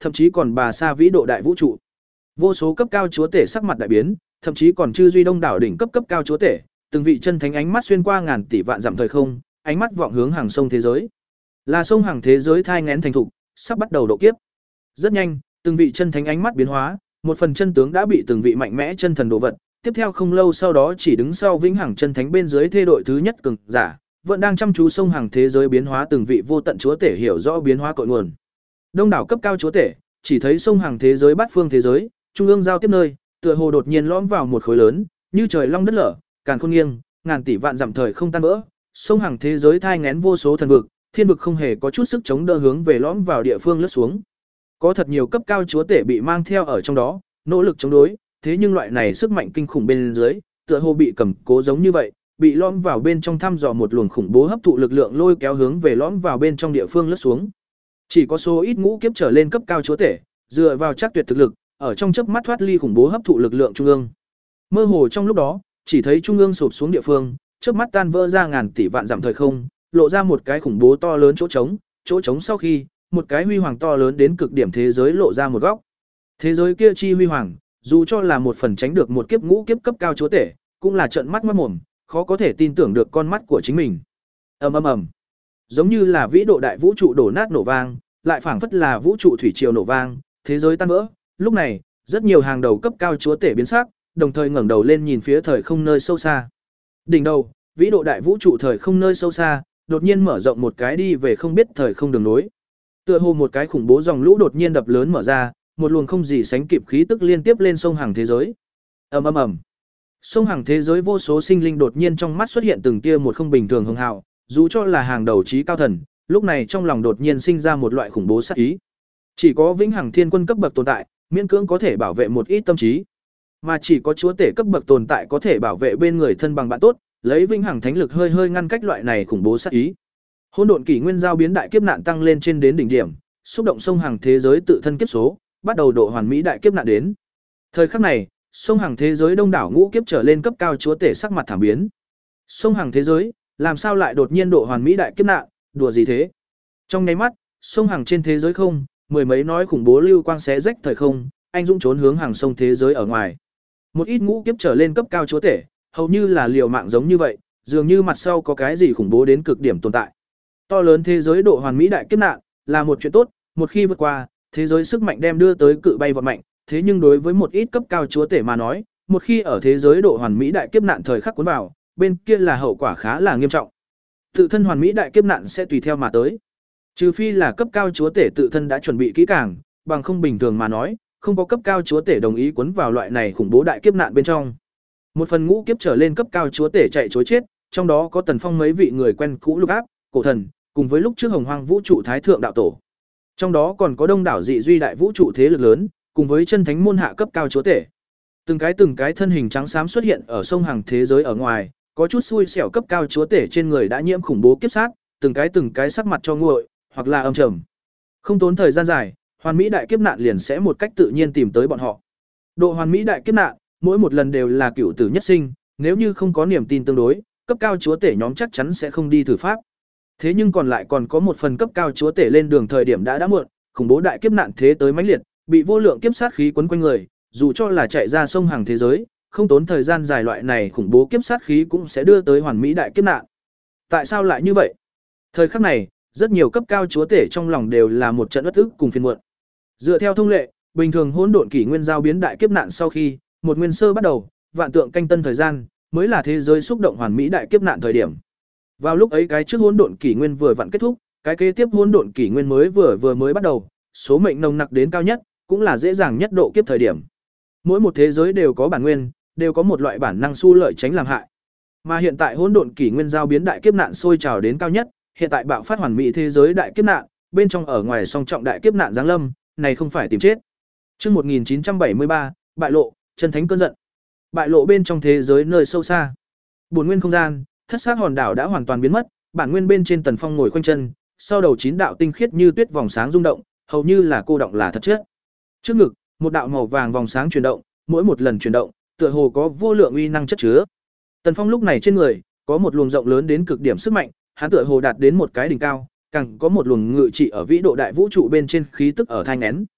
thậm chí còn bà xa vĩ độ đại vũ trụ. Vô số cấp cao chúa tể sắc mặt đại biến, thậm chí còn chư duy đông đảo đỉnh cấp cấp cao chúa tể, từng vị chân thánh ánh mắt xuyên qua ngàn tỷ vạn dặm thời không, ánh mắt vọng hướng hàng sông thế giới. Là sông hàng thế giới thai nghén thành thục, sắp bắt đầu độ kiếp. Rất nhanh, từng vị chân thánh ánh mắt biến hóa, một phần chân tướng đã bị từng vị mạnh mẽ chân thần đồ vật, tiếp theo không lâu sau đó chỉ đứng sau vĩnh hằng chân thánh bên dưới thê đội thứ nhất cường giả, vẫn đang chăm chú sông hàng thế giới biến hóa, từng vị vô tận chúa tể hiểu rõ biến hóa cội nguồn. Đông đảo cấp cao chúa tể, chỉ thấy sông hàng thế giới bát phương thế giới, trung ương giao tiếp nơi, tựa hồ đột nhiên lõm vào một khối lớn, như trời long đất lở, càn khôn nghiêng, ngàn tỷ vạn dặm thời không tan vỡ, sông hàng thế giới thai nghén vô số thần vực, thiên vực không hề có chút sức chống đỡ hướng về lõm vào địa phương lướt xuống. Có thật nhiều cấp cao chúa tể bị mang theo ở trong đó, nỗ lực chống đối, thế nhưng loại này sức mạnh kinh khủng bên dưới, tựa hồ bị cầm cố giống như vậy, bị lõm vào bên trong thăm dò một luồng khủng bố hấp thụ lực lượng lôi kéo hướng về lõm vào bên trong địa phương lướt xuống. Chỉ có số ít ngũ kiếp trở lên cấp cao chúa tể, dựa vào chắc tuyệt thực lực, ở trong chớp mắt thoát ly khủng bố hấp thụ lực lượng trung ương. Mơ hồ trong lúc đó, chỉ thấy trung ương sụp xuống địa phương, chớp mắt tan vỡ ra ngàn tỷ vạn dặm thời không, lộ ra một cái khủng bố to lớn chỗ trống, chỗ trống sau khi, một cái huy hoàng to lớn đến cực điểm thế giới lộ ra một góc. Thế giới kia chi huy hoàng, dù cho là một phần tránh được một kiếp ngũ kiếp cấp cao chúa tể, cũng là trợn mắt mắt mồm, khó có thể tin tưởng được con mắt của chính mình. Ầm ầm ầm. Giống như là vĩ độ đại vũ trụ đổ nát nổ vang, lại phảng phất là vũ trụ thủy triều nổ vang, thế giới tan vỡ. Lúc này, rất nhiều hàng đầu cấp cao chúa tể biến sắc, đồng thời ngẩng đầu lên nhìn phía thời không nơi sâu xa. Đỉnh đầu, vĩ độ đại vũ trụ thời không nơi sâu xa, đột nhiên mở rộng một cái đi về không biết thời không đường nối. Tựa hồ một cái khủng bố dòng lũ đột nhiên đập lớn mở ra, một luồng không gì sánh kịp khí tức liên tiếp lên sông hàng thế giới. Ầm ầm ầm. Sông hàng thế giới vô số sinh linh đột nhiên trong mắt xuất hiện từng tia một không bình thường hưng hào, dù cho là hàng đầu trí cao thần, lúc này trong lòng đột nhiên sinh ra một loại khủng bố sát ý. Chỉ có vĩnh hằng thiên quân cấp bậc tồn tại, miễn cưỡng có thể bảo vệ một ít tâm trí, mà chỉ có chúa tể cấp bậc tồn tại có thể bảo vệ bên người thân bằng bạn tốt, lấy vĩnh hằng thánh lực hơi hơi ngăn cách loại này khủng bố sát ý. Hỗn độn kỷ nguyên giao biến đại kiếp nạn tăng lên trên đến đỉnh điểm, xúc động sông hàng thế giới tự thân kiếp số, bắt đầu độ hoàn mỹ đại kiếp nạn đến. Thời khắc này, sông hàng thế giới đông đảo ngũ kiếp trở lên cấp cao chúa tể sắc mặt thảm biến. Sông hàng thế giới, làm sao lại đột nhiên độ hoàn mỹ đại kiếp nạn, đùa gì thế? Trong nháy mắt, sông hàng trên thế giới không, mười mấy nói khủng bố lưu quang xé rách thời không, anh dũng trốn hướng hàng sông thế giới ở ngoài. Một ít ngũ kiếp trở lên cấp cao chúa tể, hầu như là liều mạng giống như vậy, dường như mặt sau có cái gì khủng bố đến cực điểm tồn tại. To lớn thế giới độ hoàn mỹ đại kiếp nạn là một chuyện tốt, một khi vượt qua, thế giới sức mạnh đem đưa tới cự bay vọt mạnh, thế nhưng đối với một ít cấp cao chúa tể mà nói, một khi ở thế giới độ hoàn mỹ đại kiếp nạn thời khắc cuốn vào, bên kia là hậu quả khá là nghiêm trọng. Tự thân hoàn mỹ đại kiếp nạn sẽ tùy theo mà tới. Trừ phi là cấp cao chúa tể tự thân đã chuẩn bị kỹ càng, bằng không bình thường mà nói, không có cấp cao chúa tể đồng ý cuốn vào loại này khủng bố đại kiếp nạn bên trong. Một phần ngũ kiếp trở lên cấp cao chúa tể chạy trối chết, trong đó có Tần Phong mấy vị người quen cũ Lục Áp, Cổ Thần, cùng với lúc trước Hồng Hoang vũ trụ Thái thượng đạo tổ. Trong đó còn có đông đảo dị duy đại vũ trụ thế lực lớn, cùng với chân thánh môn hạ cấp cao chúa tể. Từng cái từng cái thân hình trắng xám xuất hiện ở sông hàng thế giới ở ngoài, có chút xui xẻo cấp cao chúa tể trên người đã nhiễm khủng bố kiếp sát, từng cái từng cái sắc mặt cho nguội, hoặc là âm trầm. Không tốn thời gian dài, hoàn mỹ đại kiếp nạn liền sẽ một cách tự nhiên tìm tới bọn họ. Độ hoàn mỹ đại kiếp nạn, mỗi một lần đều là cửu tử nhất sinh, nếu như không có niềm tin tương đối, cấp cao chúa tể nhóm chắc chắn sẽ không đi thử pháp. Thế nhưng còn lại còn có một phần cấp cao chúa tể lên đường thời điểm đã đã muộn, khủng bố đại kiếp nạn thế tới mãnh liệt, bị vô lượng kiếp sát khí quấn quanh người, dù cho là chạy ra sông hàng thế giới, không tốn thời gian dài loại này khủng bố kiếp sát khí cũng sẽ đưa tới hoàn mỹ đại kiếp nạn. Tại sao lại như vậy? Thời khắc này, rất nhiều cấp cao chúa tể trong lòng đều là một trận uất ức cùng phiền muộn. Dựa theo thông lệ, bình thường hỗn độn kỷ nguyên giao biến đại kiếp nạn sau khi, một nguyên sơ bắt đầu, vạn tượng canh tân thời gian, mới là thế giới xúc động hoàn mỹ đại kiếp nạn thời điểm. Vào lúc ấy cái trước hỗn độn kỷ nguyên vừa vặn kết thúc, cái kế tiếp hỗn độn kỷ nguyên mới vừa vừa mới bắt đầu, số mệnh nồng nặc đến cao nhất, cũng là dễ dàng nhất độ kiếp thời điểm. Mỗi một thế giới đều có bản nguyên, đều có một loại bản năng xu lợi tránh làm hại. Mà hiện tại hỗn độn kỷ nguyên giao biến đại kiếp nạn sôi trào đến cao nhất, hiện tại bạo phát hoàn mỹ thế giới đại kiếp nạn, bên trong ở ngoài song trọng đại kiếp nạn giáng lâm, này không phải tìm chết. Chương một nghìn chín trăm bảy mươi ba, bại lộ, chân thánh cơn giận. Bại lộ bên trong thế giới nơi sâu xa. Bổn nguyên không gian, thất xác hòn đảo đã hoàn toàn biến mất, bản nguyên bên trên Tần Phong ngồi khoanh chân, sau đầu chín đạo tinh khiết như tuyết vòng sáng rung động, hầu như là cô động là thật chất. Trước ngực, một đạo màu vàng vòng sáng chuyển động, mỗi một lần chuyển động, tựa hồ có vô lượng uy năng chất chứa. Tần Phong lúc này trên người có một luồng rộng lớn đến cực điểm sức mạnh, hắn tựa hồ đạt đến một cái đỉnh cao, càng có một luồng ngự trị ở vĩ độ đại vũ trụ bên trên khí tức ở thai nghén.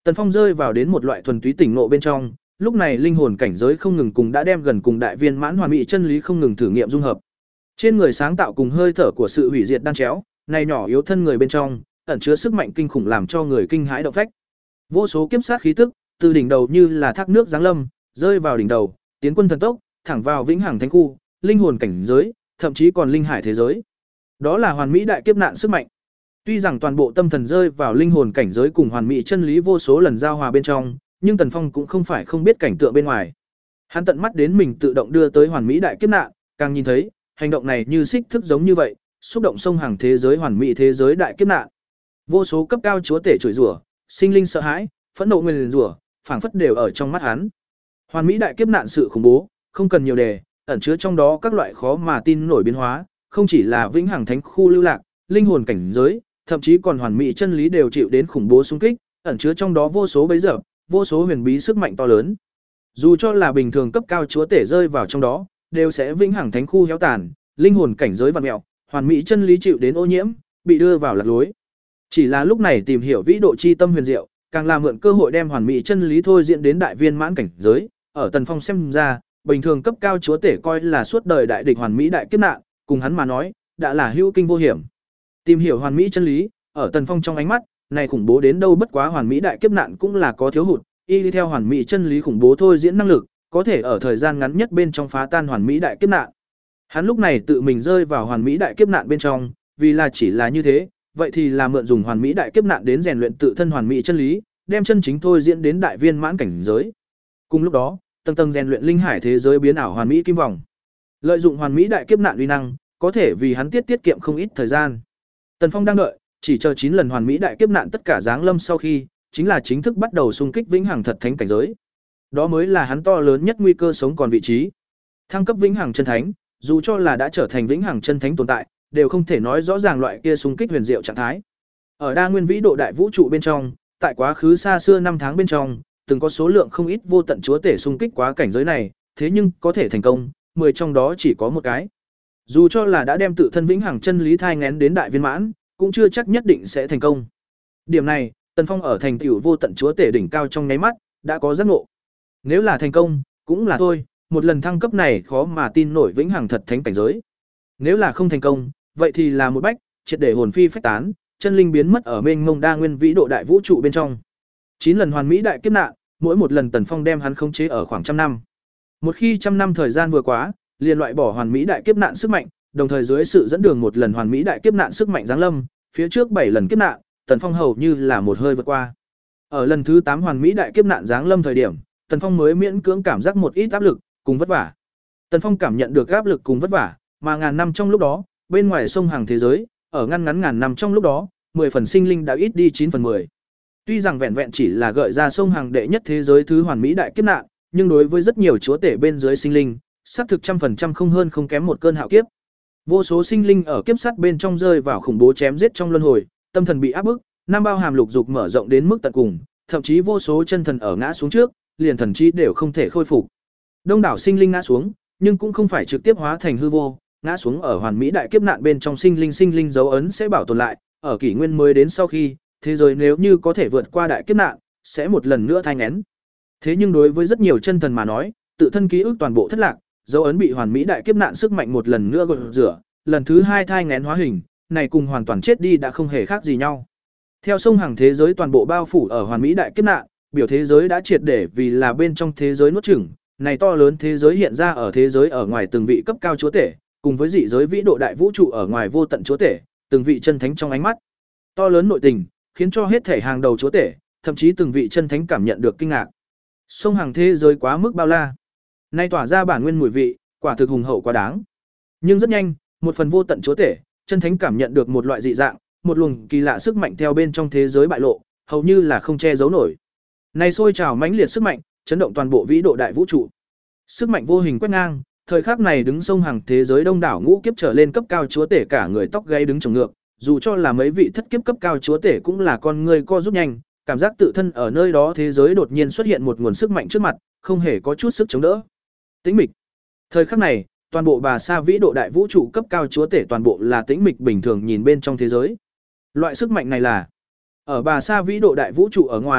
Tần Phong rơi vào đến một loại thuần túy tỉnh ngộ bên trong, lúc này linh hồn cảnh giới không ngừng cùng đã đem gần cùng đại viên mãn hoàn mỹ chân lý không ngừng thử nghiệm dung hợp. Trên người sáng tạo cùng hơi thở của sự hủy diệt đan chéo, này nhỏ yếu thân người bên trong, ẩn chứa sức mạnh kinh khủng làm cho người kinh hãi động phách. Vô số kiếp sát khí tức, từ đỉnh đầu như là thác nước giáng lâm, rơi vào đỉnh đầu, tiến quân thần tốc, thẳng vào vĩnh hằng thánh khu, linh hồn cảnh giới, thậm chí còn linh hải thế giới. Đó là hoàn mỹ đại kiếp nạn sức mạnh. Tuy rằng toàn bộ tâm thần rơi vào linh hồn cảnh giới cùng hoàn mỹ chân lý vô số lần giao hòa bên trong, nhưng Tần Phong cũng không phải không biết cảnh tượng bên ngoài. Hắn tận mắt đến mình tự động đưa tới hoàn mỹ đại kiếp nạn, càng nhìn thấy, hành động này như xích thức giống như vậy, xúc động sông hàng thế giới hoàn mỹ thế giới đại kiếp nạn. Vô số cấp cao chúa tể chửi rủa, sinh linh sợ hãi, phẫn nộ nguyền rủa, phảng phất đều ở trong mắt hắn. Hoàn mỹ đại kiếp nạn sự khủng bố, không cần nhiều đề, ẩn chứa trong đó các loại khó mà tin nổi biến hóa, không chỉ là vĩnh hằng thánh khu lưu lạc, linh hồn cảnh giới, thậm chí còn hoàn mỹ chân lý đều chịu đến khủng bố xung kích, ẩn chứa trong đó vô số bấy giờ, vô số huyền bí sức mạnh to lớn. Dù cho là bình thường cấp cao chúa tể rơi vào trong đó, đều sẽ vĩnh hằng thánh khu héo tàn, linh hồn cảnh giới vặn mèo, hoàn mỹ chân lý chịu đến ô nhiễm, bị đưa vào lạc lối. Chỉ là lúc này tìm hiểu vĩ độ chi tâm huyền diệu, càng là mượn cơ hội đem hoàn mỹ chân lý thôi diễn đến đại viên mãn cảnh giới, ở Tần Phong xem ra, bình thường cấp cao chúa tể coi là suốt đời đại địch hoàn mỹ đại kiếp nạn, cùng hắn mà nói, đã là hữu kinh vô hiểm. Tìm hiểu hoàn mỹ chân lý, ở Tần Phong trong ánh mắt, này khủng bố đến đâu bất quá hoàn mỹ đại kiếp nạn cũng là có thiếu hụt, y đi theo hoàn mỹ chân lý khủng bố thôi diễn năng lực, có thể ở thời gian ngắn nhất bên trong phá tan hoàn mỹ đại kiếp nạn. Hắn lúc này tự mình rơi vào hoàn mỹ đại kiếp nạn bên trong, vì là chỉ là như thế, vậy thì là mượn dùng hoàn mỹ đại kiếp nạn đến rèn luyện tự thân hoàn mỹ chân lý, đem chân chính thôi diễn đến đại viên mãn cảnh giới. Cùng lúc đó, tầng tầng rèn luyện linh hải thế giới biến ảo hoàn mỹ kim vòng. Lợi dụng hoàn mỹ đại kiếp nạn uy năng, có thể vì hắn tiết tiết kiệm không ít thời gian. Tần Phong đang đợi, chỉ chờ chín lần hoàn mỹ đại kiếp nạn tất cả giáng lâm sau khi, chính là chính thức bắt đầu xung kích vĩnh hằng thật thánh cảnh giới. Đó mới là hắn to lớn nhất nguy cơ sống còn vị trí. Thăng cấp vĩnh hằng chân thánh, dù cho là đã trở thành vĩnh hằng chân thánh tồn tại, đều không thể nói rõ ràng loại kia xung kích huyền diệu trạng thái. Ở đa nguyên vĩ độ đại vũ trụ bên trong, tại quá khứ xa xưa năm tháng bên trong, từng có số lượng không ít vô tận chúa tể xung kích quá cảnh giới này, thế nhưng có thể thành công, mười trong đó chỉ có một cái. Dù cho là đã đem tự thân vĩnh hằng chân lý thai nghén đến đại viên mãn, cũng chưa chắc nhất định sẽ thành công. Điểm này, Tần Phong ở thành tựu vô tận chúa tể đỉnh cao trong nháy mắt, đã có giác ngộ. Nếu là thành công, cũng là thôi, một lần thăng cấp này khó mà tin nổi vĩnh hằng thật thánh cảnh giới. Nếu là không thành công, vậy thì là một bách, triệt để hồn phi phách tán, chân linh biến mất ở mênh mông đa nguyên vĩ độ đại vũ trụ bên trong. Chín lần hoàn mỹ đại kiếp nạn, mỗi một lần Tần Phong đem hắn khống chế ở khoảng trăm năm. Một khi trăm năm thời gian vừa quá, liền loại bỏ hoàn mỹ đại kiếp nạn sức mạnh, đồng thời dưới sự dẫn đường một lần hoàn mỹ đại kiếp nạn sức mạnh giáng lâm, phía trước bảy lần kiếp nạn, Tần Phong hầu như là một hơi vượt qua. Ở lần thứ tám hoàn mỹ đại kiếp nạn giáng lâm thời điểm, Tần Phong mới miễn cưỡng cảm giác một ít áp lực cùng vất vả. Tần Phong cảm nhận được áp lực cùng vất vả, mà ngàn năm trong lúc đó, bên ngoài sông hàng thế giới, ở ngăn ngắn ngàn năm trong lúc đó, mười phần sinh linh đã ít đi chín phần mười. Tuy rằng vẹn vẹn chỉ là gợi ra sông hàng đệ nhất thế giới thứ hoàn mỹ đại kiếp nạn, nhưng đối với rất nhiều chúa tể bên dưới sinh linh, xác thực trăm phần trăm không hơn không kém một cơn hạo kiếp. Vô số sinh linh ở kiếp sắt bên trong rơi vào khủng bố chém giết trong luân hồi, tâm thần bị áp bức, năm bao hàm lục dục mở rộng đến mức tận cùng, thậm chí vô số chân thần ở ngã xuống trước, liền thần trí đều không thể khôi phục. Đông đảo sinh linh ngã xuống, nhưng cũng không phải trực tiếp hóa thành hư vô, ngã xuống ở hoàn mỹ đại kiếp nạn bên trong sinh linh sinh linh dấu ấn sẽ bảo tồn lại, ở kỷ nguyên mới đến sau khi, thế giới nếu như có thể vượt qua đại kiếp nạn, sẽ một lần nữa thai nghén. Thế nhưng đối với rất nhiều chân thần mà nói, tự thân ký ức toàn bộ thất lạc, dấu ấn bị hoàn mỹ đại kiếp nạn sức mạnh một lần nữa gột rửa, lần thứ hai thai nghén hóa hình, này cùng hoàn toàn chết đi đã không hề khác gì nhau. Theo sông hàng thế giới toàn bộ bao phủ ở hoàn mỹ đại kiếp nạn, biểu thế giới đã triệt để vì là bên trong thế giới nuốt chửng, này to lớn thế giới hiện ra ở thế giới ở ngoài từng vị cấp cao chúa tể, cùng với dị giới vĩ độ đại vũ trụ ở ngoài vô tận chúa tể, từng vị chân thánh trong ánh mắt. To lớn nội tình, khiến cho hết thể hàng đầu chúa tể, thậm chí từng vị chân thánh cảm nhận được kinh ngạc. Sông hàng thế giới quá mức bao la, nay tỏa ra bản nguyên mùi vị, quả thực hùng hậu quá đáng. Nhưng rất nhanh, một phần vô tận chúa tể, chân thánh cảm nhận được một loại dị dạng, một luồng kỳ lạ sức mạnh theo bên trong thế giới bại lộ, hầu như là không che giấu nổi. Này sôi trào mãnh liệt sức mạnh, chấn động toàn bộ vĩ độ đại vũ trụ. Sức mạnh vô hình quét ngang, thời khắc này đứng sông hàng thế giới đông đảo ngũ kiếp trở lên cấp cao chúa tể cả người tóc gáy đứng trồng ngược, dù cho là mấy vị thất kiếp cấp cao chúa tể cũng là con người co rút nhanh, cảm giác tự thân ở nơi đó thế giới đột nhiên xuất hiện một nguồn sức mạnh trước mặt, không hề có chút sức chống đỡ. Tĩnh mịch. Thời khắc này, toàn bộ bà sa vĩ độ đại vũ trụ cấp cao chúa tể toàn bộ là tĩnh mịch bình thường nhìn bên trong thế giới. Loại sức mạnh này là ở bà sa vĩ độ đại vũ trụ ở ngoài,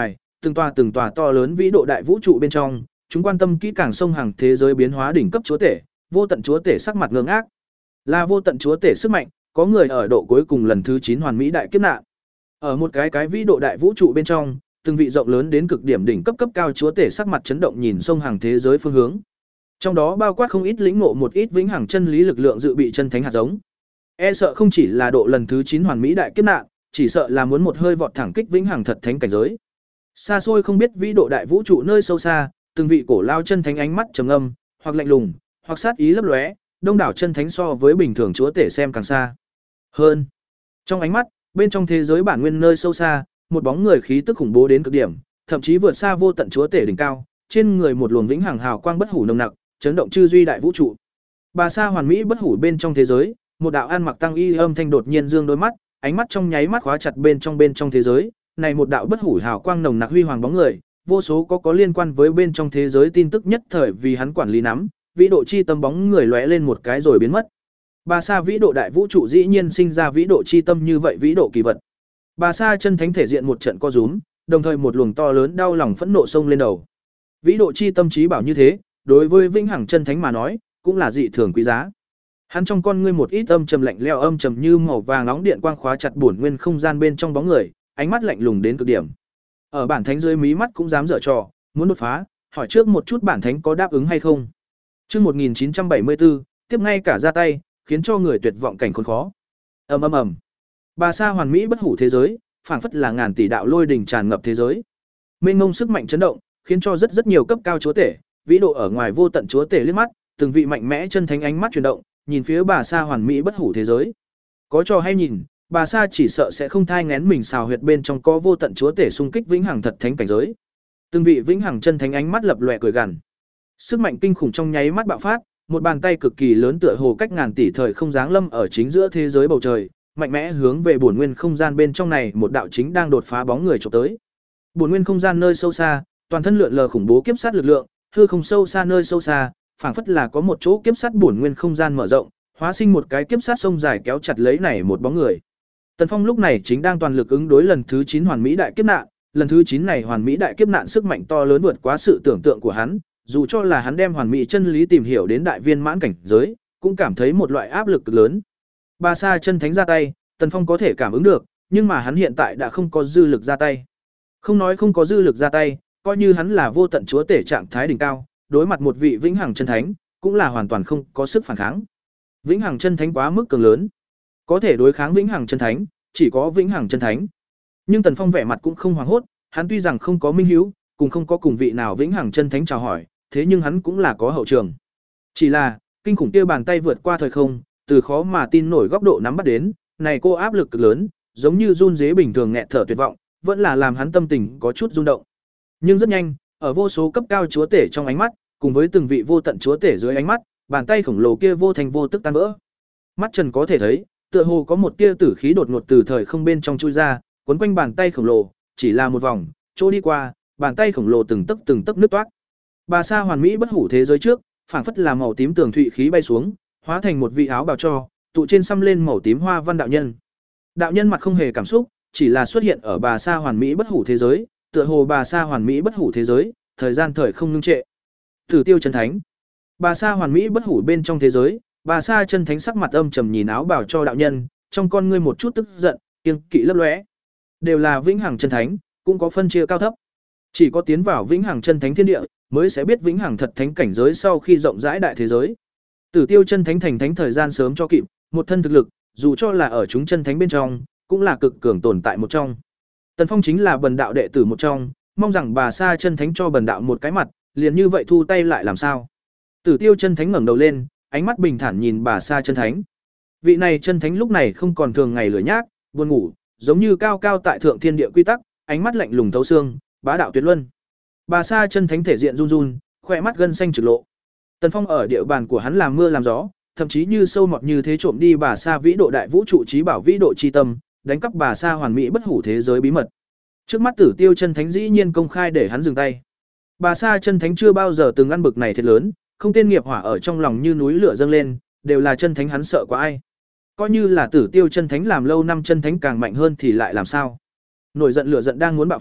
từng tòa từng tòa to lớn vĩ độ đại vũ trụ bên trong, chúng quan tâm kỹ càng sông hàng thế giới biến hóa đỉnh cấp chúa tể, vô tận chúa tể sắc mặt ngơ ngác. Là vô tận chúa tể sức mạnh, có người ở độ cuối cùng lần thứ chín hoàn mỹ đại kiếp nạn. Ở một cái cái vĩ độ đại vũ trụ bên trong, từng vị rộng lớn đến cực điểm đỉnh cấp cấp cao chúa tể sắc mặt chấn động nhìn sông hàng thế giới phương hướng. Trong đó bao quát không ít lĩnh ngộ một ít vĩnh hằng chân lý lực lượng dự bị chân thánh hạt giống. E sợ không chỉ là độ lần thứ chín hoàn mỹ đại kiếp nạn, chỉ sợ là muốn một hơi vọt thẳng kích vĩnh hằng thật thánh cảnh giới. Xa xôi không biết vĩ độ đại vũ trụ nơi sâu xa, từng vị cổ lao chân thánh ánh mắt trầm ngâm, hoặc lạnh lùng, hoặc sát ý lấp lóe, đông đảo chân thánh so với bình thường chúa tể xem càng xa hơn. Trong ánh mắt, bên trong thế giới bản nguyên nơi sâu xa, một bóng người khí tức khủng bố đến cực điểm, thậm chí vượt xa vô tận chúa tể đỉnh cao, trên người một luồng vĩnh hằng hào quang bất hủ nồng nặc, chấn động chư duy đại vũ trụ. Bà sa hoàn mỹ bất hủ bên trong thế giới, một đạo ăn mặc tăng y âm thanh đột nhiên dương đôi mắt, ánh mắt trong nháy mắt khóa chặt bên trong bên trong thế giới, này một đạo bất hủ hào quang nồng nặc huy hoàng bóng người, vô số có có liên quan với bên trong thế giới tin tức nhất thời vì hắn quản lý nắm, vĩ độ chi tâm bóng người lóe lên một cái rồi biến mất. Bà sa vĩ độ đại vũ trụ dĩ nhiên sinh ra vĩ độ chi tâm như vậy vĩ độ kỳ vật. Bà sa chân thánh thể diện một trận co rúm, đồng thời một luồng to lớn đau lòng phẫn nộ xông lên đầu. Vĩ độ chi tâm trí bảo như thế, đối với vĩnh hằng chân thánh mà nói, cũng là dị thường quý giá. Hắn trong con ngươi một ít âm trầm lạnh lẽo âm trầm như màu vàng nóng điện quang khóa chặt bổn nguyên không gian bên trong bóng người, ánh mắt lạnh lùng đến cực điểm. Ở bản thánh dưới mí mắt cũng dám dở trò, muốn đột phá, hỏi trước một chút bản thánh có đáp ứng hay không. Chương một nghìn chín trăm bảy mươi tư, tiếp ngay cả ra tay, khiến cho người tuyệt vọng cảnh khốn khó. Ầm ầm ầm. Bà sa hoàn mỹ bất hủ thế giới, phảng phất là ngàn tỷ đạo lôi đỉnh tràn ngập thế giới. Mênh mông sức mạnh chấn động, khiến cho rất rất nhiều cấp cao chúa tể, vĩ độ ở ngoài vô tận chúa tể liếc mắt, từng vị mạnh mẽ chân thánh ánh mắt chuyển động, nhìn phía bà sa hoàn mỹ bất hủ thế giới. Có trò hay nhìn, bà sa chỉ sợ sẽ không thai nghén mình xào huyệt bên trong có vô tận chúa tể xung kích vĩnh hằng thật thánh cảnh giới. Từng vị vĩnh hằng chân thánh ánh mắt lập lòe cười gằn. Sức mạnh kinh khủng trong nháy mắt bạo phát, một bàn tay cực kỳ lớn tựa hồ cách ngàn tỷ thời không giáng lâm ở chính giữa thế giới bầu trời, mạnh mẽ hướng về bổn nguyên không gian bên trong này một đạo chính đang đột phá bóng người chụp tới. Bổn nguyên không gian nơi sâu xa, toàn thân lượn lờ khủng bố kiếp sát lực lượng, hư không sâu xa nơi sâu xa, phảng phất là có một chỗ kiếp sát bổn nguyên không gian mở rộng, hóa sinh một cái kiếp sát sông dài kéo chặt lấy này một bóng người. Tần Phong lúc này chính đang toàn lực ứng đối lần thứ chín hoàn mỹ đại kiếp nạn, lần thứ chín này hoàn mỹ đại kiếp nạn sức mạnh to lớn vượt quá sự tưởng tượng của hắn, dù cho là hắn đem hoàn mỹ chân lý tìm hiểu đến đại viên mãn cảnh giới, cũng cảm thấy một loại áp lực cực lớn. Bà sa chân thánh ra tay, Tần Phong có thể cảm ứng được, nhưng mà hắn hiện tại đã không có dư lực ra tay. Không nói không có dư lực ra tay, coi như hắn là vô tận chúa tể trạng thái đỉnh cao, đối mặt một vị vĩnh hằng chân thánh, cũng là hoàn toàn không có sức phản kháng. Vĩnh hằng chân thánh quá mức cường lớn, có thể đối kháng vĩnh hằng chân thánh, chỉ có vĩnh hằng chân thánh. Nhưng Tần Phong vẻ mặt cũng không hoảng hốt, hắn tuy rằng không có minh hữu, cùng không có cùng vị nào vĩnh hằng chân thánh chào hỏi, thế nhưng hắn cũng là có hậu trường. Chỉ là, kinh khủng kia bàn tay vượt qua thời không, từ khó mà tin nổi góc độ nắm bắt đến, này cô áp lực cực lớn, giống như run rế bình thường nghẹt thở tuyệt vọng, vẫn là làm hắn tâm tình có chút rung động. Nhưng rất nhanh, ở vô số cấp cao chúa tể trong ánh mắt, cùng với từng vị vô tận chúa tể dưới ánh mắt, bàn tay khổng lồ kia vô thành vô tức tan vỡ. Mắt Trần có thể thấy, tựa hồ có một tia tử khí đột ngột từ thời không bên trong chui ra, quấn quanh bàn tay khổng lồ, chỉ là một vòng, chỗ đi qua, bàn tay khổng lồ từng tấc từng tấc nứt toác. Bà sa hoàn mỹ bất hủ thế giới trước, phảng phất là màu tím tường thụy khí bay xuống, hóa thành một vị áo bào cho, tụ trên xăm lên màu tím hoa văn đạo nhân. Đạo nhân mặt không hề cảm xúc, chỉ là xuất hiện ở bà sa hoàn mỹ bất hủ thế giới, tựa hồ bà sa hoàn mỹ bất hủ thế giới, thời gian thời không ngưng trệ. Tử Tiêu chân thánh. Bà sa hoàn mỹ bất hủ bên trong thế giới, bà sa chân thánh sắc mặt âm trầm nhìn áo bào cho đạo nhân, trong con ngươi một chút tức giận, kiêng kỵ lấp lóe. Đều là vĩnh hằng chân thánh, cũng có phân chia cao thấp. Chỉ có tiến vào vĩnh hằng chân thánh thiên địa, mới sẽ biết vĩnh hằng thật thánh cảnh giới sau khi rộng rãi đại thế giới. Tử Tiêu chân thánh thành thánh thời gian sớm cho kịp, một thân thực lực, dù cho là ở chúng chân thánh bên trong, cũng là cực cường tồn tại một trong. Tần Phong chính là bần đạo đệ tử một trong, mong rằng bà sa chân thánh cho bần đạo một cái mặt, liền như vậy thu tay lại làm sao? Tử Tiêu chân thánh ngẩng đầu lên, ánh mắt bình thản nhìn bà sa chân thánh. Vị này chân thánh lúc này không còn thường ngày lười nhác, buồn ngủ, giống như cao cao tại thượng thiên địa quy tắc, ánh mắt lạnh lùng thấu xương, bá đạo tuyệt luân. Bà sa chân thánh thể diện run run, khỏe mắt gân xanh trực lộ. Tần Phong ở địa bàn của hắn làm mưa làm gió, thậm chí như sâu mọt như thế trộm đi bà sa vĩ độ đại vũ trụ trí bảo vĩ độ chi tâm, đánh cắp bà sa hoàn mỹ bất hủ thế giới bí mật. Trước mắt Tử Tiêu chân thánh dĩ nhiên công khai để hắn dừng tay. Bà sa chân thánh chưa bao giờ từng ăn bực này thiệt lớn, không tên nghiệp hỏa ở trong lòng như núi lửa dâng lên, đều là chân thánh hắn sợ quá ai. Coi như là Tử Tiêu chân thánh làm lâu năm chân thánh càng mạnh hơn thì lại làm sao? Nổi giận lửa giận đang muốn bạo phát,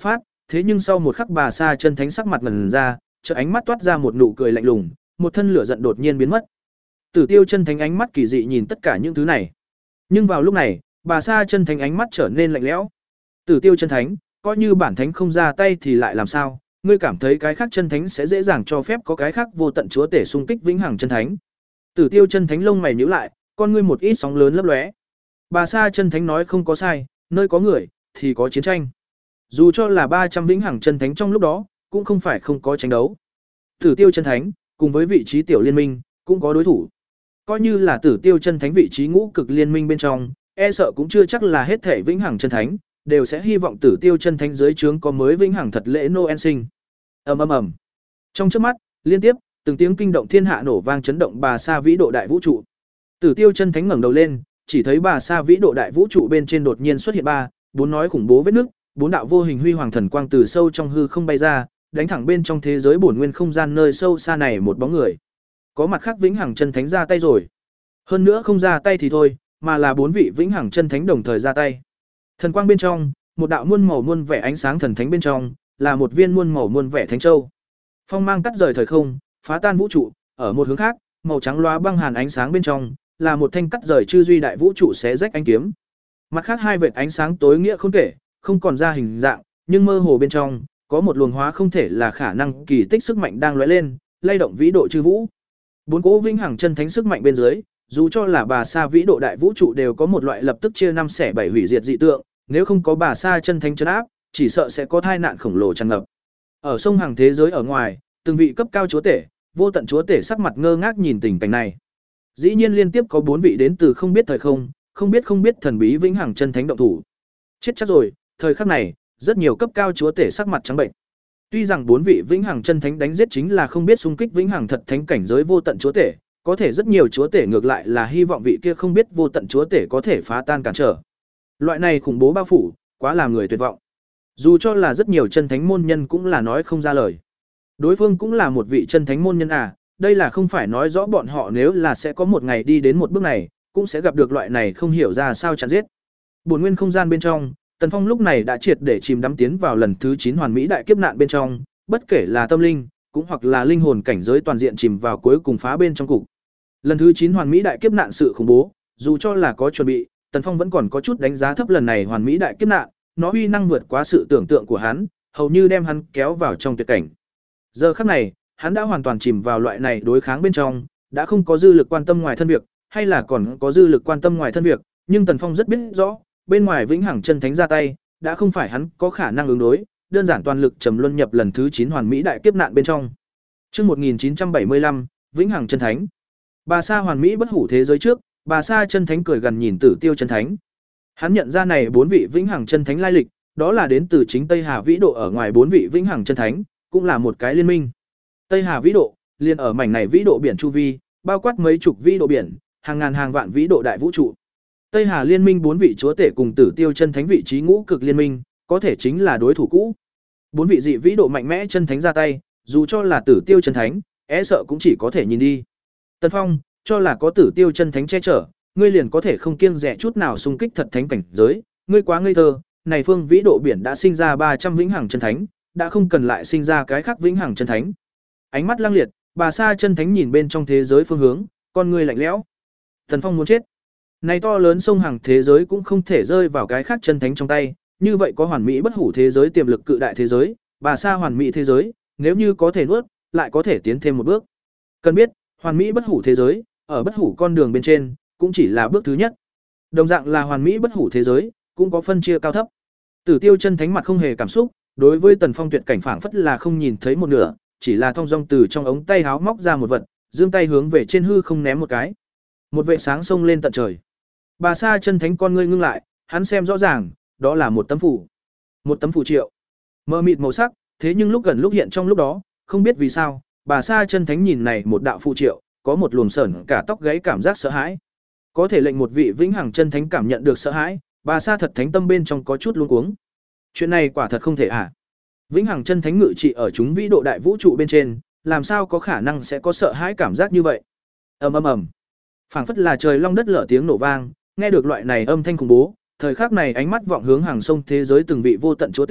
thế nhưng sau một khắc bà Sa chân thánh sắc mặt ngần ra, chợt ánh mắt toát ra một nụ cười lạnh lùng, một thân lửa giận đột nhiên biến mất. Tử Tiêu chân thánh ánh mắt kỳ dị nhìn tất cả những thứ này. Nhưng vào lúc này, bà Sa chân thánh ánh mắt trở nên lạnh lẽo. Tử Tiêu chân thánh, coi như bản thánh không ra tay thì lại làm sao? Ngươi cảm thấy cái khác chân thánh sẽ dễ dàng cho phép có cái khác vô tận chúa tể xung kích vĩnh hằng chân thánh? Tử Tiêu chân thánh lông mày nhíu lại, con ngươi một ít sóng lớn lấp lóe. Bà Sa chân thánh nói không có sai, nơi có người thì có chiến tranh. Dù cho là ba trăm vĩnh hằng chân thánh trong lúc đó, cũng không phải không có tranh đấu. Tử Tiêu chân thánh cùng với vị trí tiểu liên minh cũng có đối thủ. Coi như là Tử Tiêu chân thánh vị trí ngũ cực liên minh bên trong, e sợ cũng chưa chắc là hết thể vĩnh hằng chân thánh đều sẽ hy vọng Tử Tiêu chân thánh dưới trướng có mới vĩnh hằng thật lễ Noel sinh. Ầm ầm ầm. Trong chớp mắt, liên tiếp từng tiếng kinh động thiên hạ nổ vang chấn động bà Sa vĩ độ đại vũ trụ. Tử Tiêu chân thánh ngẩng đầu lên, chỉ thấy bà Sa vĩ độ đại vũ trụ bên trên đột nhiên xuất hiện ba, bốn nói khủng bố vết nước, bốn đạo vô hình huy hoàng thần quang từ sâu trong hư không bay ra, đánh thẳng bên trong thế giới bổn nguyên không gian nơi sâu xa này một bóng người. Có mặt khác vĩnh hằng chân thánh ra tay rồi. Hơn nữa không ra tay thì thôi, mà là bốn vị vĩnh hằng chân thánh đồng thời ra tay. Thần quang bên trong, một đạo muôn màu muôn vẻ ánh sáng thần thánh bên trong, là một viên muôn màu muôn vẻ thánh châu. Phong mang cắt rời thời không, phá tan vũ trụ, ở một hướng khác, màu trắng loá băng hàn ánh sáng bên trong, là một thanh cắt rời chư duy đại vũ trụ xé rách ánh kiếm. Mặt khác hai vệt ánh sáng tối nghĩa không kể, không còn ra hình dạng, nhưng mơ hồ bên trong có một luồng hóa không thể là khả năng kỳ tích sức mạnh đang lóe lên, lay động vĩ độ chư vũ. Bốn cỗ vĩnh hằng chân thánh sức mạnh bên dưới, dù cho là bà Sa vĩ độ đại vũ trụ đều có một loại lập tức chia năm xẻ bảy hủy diệt dị tượng, nếu không có bà Sa chân thánh trấn áp, chỉ sợ sẽ có tai nạn khổng lồ tràn ngập. Ở sông hàng thế giới ở ngoài, từng vị cấp cao chúa tể, vô tận chúa tể sắc mặt ngơ ngác nhìn tình cảnh này. Dĩ nhiên liên tiếp có bốn vị đến từ không biết thời không, không biết không biết thần bí vĩnh hằng chân thánh động thủ. Chết chắc rồi, thời khắc này, rất nhiều cấp cao chúa tể sắc mặt trắng bệnh. Tuy rằng bốn vị vĩnh hằng chân thánh đánh giết chính là không biết xung kích vĩnh hằng thật thánh cảnh giới vô tận chúa tể, có thể rất nhiều chúa tể ngược lại là hy vọng vị kia không biết vô tận chúa tể có thể phá tan cản trở. Loại này khủng bố bao phủ, quá làm người tuyệt vọng. Dù cho là rất nhiều chân thánh môn nhân cũng là nói không ra lời. Đối phương cũng là một vị chân thánh môn nhân à, đây là không phải nói rõ bọn họ nếu là sẽ có một ngày đi đến một bước này, cũng sẽ gặp được loại này không hiểu ra sao chặn giết. Bổn nguyên không gian bên trong, Tần Phong lúc này đã triệt để chìm đắm tiến vào lần thứ chín hoàn mỹ đại kiếp nạn bên trong, bất kể là tâm linh, cũng hoặc là linh hồn cảnh giới toàn diện chìm vào cuối cùng phá bên trong cục. Lần thứ chín hoàn mỹ đại kiếp nạn sự khủng bố, dù cho là có chuẩn bị, Tần Phong vẫn còn có chút đánh giá thấp lần này hoàn mỹ đại kiếp nạn, nó uy năng vượt quá sự tưởng tượng của hắn, hầu như đem hắn kéo vào trong tuyệt cảnh. Giờ khắc này, hắn đã hoàn toàn chìm vào loại này đối kháng bên trong, đã không có dư lực quan tâm ngoài thân việc, hay là còn có dư lực quan tâm ngoài thân việc, nhưng Tần Phong rất biết rõ, bên ngoài vĩnh hằng chân thánh ra tay, đã không phải hắn có khả năng ứng đối, đơn giản toàn lực trầm luân nhập lần thứ chín hoàn mỹ đại kiếp nạn bên trong. Chương một nghìn chín trăm bảy mươi lăm, vĩnh hằng chân thánh. Bà Sa hoàn mỹ bất hủ thế giới trước, bà Sa chân thánh cười gần nhìn Tử Tiêu chân thánh. Hắn nhận ra này bốn vị vĩnh hằng chân thánh lai lịch, đó là đến từ chính Tây Hà vĩ độ ở ngoài bốn vị vĩnh hằng chân thánh, cũng là một cái liên minh. Tây Hà vĩ độ, liền ở mảnh này vĩ độ biển chu vi, bao quát mấy chục vĩ độ biển, hàng ngàn hàng vạn vĩ độ đại vũ trụ. Tây Hà liên minh bốn vị chúa tể cùng Tử Tiêu chân thánh vị trí ngũ cực liên minh, có thể chính là đối thủ cũ. Bốn vị dị vĩ độ mạnh mẽ chân thánh ra tay, dù cho là Tử Tiêu chân thánh, e sợ cũng chỉ có thể nhìn đi. Tần Phong, cho là có Tử Tiêu chân thánh che chở, ngươi liền có thể không kiêng dè chút nào xung kích thật thánh cảnh giới, ngươi quá ngây thơ, này phương vĩ độ biển đã sinh ra ba trăm vĩnh hằng chân thánh, đã không cần lại sinh ra cái khác vĩnh hằng chân thánh. Ánh mắt lăng liệt, bà Sa chân thánh nhìn bên trong thế giới phương hướng, con ngươi lạnh lẽo. Tần Phong muốn chết. Này to lớn sông hàng thế giới cũng không thể rơi vào cái khác chân thánh trong tay, như vậy có hoàn mỹ bất hủ thế giới tiềm lực cự đại thế giới, bà Sa hoàn mỹ thế giới, nếu như có thể nuốt, lại có thể tiến thêm một bước. Cần biết, hoàn mỹ bất hủ thế giới, ở bất hủ con đường bên trên, cũng chỉ là bước thứ nhất. Đồng dạng là hoàn mỹ bất hủ thế giới, cũng có phân chia cao thấp. Tử Tiêu chân thánh mặt không hề cảm xúc, đối với Tần Phong tuyệt cảnh phảng phất là không nhìn thấy một nửa, chỉ là thong dong từ trong ống tay áo móc ra một vật, giương tay hướng về trên hư không ném một cái. Một vệ sáng xông lên tận trời. Bà Sa chân thánh con ngươi ngưng lại, hắn xem rõ ràng, đó là một tấm phù. Một tấm phù triệu. Mờ mịt màu sắc, thế nhưng lúc gần lúc hiện trong lúc đó, không biết vì sao, bà Sa chân thánh nhìn này một đạo phù triệu, có một luồng sởn cả tóc gáy cảm giác sợ hãi. Có thể lệnh một vị vĩnh hằng chân thánh cảm nhận được sợ hãi, bà Sa thật thánh tâm bên trong có chút luống cuống. Chuyện này quả thật không thể à? Vĩnh hằng chân thánh ngự trị ở chúng vĩ độ đại vũ trụ bên trên, làm sao có khả năng sẽ có sợ hãi cảm giác như vậy? Ầm ầm ầm. Phảng phất là trời long đất lở tiếng nổ vang, nghe được loại này âm thanh khủng bố, thời khắc này ánh mắt vọng hướng hàng sông thế giới từng vị vô tận chúa tể,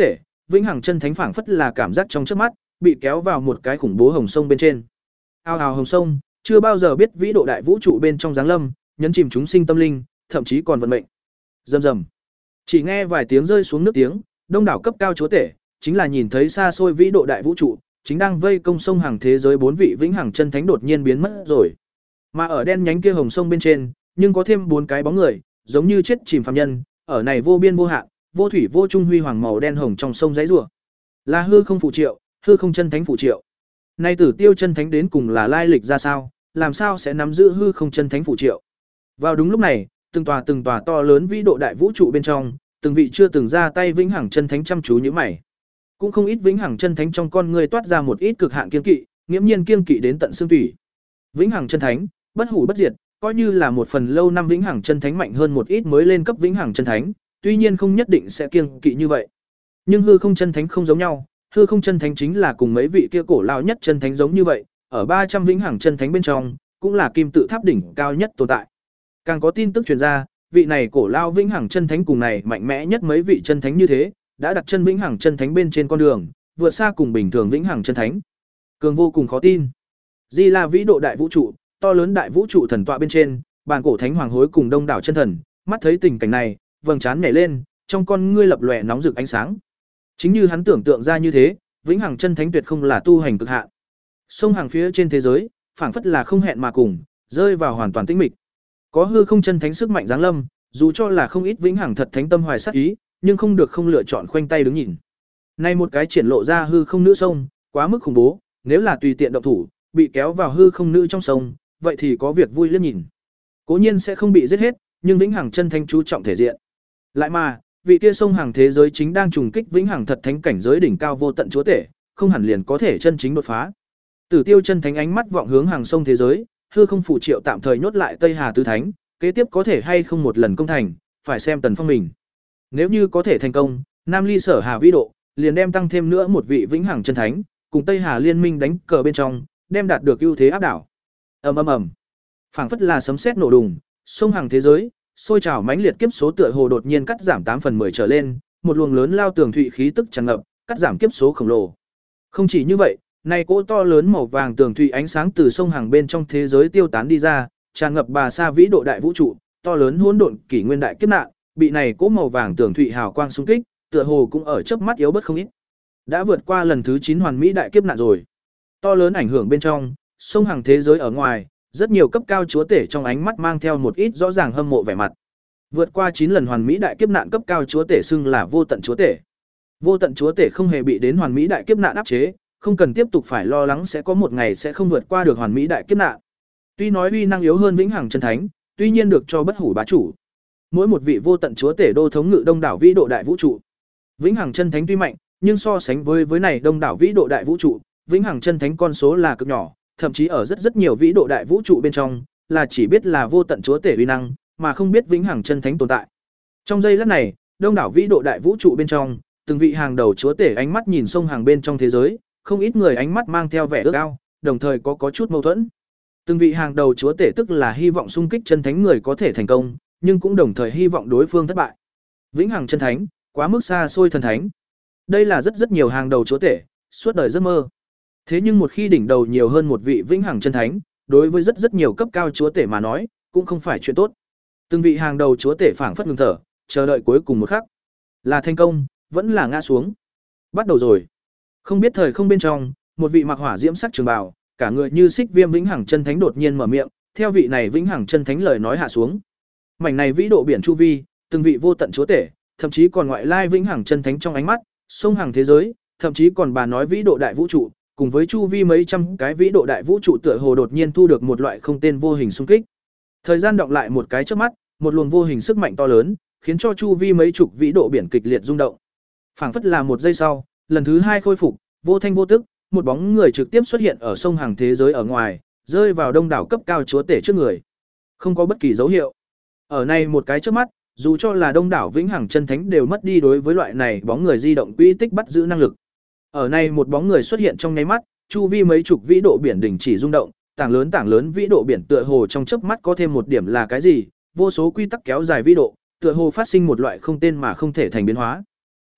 vĩnh hằng chân thánh phảng phất là cảm giác trong chớp mắt, bị kéo vào một cái khủng bố hồng sông bên trên. Ao ào hồng sông, chưa bao giờ biết vĩ độ đại vũ trụ bên trong giáng lâm, nhấn chìm chúng sinh tâm linh, thậm chí còn vận mệnh. Rầm rầm. Chỉ nghe vài tiếng rơi xuống nước tiếng, đông đảo cấp cao chúa tể, chính là nhìn thấy xa xôi vĩ độ đại vũ trụ, chính đang vây công sông hàng thế giới bốn vị vĩnh hằng chân thánh đột nhiên biến mất rồi. Mà ở đen nhánh kia hồng sông bên trên, nhưng có thêm bốn cái bóng người, giống như chết chìm phàm nhân, ở này vô biên vô hạn, vô thủy vô trung huy hoàng màu đen hồng trong sông giãy giụa. Là hư không phụ triệu, hư không chân thánh phụ triệu. Nay Tử Tiêu chân thánh đến cùng là lai lịch ra sao, làm sao sẽ nắm giữ hư không chân thánh phụ triệu? Vào đúng lúc này, từng tòa từng tòa to lớn vĩ độ đại vũ trụ bên trong, từng vị chưa từng ra tay vĩnh hằng chân thánh chăm chú nhíu mày. Cũng không ít vĩnh hằng chân thánh trong con người toát ra một ít cực hạn kiên kỵ, nghiễm nhiên kiên kỵ đến tận xương tủy. Vĩnh hằng chân thánh, bất hủ bất diệt, coi như là một phần lâu năm vĩnh hằng chân thánh mạnh hơn một ít mới lên cấp vĩnh hằng chân thánh, tuy nhiên không nhất định sẽ kiêng kỵ như vậy. Nhưng hư không chân thánh không giống nhau, hư không chân thánh chính là cùng mấy vị kia cổ lao nhất chân thánh giống như vậy, ở ba trăm vĩnh hằng chân thánh bên trong, cũng là kim tự tháp đỉnh cao nhất tồn tại. Càng có tin tức truyền ra, vị này cổ lao vĩnh hằng chân thánh cùng này mạnh mẽ nhất mấy vị chân thánh như thế, đã đặt chân vĩnh hằng chân thánh bên trên con đường, vượt xa cùng bình thường vĩnh hằng chân thánh. Cường vô cùng khó tin. Di La vĩ độ đại vũ trụ, to lớn đại vũ trụ thần tọa bên trên, bàn cổ thánh hoàng hối cùng đông đảo chân thần, mắt thấy tình cảnh này, vầng trán nhảy lên, trong con ngươi lập lòe nóng rực ánh sáng. Chính như hắn tưởng tượng ra như thế, vĩnh hằng chân thánh tuyệt không là tu hành cực hạn. Sông hàng phía trên thế giới, phảng phất là không hẹn mà cùng, rơi vào hoàn toàn tĩnh mịch. Có hư không chân thánh sức mạnh giáng lâm, dù cho là không ít vĩnh hằng thật thánh tâm hoài sát ý, nhưng không được không lựa chọn khoanh tay đứng nhìn. Nay một cái triển lộ ra hư không nữ sông, quá mức khủng bố, nếu là tùy tiện động thủ, bị kéo vào hư không nữ trong sông, vậy thì có việc vui liếc nhìn. Cố nhiên sẽ không bị giết hết, nhưng vĩnh hằng chân thánh chú trọng thể diện. Lại mà, vị kia sông hàng thế giới chính đang trùng kích vĩnh hằng thật thánh cảnh giới đỉnh cao vô tận chúa tể, không hẳn liền có thể chân chính đột phá. Tử Tiêu chân thánh ánh mắt vọng hướng hàng sông thế giới, hư không phụ triệu tạm thời nhốt lại Tây Hà tứ thánh, kế tiếp có thể hay không một lần công thành, phải xem Tần Phong mình. Nếu như có thể thành công, Nam Ly Sở Hà vĩ độ, liền đem tăng thêm nữa một vị vĩnh hằng chân thánh, cùng Tây Hà liên minh đánh cờ bên trong, đem đạt được ưu thế áp đảo. Ầm ầm ầm. Phảng phất là sấm sét nổ đùng, sông hàng thế giới, sôi trào mãnh liệt kiếp số tựa hồ đột nhiên cắt giảm tám phần mười trở lên, một luồng lớn lao tường thụy khí tức tràn ngập, cắt giảm kiếp số khổng lồ. Không chỉ như vậy, này cỗ to lớn màu vàng tường thụy ánh sáng từ sông hàng bên trong thế giới tiêu tán đi ra, tràn ngập bà sa vĩ độ đại vũ trụ, to lớn hỗn độn kỷ nguyên đại kiếp nạn, bị này cỗ màu vàng tường thụy hào quang xung kích, tựa hồ cũng ở chớp mắt yếu bớt không ít. Đã vượt qua lần thứ chín hoàn mỹ đại kiếp nạn rồi. To lớn ảnh hưởng bên trong, sông hàng thế giới ở ngoài, rất nhiều cấp cao chúa tể trong ánh mắt mang theo một ít rõ ràng hâm mộ vẻ mặt. Vượt qua chín lần hoàn mỹ đại kiếp nạn cấp cao chúa tể xưng là vô tận chúa tể. Vô tận chúa tể không hề bị đến hoàn mỹ đại kiếp nạn áp chế, không cần tiếp tục phải lo lắng sẽ có một ngày sẽ không vượt qua được hoàn mỹ đại kiếp nạn. Tuy nói uy năng yếu hơn vĩnh hằng chân thánh, tuy nhiên được cho bất hủ bá chủ. Mỗi một vị vô tận chúa tể đô thống ngự đông đảo vĩ độ đại vũ trụ. Vĩnh hằng chân thánh tuy mạnh, nhưng so sánh với với này đông đảo vĩ độ đại vũ trụ, vĩnh hằng chân thánh con số là cực nhỏ, thậm chí ở rất rất nhiều vĩ độ đại vũ trụ bên trong, là chỉ biết là vô tận chúa tể uy năng, mà không biết vĩnh hằng chân thánh tồn tại. Trong giây lát này, đông đảo vĩ độ đại vũ trụ bên trong, từng vị hàng đầu chúa tể ánh mắt nhìn sông hàng bên trong thế giới, không ít người ánh mắt mang theo vẻ ước ao, đồng thời có có chút mâu thuẫn. Từng vị hàng đầu chúa tể tức là hy vọng xung kích chân thánh người có thể thành công, nhưng cũng đồng thời hy vọng đối phương thất bại. Vĩnh hằng chân thánh, quá mức xa xôi thần thánh. Đây là rất rất nhiều hàng đầu chúa tể, suốt đời giấc mơ. Thế nhưng một khi đỉnh đầu nhiều hơn một vị vĩnh hằng chân thánh, đối với rất rất nhiều cấp cao chúa tể mà nói, cũng không phải chuyện tốt. Từng vị hàng đầu chúa tể phảng phất ngừng thở, chờ đợi cuối cùng một khắc. Là thành công, vẫn là ngã xuống. Bắt đầu rồi. Không biết thời không bên trong, một vị mặc hỏa diễm sắc trường bào, cả người như xích viêm vĩnh hằng chân thánh đột nhiên mở miệng, theo vị này vĩnh hằng chân thánh lời nói hạ xuống. Mảnh này vĩ độ biển chu vi, từng vị vô tận chúa tể, thậm chí còn ngoại lai vĩnh hằng chân thánh trong ánh mắt, sông hàng thế giới, thậm chí còn bà nói vĩ độ đại vũ trụ, cùng với chu vi mấy trăm cái vĩ độ đại vũ trụ tựa hồ đột nhiên thu được một loại không tên vô hình xung kích. Thời gian đọng lại một cái chớp mắt, một luồng vô hình sức mạnh to lớn, khiến cho chu vi mấy chục vĩ độ biển kịch liệt rung động. Phảng phất là một giây sau, lần thứ hai khôi phục, vô thanh vô tức, một bóng người trực tiếp xuất hiện ở sông hàng thế giới ở ngoài, rơi vào đông đảo cấp cao chúa tể trước người. Không có bất kỳ dấu hiệu. Ở này một cái chớp mắt, dù cho là đông đảo vĩnh hằng chân thánh đều mất đi đối với loại này bóng người di động quỹ tích bắt giữ năng lực. Ở này một bóng người xuất hiện trong nháy mắt, chu vi mấy chục vĩ độ biển đình chỉ rung động, tảng lớn tảng lớn vĩ độ biển tựa hồ trong chớp mắt có thêm một điểm là cái gì, vô số quy tắc kéo dài vĩ độ, tựa hồ phát sinh một loại không tên mà không thể thành biến hóa.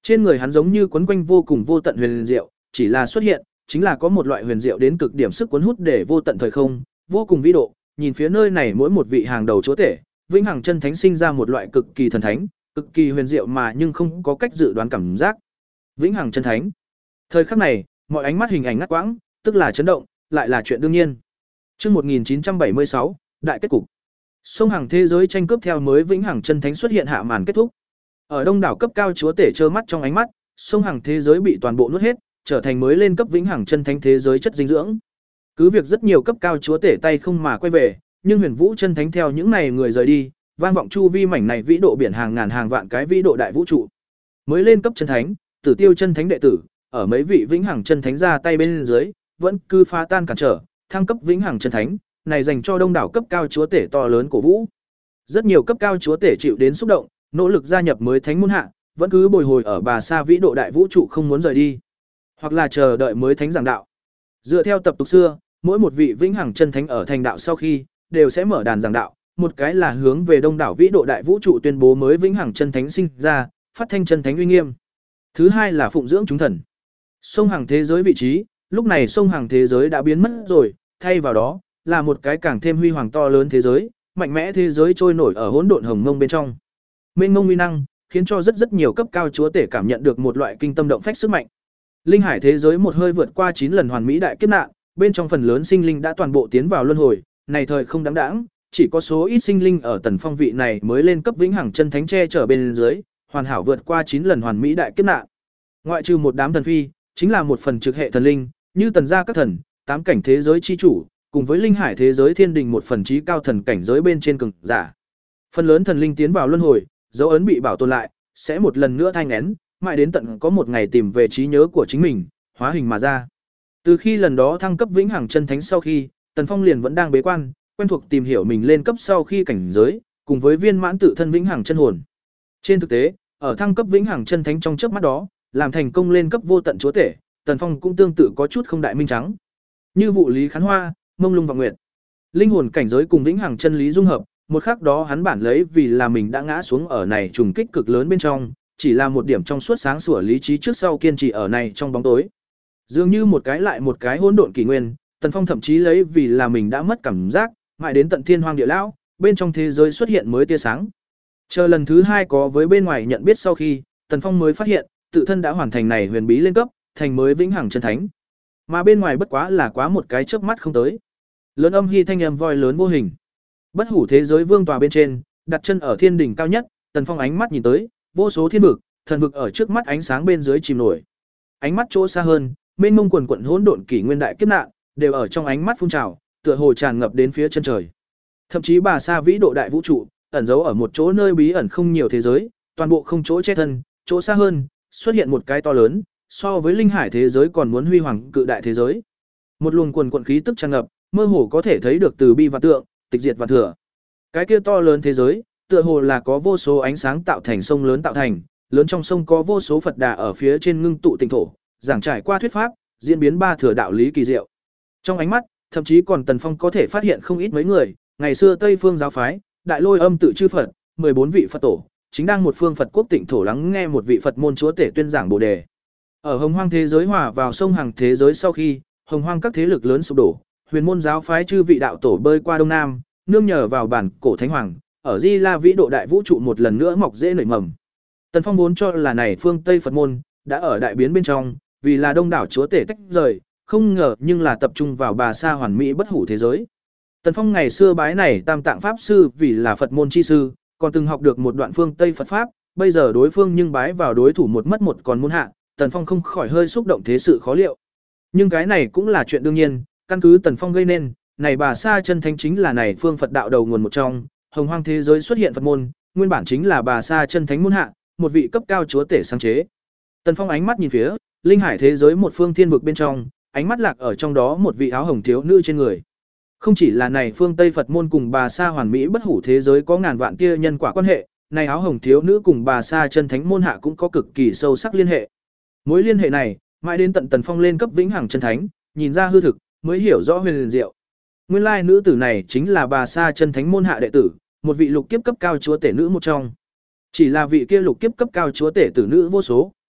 Trên người hắn giống như quấn quanh vô cùng vô tận huyền diệu, chỉ là xuất hiện, chính là có một loại huyền diệu đến cực điểm sức cuốn hút để vô tận thời không, vô cùng vĩ độ, nhìn phía nơi này mỗi một vị hàng đầu chúa tể, vĩnh hằng chân thánh sinh ra một loại cực kỳ thần thánh, cực kỳ huyền diệu mà nhưng không có cách dự đoán cảm giác. Vĩnh hằng chân thánh. Thời khắc này, mọi ánh mắt hình ảnh ngắt quãng, tức là chấn động, lại là chuyện đương nhiên. Chương một nghìn chín trăm bảy mươi sáu, đại kết cục. Sông hàng thế giới tranh cướp theo mới vĩnh hằng chân thánh xuất hiện hạ màn kết thúc. Ở đông đảo cấp cao chúa tể trơ mắt trong ánh mắt, sông hàng thế giới bị toàn bộ nuốt hết, trở thành mới lên cấp vĩnh hằng chân thánh thế giới chất dinh dưỡng. Cứ việc rất nhiều cấp cao chúa tể tay không mà quay về, nhưng Huyền Vũ chân thánh theo những này người rời đi, vang vọng chu vi mảnh này vĩ độ biển hàng ngàn hàng vạn cái vĩ độ đại vũ trụ. Mới lên cấp chân thánh, Tử Tiêu chân thánh đệ tử, ở mấy vị vĩnh hằng chân thánh ra tay bên dưới, vẫn cứ phá tan cản trở, thăng cấp vĩnh hằng chân thánh, này dành cho đông đảo cấp cao chúa tể to lớn cổ vũ. Rất nhiều cấp cao chúa tể chịu đến xúc động, nỗ lực gia nhập mới thánh môn hạ, vẫn cứ bồi hồi ở bà sa vĩ độ đại vũ trụ không muốn rời đi, hoặc là chờ đợi mới thánh giảng đạo. Dựa theo tập tục xưa, mỗi một vị vĩnh hằng chân thánh ở thành đạo sau khi, đều sẽ mở đàn giảng đạo, một cái là hướng về đông đảo vĩ độ đại vũ trụ tuyên bố mới vĩnh hằng chân thánh sinh ra, phát thanh chân thánh uy nghiêm. Thứ hai là phụng dưỡng chúng thần. Sông hàng thế giới vị trí, lúc này sông hàng thế giới đã biến mất rồi, thay vào đó là một cái càng thêm huy hoàng to lớn thế giới, mạnh mẽ thế giới trôi nổi ở hỗn độn hồng mông bên trong. Mênh mông uy năng, khiến cho rất rất nhiều cấp cao chúa tể cảm nhận được một loại kinh tâm động phách sức mạnh. Linh hải thế giới một hơi vượt qua chín lần hoàn mỹ đại kiếp nạn, bên trong phần lớn sinh linh đã toàn bộ tiến vào luân hồi, này thời không đáng đáng, chỉ có số ít sinh linh ở tần phong vị này mới lên cấp vĩnh hằng chân thánh che chở bên dưới, hoàn hảo vượt qua chín lần hoàn mỹ đại kiếp nạn. Ngoại trừ một đám thần phi, chính là một phần trực hệ thần linh, như tần gia các thần, tám cảnh thế giới chi chủ, cùng với linh hải thế giới thiên đình một phần trí cao thần cảnh giới bên trên cường giả. Phần lớn thần linh tiến vào luân hồi, dấu ấn bị bảo tồn lại, sẽ một lần nữa thai nghén, mãi đến tận có một ngày tìm về trí nhớ của chính mình, hóa hình mà ra. Từ khi lần đó thăng cấp vĩnh hằng chân thánh sau khi, Tần Phong liền vẫn đang bế quan, quen thuộc tìm hiểu mình lên cấp sau khi cảnh giới, cùng với viên mãn tự thân vĩnh hằng chân hồn. Trên thực tế, ở thăng cấp vĩnh hằng chân thánh trong chớp mắt đó, làm thành công lên cấp vô tận chúa tể, Tần Phong cũng tương tự có chút không đại minh trắng. Như vụ lý khán hoa, mông lung vọng nguyệt. Linh hồn cảnh giới cùng vĩnh hằng chân lý dung hợp, một khắc đó hắn bản lấy vì là mình đã ngã xuống ở này trùng kích cực lớn bên trong, chỉ là một điểm trong suốt sáng sủa lý trí trước sau kiên trì ở này trong bóng tối. Dường như một cái lại một cái hỗn độn kỷ nguyên, Tần Phong thậm chí lấy vì là mình đã mất cảm giác, mãi đến tận thiên hoang địa lão, bên trong thế giới xuất hiện mới tia sáng. Chờ lần thứ hai có với bên ngoài nhận biết sau khi, Tần Phong mới phát hiện, tự thân đã hoàn thành này huyền bí lên cấp, thành mới vĩnh hằng chân thánh. Mà bên ngoài bất quá là quá một cái chớp mắt không tới. Lớn âm hy thanh âm voi lớn vô hình. Bất hủ thế giới vương tòa bên trên, đặt chân ở thiên đỉnh cao nhất, Tần Phong ánh mắt nhìn tới, vô số thiên vực, thần vực ở trước mắt ánh sáng bên dưới chìm nổi. Ánh mắt chỗ xa hơn, mênh mông quần quần hỗn độn kỷ nguyên đại kiếp nạn, đều ở trong ánh mắt phun trào, tựa hồ tràn ngập đến phía chân trời. Thậm chí bà sa vĩ độ đại vũ trụ, ẩn giấu ở một chỗ nơi bí ẩn không nhiều thế giới, toàn bộ không chỗ che thân, chỗ xa hơn, xuất hiện một cái to lớn, so với linh hải thế giới còn muốn huy hoàng cự đại thế giới. Một luồng quần quần khí tức tràn ngập, mơ hồ có thể thấy được từ bi và tượng, tịch diệt và thừa. Cái kia to lớn thế giới, tựa hồ là có vô số ánh sáng tạo thành sông lớn tạo thành, lớn trong sông có vô số Phật đà ở phía trên ngưng tụ tinh thổ, giảng trải qua thuyết pháp, diễn biến ba thừa đạo lý kỳ diệu. Trong ánh mắt, thậm chí còn Tần Phong có thể phát hiện không ít mấy người, ngày xưa Tây phương giáo phái, Đại Lôi Âm tự chư Phật, mười bốn vị Phật tổ, chính đang một phương Phật quốc tịnh thổ lắng nghe một vị Phật môn chúa tể tuyên giảng Bồ đề. Ở Hồng Hoang thế giới hòa vào sông hàng thế giới sau khi, Hồng Hoang các thế lực lớn sụp đổ, huyền môn giáo phái chư vị đạo tổ bơi qua đông nam, nương nhờ vào bản cổ thánh hoàng, ở Di La vĩ độ đại vũ trụ một lần nữa mọc rễ nảy mầm. Tần Phong vốn cho là này phương Tây Phật môn đã ở đại biến bên trong, vì là đông đảo chúa tể tách rời, không ngờ nhưng là tập trung vào bà sa hoàn mỹ bất hủ thế giới. Tần Phong ngày xưa bái này Tam Tạng pháp sư vì là Phật môn chi sư, còn từng học được một đoạn phương Tây Phật pháp, bây giờ đối phương nhưng bái vào đối thủ một mất một còn môn hạ, Tần Phong không khỏi hơi xúc động thế sự khó liệu. Nhưng cái này cũng là chuyện đương nhiên, căn cứ Tần Phong gây nên, này bà sa chân thánh chính là này phương Phật đạo đầu nguồn một trong, Hồng Hoang thế giới xuất hiện Phật môn, nguyên bản chính là bà sa chân thánh môn hạ, một vị cấp cao chúa tể sáng chế. Tần Phong ánh mắt nhìn phía linh hải thế giới một phương thiên vực bên trong, ánh mắt lạc ở trong đó một vị áo hồng thiếu nữ trên người. Không chỉ là này phương Tây Phật môn cùng bà sa hoàn mỹ bất hủ thế giới có ngàn vạn tia nhân quả quan hệ, này áo hồng thiếu nữ cùng bà sa chân thánh môn hạ cũng có cực kỳ sâu sắc liên hệ. Mối liên hệ này, mãi đến tận Tần Phong lên cấp vĩnh hằng chân thánh, nhìn ra hư thực, mới hiểu rõ huyền liền diệu. Nguyên lai nữ tử này chính là bà sa chân thánh môn hạ đệ tử, một vị lục kiếp cấp cao chúa tể nữ một trong. Chỉ là vị kia lục kiếp cấp cao chúa tể tử nữ vô số,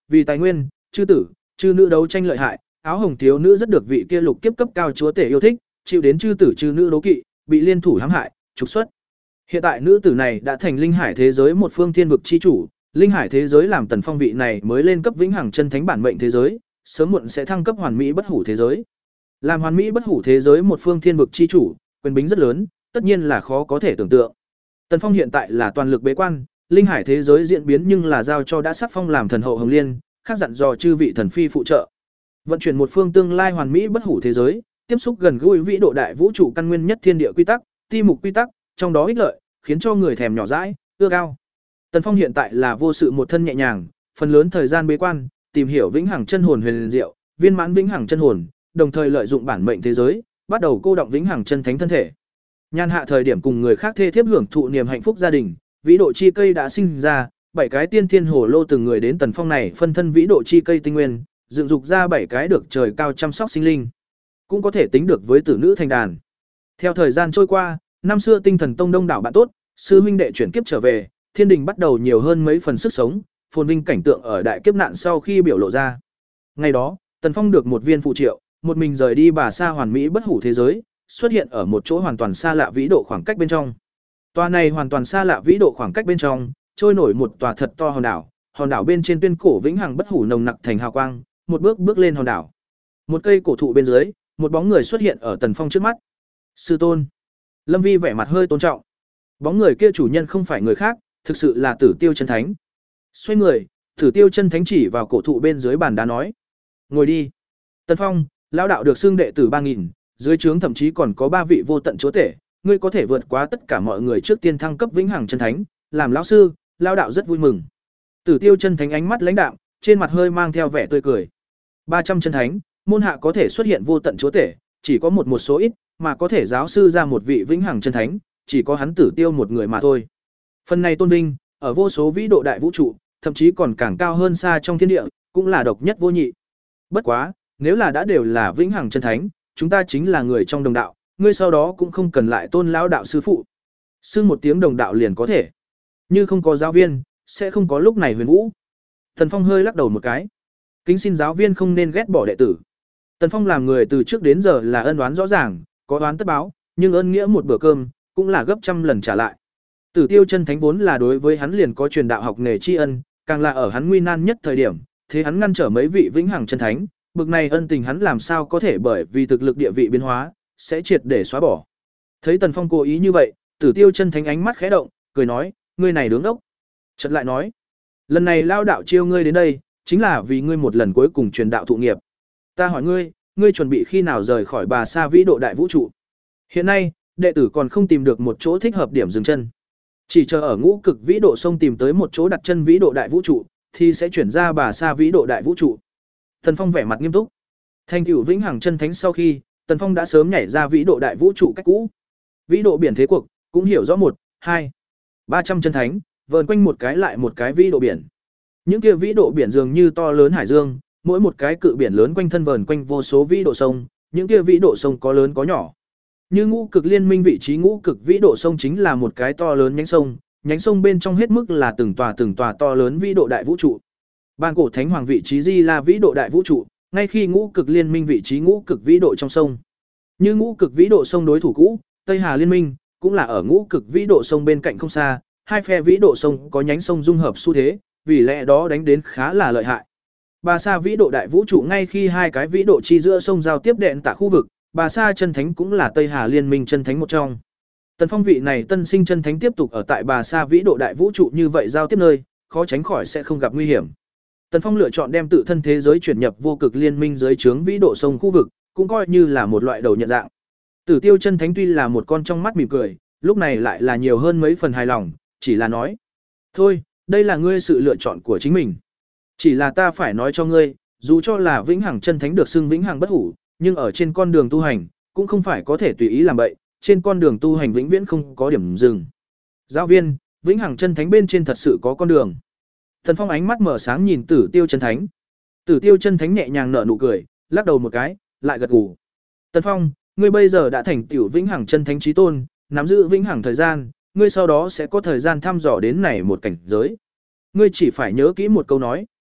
vì tài nguyên, chư tử, chư nữ đấu tranh lợi hại, áo hồng thiếu nữ rất được vị kia lục kiếp cấp cao chúa tể yêu thích, chịu đến chư tử chư nữ đố kỵ, bị liên thủ hãm hại, trục xuất. Hiện tại nữ tử này đã thành linh hải thế giới một phương thiên vực chi chủ, linh hải thế giới làm Tần Phong vị này mới lên cấp vĩnh hằng chân thánh bản mệnh thế giới, sớm muộn sẽ thăng cấp hoàn mỹ bất hủ thế giới. Làm hoàn mỹ bất hủ thế giới một phương thiên vực chi chủ, quyền bính rất lớn, tất nhiên là khó có thể tưởng tượng. Tần Phong hiện tại là toàn lực bế quan, linh hải thế giới diễn biến nhưng là giao cho đã sắc phong làm thần hậu Hồng Liên, khác dặn dò chư vị thần phi phụ trợ. Vận chuyển một phương tương lai hoàn mỹ bất hủ thế giới, tiếp xúc gần gũi vĩ độ đại vũ trụ căn nguyên nhất thiên địa quy tắc, ti mục quy tắc, trong đó ích lợi, khiến cho người thèm nhỏ dãi, ưa cao. Tần Phong hiện tại là vô sự một thân nhẹ nhàng, phần lớn thời gian bế quan, tìm hiểu vĩnh hằng chân hồn huyền diệu, viên mãn vĩnh hằng chân hồn, đồng thời lợi dụng bản mệnh thế giới, bắt đầu cô động vĩnh hằng chân thánh thân thể. Nhan hạ thời điểm cùng người khác thê thiếp hưởng thụ niềm hạnh phúc gia đình, vĩ độ chi cây đã sinh ra, bảy cái tiên thiên hồ lô từng người đến Tần Phong này phân thân vĩ độ chi cây tinh nguyên, dựng dục ra bảy cái được trời cao chăm sóc sinh linh, cũng có thể tính được với tử nữ thành đàn. Theo thời gian trôi qua, năm xưa Tinh Thần Tông đông đảo bạn tốt, sư huynh đệ chuyển kiếp trở về, thiên đình bắt đầu nhiều hơn mấy phần sức sống, phồn vinh cảnh tượng ở đại kiếp nạn sau khi biểu lộ ra. Ngày đó, Tần Phong được một viên phụ triệu, một mình rời đi Bà Sa hoàn mỹ bất hủ thế giới, xuất hiện ở một chỗ hoàn toàn xa lạ vĩ độ khoảng cách bên trong. Tòa này hoàn toàn xa lạ vĩ độ khoảng cách bên trong, trôi nổi một tòa thật to hòn đảo, hòn đảo bên trên tuyên cổ vĩnh hằng bất hủ nồng nặc thành hào quang, một bước bước lên hòn đảo. Một cây cổ thụ bên dưới, một bóng người xuất hiện ở Tần Phong trước mắt. Sư tôn. Lâm Vi vẻ mặt hơi tôn trọng. Bóng người kia chủ nhân không phải người khác, thực sự là Tử Tiêu Chân Thánh. Xoay người, Tử Tiêu Chân Thánh chỉ vào cổ thụ bên dưới bàn đá nói: "Ngồi đi." Tần Phong, lão đạo được xưng đệ tử ba nghìn, dưới trướng thậm chí còn có ba vị vô tận chúa tể, ngươi có thể vượt quá tất cả mọi người trước tiên thăng cấp vĩnh hằng chân thánh, làm lão sư, lão đạo rất vui mừng. Tử Tiêu Chân Thánh ánh mắt lãnh đạm, trên mặt hơi mang theo vẻ tươi cười. ba trăm chân thánh, môn hạ có thể xuất hiện vô tận chúa tể, chỉ có một một số ít, mà có thể giáo sư ra một vị vĩnh hằng chân thánh, chỉ có hắn Tử Tiêu một người mà thôi. Phần này tôn vinh, ở vô số vĩ độ đại vũ trụ, thậm chí còn càng cao hơn xa trong thiên địa, cũng là độc nhất vô nhị. Bất quá, nếu là đã đều là vĩnh hằng chân thánh, chúng ta chính là người trong đồng đạo, ngươi sau đó cũng không cần lại tôn lão đạo sư phụ. Xưng một tiếng đồng đạo liền có thể. Như không có giáo viên, sẽ không có lúc này huyền vũ. Tần Phong hơi lắc đầu một cái. Kính xin giáo viên không nên ghét bỏ đệ tử. Tần Phong làm người từ trước đến giờ là ân oán rõ ràng, có oán tất báo, nhưng ơn nghĩa một bữa cơm, cũng là gấp trăm lần trả lại. Tử Tiêu Chân Thánh vốn là đối với hắn liền có truyền đạo học nghề tri ân, càng là ở hắn nguy nan nhất thời điểm, thế hắn ngăn trở mấy vị vĩnh hằng chân thánh, bực này ân tình hắn làm sao có thể bởi vì thực lực địa vị biến hóa, sẽ triệt để xóa bỏ. Thấy Tần Phong cố ý như vậy, Tử Tiêu Chân Thánh ánh mắt khẽ động, cười nói: "Ngươi này đứng đốc." Chợt lại nói: "Lần này lao đạo chiêu ngươi đến đây, chính là vì ngươi một lần cuối cùng truyền đạo thụ nghiệp. Ta hỏi ngươi, ngươi chuẩn bị khi nào rời khỏi Bà Sa vĩ độ đại vũ trụ? Hiện nay, đệ tử còn không tìm được một chỗ thích hợp điểm dừng chân. Chỉ chờ ở ngũ cực vĩ độ sông tìm tới một chỗ đặt chân vĩ độ đại vũ trụ, thì sẽ chuyển ra Bà Sa vĩ độ đại vũ trụ." Tần Phong vẻ mặt nghiêm túc. Thành tựu vĩnh hằng chân thánh sau khi, Tần Phong đã sớm nhảy ra vĩ độ đại vũ trụ cách cũ. Vĩ độ biển thế cuộc, cũng hiểu rõ một, hai, ba trăm chân thánh, vờn quanh một cái lại một cái vĩ độ biển. Những kia vĩ độ biển dường như to lớn hải dương, mỗi một cái cự biển lớn quanh thân vờn quanh vô số vĩ độ sông, những kia vĩ độ sông có lớn có nhỏ. Như ngũ cực liên minh vị trí ngũ cực vĩ độ sông chính là một cái to lớn nhánh sông, nhánh sông bên trong hết mức là từng tòa từng tòa to lớn vĩ độ đại vũ trụ. Ban cổ thánh hoàng vị trí Di La vĩ độ đại vũ trụ, ngay khi ngũ cực liên minh vị trí ngũ cực vĩ độ trong sông. Như ngũ cực vĩ độ sông đối thủ cũ, Tây Hà liên minh cũng là ở ngũ cực vĩ độ sông bên cạnh không xa, hai phe vĩ độ sông có nhánh sông dung hợp xu thế, vì lẽ đó đánh đến khá là lợi hại. Bà Sa vĩ độ đại vũ trụ ngay khi hai cái vĩ độ chi giữa sông giao tiếp đệm tạ khu vực, Bà Sa chân thánh cũng là Tây Hà liên minh chân thánh một trong. Tần Phong vị này tân sinh chân thánh tiếp tục ở tại Bà Sa vĩ độ đại vũ trụ như vậy giao tiếp nơi, khó tránh khỏi sẽ không gặp nguy hiểm. Tần Phong lựa chọn đem tự thân thế giới chuyển nhập vô cực liên minh dưới trướng vĩ độ sông khu vực, cũng coi như là một loại đầu nhận dạng. Tử Tiêu Chân Thánh tuy là một con trong mắt mỉm cười, lúc này lại là nhiều hơn mấy phần hài lòng, chỉ là nói: "Thôi, đây là ngươi sự lựa chọn của chính mình. Chỉ là ta phải nói cho ngươi, dù cho là vĩnh hằng chân thánh được xưng vĩnh hằng bất hủ, nhưng ở trên con đường tu hành, cũng không phải có thể tùy ý làm bậy, trên con đường tu hành vĩnh viễn không có điểm dừng." Giáo viên, vĩnh hằng chân thánh bên trên thật sự có con đường. Tần Phong ánh mắt mở sáng nhìn Tử Tiêu Chân Thánh. Tử Tiêu Chân Thánh nhẹ nhàng nở nụ cười, lắc đầu một cái, lại gật gù. "Tần Phong, ngươi bây giờ đã thành tiểu vĩnh hằng chân thánh chí tôn, nắm giữ vĩnh hằng thời gian, ngươi sau đó sẽ có thời gian thăm dò đến này một cảnh giới. Ngươi chỉ phải nhớ kỹ một câu nói,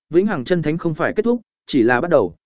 vĩnh hằng chân thánh không phải kết thúc, chỉ là bắt đầu.